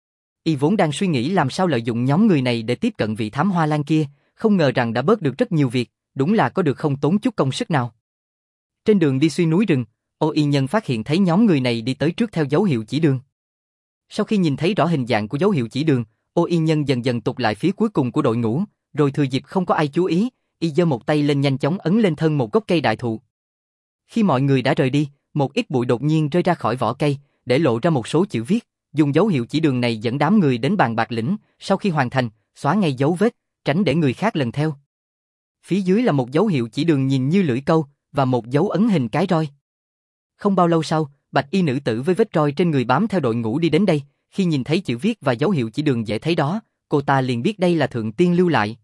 Y vốn đang suy nghĩ làm sao lợi dụng nhóm người này để tiếp cận vị thám hoa lan kia, không ngờ rằng đã bớt được rất nhiều việc, đúng là có được không tốn chút công sức nào. Trên đường đi xuyên núi rừng, Ô Y Nhân phát hiện thấy nhóm người này đi tới trước theo dấu hiệu chỉ đường. Sau khi nhìn thấy rõ hình dạng của dấu hiệu chỉ đường, Ô Y Nhân dần dần tụt lại phía cuối cùng của đội ngũ, rồi thừa dịp không có ai chú ý, y giơ một tay lên nhanh chóng ấn lên thân một gốc cây đại thụ. Khi mọi người đã rời đi, một ít bụi đột nhiên rơi ra khỏi vỏ cây, để lộ ra một số chữ viết, dùng dấu hiệu chỉ đường này dẫn đám người đến bàn bạc lĩnh, sau khi hoàn thành, xóa ngay dấu vết, tránh để người khác lần theo. Phía dưới là một dấu hiệu chỉ đường nhìn như lưỡi câu, và một dấu ấn hình cái roi. Không bao lâu sau, bạch y nữ tử với vết roi trên người bám theo đội ngũ đi đến đây, khi nhìn thấy chữ viết và dấu hiệu chỉ đường dễ thấy đó, cô ta liền biết đây là Thượng Tiên lưu lại.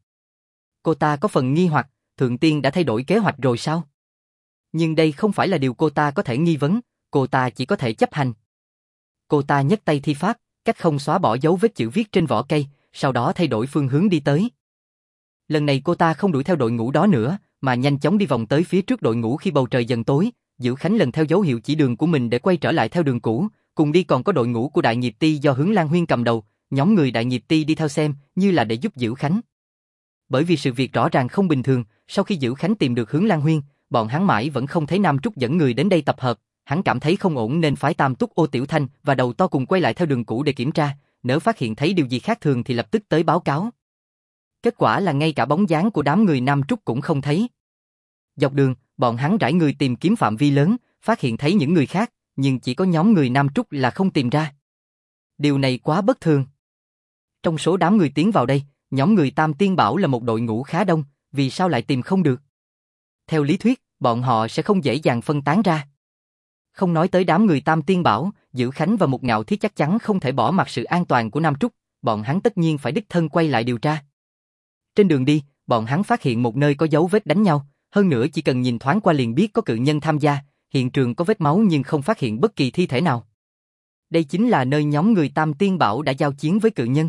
Cô ta có phần nghi hoặc, Thượng Tiên đã thay đổi kế hoạch rồi sao? Nhưng đây không phải là điều cô ta có thể nghi vấn, cô ta chỉ có thể chấp hành. Cô ta nhấc tay thi pháp, cách không xóa bỏ dấu vết chữ viết trên vỏ cây, sau đó thay đổi phương hướng đi tới. Lần này cô ta không đuổi theo đội ngũ đó nữa, mà nhanh chóng đi vòng tới phía trước đội ngũ khi bầu trời dần tối. Diễu Khánh lần theo dấu hiệu chỉ đường của mình để quay trở lại theo đường cũ, cùng đi còn có đội ngũ của Đại Nghiệp Ty do Hướng Lan Huyên cầm đầu, nhóm người Đại Nghiệp Ty đi theo xem, như là để giúp Diễu Khánh. Bởi vì sự việc rõ ràng không bình thường, sau khi Diễu Khánh tìm được Hướng Lan Huyên, bọn hắn mãi vẫn không thấy Nam Trúc dẫn người đến đây tập hợp, hắn cảm thấy không ổn nên phái Tam Túc, Ô Tiểu Thanh và Đầu To cùng quay lại theo đường cũ để kiểm tra, nếu phát hiện thấy điều gì khác thường thì lập tức tới báo cáo. Kết quả là ngay cả bóng dáng của đám người Nam Trúc cũng không thấy. Dọc đường, bọn hắn rải người tìm kiếm phạm vi lớn, phát hiện thấy những người khác, nhưng chỉ có nhóm người Nam Trúc là không tìm ra. Điều này quá bất thường. Trong số đám người tiến vào đây, nhóm người Tam Tiên Bảo là một đội ngũ khá đông, vì sao lại tìm không được? Theo lý thuyết, bọn họ sẽ không dễ dàng phân tán ra. Không nói tới đám người Tam Tiên Bảo, Diễu Khánh và Mục Ngạo Thiết chắc chắn không thể bỏ mặc sự an toàn của Nam Trúc, bọn hắn tất nhiên phải đích thân quay lại điều tra. Trên đường đi, bọn hắn phát hiện một nơi có dấu vết đánh nhau, hơn nữa chỉ cần nhìn thoáng qua liền biết có cự nhân tham gia, hiện trường có vết máu nhưng không phát hiện bất kỳ thi thể nào. Đây chính là nơi nhóm người Tam Tiên Bảo đã giao chiến với cự nhân.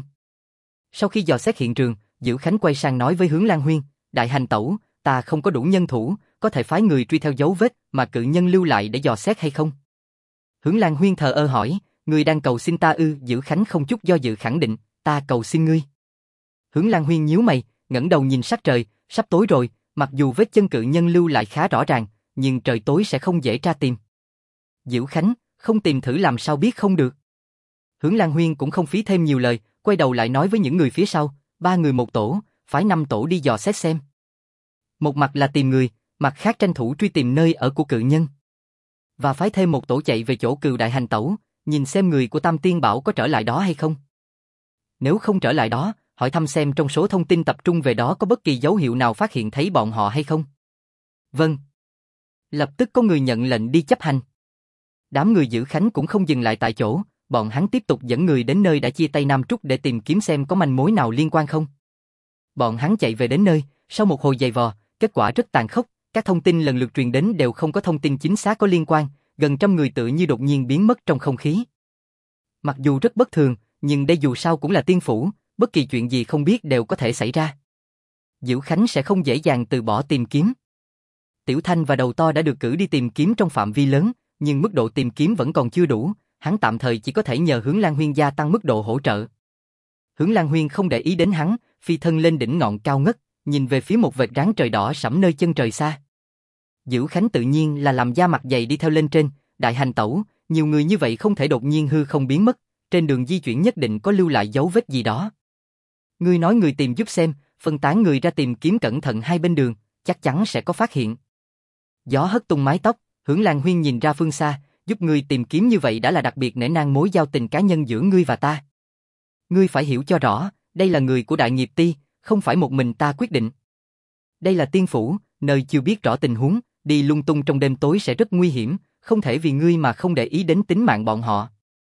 Sau khi dò xét hiện trường, Diễu Khánh quay sang nói với Hướng Lan Huyên, Đại Hành Tẩu, ta không có đủ nhân thủ, có thể phái người truy theo dấu vết mà cự nhân lưu lại để dò xét hay không? Hướng Lan Huyên thờ ơ hỏi, ngươi đang cầu xin ta ư? Diễu Khánh không chút do dự khẳng định, ta cầu xin ngươi. Hướng Lan Huyên nhíu mày, ngẩng đầu nhìn sắc trời, sắp tối rồi, mặc dù vết chân cự nhân lưu lại khá rõ ràng, nhưng trời tối sẽ không dễ tra tìm. Diễu Khánh, không tìm thử làm sao biết không được. Hướng Lan Huyên cũng không phí thêm nhiều lời, quay đầu lại nói với những người phía sau, 3 người một tổ, phái 5 tổ đi dò xét xem. Một mặt là tìm người, mặt khác tranh thủ truy tìm nơi ở của cự nhân. Và phái thêm một tổ chạy về chỗ Cừu Đại Hành Tẩu, nhìn xem người của Tam Tiên Bảo có trở lại đó hay không. Nếu không trở lại đó, hỏi thăm xem trong số thông tin tập trung về đó có bất kỳ dấu hiệu nào phát hiện thấy bọn họ hay không. Vâng. Lập tức có người nhận lệnh đi chấp hành. Đám người Diễu Khánh cũng không dừng lại tại chỗ, bọn hắn tiếp tục dẫn người đến nơi đã chia tay Nam Trúc để tìm kiếm xem có manh mối nào liên quan không. Bọn hắn chạy về đến nơi, sau một hồi giày vò, kết quả rất tàn khốc, các thông tin lần lượt truyền đến đều không có thông tin chính xác có liên quan, gần trăm người tự như đột nhiên biến mất trong không khí. Mặc dù rất bất thường, nhưng đây dù sao cũng là tiên phủ, bất kỳ chuyện gì không biết đều có thể xảy ra. Diễu Khánh sẽ không dễ dàng từ bỏ tìm kiếm. Tiểu Thanh và Đầu To đã được cử đi tìm kiếm trong phạm vi lớn, nhưng mức độ tìm kiếm vẫn còn chưa đủ, hắn tạm thời chỉ có thể nhờ Hướng Lan Huyên gia tăng mức độ hỗ trợ. Hướng Lan Huyên không để ý đến hắn, phi thân lên đỉnh ngọn cao ngất, nhìn về phía một vệt ráng trời đỏ sẫm nơi chân trời xa. Diễu Khánh tự nhiên là làm da mặt dày đi theo lên trên, Đại Hành Tẩu, nhiều người như vậy không thể đột nhiên hư không biến mất, trên đường di chuyển nhất định có lưu lại dấu vết gì đó. Ngươi nói người tìm giúp xem, phân tán người ra tìm kiếm cẩn thận hai bên đường, chắc chắn sẽ có phát hiện. Gió hất tung mái tóc, Hướng Lan Huyên nhìn ra phương xa, giúp ngươi tìm kiếm như vậy đã là đặc biệt nể nang mối giao tình cá nhân giữa ngươi và ta. Ngươi phải hiểu cho rõ, đây là người của Đại Nghiệp Ty, không phải một mình ta quyết định. Đây là tiên phủ, nơi chưa biết rõ tình huống, đi lung tung trong đêm tối sẽ rất nguy hiểm, không thể vì ngươi mà không để ý đến tính mạng bọn họ.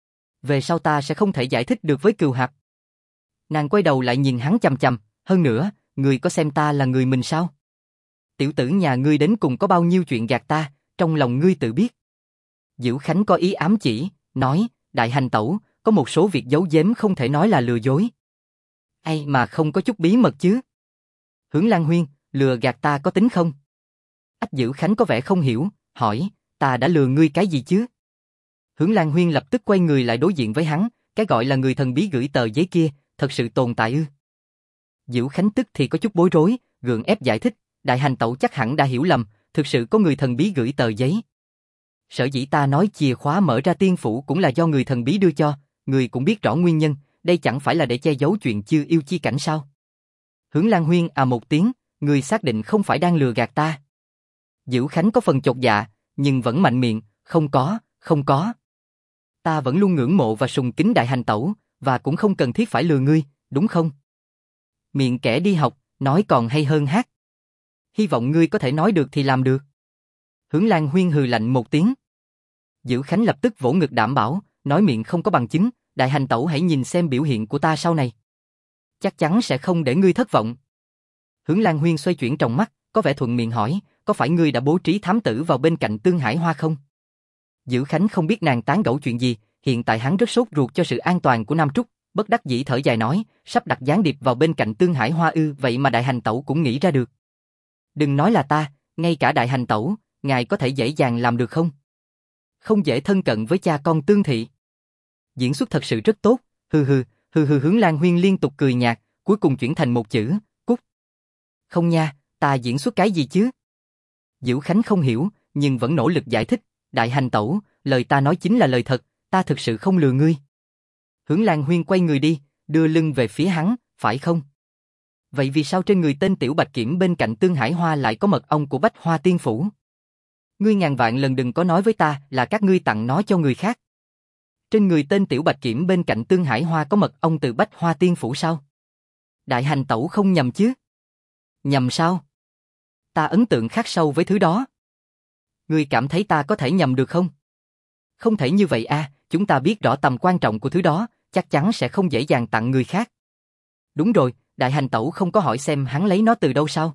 Về sau ta sẽ không thể giải thích được với Cừu Hạp. Nàng quay đầu lại nhìn hắn chằm chằm, hơn nữa, ngươi có xem ta là người mình sao? Tiểu tử nhà ngươi đến cùng có bao nhiêu chuyện gạt ta, trong lòng ngươi tự biết. Diễu Khánh có ý ám chỉ, nói, Đại Hành Tẩu, có một số việc giấu giếm không thể nói là lừa dối. Ai mà không có chút bí mật chứ? Hướng Lan Huyên, lừa gạt ta có tính không? Ách Diễu Khánh có vẻ không hiểu, hỏi, ta đã lừa ngươi cái gì chứ? Hướng Lan Huyên lập tức quay người lại đối diện với hắn, cái gọi là người thần bí gửi tờ giấy kia, thật sự tồn tại ư? Diễu Khánh tức thì có chút bối rối, gượng ép giải thích, Đại Hành Tẩu chắc hẳn đã hiểu lầm, thực sự có người thần bí gửi tờ giấy. Sở dĩ ta nói chìa khóa mở ra tiên phủ cũng là do người thần bí đưa cho, người cũng biết rõ nguyên nhân, đây chẳng phải là để che giấu chuyện chưa yêu chi cảnh sao? Hướng Lan Huyên à một tiếng, người xác định không phải đang lừa gạt ta. Diễu Khánh có phần chột dạ, nhưng vẫn mạnh miệng, không có. Ta vẫn luôn ngưỡng mộ và sùng kính Đại Hành Tẩu, và cũng không cần thiết phải lừa ngươi, đúng không? Miệng kẻ đi học, nói còn hay hơn hát. Hy vọng ngươi có thể nói được thì làm được. Hướng Lan Huyên hừ lạnh một tiếng. Diễu Khánh lập tức vỗ ngực đảm bảo, nói miệng không có bằng chứng, Đại Hành Tẩu hãy nhìn xem biểu hiện của ta sau này. Chắc chắn sẽ không để ngươi thất vọng. Hướng Lan Huyên xoay chuyển trong mắt, có vẻ thuận miệng hỏi, có phải ngươi đã bố trí thám tử vào bên cạnh Tương Hải Hoa không? Diễu Khánh không biết nàng tán gẫu chuyện gì, Hiện tại hắn rất sốt ruột cho sự an toàn của Nam Trúc, bất đắc dĩ thở dài nói, sắp đặt gián điệp vào bên cạnh Tương Hải Hoa ư, vậy mà đại hành tẩu cũng nghĩ ra được. Đừng nói là ta, ngay cả đại hành tẩu, ngài có thể dễ dàng làm được không? Không dễ thân cận với cha con Tương Thị. Diễn xuất thật sự rất tốt, Hướng Lan Huyên liên tục cười nhạt, cuối cùng chuyển thành một chữ, cút. Không nha, ta diễn xuất cái gì chứ? Diệu Khánh không hiểu, nhưng vẫn nỗ lực giải thích, đại hành tẩu, lời ta nói chính là lời thật, ta thực sự không lừa ngươi. Hướng Lan Huyên quay người đi, đưa lưng về phía hắn, phải không? Vậy vì sao trên người tên Tiểu Bạch Kiểm bên cạnh Tương Hải Hoa lại có mật ong của Bách Hoa Tiên Phủ? Ngươi ngàn vạn lần đừng có nói với ta là các ngươi tặng nó cho người khác. Trên người tên Tiểu Bạch Kiểm bên cạnh Tương Hải Hoa có mật ong từ Bách Hoa Tiên Phủ sao? Đại hành tẩu không nhầm chứ? Nhầm sao? Ta ấn tượng khắc sâu với thứ đó. Ngươi cảm thấy ta có thể nhầm được không? Không thể như vậy a, chúng ta biết rõ tầm quan trọng của thứ đó, chắc chắn sẽ không dễ dàng tặng người khác. Đúng rồi, đại hành tẩu không có hỏi xem hắn lấy nó từ đâu sao?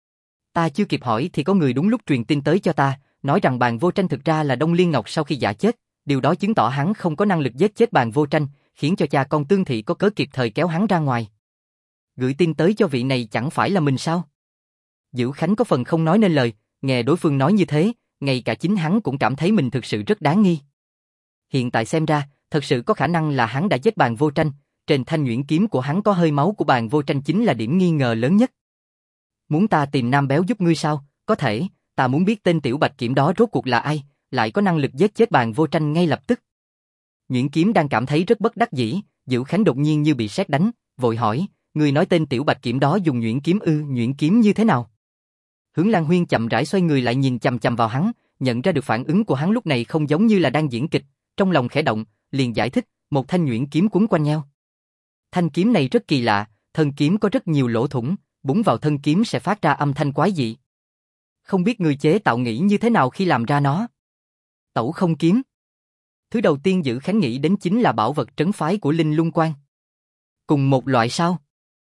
Ta chưa kịp hỏi thì có người đúng lúc truyền tin tới cho ta, nói rằng Bàn Vô Tranh thực ra là Đông Liên Ngọc sau khi giả chết, điều đó chứng tỏ hắn không có năng lực giết chết Bàn Vô Tranh, khiến cho cha con Tương Thị có cớ kịp thời kéo hắn ra ngoài. Gửi tin tới cho vị này chẳng phải là mình sao? Diệu Khánh có phần không nói nên lời, nghe đối phương nói như thế, ngay cả chính hắn cũng cảm thấy mình thực sự rất đáng nghi. Hiện tại xem ra, thật sự có khả năng là hắn đã giết Bàn Vô Tranh, trên thanh nhuyễn kiếm của hắn có hơi máu của Bàn Vô Tranh chính là điểm nghi ngờ lớn nhất. Muốn ta tìm Nam Béo giúp ngươi sao? Có thể, ta muốn biết tên Tiểu Bạch Kiểm đó rốt cuộc là ai, lại có năng lực giết chết Bàn Vô Tranh ngay lập tức. Nhuyễn kiếm đang cảm thấy rất bất đắc dĩ, Diệu Khánh đột nhiên như bị sét đánh, vội hỏi, ngươi nói tên Tiểu Bạch Kiểm đó dùng nhuyễn kiếm ư? Nhuyễn kiếm như thế nào? Hướng Lan Huyên chậm rãi xoay người lại nhìn chằm chằm vào hắn, nhận ra được phản ứng của hắn lúc này không giống như là đang diễn kịch, trong lòng khẽ động, liền giải thích, một thanh nhuyễn kiếm quấn quanh nhau. Thanh kiếm này rất kỳ lạ, thân kiếm có rất nhiều lỗ thủng, búng vào thân kiếm sẽ phát ra âm thanh quái dị. Không biết người chế tạo nghĩ như thế nào khi làm ra nó. Tẩu không kiếm. Thứ đầu tiên Dữ Khánh nghĩ đến chính là bảo vật trấn phái của Linh Lung Quan. Cùng một loại sao?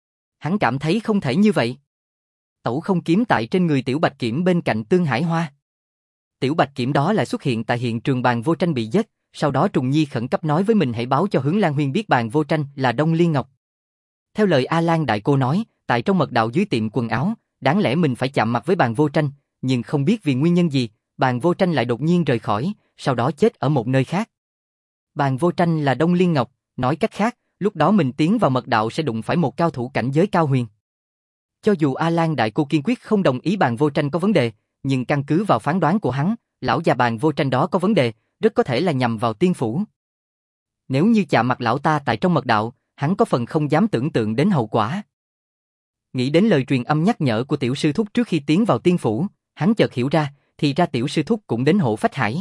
Hắn cảm thấy không thể như vậy. Tẩu không kiếm tại trên người Tiểu Bạch Kiểm bên cạnh Tương Hải Hoa. Tiểu Bạch Kiểm đó lại xuất hiện tại hiện trường Bàn Vô Tranh bị giết, sau đó Trùng Nhi khẩn cấp nói với mình hãy báo cho Hướng Lan Huyên biết Bàn Vô Tranh là Đông Liên Ngọc. Theo lời A Lan đại cô nói, tại trong mật đạo dưới tiệm quần áo, đáng lẽ mình phải chạm mặt với Bàn Vô Tranh, nhưng không biết vì nguyên nhân gì, Bàn Vô Tranh lại đột nhiên rời khỏi, sau đó chết ở một nơi khác. Bàn Vô Tranh là Đông Liên Ngọc, nói cách khác, lúc đó mình tiến vào mật đạo sẽ đụng phải một cao thủ cảnh giới cao huyền. Cho dù A Lan đại cô kiên quyết không đồng ý Bàn Vô Tranh có vấn đề, nhưng căn cứ vào phán đoán của hắn, lão già Bàn Vô Tranh đó có vấn đề, rất có thể là nhằm vào tiên phủ. Nếu như chạm mặt lão ta tại trong mật đạo, hắn có phần không dám tưởng tượng đến hậu quả. Nghĩ đến lời truyền âm nhắc nhở của tiểu sư thúc trước khi tiến vào tiên phủ, hắn chợt hiểu ra, thì ra tiểu sư thúc cũng đến Hộ Phách Hải.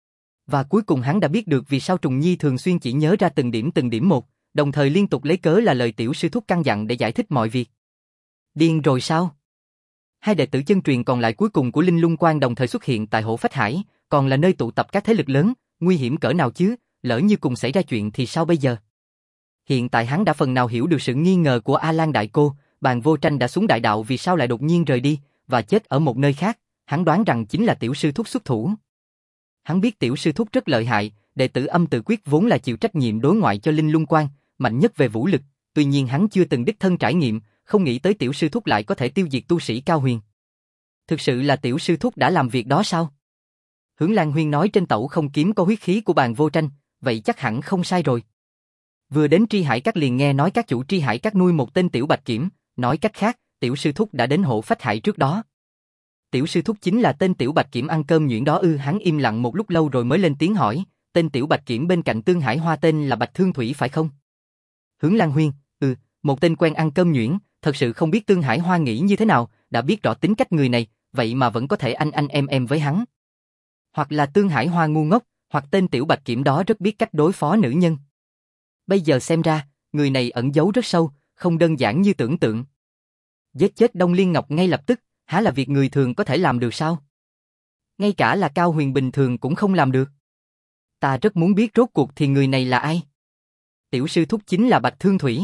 Và cuối cùng hắn đã biết được vì sao Trùng Nhi thường xuyên chỉ nhớ ra từng điểm một, đồng thời liên tục lấy cớ là lời tiểu sư thúc căn dặn để giải thích mọi việc. Điên rồi sao? Hai đệ tử chân truyền còn lại cuối cùng của Linh Lung Quan đồng thời xuất hiện tại Hộ Phách Hải, còn là nơi tụ tập các thế lực lớn, nguy hiểm cỡ nào chứ, lỡ như cùng xảy ra chuyện thì sao bây giờ? Hiện tại hắn đã phần nào hiểu được sự nghi ngờ của A Lan đại cô, Bàn Vô Tranh đã xuống đại đạo vì sao lại đột nhiên rời đi, và chết ở một nơi khác, hắn đoán rằng chính là tiểu sư thúc xuất thủ. Hắn biết tiểu sư thúc rất lợi hại, đệ tử Âm Tự Quyết vốn là chịu trách nhiệm đối ngoại cho Linh Lung Quan, mạnh nhất về vũ lực, tuy nhiên hắn chưa từng đích thân trải nghiệm, không nghĩ tới tiểu sư thúc lại có thể tiêu diệt tu sĩ cao huyền. Thực sự là tiểu sư thúc đã làm việc đó sao? Hướng Lan Huyên nói trên tẩu không kiếm có huyết khí của Bàn Vô Tranh, vậy chắc hẳn không sai rồi. Vừa đến Tri Hải Các liền nghe nói các chủ Tri Hải Các nuôi một tên Tiểu Bạch Kiểm, nói cách khác, tiểu sư thúc đã đến Hộ Phách Hải trước đó. Tiểu sư thúc chính là tên Tiểu Bạch Kiểm ăn cơm nhuyễn đó ư? Hắn im lặng một lúc lâu rồi mới lên tiếng hỏi, tên Tiểu Bạch Kiểm bên cạnh Tương Hải Hoa tên là Bạch Thương Thủy phải không? Hướng Lan Huyên, một tên quen ăn cơm nhuyễn, thật sự không biết Tương Hải Hoa nghĩ như thế nào, đã biết rõ tính cách người này, vậy mà vẫn có thể anh em với hắn. Hoặc là Tương Hải Hoa ngu ngốc, hoặc tên Tiểu Bạch Kiểm đó rất biết cách đối phó nữ nhân. Bây giờ xem ra, người này ẩn giấu rất sâu, không đơn giản như tưởng tượng. Giết chết Đông Liên Ngọc ngay lập tức, há là việc người thường có thể làm được sao? Ngay cả là cao huyền bình thường cũng không làm được. Ta rất muốn biết rốt cuộc thì người này là ai? Tiểu sư thúc chính là Bạch Thương Thủy.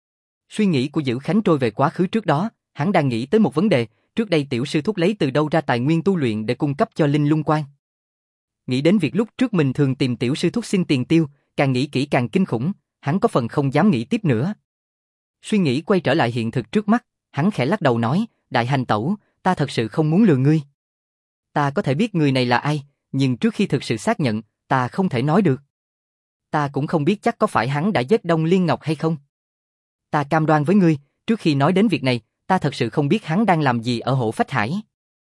Suy nghĩ của Dữ Khánh trôi về quá khứ trước đó, hắn đang nghĩ tới một vấn đề, trước đây tiểu sư thúc lấy từ đâu ra tài nguyên tu luyện để cung cấp cho Linh Lung Quan. Nghĩ đến việc lúc trước mình thường tìm tiểu sư thúc xin tiền tiêu, càng nghĩ kỹ càng kinh khủng, hắn có phần không dám nghĩ tiếp nữa. Suy nghĩ quay trở lại hiện thực trước mắt, hắn khẽ lắc đầu nói, Đại Hành Tẩu, ta thật sự không muốn lừa ngươi. Ta có thể biết người này là ai, nhưng trước khi thực sự xác nhận, ta không thể nói được. Ta cũng không biết chắc có phải hắn đã giết Đông Liên Ngọc hay không. Ta cam đoan với ngươi, trước khi nói đến việc này, ta thật sự không biết hắn đang làm gì ở Hổ Phách Hải.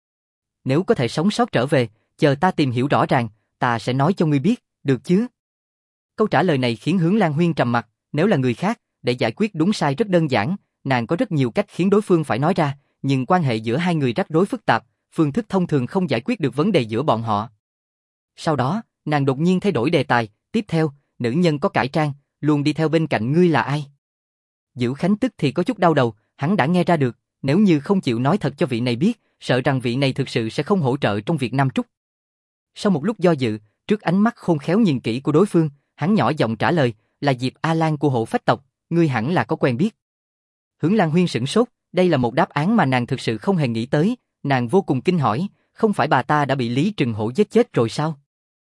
Nếu có thể sống sót trở về, chờ ta tìm hiểu rõ ràng, ta sẽ nói cho ngươi biết, được chứ? Câu trả lời này khiến Hướng Lan Huyên trầm mặt, nếu là người khác, để giải quyết đúng sai rất đơn giản, nàng có rất nhiều cách khiến đối phương phải nói ra, nhưng quan hệ giữa hai người rắc rối phức tạp, phương thức thông thường không giải quyết được vấn đề giữa bọn họ. Sau đó, nàng đột nhiên thay đổi đề tài, tiếp theo, nữ nhân có cải trang, luôn đi theo bên cạnh ngươi là ai? Dữ Khánh tức thì có chút đau đầu, hắn đã nghe ra được, nếu như không chịu nói thật cho vị này biết, sợ rằng vị này thực sự sẽ không hỗ trợ trong việc Nam Trúc. Sau một lúc do dự, trước ánh mắt khôn khéo nhìn kỹ của đối phương, hắn nhỏ giọng trả lời, là Diệp A Lan của Hổ Phách tộc, ngươi hẳn là có quen biết. Hướng Lan Huyên sửng sốt, đây là một đáp án mà nàng thực sự không hề nghĩ tới, nàng vô cùng kinh hỏi, không phải bà ta đã bị Lý Trừng Hổ giết chết rồi sao?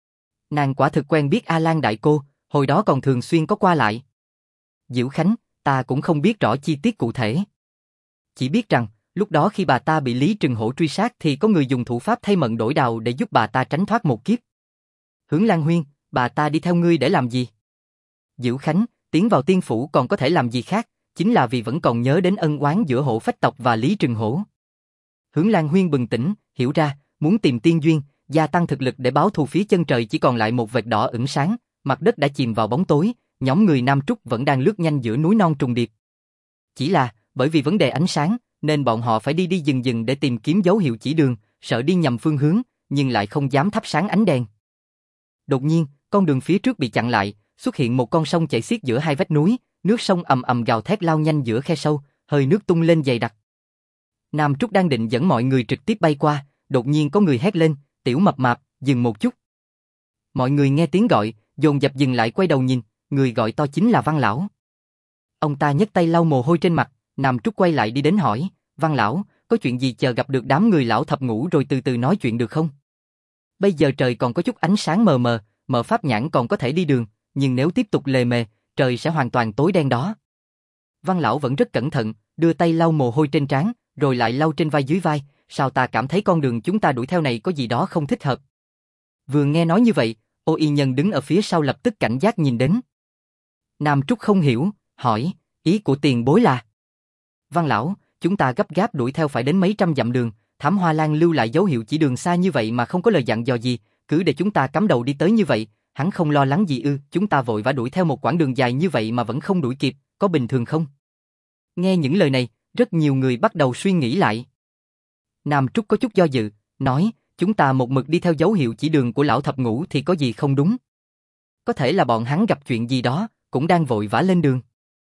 Nàng quả thực quen biết A Lan đại cô, hồi đó còn thường xuyên có qua lại. Diệu Khánh, ta cũng không biết rõ chi tiết cụ thể. Chỉ biết rằng, lúc đó khi bà ta bị Lý Trừng Hổ truy sát thì có người dùng thủ pháp thay mận đổi đào để giúp bà ta tránh thoát một kiếp. Hướng Lan Huyên, bà ta đi theo ngươi để làm gì? Diệu Khánh, tiến vào tiên phủ còn có thể làm gì khác, chính là vì vẫn còn nhớ đến ân oán giữa Hổ Phách tộc và Lý Trừng Hổ. Hướng Lan Huyên bừng tỉnh, hiểu ra, muốn tìm tiên duyên, gia tăng thực lực để báo thù, phía chân trời chỉ còn lại một vệt đỏ ửng sáng, mặt đất đã chìm vào bóng tối, nhóm người Nam Trúc vẫn đang lướt nhanh giữa núi non trùng điệp. Chỉ là, bởi vì vấn đề ánh sáng, nên bọn họ phải đi đi dừng dừng để tìm kiếm dấu hiệu chỉ đường, sợ đi nhầm phương hướng, nhưng lại không dám thắp sáng ánh đèn. Đột nhiên, con đường phía trước bị chặn lại, xuất hiện một con sông chảy xiết giữa hai vách núi, nước sông ầm ầm gào thét lao nhanh giữa khe sâu, hơi nước tung lên dày đặc. Nam Trúc đang định dẫn mọi người trực tiếp bay qua, đột nhiên có người hét lên, Tiểu Mập Mạp, dừng một chút. Mọi người nghe tiếng gọi, dồn dập dừng lại quay đầu nhìn, người gọi to chính là Văn Lão. Ông ta nhấc tay lau mồ hôi trên mặt, Nam Trúc quay lại đi đến hỏi, Văn Lão, có chuyện gì chờ gặp được đám người lão thập ngũ rồi từ từ nói chuyện được không? Bây giờ trời còn có chút ánh sáng mờ mờ, mở pháp nhãn còn có thể đi đường, nhưng nếu tiếp tục lề mề, trời sẽ hoàn toàn tối đen đó. Văn Lão vẫn rất cẩn thận, đưa tay lau mồ hôi trên trán, rồi lại lau trên vai dưới vai, sao ta cảm thấy con đường chúng ta đuổi theo này có gì đó không thích hợp. Vừa nghe nói như vậy, Ô Y Nhân đứng ở phía sau lập tức cảnh giác nhìn đến. Nam Trúc không hiểu, hỏi, ý của tiền bối là? Văn Lão, chúng ta gấp gáp đuổi theo phải đến mấy trăm dặm đường, Thám Hoa Lan lưu lại dấu hiệu chỉ đường xa như vậy mà không có lời dặn dò gì, cứ để chúng ta cắm đầu đi tới như vậy, hắn không lo lắng gì ư? Chúng ta vội vã đuổi theo một quãng đường dài như vậy mà vẫn không đuổi kịp, có bình thường không? Nghe những lời này, rất nhiều người bắt đầu suy nghĩ lại. Nam Trúc có chút do dự, nói, chúng ta một mực đi theo dấu hiệu chỉ đường của lão thập ngũ thì có gì không đúng? Có thể là bọn hắn gặp chuyện gì đó, cũng đang vội vã lên đường.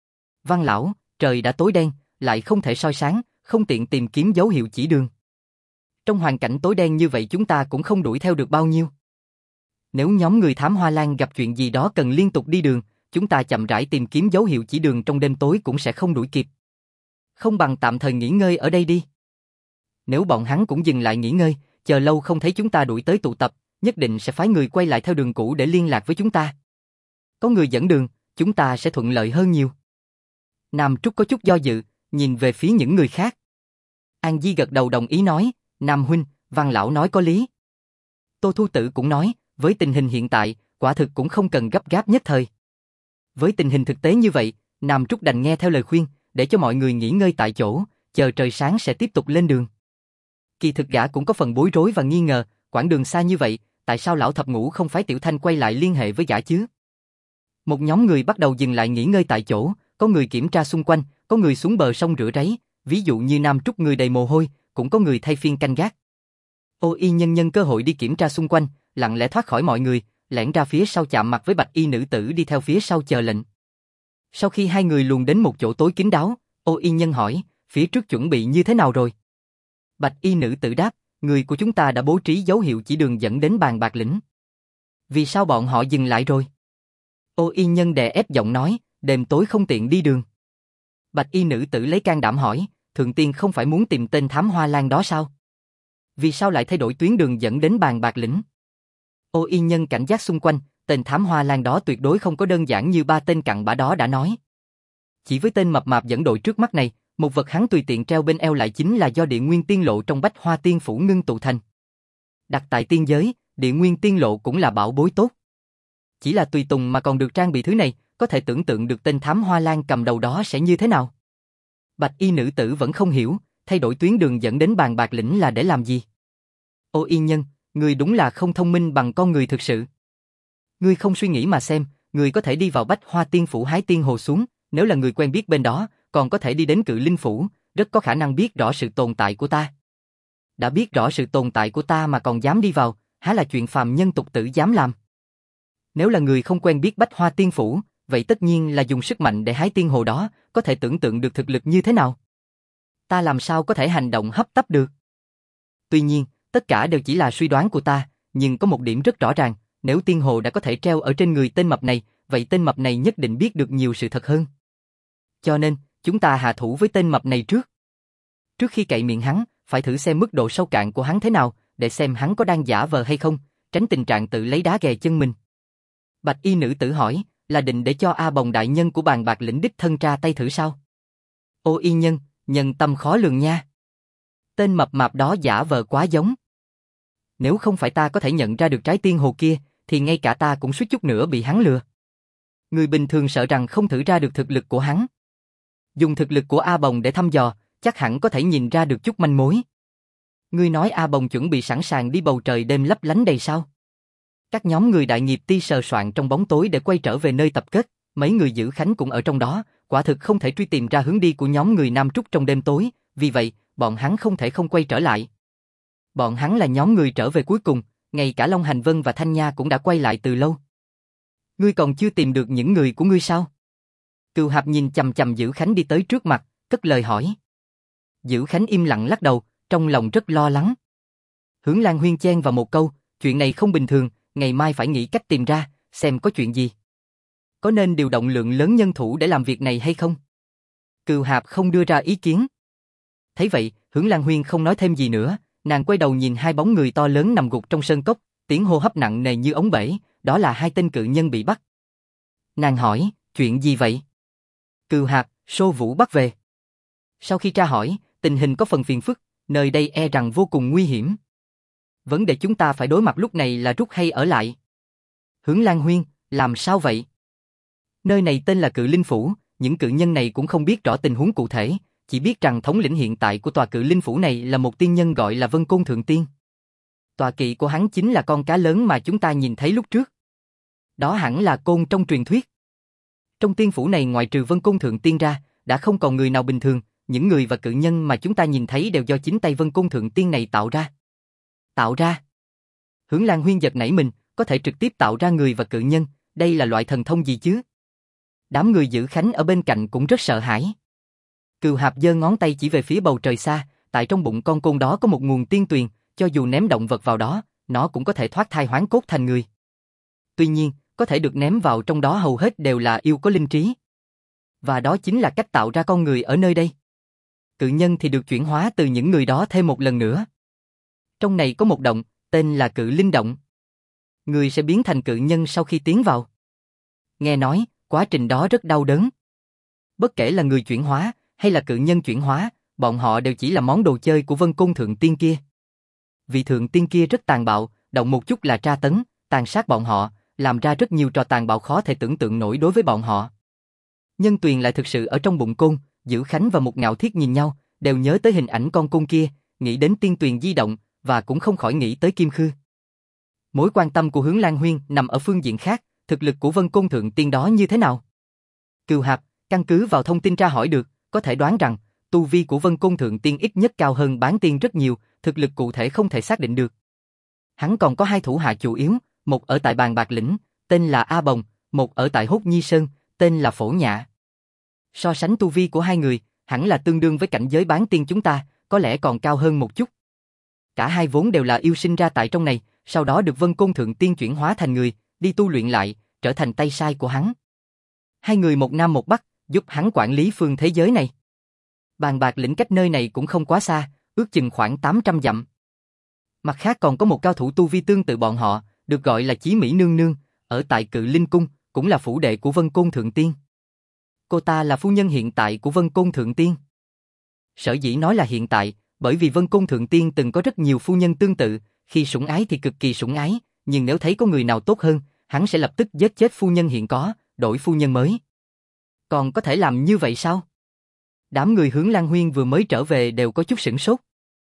Văn Lão, trời đã tối đen, lại không thể soi sáng, không tiện tìm kiếm dấu hiệu chỉ đường. Trong hoàn cảnh tối đen như vậy chúng ta cũng không đuổi theo được bao nhiêu. Nếu nhóm người Thám Hoa Lan gặp chuyện gì đó cần liên tục đi đường, chúng ta chậm rãi tìm kiếm dấu hiệu chỉ đường trong đêm tối cũng sẽ không đuổi kịp. Không bằng tạm thời nghỉ ngơi ở đây đi. Nếu bọn hắn cũng dừng lại nghỉ ngơi, chờ lâu không thấy chúng ta đuổi tới tụ tập, nhất định sẽ phái người quay lại theo đường cũ để liên lạc với chúng ta. Có người dẫn đường, chúng ta sẽ thuận lợi hơn nhiều. Nam Trúc có chút do dự, nhìn về phía những người khác. An Di gật đầu đồng ý nói, Nam huynh, Văn Lão nói có lý. Tô Thu Tử cũng nói, với tình hình hiện tại, quả thực cũng không cần gấp gáp nhất thời. Với tình hình thực tế như vậy, Nam Trúc đành nghe theo lời khuyên, để cho mọi người nghỉ ngơi tại chỗ, chờ trời sáng sẽ tiếp tục lên đường. Kỳ thực gã cũng có phần bối rối và nghi ngờ, quãng đường xa như vậy, tại sao lão thập ngũ không phái Tiểu Thanh quay lại liên hệ với gã chứ? Một nhóm người bắt đầu dừng lại nghỉ ngơi tại chỗ, có người kiểm tra xung quanh, có người xuống bờ sông rửa ráy, ví dụ như Nam Trúc người đầy mồ hôi, cũng có người thay phiên canh gác. Ô Y Nhân nhân cơ hội đi kiểm tra xung quanh, lặng lẽ thoát khỏi mọi người, lẻn ra phía sau chạm mặt với Bạch Y nữ tử đi theo phía sau chờ lệnh. Sau khi hai người luồn đến một chỗ tối kín đáo, Ô Y Nhân hỏi, phía trước chuẩn bị như thế nào rồi? Bạch Y nữ tử đáp, người của chúng ta đã bố trí dấu hiệu chỉ đường dẫn đến Bàn Bạc Lĩnh. Vì sao bọn họ dừng lại rồi? Ô Y Nhân đè ép giọng nói, đêm tối không tiện đi đường. Bạch Y nữ tử lấy can đảm hỏi, Thượng Tiên không phải muốn tìm tên Thám Hoa Lan đó sao? Vì sao lại thay đổi tuyến đường dẫn đến Bàn Bạc Lĩnh? Ô Y Nhân cảnh giác xung quanh, tên thám hoa lan đó tuyệt đối không có đơn giản như ba tên cặn bã đó đã nói. Chỉ với tên mập mạp dẫn đội trước mắt này, một vật hắn tùy tiện treo bên eo lại chính là do địa nguyên tiên lộ trong Bách Hoa Tiên Phủ ngưng tụ thành. Đặt tại tiên giới, địa nguyên tiên lộ cũng là bảo bối tốt. Chỉ là tùy tùng mà còn được trang bị thứ này, có thể tưởng tượng được tên thám hoa lan cầm đầu đó sẽ như thế nào. Bạch y nữ tử vẫn không hiểu, thay đổi tuyến đường dẫn đến Bàn Bạc Lĩnh là để làm gì? Ô Yên Nhân, ngươi đúng là không thông minh bằng con người thực sự. Ngươi không suy nghĩ mà xem, ngươi có thể đi vào Bách Hoa Tiên Phủ hái tiên hồ xuống, nếu là người quen biết bên đó, còn có thể đi đến Cự Linh Phủ, rất có khả năng biết rõ sự tồn tại của ta. Đã biết rõ sự tồn tại của ta mà còn dám đi vào, há là chuyện phàm nhân tục tử dám làm. Nếu là người không quen biết Bách Hoa Tiên Phủ, vậy tất nhiên là dùng sức mạnh để hái tiên hồ đó, có thể tưởng tượng được thực lực như thế nào. Ta làm sao có thể hành động hấp tấp được? Tuy nhiên, tất cả đều chỉ là suy đoán của ta, nhưng có một điểm rất rõ ràng, nếu tiên hồ đã có thể treo ở trên người tên mập này, vậy tên mập này nhất định biết được nhiều sự thật hơn. Cho nên, chúng ta hạ thủ với tên mập này trước. Trước khi cậy miệng hắn, phải thử xem mức độ sâu cạn của hắn thế nào, để xem hắn có đang giả vờ hay không, tránh tình trạng tự lấy đá ghè chân mình. Bạch y nữ tử hỏi, là định để cho A Bồng đại nhân của Bàn Bạc Lĩnh đích thân ra tay thử sao? Ô Yên Nhân, nhân tâm khó lường nha. Tên mập mạp đó giả vờ quá giống. Nếu không phải ta có thể nhận ra được trái tiên hồ kia, thì ngay cả ta cũng suýt chút nữa bị hắn lừa. Người bình thường sợ rằng không thử ra được thực lực của hắn. Dùng thực lực của A Bồng để thăm dò, chắc hẳn có thể nhìn ra được chút manh mối. Ngươi nói A Bồng chuẩn bị sẵn sàng đi bầu trời đêm lấp lánh đầy sao? Các nhóm người đại nghiệp ti sờ soạn trong bóng tối để quay trở về nơi tập kết, mấy người giữ khánh cũng ở trong đó, quả thực không thể truy tìm ra hướng đi của nhóm người Nam Trúc trong đêm tối, vì vậy, bọn hắn không thể không quay trở lại. Bọn hắn là nhóm người trở về cuối cùng, ngay cả Long Hành Vân và Thanh Nha cũng đã quay lại từ lâu. Ngươi còn chưa tìm được những người của ngươi sao? Cừu Hạp nhìn chằm chằm Dữ Khánh đi tới trước mặt, cất lời hỏi. Dữ Khánh im lặng lắc đầu, trong lòng rất lo lắng. Hướng Lan Huyên chen vào một câu, chuyện này không bình thường, ngày mai phải nghĩ cách tìm ra, xem có chuyện gì. Có nên điều động lượng lớn nhân thủ để làm việc này hay không? Cừu Hạp không đưa ra ý kiến. Thấy vậy, Hướng Lan Huyên không nói thêm gì nữa, nàng quay đầu nhìn hai bóng người to lớn nằm gục trong sơn cốc, tiếng hô hấp nặng nề như ống bể, đó là hai tên cự nhân bị bắt. Nàng hỏi, chuyện gì vậy? Cừu Hạp, Sô Vũ bắt về. Sau khi tra hỏi, tình hình có phần phiền phức, nơi đây e rằng vô cùng nguy hiểm. Vấn đề chúng ta phải đối mặt lúc này là rút hay ở lại. Hướng Lan Huyên, làm sao vậy? Nơi này tên là Cự Linh Phủ, những cự nhân này cũng không biết rõ tình huống cụ thể, chỉ biết rằng thống lĩnh hiện tại của tòa Cự Linh Phủ này là một tiên nhân gọi là Vân Côn Thượng Tiên. Tọa kỵ của hắn chính là con cá lớn mà chúng ta nhìn thấy lúc trước. Đó hẳn là côn trong truyền thuyết. Trong tiên phủ này ngoại trừ Vân Côn Thượng Tiên ra, đã không còn người nào bình thường, những người và cự nhân mà chúng ta nhìn thấy đều do chính tay Vân Côn Thượng Tiên này tạo ra. Tạo ra? Hướng Lan Huyên giật nảy mình, có thể trực tiếp tạo ra người và cự nhân, đây là loại thần thông gì chứ? Đám người giữ khánh ở bên cạnh cũng rất sợ hãi. Cừu Hạp giơ ngón tay chỉ về phía bầu trời xa, tại trong bụng con côn đó có một nguồn tiên tuyền, cho dù ném động vật vào đó, nó cũng có thể thoát thai hoán cốt thành người. Tuy nhiên, có thể được ném vào trong đó hầu hết đều là yêu có linh trí. Và đó chính là cách tạo ra con người ở nơi đây. Cự nhân thì được chuyển hóa từ những người đó thêm một lần nữa. Trong này có một động, tên là Cự Linh Động. Người sẽ biến thành cự nhân sau khi tiến vào. Nghe nói, quá trình đó rất đau đớn. Bất kể là người chuyển hóa, hay là cự nhân chuyển hóa, bọn họ đều chỉ là món đồ chơi của Vân Côn Thượng Tiên kia. Vị Thượng Tiên kia rất tàn bạo, động một chút là tra tấn, tàn sát bọn họ, làm ra rất nhiều trò tàn bạo khó thể tưởng tượng nổi đối với bọn họ. Nhân tuyền lại thực sự ở trong bụng côn, Dữ Khánh và Một Ngạo Thiết nhìn nhau, đều nhớ tới hình ảnh con côn kia, nghĩ đến tiên tuyền di động, và cũng không khỏi nghĩ tới Kim Khư. Mối quan tâm của Hướng Lan Huyên nằm ở phương diện khác, thực lực của Vân Côn Thượng Tiên đó như thế nào? Cừu Hạp, căn cứ vào thông tin tra hỏi được, có thể đoán rằng, tu vi của Vân Côn Thượng Tiên ít nhất cao hơn Bán Tiên rất nhiều, thực lực cụ thể không thể xác định được. Hắn còn có hai thủ hạ chủ yếu, một ở tại Bàn Bạc Lĩnh, tên là A Bồng, một ở tại Hốt Nhi Sơn, tên là Phổ Nhạ. So sánh tu vi của hai người, hẳn là tương đương với cảnh giới Bán Tiên chúng ta, có lẽ còn cao hơn một chút. Cả hai vốn đều là yêu sinh ra tại trong này, sau đó được Vân Côn Thượng Tiên chuyển hóa thành người, đi tu luyện lại, trở thành tay sai của hắn. Hai người một nam một bắc, giúp hắn quản lý phương thế giới này. Bàn Bạc Lĩnh cách nơi này cũng không quá xa, ước chừng khoảng 800 dặm. Mặt khác còn có một cao thủ tu vi tương tự bọn họ, được gọi là Chí Mỹ Nương Nương, ở tại Cự Linh Cung, cũng là phủ đệ của Vân Côn Thượng Tiên. Cô ta là phu nhân hiện tại của Vân Côn Thượng Tiên. Sở dĩ nói là hiện tại, bởi vì Vân Côn Thượng Tiên từng có rất nhiều phu nhân tương tự, khi sủng ái thì cực kỳ sủng ái, nhưng nếu thấy có người nào tốt hơn, hắn sẽ lập tức giết chết phu nhân hiện có, đổi phu nhân mới. Còn có thể làm như vậy sao? Đám người Hướng Lan Huyên vừa mới trở về đều có chút sửng sốt.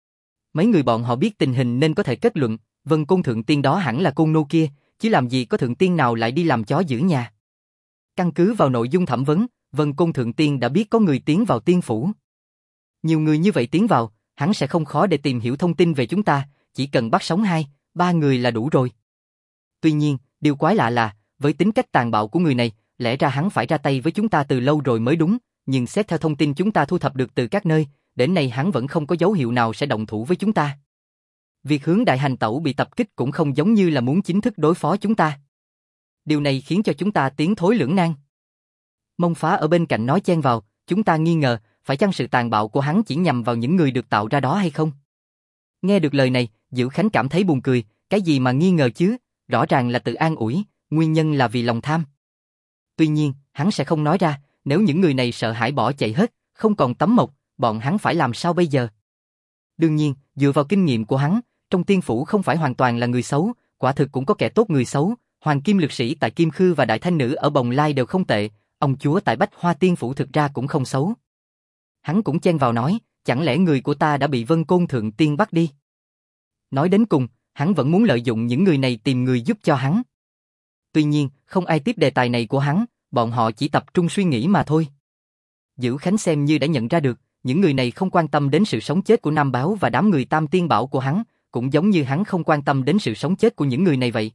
Mấy người bọn họ biết tình hình nên có thể kết luận, Vân Côn Thượng Tiên đó hẳn là côn nô kia, chứ làm gì có Thượng Tiên nào lại đi làm chó giữ nhà. Căn cứ vào nội dung thẩm vấn, Vân Côn Thượng Tiên đã biết có người tiến vào tiên phủ. Nhiều người như vậy tiến vào, hắn sẽ không khó để tìm hiểu thông tin về chúng ta, chỉ cần bắt sống 2-3 người là đủ rồi. Tuy nhiên, điều quái lạ là, với tính cách tàn bạo của người này, lẽ ra hắn phải ra tay với chúng ta từ lâu rồi mới đúng, nhưng xét theo thông tin chúng ta thu thập được từ các nơi, đến nay hắn vẫn không có dấu hiệu nào sẽ động thủ với chúng ta. Việc Hướng Đại Hành Tẩu bị tập kích cũng không giống như là muốn chính thức đối phó chúng ta. Điều này khiến cho chúng ta tiến thối lưỡng nan. Mông Phá ở bên cạnh nói chen vào, chúng ta nghi ngờ, phải chăng sự tàn bạo của hắn chỉ nhằm vào những người được tạo ra đó hay không? Nghe được lời này, Diệu Khánh cảm thấy buồn cười, cái gì mà nghi ngờ chứ, rõ ràng là tự an ủi, nguyên nhân là vì lòng tham. Tuy nhiên, hắn sẽ không nói ra, nếu những người này sợ hãi bỏ chạy hết, không còn tấm mộc, bọn hắn phải làm sao bây giờ? Đương nhiên, dựa vào kinh nghiệm của hắn, trong tiên phủ không phải hoàn toàn là người xấu, quả thực cũng có kẻ tốt người xấu, Hoàng Kim Lực Sĩ tại Kim Khư và Đại Thanh Nữ ở Bồng Lai đều không tệ, ông chúa tại Bách Hoa Tiên phủ thực ra cũng không xấu. Hắn cũng chen vào nói, chẳng lẽ người của ta đã bị Vân Côn Thượng Tiên bắt đi? Nói đến cùng, hắn vẫn muốn lợi dụng những người này tìm người giúp cho hắn. Tuy nhiên, không ai tiếp đề tài này của hắn, bọn họ chỉ tập trung suy nghĩ mà thôi. Dữ Khánh xem như đã nhận ra được, những người này không quan tâm đến sự sống chết của Nam Báo và đám người Tam Tiên Bảo của hắn, cũng giống như hắn không quan tâm đến sự sống chết của những người này vậy.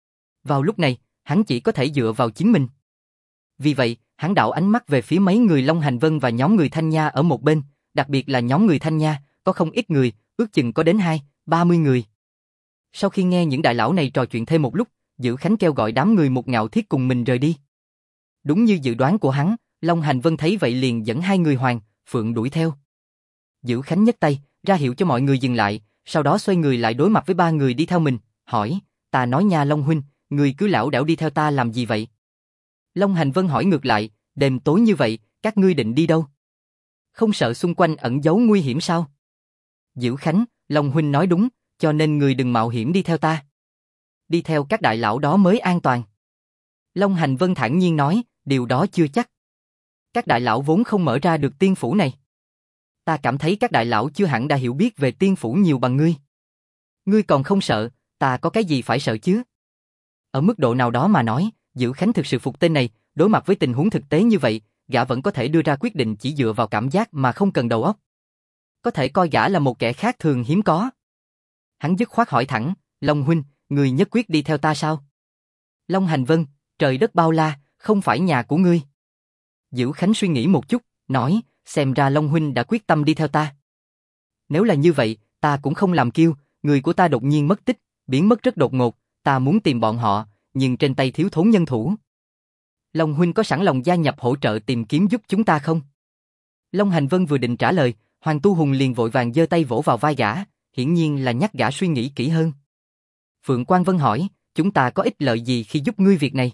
Vào lúc này, hắn chỉ có thể dựa vào chính mình. Vì vậy, hắn đảo ánh mắt về phía mấy người Long Hành Vân và nhóm người Thanh Nha ở một bên, đặc biệt là nhóm người Thanh Nha, có không ít người, ước chừng có đến 20-30 người. Sau khi nghe những đại lão này trò chuyện thêm một lúc, Dữ Khánh kêu gọi đám người Một Ngạo Thiết cùng mình rời đi. Đúng như dự đoán của hắn, Long Hành Vân thấy vậy liền dẫn 2 người Hoàng, Phượng đuổi theo. Dữ Khánh nhấc tay, ra hiệu cho mọi người dừng lại, sau đó xoay người lại đối mặt với 3 người đi theo mình, hỏi, ta nói nha Long huynh, người cứ lảo đảo đi theo ta làm gì vậy? Long Hành Vân hỏi ngược lại, đêm tối như vậy, các ngươi định đi đâu? Không sợ xung quanh ẩn giấu nguy hiểm sao? Dữ Khánh, Long huynh nói đúng, cho nên người đừng mạo hiểm đi theo ta. Đi theo các đại lão đó mới an toàn. Long Hành Vân thản nhiên nói, điều đó chưa chắc. Các đại lão vốn không mở ra được tiên phủ này. Ta cảm thấy các đại lão chưa hẳn đã hiểu biết về tiên phủ nhiều bằng ngươi. Ngươi còn không sợ, ta có cái gì phải sợ chứ? Ở mức độ nào đó mà nói, Dữ Khánh thực sự phục tên này, đối mặt với tình huống thực tế như vậy, gã vẫn có thể đưa ra quyết định chỉ dựa vào cảm giác mà không cần đầu óc. Có thể coi gã là một kẻ khác thường hiếm có. Hắn dứt khoát hỏi thẳng, Long huynh, người nhất quyết đi theo ta sao? Long Hành Vân, trời đất bao la, không phải nhà của ngươi. Dữ Khánh suy nghĩ một chút, nói, xem ra Long huynh đã quyết tâm đi theo ta. Nếu là như vậy, ta cũng không làm kiêu, người của ta đột nhiên mất tích, biến mất rất đột ngột, ta muốn tìm bọn họ, nhưng trên tay thiếu thốn nhân thủ. Long huynh có sẵn lòng gia nhập hỗ trợ tìm kiếm giúp chúng ta không? Long Hành Vân vừa định trả lời, Hoàng Tu Hùng liền vội vàng giơ tay vỗ vào vai gã, hiển nhiên là nhắc gã suy nghĩ kỹ hơn. Phượng Quang Vân hỏi, chúng ta có ích lợi gì khi giúp ngươi việc này?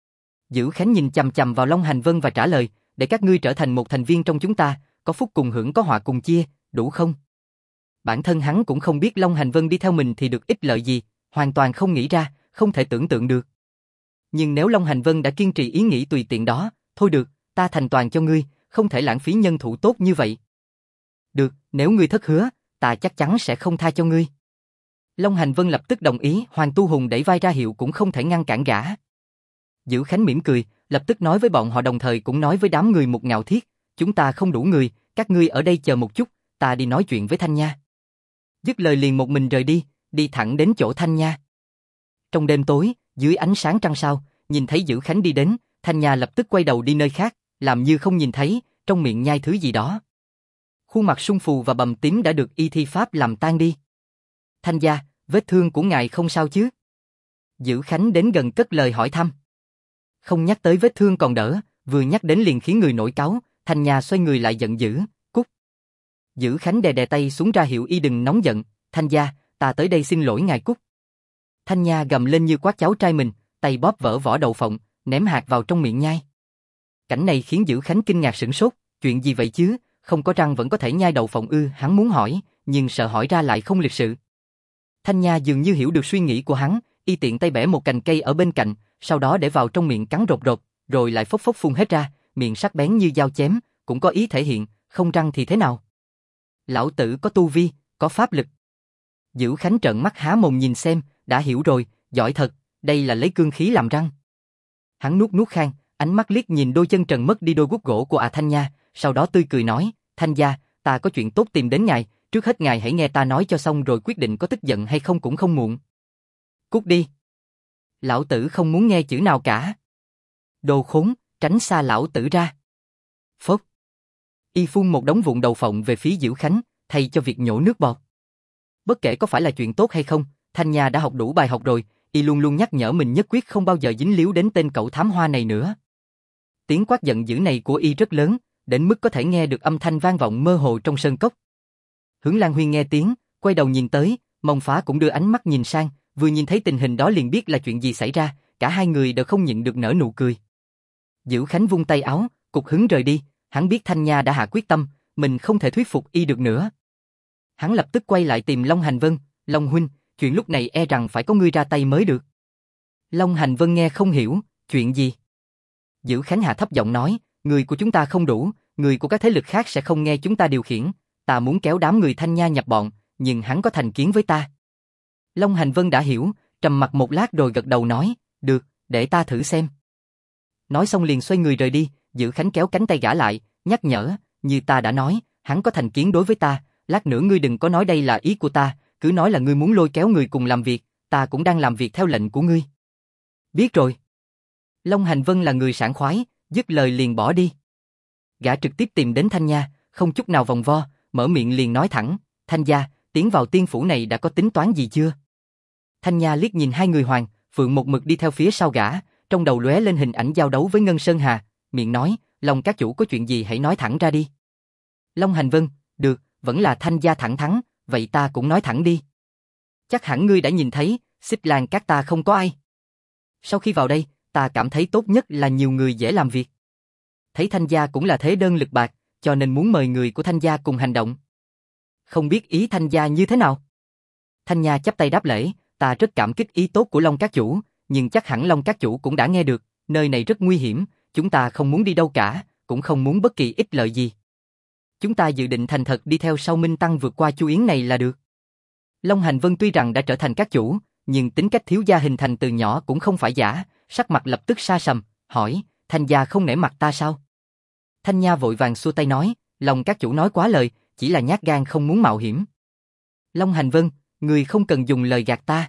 Dữ Khánh nhìn chằm chằm vào Long Hành Vân và trả lời, để các ngươi trở thành một thành viên trong chúng ta, có phúc cùng hưởng có họa cùng chia, đủ không? Bản thân hắn cũng không biết Long Hành Vân đi theo mình thì được ích lợi gì, hoàn toàn không nghĩ ra, không thể tưởng tượng được. Nhưng nếu Long Hành Vân đã kiên trì ý nghĩ tùy tiện đó, thôi được, ta thành toàn cho ngươi, không thể lãng phí nhân thủ tốt như vậy. Được, nếu ngươi thất hứa, ta chắc chắn sẽ không tha cho ngươi. Long Hành Vân lập tức đồng ý, Hoàng Tu Hùng đẩy vai ra hiệu cũng không thể ngăn cản gã. Dữ Khánh mỉm cười, lập tức nói với bọn họ đồng thời cũng nói với đám người Một Ngạo Thiết, chúng ta không đủ người, các ngươi ở đây chờ một chút, ta đi nói chuyện với Thanh Nha. Dứt lời liền một mình rời đi, đi thẳng đến chỗ Thanh Nha. Trong đêm tối, dưới ánh sáng trăng sao, nhìn thấy Dữ Khánh đi đến, Thanh Nha lập tức quay đầu đi nơi khác, làm như không nhìn thấy, trong miệng nhai thứ gì đó. Khuôn mặt sưng phù và bầm tím đã được y thi pháp làm tan đi. Thanh gia, vết thương của ngài không sao chứ? Dữ Khánh đến gần cất lời hỏi thăm. Không nhắc tới vết thương còn đỡ, vừa nhắc đến liền khiến người nổi cáu, Thanh Nha xoay người lại giận dữ, cút. Dữ Khánh đè đè tay xuống ra hiệu y đừng nóng giận, Thanh gia, ta tới đây xin lỗi ngài cút. Thanh Nha gầm lên như quát cháu trai mình, tay bóp vỡ vỏ đậu phộng, ném hạt vào trong miệng nhai. Cảnh này khiến Dữ Khánh kinh ngạc sửng sốt, chuyện gì vậy chứ, không có răng vẫn có thể nhai đậu phộng ư? Hắn muốn hỏi, nhưng sợ hỏi ra lại không lịch sự. Thanh Nha dường như hiểu được suy nghĩ của hắn, y tiện tay bẻ một cành cây ở bên cạnh, sau đó để vào trong miệng cắn rột rột, rồi lại phốc phốc phun hết ra, miệng sắc bén như dao chém, cũng có ý thể hiện, không răng thì thế nào? Lão tử có tu vi, có pháp lực. Dữ Khánh trợn mắt há mồm nhìn xem, đã hiểu rồi, giỏi thật, đây là lấy cương khí làm răng. Hắn nuốt nuốt khang, ánh mắt liếc nhìn đôi chân trần mất đi đôi guốc gỗ của Thanh Nha, sau đó tươi cười nói, Thanh gia, ta có chuyện tốt tìm đến ngài, trước hết ngài hãy nghe ta nói cho xong rồi quyết định có tức giận hay không cũng không muộn. Cút đi. Lão tử không muốn nghe chữ nào cả. Đồ khốn, tránh xa lão tử ra. Phốc. Y phun một đống vụn đậu phộng về phía Dữ Khánh, thay cho việc nhổ nước bọt. Bất kể có phải là chuyện tốt hay không, Thanh Nha đã học đủ bài học rồi, y luôn luôn nhắc nhở mình nhất quyết không bao giờ dính líu đến tên cậu thám hoa này nữa. Tiếng quát giận dữ này của y rất lớn, đến mức có thể nghe được âm thanh vang vọng mơ hồ trong sơn cốc. Hướng Lan Huyên nghe tiếng, quay đầu nhìn tới, Mông Phá cũng đưa ánh mắt nhìn sang, vừa nhìn thấy tình hình đó liền biết là chuyện gì xảy ra, cả hai người đều không nhịn được nở nụ cười. Dữ Khánh vung tay áo, cục hứng rời đi, hắn biết Thanh Nha đã hạ quyết tâm, mình không thể thuyết phục y được nữa. Hắn lập tức quay lại tìm Long Hành Vân, Long huynh, chuyện lúc này e rằng phải có ngươi ra tay mới được. Long Hành Vân nghe không hiểu, chuyện gì? Dữ Khánh hạ thấp giọng nói, người của chúng ta không đủ, người của các thế lực khác sẽ không nghe chúng ta điều khiển, ta muốn kéo đám người Thanh Nha nhập bọn, nhưng hắn có thành kiến với ta. Long Hành Vân đã hiểu, trầm mặc một lát rồi gật đầu nói, được, để ta thử xem. Nói xong liền xoay người rời đi, Dữ Khánh kéo cánh tay gã lại, nhắc nhở, như ta đã nói, hắn có thành kiến đối với ta, lát nữa ngươi đừng có nói đây là ý của ta, cứ nói là ngươi muốn lôi kéo người cùng làm việc, ta cũng đang làm việc theo lệnh của ngươi. Biết rồi. Long Hành Vân là người sảng khoái, dứt lời liền bỏ đi. Gã trực tiếp tìm đến Thanh Nha, không chút nào vòng vo, mở miệng liền nói thẳng, Thanh gia, tiến vào tiên phủ này đã có tính toán gì chưa? Thanh Nha liếc nhìn hai người Hoàng, Phượng một mực đi theo phía sau gã, trong đầu lóe lên hình ảnh giao đấu với Ngân Sơn Hà, miệng nói, Long các chủ có chuyện gì hãy nói thẳng ra đi. Long Hành Vân, được, vẫn là Thanh gia thẳng thắn, vậy ta cũng nói thẳng đi. Chắc hẳn ngươi đã nhìn thấy, Xích Lan các ta không có ai. Sau khi vào đây, ta cảm thấy tốt nhất là nhiều người dễ làm việc. Thấy Thanh gia cũng là thế đơn lực bạc, cho nên muốn mời người của Thanh gia cùng hành động. Không biết ý Thanh gia như thế nào? Thanh Nha chắp tay đáp lễ, ta rất cảm kích ý tốt của Long các chủ, nhưng chắc hẳn Long các chủ cũng đã nghe được, nơi này rất nguy hiểm, chúng ta không muốn đi đâu cả, cũng không muốn bất kỳ ích lợi gì. Chúng ta dự định thành thật đi theo sau Minh Tăng vượt qua Chu Yến này là được. Long Hành Vân tuy rằng đã trở thành các chủ, nhưng tính cách thiếu gia hình thành từ nhỏ cũng không phải giả, sắc mặt lập tức sa sầm, hỏi, Thanh gia không nể mặt ta sao? Thanh Nha vội vàng xua tay nói, Long các chủ nói quá lời, chỉ là nhát gan không muốn mạo hiểm. Long Hành Vân, người không cần dùng lời gạt ta.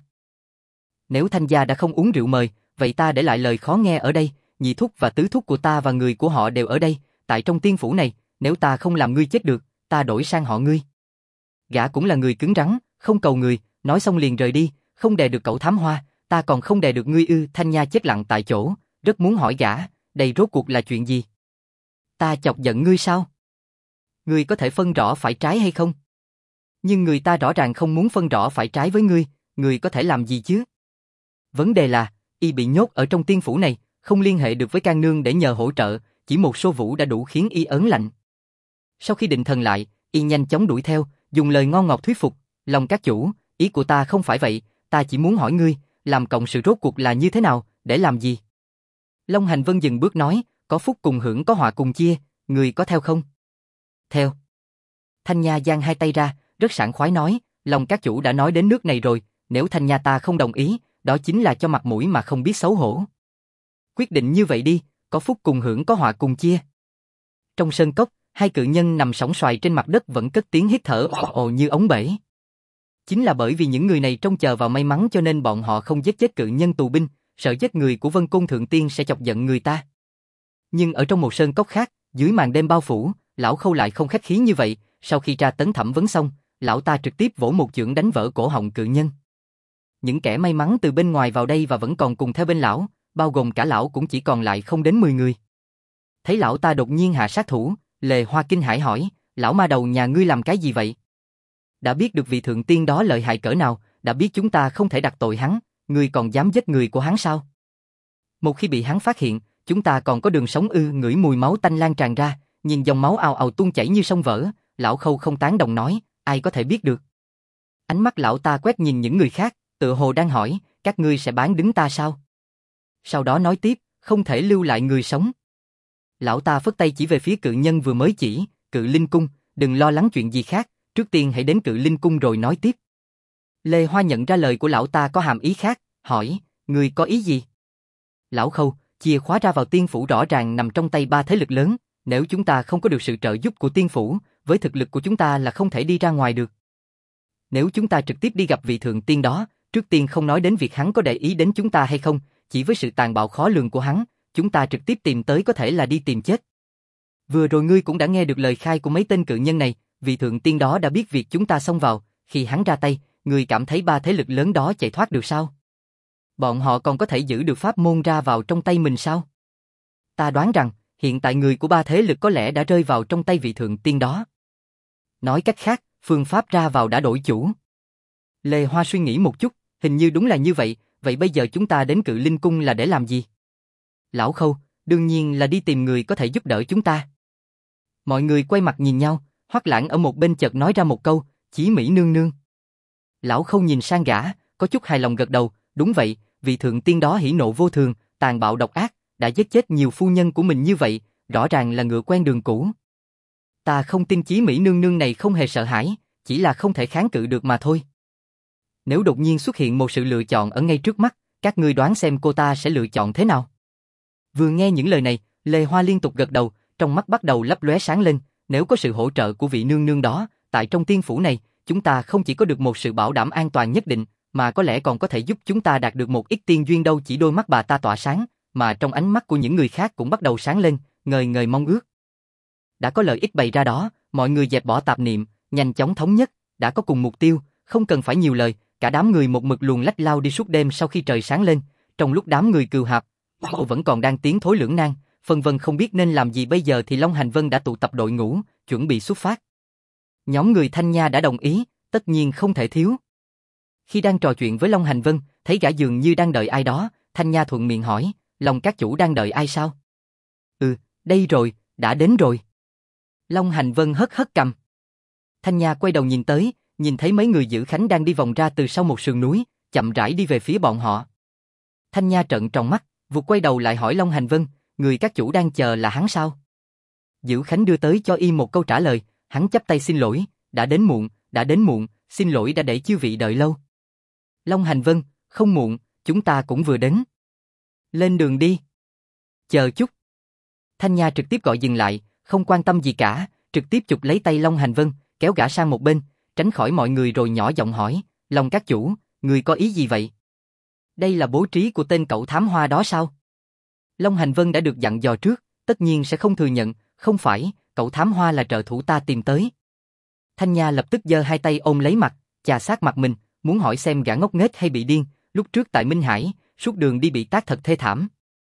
Nếu Thanh gia đã không uống rượu mời, vậy ta để lại lời khó nghe ở đây, nhị thúc và tứ thúc của ta và người của họ đều ở đây, tại trong tiên phủ này, nếu ta không làm ngươi chết được, ta đổi sang họ ngươi. Gã cũng là người cứng rắn, không cầu người, nói xong liền rời đi, không đè được cậu thám hoa, ta còn không đè được ngươi ư? Thanh Nha chết lặng tại chỗ, rất muốn hỏi gã, đây rốt cuộc là chuyện gì? Ta chọc giận ngươi sao? Ngươi có thể phân rõ phải trái hay không? Nhưng người ta rõ ràng không muốn phân rõ phải trái với ngươi có thể làm gì chứ? Vấn đề là, y bị nhốt ở trong tiên phủ này, không liên hệ được với Can Nương để nhờ hỗ trợ, chỉ một số vũ đã đủ khiến y ớn lạnh. Sau khi định thần lại, y nhanh chóng đuổi theo, dùng lời ngon ngọt thuyết phục, Long các chủ, ý của ta không phải vậy, ta chỉ muốn hỏi ngươi, làm cộng sự rốt cuộc là như thế nào, để làm gì? Long Hành Vân dừng bước nói, có phúc cùng hưởng có họa cùng chia, ngươi có theo không? Theo. Thanh Nha giang hai tay ra, rất sảng khoái nói, Long các chủ đã nói đến nước này rồi, nếu Thanh Nha ta không đồng ý, đó chính là cho mặt mũi mà không biết xấu hổ. Quyết định như vậy đi, có phúc cùng hưởng có họa cùng chia. Trong sơn cốc, hai cự nhân nằm sóng xoài trên mặt đất vẫn cất tiếng hít thở ồ như ống bể. Chính là bởi vì những người này trông chờ vào may mắn cho nên bọn họ không giết chết cự nhân tù binh, sợ giết người của Vân Côn Thượng Tiên sẽ chọc giận người ta. Nhưng ở trong một sơn cốc khác, dưới màn đêm bao phủ, lão Khâu lại không khách khí như vậy, sau khi tra tấn thẩm vấn xong, lão ta trực tiếp vỗ một chưởng đánh vỡ cổ họng cự nhân. Những kẻ may mắn từ bên ngoài vào đây và vẫn còn cùng theo bên lão, bao gồm cả lão cũng chỉ còn lại không đến 10 người. Thấy lão ta đột nhiên hạ sát thủ, Lê Hoa kinh hãi hỏi, lão ma đầu nhà ngươi làm cái gì vậy? Đã biết được vị thượng tiên đó lợi hại cỡ nào, đã biết chúng ta không thể đặt tội hắn, ngươi còn dám giết người của hắn sao? Một khi bị hắn phát hiện, chúng ta còn có đường sống ư? Ngửi mùi máu tanh lan tràn ra, nhìn dòng máu ào ào tuôn chảy như sông vỡ, lão Khâu không tán đồng nói, ai có thể biết được. Ánh mắt lão ta quét nhìn những người khác, tựa hồ đang hỏi, các ngươi sẽ bán đứng ta sao? Sau đó nói tiếp, không thể lưu lại người sống. Lão ta phất tay chỉ về phía cự nhân vừa mới chỉ, Cự Linh Cung, đừng lo lắng chuyện gì khác, trước tiên hãy đến Cự Linh Cung rồi nói tiếp. Lê Hoa nhận ra lời của lão ta có hàm ý khác, hỏi, ngươi có ý gì? Lão Khâu, chìa khóa ra vào tiên phủ rõ ràng nằm trong tay ba thế lực lớn, nếu chúng ta không có được sự trợ giúp của tiên phủ, với thực lực của chúng ta là không thể đi ra ngoài được. Nếu chúng ta trực tiếp đi gặp vị thượng tiên đó, trước tiên không nói đến việc hắn có để ý đến chúng ta hay không, chỉ với sự tàn bạo khó lường của hắn, chúng ta trực tiếp tìm tới có thể là đi tìm chết. Vừa rồi ngươi cũng đã nghe được lời khai của mấy tên cự nhân này, vị thượng tiên đó đã biết việc chúng ta xông vào, khi hắn ra tay, ngươi cảm thấy ba thế lực lớn đó chạy thoát được sao? Bọn họ còn có thể giữ được pháp môn ra vào trong tay mình sao? Ta đoán rằng, hiện tại người của ba thế lực có lẽ đã rơi vào trong tay vị thượng tiên đó. Nói cách khác, phương pháp ra vào đã đổi chủ. Lê Hoa suy nghĩ một chút, hình như đúng là như vậy, vậy bây giờ chúng ta đến Cự Linh Cung là để làm gì? Lão Khâu, đương nhiên là đi tìm người có thể giúp đỡ chúng ta. Mọi người quay mặt nhìn nhau, Hoắc Lãng ở một bên chợt nói ra một câu, Chí Mỹ nương nương. Lão Khâu nhìn sang gã, có chút hài lòng gật đầu, đúng vậy, vị thượng tiên đó hỉ nộ vô thường, tàn bạo độc ác, đã giết chết nhiều phu nhân của mình như vậy, rõ ràng là ngựa quen đường cũ. Ta không tin Chí Mỹ nương nương này không hề sợ hãi, chỉ là không thể kháng cự được mà thôi. Nếu đột nhiên xuất hiện một sự lựa chọn ở ngay trước mắt, các ngươi đoán xem cô ta sẽ lựa chọn thế nào? Vừa nghe những lời này, Lê Hoa liên tục gật đầu, trong mắt bắt đầu lấp lóe sáng lên, nếu có sự hỗ trợ của vị nương nương đó, tại trong tiên phủ này, chúng ta không chỉ có được một sự bảo đảm an toàn nhất định, mà có lẽ còn có thể giúp chúng ta đạt được một ít tiên duyên đâu. Chỉ đôi mắt bà ta tỏa sáng, mà trong ánh mắt của những người khác cũng bắt đầu sáng lên, ngời ngời mong ước. Đã có lợi ích bày ra đó, mọi người dẹp bỏ tạp niệm, nhanh chóng thống nhất, đã có cùng mục tiêu, không cần phải nhiều lời, cả đám người một mực luồn lách lao đi suốt đêm. Sau khi trời sáng lên, trong lúc đám người cừu hạp vẫn còn đang tiến thối lưỡng nan, phân vân không biết nên làm gì bây giờ thì Long Hành Vân đã tụ tập đội ngũ, chuẩn bị xuất phát. Nhóm người Thanh Nha đã đồng ý, tất nhiên không thể thiếu. Khi đang trò chuyện với Long Hành Vân, thấy gã dường như đang đợi ai đó, Thanh Nha thuận miệng hỏi, Long các chủ đang đợi ai sao? Đây rồi, đã đến rồi. Long Hành Vân hất hất cằm. Thanh Nha quay đầu nhìn tới, nhìn thấy mấy người giữ khánh đang đi vòng ra từ sau một sườn núi, chậm rãi đi về phía bọn họ. Thanh Nha trợn tròn mắt, vụt quay đầu lại hỏi Long Hành Vân, người các chủ đang chờ là hắn sao? Giữ khánh đưa tới cho y một câu trả lời, hắn chắp tay xin lỗi, đã đến muộn, xin lỗi đã để chư vị đợi lâu. Long Hành Vân, không muộn, chúng ta cũng vừa đến. Lên đường đi. Chờ chút. Thanh Nha trực tiếp gọi dừng lại, không quan tâm gì cả, trực tiếp chụp lấy tay Long Hành Vân, kéo gã sang một bên, tránh khỏi mọi người rồi nhỏ giọng hỏi, Long các chủ, người có ý gì vậy? Đây là bố trí của tên cậu thám hoa đó sao? Long Hành Vân đã được dặn dò trước, tất nhiên sẽ không thừa nhận, không phải, cậu thám hoa là trợ thủ ta tìm tới. Thanh Nha lập tức giơ hai tay ôm lấy mặt, chà sát mặt mình, muốn hỏi xem gã ngốc nghếch hay bị điên, lúc trước tại Minh Hải, suốt đường đi bị tác thật thê thảm.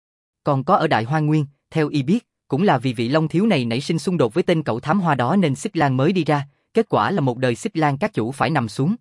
Còn có ở Đại Hoa Nguyên, theo y biết, cũng là vì vị Long thiếu này nảy sinh xung đột với tên cậu thám hoa đó nên Xích Lan mới đi ra, kết quả là một đời Xích Lan các chủ phải nằm xuống.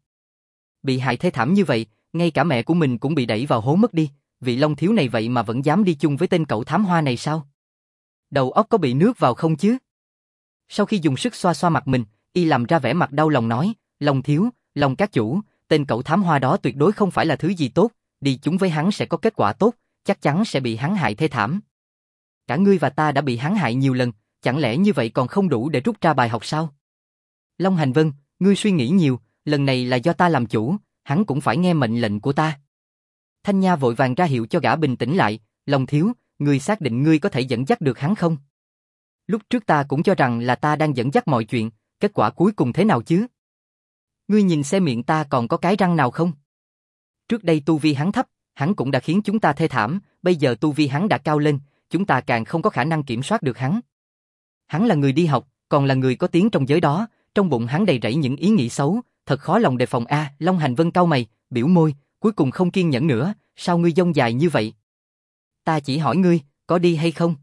Bị hại thê thảm như vậy, ngay cả mẹ của mình cũng bị đẩy vào hố mất đi, vị Long thiếu này vậy mà vẫn dám đi chung với tên cậu thám hoa này sao? Đầu óc có bị nước vào không chứ? Sau khi dùng sức xoa xoa mặt mình, y làm ra vẻ mặt đau lòng nói, Long thiếu, Long các chủ, tên cậu thám hoa đó tuyệt đối không phải là thứ gì tốt, đi chung với hắn sẽ có kết quả tốt, chắc chắn sẽ bị hắn hại thê thảm. Cả ngươi và ta đã bị hắn hại nhiều lần, chẳng lẽ như vậy còn không đủ để rút ra bài học sao? Long Hành Vân, ngươi suy nghĩ nhiều, lần này là do ta làm chủ, hắn cũng phải nghe mệnh lệnh của ta. Thanh Nha vội vàng ra hiệu cho gã bình tĩnh lại, Long thiếu, ngươi xác định ngươi có thể dẫn dắt được hắn không? Lúc trước ta cũng cho rằng là ta đang dẫn dắt mọi chuyện, kết quả cuối cùng thế nào chứ? Ngươi nhìn xem miệng ta còn có cái răng nào không? Trước đây tu vi hắn thấp, hắn cũng đã khiến chúng ta thê thảm, bây giờ tu vi hắn đã cao lên, chúng ta càng không có khả năng kiểm soát được hắn. Hắn là người đi học, còn là người có tiếng trong giới đó, trong bụng hắn đầy rẫy những ý nghĩ xấu, thật khó lòng đề phòng a. Long Hành Vân cau mày, biểu môi, cuối cùng không kiên nhẫn nữa, sao ngươi dông dài như vậy? Ta chỉ hỏi ngươi, có đi hay không?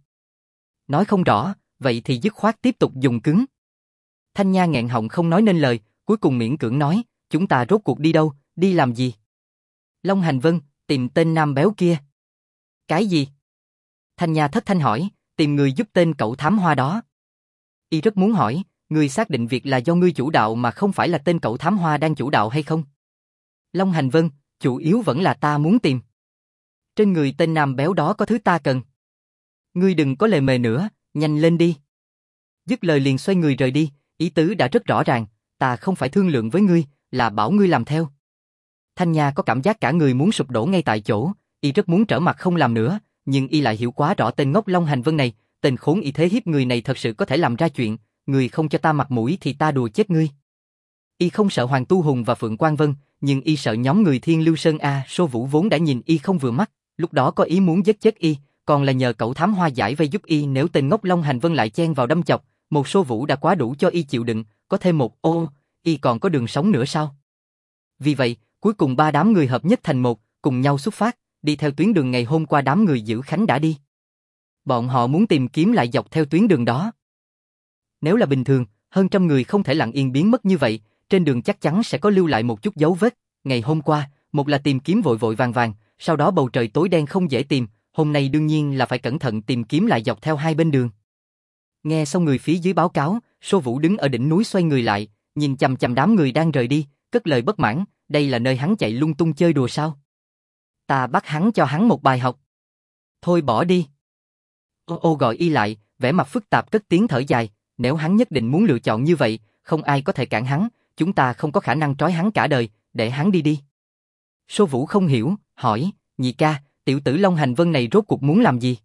Nói không rõ, vậy thì dứt khoát tiếp tục dùng cứng. Thanh Nha nghẹn họng không nói nên lời, cuối cùng miễn cưỡng nói, chúng ta rốt cuộc đi đâu, đi làm gì? Long Hành Vân, tìm tên nam béo kia. Cái gì? Thanh Nha thất thanh hỏi, tìm người giúp tên cậu thám hoa đó. Y rất muốn hỏi, ngươi xác định việc là do ngươi chủ đạo mà không phải là tên cậu thám hoa đang chủ đạo hay không? Long Hành Vân, chủ yếu vẫn là ta muốn tìm. Trên người tên nam béo đó có thứ ta cần. Ngươi đừng có lề mề nữa, nhanh lên đi. Dứt lời liền xoay người rời đi, ý tứ đã rất rõ ràng, ta không phải thương lượng với ngươi, là bảo ngươi làm theo. Thanh Nha có cảm giác cả người muốn sụp đổ ngay tại chỗ, y rất muốn trở mặt không làm nữa, nhưng y lại hiểu quá rõ tên ngốc Long Hành Vân này, tên khốn y thế hiếp người này thật sự có thể làm ra chuyện, người không cho ta mặt mũi thì ta đùa chết ngươi. Y không sợ Hoàng Tu Hùng và Phượng Quang Vân, nhưng y sợ nhóm người Thiên Lưu Sơn A. Sô Vũ vốn đã nhìn y không vừa mắt, lúc đó có ý muốn giết chết y, còn là nhờ cậu thám hoa giải vây giúp y. Nếu tên ngốc Long Hành Vân lại chen vào đâm chọc, một Sô Vũ đã quá đủ cho y chịu đựng, có thêm một y còn có đường sống nữa sao? Vì vậy, cuối cùng ba đám người hợp nhất thành một, cùng nhau xuất phát, đi theo tuyến đường ngày hôm qua đám người giữ Khánh đã đi. Bọn họ muốn tìm kiếm lại dọc theo tuyến đường đó. Nếu là bình thường, hơn trăm người không thể lặng yên biến mất như vậy, trên đường chắc chắn sẽ có lưu lại một chút dấu vết. Ngày hôm qua, một là tìm kiếm vội vội vàng vàng, sau đó bầu trời tối đen không dễ tìm, hôm nay đương nhiên là phải cẩn thận tìm kiếm lại dọc theo hai bên đường. Nghe xong người phía dưới báo cáo, Sô Vũ đứng ở đỉnh núi xoay người lại, nhìn chằm chằm đám người đang rời đi, cất lời bất mãn, đây là nơi hắn chạy lung tung chơi đùa sao? Ta bắt hắn cho hắn một bài học. Thôi bỏ đi. Ô gọi y lại, vẻ mặt phức tạp cất tiếng thở dài, nếu hắn nhất định muốn lựa chọn như vậy, không ai có thể cản hắn, chúng ta không có khả năng trói hắn cả đời, để hắn đi đi. Sô Vũ không hiểu, hỏi, nhị ca, tiểu tử Long Hành Vân này rốt cuộc muốn làm gì?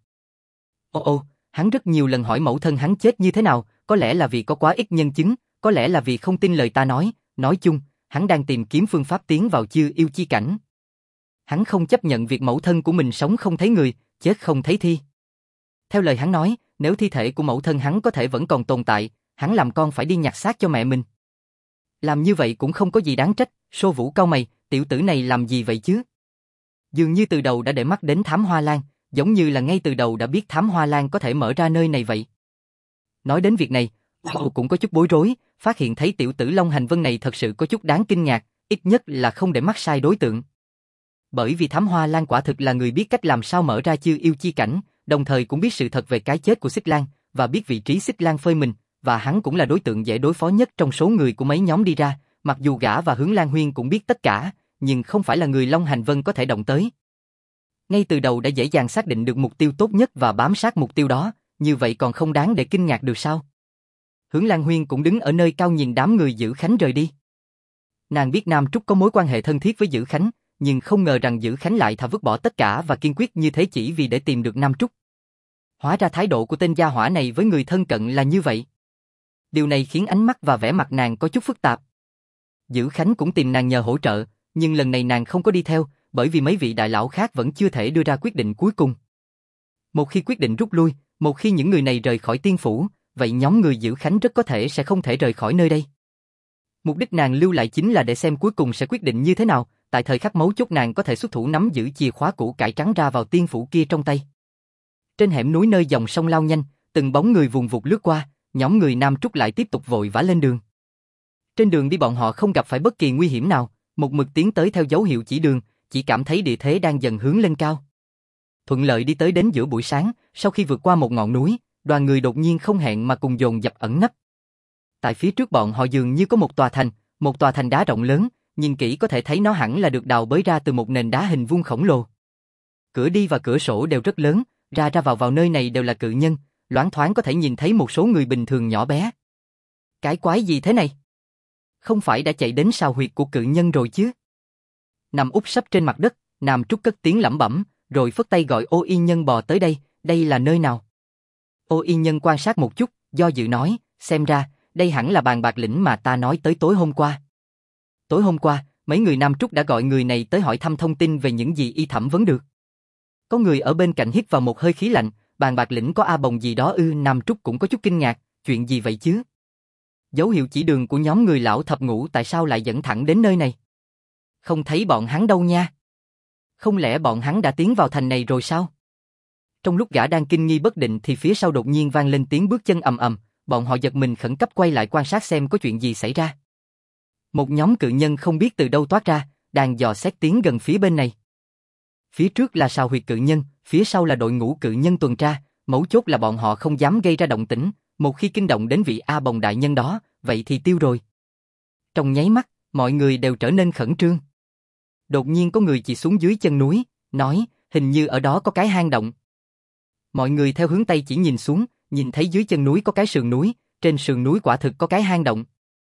Hắn rất nhiều lần hỏi mẫu thân hắn chết như thế nào, có lẽ là vì có quá ít nhân chứng, có lẽ là vì không tin lời ta nói chung, hắn đang tìm kiếm phương pháp tiến vào chư yêu chi cảnh. Hắn không chấp nhận việc mẫu thân của mình sống không thấy người, chết không thấy thi. Theo lời hắn nói, nếu thi thể của mẫu thân hắn có thể vẫn còn tồn tại, hắn làm con phải đi nhặt xác cho mẹ mình. Làm như vậy cũng không có gì đáng trách, Sô Vũ cau mày, tiểu tử này làm gì vậy chứ? Dường như từ đầu đã để mắt đến Thám Hoa Lan, giống như là ngay từ đầu đã biết Thám Hoa Lan có thể mở ra nơi này vậy. Nói đến việc này, cũng có chút bối rối, phát hiện thấy tiểu tử Long Hành Vân này thật sự có chút đáng kinh ngạc, ít nhất là không để mắt sai đối tượng. Bởi vì Thám Hoa Lan quả thực là người biết cách làm sao mở ra chư yêu chi cảnh, đồng thời cũng biết sự thật về cái chết của Xích Lan, và biết vị trí Xích Lan phơi mình, và hắn cũng là đối tượng dễ đối phó nhất trong số người của mấy nhóm đi ra, mặc dù gã và Hướng Lan Huyên cũng biết tất cả, nhưng không phải là người Long Hành Vân có thể động tới. Ngay từ đầu đã dễ dàng xác định được mục tiêu tốt nhất và bám sát mục tiêu đó, như vậy còn không đáng để kinh ngạc được sao? Hướng Lan Huyên cũng đứng ở nơi cao nhìn đám người Dữ Khánh rời đi. Nàng biết Nam Trúc có mối quan hệ thân thiết với Dữ Khánh, nhưng không ngờ rằng Dữ Khánh lại thà vứt bỏ tất cả và kiên quyết như thế chỉ vì để tìm được Nam Trúc. Hóa ra thái độ của tên gia hỏa này với người thân cận là như vậy. Điều này khiến ánh mắt và vẻ mặt nàng có chút phức tạp. Dữ Khánh cũng tìm nàng nhờ hỗ trợ, nhưng lần này nàng không có đi theo, bởi vì mấy vị đại lão khác vẫn chưa thể đưa ra quyết định cuối cùng. Một khi quyết định rút lui, một khi những người này rời khỏi tiên phủ, vậy nhóm người Dữ Khánh rất có thể sẽ không thể rời khỏi nơi đây. Mục đích nàng lưu lại chính là để xem cuối cùng sẽ quyết định như thế nào, tại thời khắc mấu chốt nàng có thể xuất thủ nắm giữ chìa khóa củ cải trắng ra vào tiên phủ kia trong tay. Trên hẻm núi nơi dòng sông lao nhanh, từng bóng người vùng vụt lướt qua, nhóm người Nam Trúc lại tiếp tục vội vã lên đường. Trên đường đi bọn họ không gặp phải bất kỳ nguy hiểm nào, một mực tiến tới theo dấu hiệu chỉ đường, chỉ cảm thấy địa thế đang dần hướng lên cao. Thuận lợi đi tới đến giữa buổi sáng, sau khi vượt qua một ngọn núi, đoàn người đột nhiên không hẹn mà cùng dồn dập ẩn nấp. Tại phía trước bọn họ dường như có một tòa thành đá rộng lớn, nhìn kỹ có thể thấy nó hẳn là được đào bới ra từ một nền đá hình vuông khổng lồ. Cửa đi và cửa sổ đều rất lớn, ra vào nơi này đều là cự nhân, loáng thoáng có thể nhìn thấy một số người bình thường nhỏ bé. Cái quái gì thế này? Không phải đã chạy đến sào huyệt của cự nhân rồi chứ? Nằm úp sấp trên mặt đất, Nam Trúc cất tiếng lẩm bẩm, rồi phất tay gọi Ô Y Nhân bò tới đây, đây là nơi nào? Ô Y Nhân quan sát một chút, do dự nói, xem ra, đây hẳn là Bàn Bạc Lĩnh mà ta nói tới tối hôm qua. Tối hôm qua, mấy người Nam Trúc đã gọi người này tới hỏi thăm thông tin về những gì y thẩm vấn được. Có người ở bên cạnh hít vào một hơi khí lạnh, Bàn Bạc Lĩnh có A Bồng gì đó ư? Nam Trúc cũng có chút kinh ngạc, chuyện gì vậy chứ? Dấu hiệu chỉ đường của nhóm người lão thập ngũ tại sao lại dẫn thẳng đến nơi này? Không thấy bọn hắn đâu nha. Không lẽ bọn hắn đã tiến vào thành này rồi sao? Trong lúc gã đang kinh nghi bất định thì phía sau đột nhiên vang lên tiếng bước chân ầm ầm, bọn họ giật mình khẩn cấp quay lại quan sát xem có chuyện gì xảy ra. Một nhóm cự nhân không biết từ đâu toát ra, đang dò xét tiến gần phía bên này. Phía trước là sào huyệt cự nhân, phía sau là đội ngũ cự nhân tuần tra, mấu chốt là bọn họ không dám gây ra động tĩnh, một khi kinh động đến vị A Bồng đại nhân đó, vậy thì tiêu rồi. Trong nháy mắt, mọi người đều trở nên khẩn trương. Đột nhiên có người chỉ xuống dưới chân núi, nói, hình như ở đó có cái hang động. Mọi người theo hướng Tây chỉ nhìn xuống, nhìn thấy dưới chân núi có cái sườn núi, trên sườn núi quả thực có cái hang động.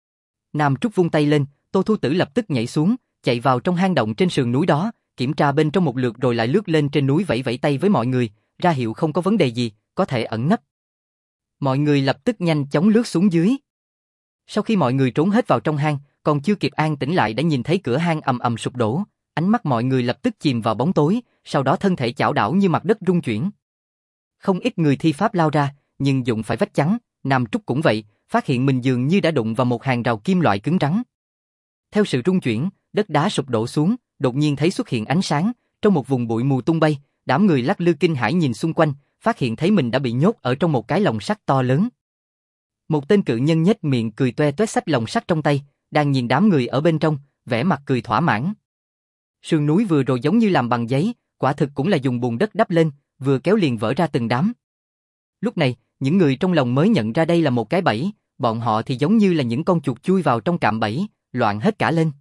Nam Trúc vung tay lên, Tô Thu Tử lập tức nhảy xuống, chạy vào trong hang động trên sườn núi đó, kiểm tra bên trong một lượt rồi lại lướt lên trên núi vẫy vẫy tay với mọi người, ra hiệu không có vấn đề gì, có thể ẩn nấp. Mọi người lập tức nhanh chóng lướt xuống dưới. Sau khi mọi người trốn hết vào trong hang, còn chưa kịp an tĩnh lại đã nhìn thấy cửa hang ầm ầm sụp đổ, ánh mắt mọi người lập tức chìm vào bóng tối, sau đó thân thể chảo đảo như mặt đất rung chuyển. Không ít người thi pháp lao ra, nhưng dụng phải vách chắn, Nam Trúc cũng vậy, phát hiện mình dường như đã đụng vào một hàng rào kim loại cứng rắn. Theo sự rung chuyển, đất đá sụp đổ xuống, đột nhiên thấy xuất hiện ánh sáng, trong một vùng bụi mù tung bay, đám người lắc lư kinh hãi nhìn xung quanh, phát hiện thấy mình đã bị nhốt ở trong một cái lồng sắt to lớn. Một tên cự nhân nhếch miệng cười toe toét xách lồng sắt trong tay, đang nhìn đám người ở bên trong, vẻ mặt cười thỏa mãn. Sườn núi vừa rồi giống như làm bằng giấy, quả thực cũng là dùng bùn đất đắp lên, vừa kéo liền vỡ ra từng đám. Lúc này, những người trong lòng mới nhận ra đây là một cái bẫy, bọn họ thì giống như là những con chuột chui vào trong cạm bẫy, loạn hết cả lên.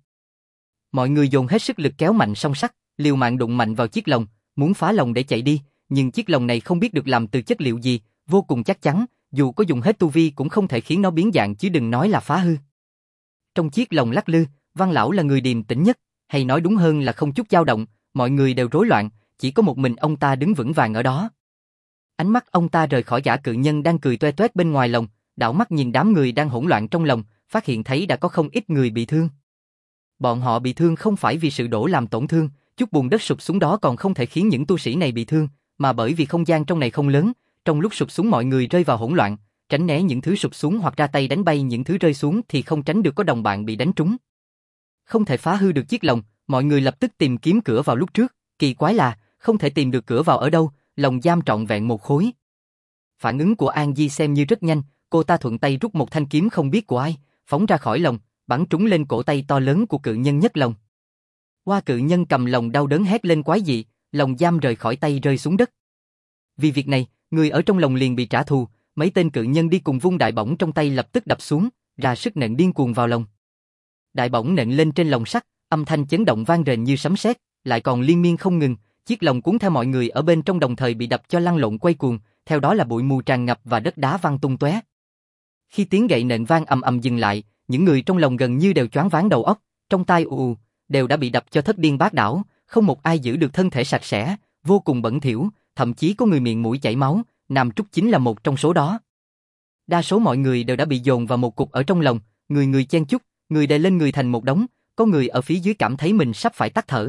Mọi người dồn hết sức lực kéo mạnh song sắt, liều mạng đụng mạnh vào chiếc lồng, muốn phá lồng để chạy đi, nhưng chiếc lồng này không biết được làm từ chất liệu gì, vô cùng chắc chắn, dù có dùng hết tu vi cũng không thể khiến nó biến dạng chứ đừng nói là phá hư. Trong chiếc lồng lắc lư, Văn lão là người điềm tĩnh nhất, hay nói đúng hơn là không chút dao động, mọi người đều rối loạn, chỉ có một mình ông ta đứng vững vàng ở đó. Ánh mắt ông ta rời khỏi gã cự nhân đang cười toe toét bên ngoài lồng, đảo mắt nhìn đám người đang hỗn loạn trong lồng, phát hiện thấy đã có không ít người bị thương. Bọn họ bị thương không phải vì sự đổ làm tổn thương, chút bùn đất sụp xuống đó còn không thể khiến những tu sĩ này bị thương, mà bởi vì không gian trong này không lớn, trong lúc sụp xuống mọi người rơi vào hỗn loạn, tránh né những thứ sụp xuống hoặc ra tay đánh bay những thứ rơi xuống thì không tránh được có đồng bạn bị đánh trúng. Không thể phá hư được chiếc lồng, mọi người lập tức tìm kiếm cửa vào lúc trước, kỳ quái là không thể tìm được cửa vào ở đâu, lồng giam trọn vẹn một khối. Phản ứng của An Di xem như rất nhanh, cô ta thuận tay rút một thanh kiếm không biết của ai, phóng ra khỏi lồng, bắn trúng lên cổ tay to lớn của cự nhân nhất lồng. Hoa cự nhân cầm lồng đau đớn hét lên quái dị, lồng giam rời khỏi tay rơi xuống đất. Vì việc này, người ở trong lồng liền bị trả thù, mấy tên cự nhân đi cùng vung đại bổng trong tay lập tức đập xuống, ra sức nện điên cuồng vào lồng. Đại bổng nện lên trên lồng sắt, âm thanh chấn động vang rền như sấm sét, lại còn liên miên không ngừng, chiếc lồng cuốn theo mọi người ở bên trong đồng thời bị đập cho lăn lộn quay cuồng, theo đó là bụi mù tràn ngập và đất đá văng tung tóe. Khi tiếng gậy nện vang ầm ầm dừng lại, những người trong lồng gần như đều choáng váng đầu óc, trong tai ù, đều đã bị đập cho thất điên bát đảo, không một ai giữ được thân thể sạch sẽ, vô cùng bẩn thỉu, thậm chí có người miệng mũi chảy máu, Nam Trúc chính là một trong số đó. Đa số mọi người đều đã bị dồn vào một cục ở trong lồng, người người chen chúc, người đè lên người thành một đống, có người ở phía dưới cảm thấy mình sắp phải tắt thở.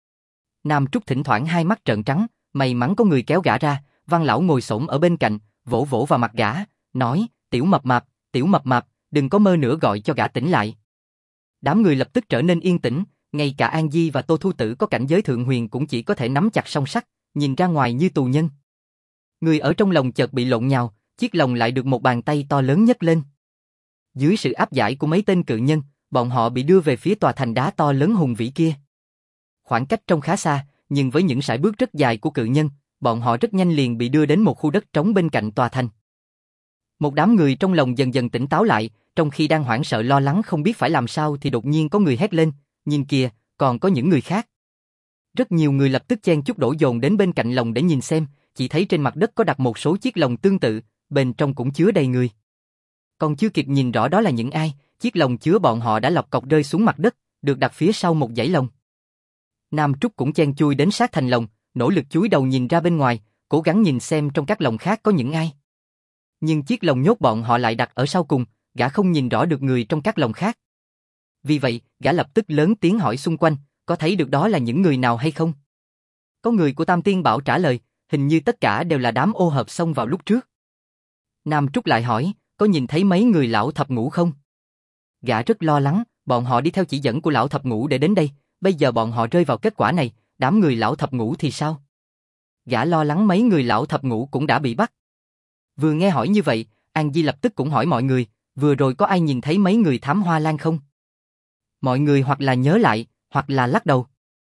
Nam Trúc thỉnh thoảng hai mắt trợn trắng, may mắn có người kéo gã ra, Văn lão ngồi xổm ở bên cạnh, vỗ vỗ vào mặt gã, nói, tiểu mập mạp, đừng có mơ nữa gọi cho gã tỉnh lại. Đám người lập tức trở nên yên tĩnh, ngay cả An Di và Tô Thu Tử có cảnh giới thượng huyền cũng chỉ có thể nắm chặt song sắt, nhìn ra ngoài như tù nhân. Người ở trong lồng chợt bị lộn nhào, chiếc lồng lại được một bàn tay to lớn nhấc lên. Dưới sự áp giải của mấy tên cự nhân, bọn họ bị đưa về phía tòa thành đá to lớn hùng vĩ kia. Khoảng cách trông khá xa, nhưng với những sải bước rất dài của cự nhân, bọn họ rất nhanh liền bị đưa đến một khu đất trống bên cạnh tòa thành. Một đám người trong lòng dần dần tỉnh táo lại, trong khi đang hoảng sợ lo lắng không biết phải làm sao thì đột nhiên có người hét lên, nhìn kìa, còn có những người khác. Rất nhiều người lập tức chen chúc đổ dồn đến bên cạnh lồng để nhìn xem, chỉ thấy trên mặt đất có đặt một số chiếc lồng tương tự, bên trong cũng chứa đầy người. Còn chưa kịp nhìn rõ đó là những ai, chiếc lồng chứa bọn họ đã lọc cọc rơi xuống mặt đất, được đặt phía sau một dãy lồng. Nam Trúc cũng chen chui đến sát thành lồng, nỗ lực chúi đầu nhìn ra bên ngoài, cố gắng nhìn xem trong các lồng khác có những ai. Nhưng chiếc lồng nhốt bọn họ lại đặt ở sau cùng, gã không nhìn rõ được người trong các lồng khác. Vì vậy, gã lập tức lớn tiếng hỏi xung quanh, có thấy được đó là những người nào hay không? Có người của Tam Tiên Bảo trả lời, hình như tất cả đều là đám ô hợp xông vào lúc trước. Nam Trúc lại hỏi, có nhìn thấy mấy người lão thập ngũ không? Gã rất lo lắng, bọn họ đi theo chỉ dẫn của lão thập ngũ để đến đây, bây giờ bọn họ rơi vào kết quả này, đám người lão thập ngũ thì sao? Gã lo lắng mấy người lão thập ngũ cũng đã bị bắt. Vừa nghe hỏi như vậy, An Di lập tức cũng hỏi mọi người, vừa rồi có ai nhìn thấy mấy người thám hoa lan không? Mọi người hoặc là nhớ lại, hoặc là lắc đầu.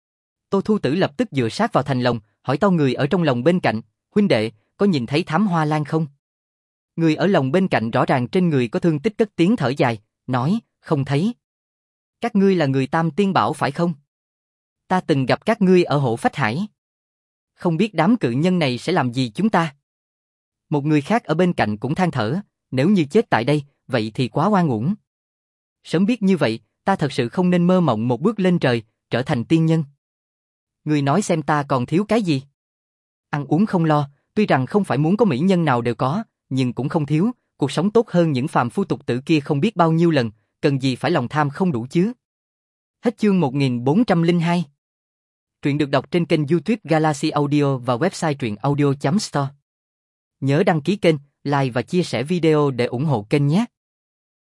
Tô Thu Tử lập tức dựa sát vào thành lồng, hỏi to người ở trong lồng bên cạnh, huynh đệ, có nhìn thấy thám hoa lan không? Người ở lồng bên cạnh rõ ràng trên người có thương tích cất tiếng thở dài, nói, không thấy. Các ngươi là người Tam Tiên Bảo phải không? Ta từng gặp các ngươi ở Hộ Phách Hải. Không biết đám cự nhân này sẽ làm gì chúng ta? Một người khác ở bên cạnh cũng than thở, nếu như chết tại đây, vậy thì quá oan uổng. Sớm biết như vậy, ta thật sự không nên mơ mộng một bước lên trời, trở thành tiên nhân. Người nói xem ta còn thiếu cái gì? Ăn uống không lo, tuy rằng không phải muốn có mỹ nhân nào đều có, nhưng cũng không thiếu, cuộc sống tốt hơn những phàm phu tục tử kia không biết bao nhiêu lần, cần gì phải lòng tham không đủ chứ. Hết chương 1402. Truyện được đọc trên kênh YouTube Galaxy Audio và website truyệnaudio.store. Nhớ đăng ký kênh, like và chia sẻ video để ủng hộ kênh nhé.